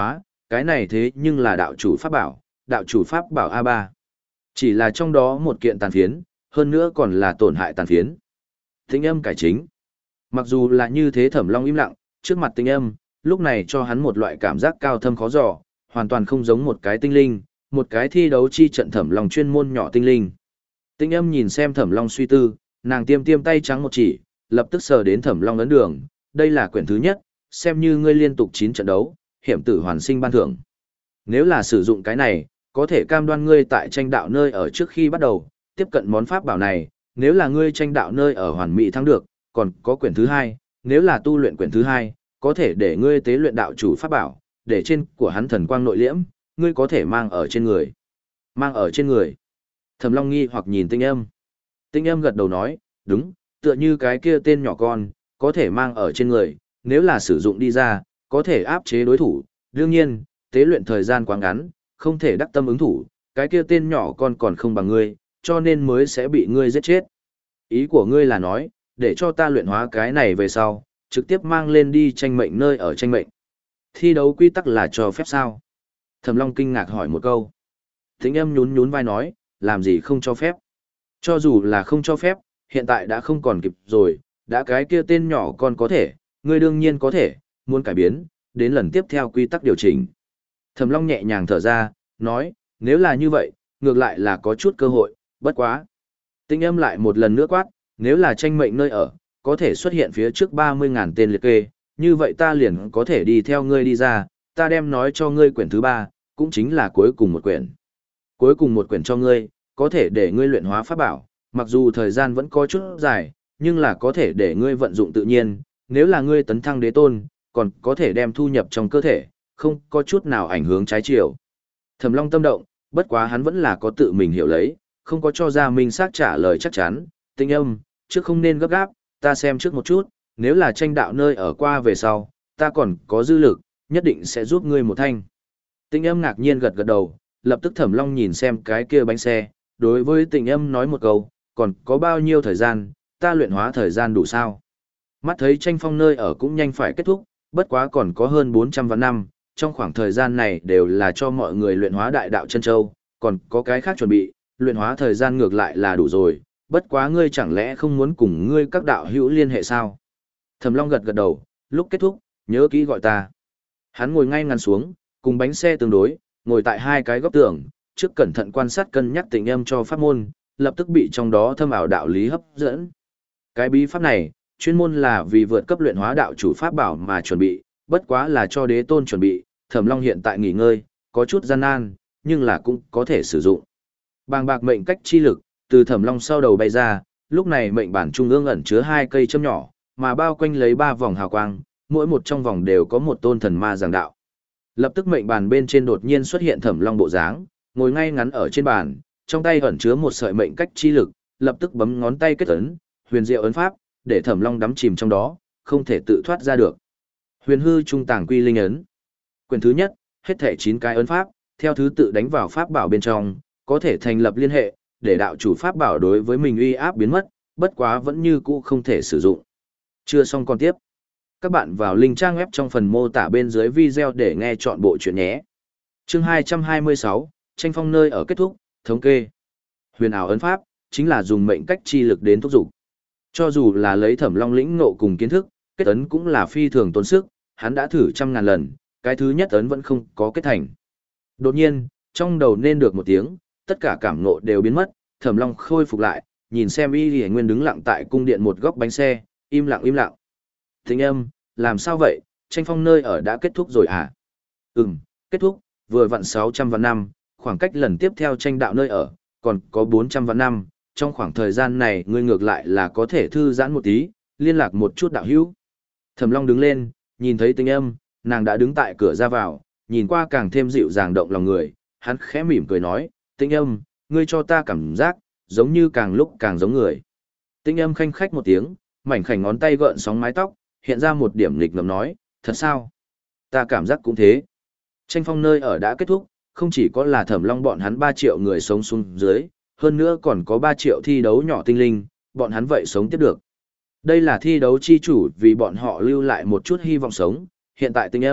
Cái này thế nhưng là đạo chủ pháp bảo, đạo chủ pháp bảo a ba. Chỉ là trong đó một kiện tàn phiến, hơn nữa còn là tổn hại tàn phiến. Tĩnh âm cải chính. Mặc dù là như thế Thẩm Long im lặng, trước mặt tĩnh âm, lúc này cho hắn một loại cảm giác cao thâm khó dò, hoàn toàn không giống một cái tinh linh, một cái thi đấu chi trận Thẩm Long chuyên môn nhỏ tinh linh. Tĩnh âm nhìn xem Thẩm Long suy tư, nàng tiêm tiêm tay trắng một chỉ, lập tức sờ đến Thẩm Long ấn đường, đây là quyển thứ nhất, xem như ngươi liên tục chín trận đấu, hiểm tử hoàn sinh ban thưởng. Nếu là sử dụng cái này, có thể cam đoan ngươi tại tranh đạo nơi ở trước khi bắt đầu, tiếp cận món pháp bảo này, nếu là ngươi tranh đạo nơi ở hoàn mỹ thắng được, còn có quyển thứ hai, nếu là tu luyện quyển thứ hai, có thể để ngươi tế luyện đạo chủ pháp bảo, để trên của hắn thần quang nội liễm, ngươi có thể mang ở trên người. Mang ở trên người. Thẩm Long nghi hoặc nhìn Tinh Âm. Tinh Âm gật đầu nói, đúng, tựa như cái kia tên nhỏ con, có thể mang ở trên người, nếu là sử dụng đi ra, có thể áp chế đối thủ. Đương nhiên, tế luyện thời gian quá ngắn, không thể đắc tâm ứng thủ, cái kia tên nhỏ con còn không bằng ngươi, cho nên mới sẽ bị ngươi giết chết. Ý của ngươi là nói, để cho ta luyện hóa cái này về sau, trực tiếp mang lên đi tranh mệnh nơi ở tranh mệnh. Thi đấu quy tắc là cho phép sao? Thẩm Long kinh ngạc hỏi một câu. Tĩnh Âm nhún nhún vai nói, làm gì không cho phép? Cho dù là không cho phép, hiện tại đã không còn kịp rồi, đã cái kia tên nhỏ con có thể, ngươi đương nhiên có thể, muốn cải biến, đến lần tiếp theo quy tắc điều chỉnh. Thẩm Long nhẹ nhàng thở ra, nói, nếu là như vậy, ngược lại là có chút cơ hội, bất quá. Tĩnh Âm lại một lần nữa quát, nếu là tranh mệnh nơi ở, có thể xuất hiện phía trước ba mươi ngàn tên liệt kê, như vậy ta liền có thể đi theo ngươi đi ra, ta đem nói cho ngươi quyển thứ ba, cũng chính là cuối cùng một quyển. Cuối cùng một quyển cho ngươi, có thể để ngươi luyện hóa pháp bảo, mặc dù thời gian vẫn có chút dài, nhưng là có thể để ngươi vận dụng tự nhiên, nếu là ngươi tấn thăng đế tôn, còn có thể đem thu nhập trong cơ thể, không có chút nào ảnh hưởng trái chiều. Thẩm Long tâm động, bất quá hắn vẫn là có tự mình hiểu lấy, không có cho ra minh xác trả lời chắc chắn. Tinh Âm, trước không nên gấp gáp, ta xem trước một chút, nếu là tranh đạo nơi ở qua về sau, ta còn có dư lực, nhất định sẽ giúp ngươi một thanh. Tinh Âm ngạc nhiên gật gật đầu, lập tức Thẩm Long nhìn xem cái kia bánh xe, đối với Tinh Âm nói một câu, còn có bao nhiêu thời gian, ta luyện hóa thời gian đủ sao? Mắt thấy tranh phong nơi ở cũng nhanh phải kết thúc, bất quá còn có hơn bốn trăm vạn năm, trong khoảng thời gian này đều là cho mọi người luyện hóa đại đạo chân châu, còn có cái khác chuẩn bị, luyện hóa thời gian ngược lại là đủ rồi, bất quá ngươi chẳng lẽ không muốn cùng ngươi các đạo hữu liên hệ sao? Thẩm Long gật gật đầu, lúc kết thúc, nhớ kỹ gọi ta. Hắn ngồi ngay ngắn xuống, cùng bánh xe tương đối, ngồi tại hai cái góc tường, trước cẩn thận quan sát cân nhắc Tình Âm cho pháp môn, lập tức bị trong đó thâm ảo đạo lý hấp dẫn. Cái bí pháp này, chuyên môn là vì vượt cấp luyện hóa đạo chủ pháp bảo mà chuẩn bị, bất quá là cho đế tôn chuẩn bị, Thẩm Long hiện tại nghỉ ngơi, có chút gian nan, nhưng là cũng có thể sử dụng. Bàng bạc mệnh cách chi lực, từ Thẩm Long sau đầu bay ra, lúc này mệnh bản trung ương ẩn chứa hai cây châm nhỏ, mà bao quanh lấy ba vòng hào quang, mỗi một trong vòng đều có một tôn thần ma giảng đạo. Lập tức mệnh bàn bên trên đột nhiên xuất hiện Thẩm Long bộ dáng, ngồi ngay ngắn ở trên bàn, trong tay ẩn chứa một sợi mệnh cách chi lực, lập tức bấm ngón tay kết ấn, huyền diệu ấn pháp, để Thẩm Long đắm chìm trong đó, không thể tự thoát ra được. Huyền hư trung tàng quy linh ấn. Quyền thứ nhất, hết thảy chín cái ấn pháp, theo thứ tự đánh vào pháp bảo bên trong, có thể thành lập liên hệ, để đạo chủ pháp bảo đối với mình uy áp biến mất, bất quá vẫn như cũ không thể sử dụng. Chưa xong còn tiếp. Các bạn vào link trang web trong phần mô tả bên dưới video để nghe chọn bộ chuyện nhé. Chương hai trăm hai mươi sáu, tranh phong nơi ở kết thúc, thống kê. Huyền ảo ấn pháp, chính là dùng mệnh cách chi lực đến thúc dục. Cho dù là lấy Thẩm Long lĩnh ngộ cùng kiến thức, kết ấn cũng là phi thường tốn sức, hắn đã thử trăm ngàn lần, cái thứ nhất ấn vẫn không có kết thành. Đột nhiên, trong đầu nên được một tiếng, tất cả cảm ngộ đều biến mất, Thẩm Long khôi phục lại, nhìn xem Y Lì Nguyên đứng lặng tại cung điện một góc bánh xe, im lặng im lặng. Tinh Âm, làm sao vậy, tranh phong nơi ở đã kết thúc rồi à? Ừm, kết thúc, vừa vặn sáu trăm vạn năm, khoảng cách lần tiếp theo tranh đạo nơi ở, còn có bốn trăm vạn năm, trong khoảng thời gian này ngươi ngược lại là có thể thư giãn một tí, liên lạc một chút đạo hữu. Thẩm Long đứng lên, nhìn thấy Tinh Âm, nàng đã đứng tại cửa ra vào, nhìn qua càng thêm dịu dàng động lòng người, hắn khẽ mỉm cười nói, Tinh Âm, ngươi cho ta cảm giác, giống như càng lúc càng giống người. Tinh Âm khanh khách một tiếng, mảnh khảnh ngón tay gợn sóng mái tóc, hiện ra một điểm nghịch ngợm nói, thật sao? Ta cảm giác cũng thế. Tranh phong nơi ở đã kết thúc, không chỉ có là Thẩm Long bọn hắn ba triệu người sống xuống dưới, hơn nữa còn có ba triệu thi đấu nhỏ tinh linh, bọn hắn vậy sống tiếp được. Đây là thi đấu chi chủ vì bọn họ lưu lại một chút hy vọng sống, hiện tại Tinh Âm,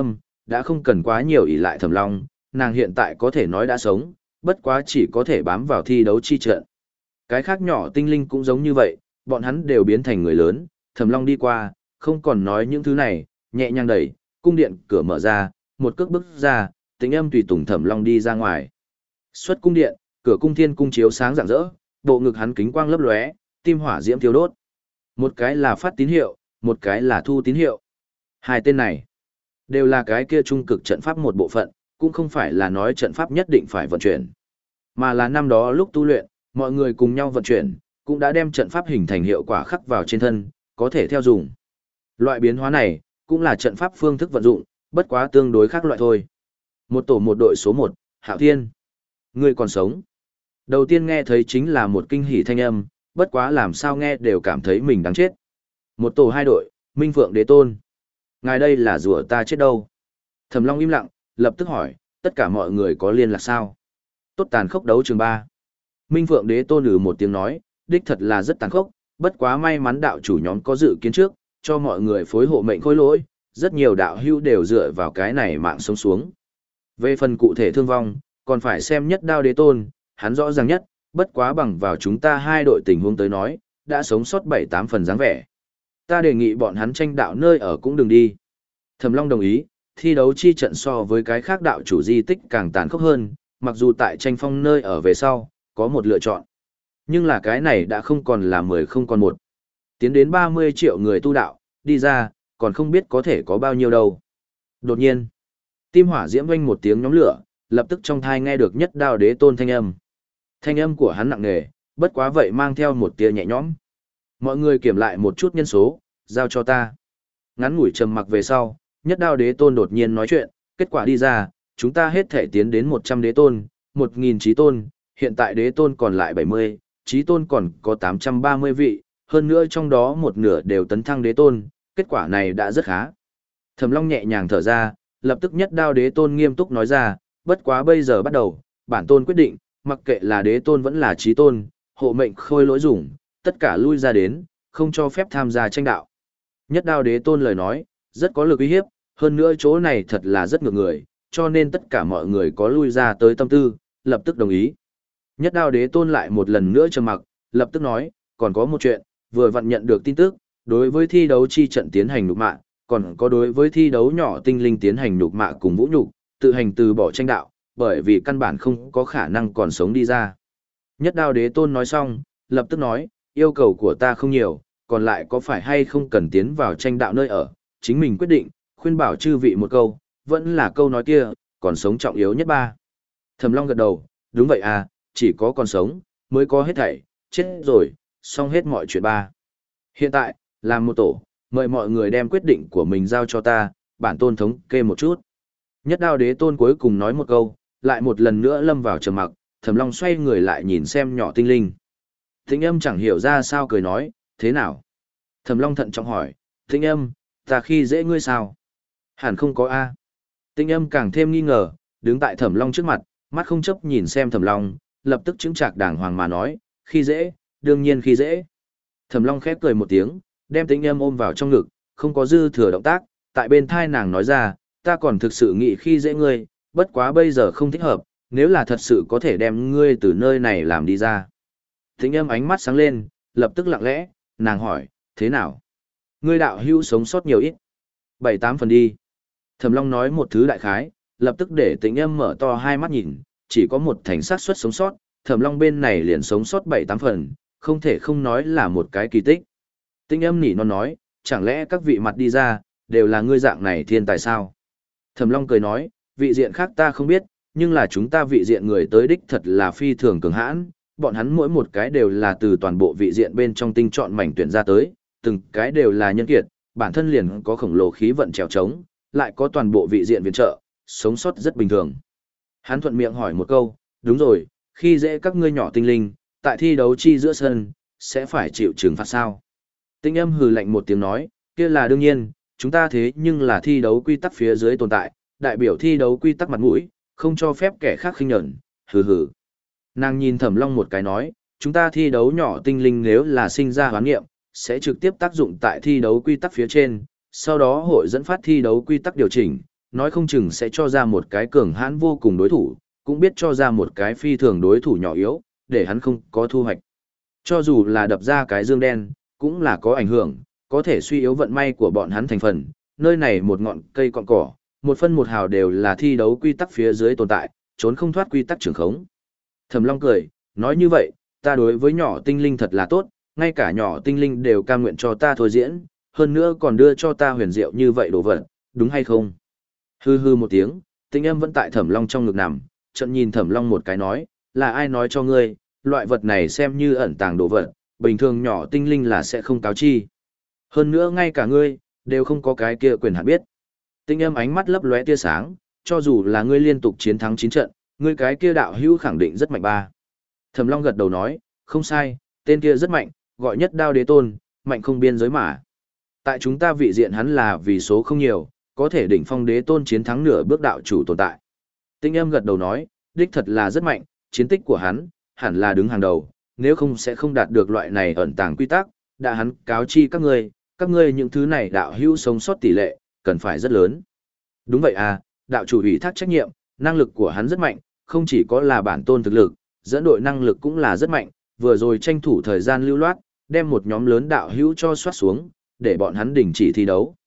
đã không cần quá nhiều ỷ lại Thẩm Long, nàng hiện tại có thể nói đã sống, bất quá chỉ có thể bám vào thi đấu chi trận. Cái khác nhỏ tinh linh cũng giống như vậy, bọn hắn đều biến thành người lớn, Thẩm Long đi qua, không còn nói những thứ này, nhẹ nhàng đẩy, cung điện cửa mở ra, một cước bước ra, Tĩnh Âm tùy tùng Thẩm Long đi ra ngoài. Xuất cung điện, cửa cung thiên cung chiếu sáng rạng rỡ, bộ ngực hắn kính quang lấp lóe, tim hỏa diễm thiêu đốt. Một cái là phát tín hiệu, một cái là thu tín hiệu. Hai tên này đều là cái kia trung cực trận pháp một bộ phận, cũng không phải là nói trận pháp nhất định phải vận chuyển, mà là năm đó lúc tu luyện, mọi người cùng nhau vận chuyển, cũng đã đem trận pháp hình thành hiệu quả khắc vào trên thân, có thể theo dùng. Loại biến hóa này, cũng là trận pháp phương thức vận dụng, bất quá tương đối khác loại thôi. Một tổ một đội số một, Hạo Thiên. Ngươi còn sống. Đầu tiên nghe thấy chính là một kinh hỉ thanh âm, bất quá làm sao nghe đều cảm thấy mình đáng chết. Một tổ hai đội, Minh Phượng Đế Tôn. Ngài đây là rủa ta chết đâu? Thẩm Long im lặng, lập tức hỏi, tất cả mọi người có liên lạc sao? Tốt tàn khốc đấu trường ba. Minh Phượng Đế Tôn lừ một tiếng nói, đích thật là rất tàn khốc, bất quá may mắn đạo chủ nhóm có dự kiến trước, cho mọi người phối hộ mệnh khôi lỗi, rất nhiều đạo hữu đều dựa vào cái này mạng sống xuống. Về phần cụ thể thương vong, còn phải xem Nhất Đao Đế Tôn, hắn rõ ràng nhất, bất quá bằng vào chúng ta hai đội tình huống tới nói, đã sống sót bảy tám phần dáng vẻ. Ta đề nghị bọn hắn tranh đạo nơi ở cũng đừng đi. Thẩm Long đồng ý, thi đấu chi trận so với cái khác đạo chủ di tích càng tàn khốc hơn, mặc dù tại tranh phong nơi ở về sau, có một lựa chọn. Nhưng là cái này đã không còn là mười không còn một. Tiến đến ba mươi triệu người tu đạo, đi ra, còn không biết có thể có bao nhiêu đâu. Đột nhiên, tim hỏa diễm vang một tiếng nhóm lửa, lập tức trong thai nghe được Nhất Đao Đế Tôn thanh âm. Thanh âm của hắn nặng nề, bất quá vậy mang theo một tia nhẹ nhõm. Mọi người kiểm lại một chút nhân số, giao cho ta. Ngắn ngủi trầm mặc về sau, Nhất Đao Đế Tôn đột nhiên nói chuyện, kết quả đi ra, chúng ta hết thể tiến đến một trăm đế tôn, một nghìn chí tôn, hiện tại đế tôn còn lại bảy mươi, chí tôn còn có tám trăm ba mươi vị, hơn nữa trong đó một nửa đều tấn thăng đế tôn, kết quả này đã rất khá. Thẩm Long nhẹ nhàng thở ra, lập tức Nhất Đao Đế Tôn nghiêm túc nói ra, bất quá bây giờ bắt đầu, bản tôn quyết định, mặc kệ là đế tôn vẫn là chí tôn, hộ mệnh khôi lỗi dùng, tất cả lui ra đến, không cho phép tham gia tranh đạo. Nhất Đao Đế Tôn lời nói, rất có lực uy hiếp, hơn nữa chỗ này thật là rất ngược người, cho nên tất cả mọi người có lui ra tới tâm tư, lập tức đồng ý. Nhất Đao Đế Tôn lại một lần nữa trầm mặc, lập tức nói, còn có một chuyện, vừa vặn nhận được tin tức, đối với thi đấu chi trận tiến hành nhục mạ, còn có đối với thi đấu nhỏ tinh linh tiến hành nhục mạ cùng vũ nhục, tự hành từ bỏ tranh đạo, bởi vì căn bản không có khả năng còn sống đi ra. Nhất Đao Đế Tôn nói xong, lập tức nói, yêu cầu của ta không nhiều, còn lại có phải hay không cần tiến vào tranh đạo nơi ở, chính mình quyết định, khuyên bảo chư vị một câu, vẫn là câu nói kia, còn sống trọng yếu nhất ba. Thẩm Long gật đầu, đúng vậy à, chỉ có còn sống, mới có hết thảy, chết rồi, xong hết mọi chuyện ba. Hiện tại, làm một tổ, mời mọi người đem quyết định của mình giao cho ta, bản tôn thống kê một chút. Nhất Đao Đế Tôn cuối cùng nói một câu, lại một lần nữa lâm vào trầm mặc, Thẩm Long xoay người lại nhìn xem nhỏ tinh linh. Thính Âm chẳng hiểu ra sao cười nói, thế nào? Thẩm Long thận trọng hỏi, Thính Âm, ta khi dễ ngươi sao? Hẳn không có a. Thính Âm càng thêm nghi ngờ, đứng tại Thẩm Long trước mặt, mắt không chấp nhìn xem Thẩm Long, lập tức chứng trạc đàng hoàng mà nói, khi dễ, đương nhiên khi dễ. Thẩm Long khép cười một tiếng, đem Tĩnh Âm ôm vào trong ngực, không có dư thừa động tác, tại bên thai nàng nói ra, ta còn thực sự nghĩ khi dễ ngươi, bất quá bây giờ không thích hợp, nếu là thật sự có thể đem ngươi từ nơi này làm đi ra. Tĩnh Âm ánh mắt sáng lên, lập tức lặng lẽ, nàng hỏi, thế nào? Ngươi đạo hữu sống sót nhiều ít? Bảy tám phần đi. Thẩm Long nói một thứ đại khái, lập tức để Tĩnh Âm mở to hai mắt nhìn, chỉ có một thành xác suất sống sót, Thẩm Long bên này liền sống sót bảy tám phần, không thể không nói là một cái kỳ tích. Tĩnh Âm nỉ non nói, chẳng lẽ các vị mặt đi ra, đều là ngươi dạng này thiên tài sao? Thẩm Long cười nói, vị diện khác ta không biết, nhưng là chúng ta vị diện người tới đích thật là phi thường cường hãn, bọn hắn mỗi một cái đều là từ toàn bộ vị diện bên trong tinh chọn mảnh tuyển ra tới, từng cái đều là nhân kiệt, bản thân liền có khổng lồ khí vận trèo trống, lại có toàn bộ vị diện viện trợ, sống sót rất bình thường. Hắn thuận miệng hỏi một câu, đúng rồi, khi dễ các ngươi nhỏ tinh linh, tại thi đấu chi giữa sân, sẽ phải chịu trừng phạt sao? Tĩnh Âm hừ lạnh một tiếng nói, kia là đương nhiên, chúng ta thế nhưng là thi đấu quy tắc phía dưới tồn tại, đại biểu thi đấu quy tắc mặt mũi, không cho phép kẻ khác khinh nhẫn, hừ hừ. Nàng nhìn Thẩm Long một cái nói, chúng ta thi đấu nhỏ tinh linh nếu là sinh ra hoán nghiệm, sẽ trực tiếp tác dụng tại thi đấu quy tắc phía trên, sau đó hội dẫn phát thi đấu quy tắc điều chỉnh, nói không chừng sẽ cho ra một cái cường hãn vô cùng đối thủ, cũng biết cho ra một cái phi thường đối thủ nhỏ yếu, để hắn không có thu hoạch. Cho dù là đập ra cái dương đen, cũng là có ảnh hưởng, có thể suy yếu vận may của bọn hắn thành phần, nơi này một ngọn cây cọn cỏ, một phân một hào đều là thi đấu quy tắc phía dưới tồn tại, trốn không thoát quy tắc trường khống. Thẩm Long cười, nói như vậy, ta đối với nhỏ tinh linh thật là tốt, ngay cả nhỏ tinh linh đều cam nguyện cho ta thôi diễn, hơn nữa còn đưa cho ta huyền diệu như vậy đồ vật, đúng hay không? Hư hư một tiếng, tinh âm vẫn tại Thẩm Long trong ngực nằm, trận nhìn Thẩm Long một cái nói, là ai nói cho ngươi, loại vật này xem như ẩn tàng đồ vật, bình thường nhỏ tinh linh là sẽ không cáo chi. Hơn nữa ngay cả ngươi, đều không có cái kia quyền hạn biết. Tinh âm ánh mắt lấp lóe tia sáng, cho dù là ngươi liên tục chiến thắng chín trận, ngươi cái kia đạo hữu khẳng định rất mạnh ba. Thẩm Long gật đầu nói, không sai, tên kia rất mạnh, gọi nhất đao đế tôn, mạnh không biên giới mà. Tại chúng ta vị diện hắn là vì số không nhiều, có thể đỉnh phong đế tôn chiến thắng nửa bước đạo chủ tồn tại. Tinh âm gật đầu nói, đích thật là rất mạnh, chiến tích của hắn, hẳn là đứng hàng đầu, nếu không sẽ không đạt được loại này ẩn tàng quy tắc, đã hắn cáo chi các ngươi, các ngươi những thứ này đạo hữu sống sót tỷ lệ, cần phải rất lớn. Đúng vậy à, đạo chủ ủy thác trách nhiệm, năng lực của hắn rất mạnh, không chỉ có là bản tôn thực lực, dẫn đội năng lực cũng là rất mạnh, vừa rồi tranh thủ thời gian lưu loát, đem một nhóm lớn đạo hữu cho soát xuống, để bọn hắn đình chỉ thi đấu.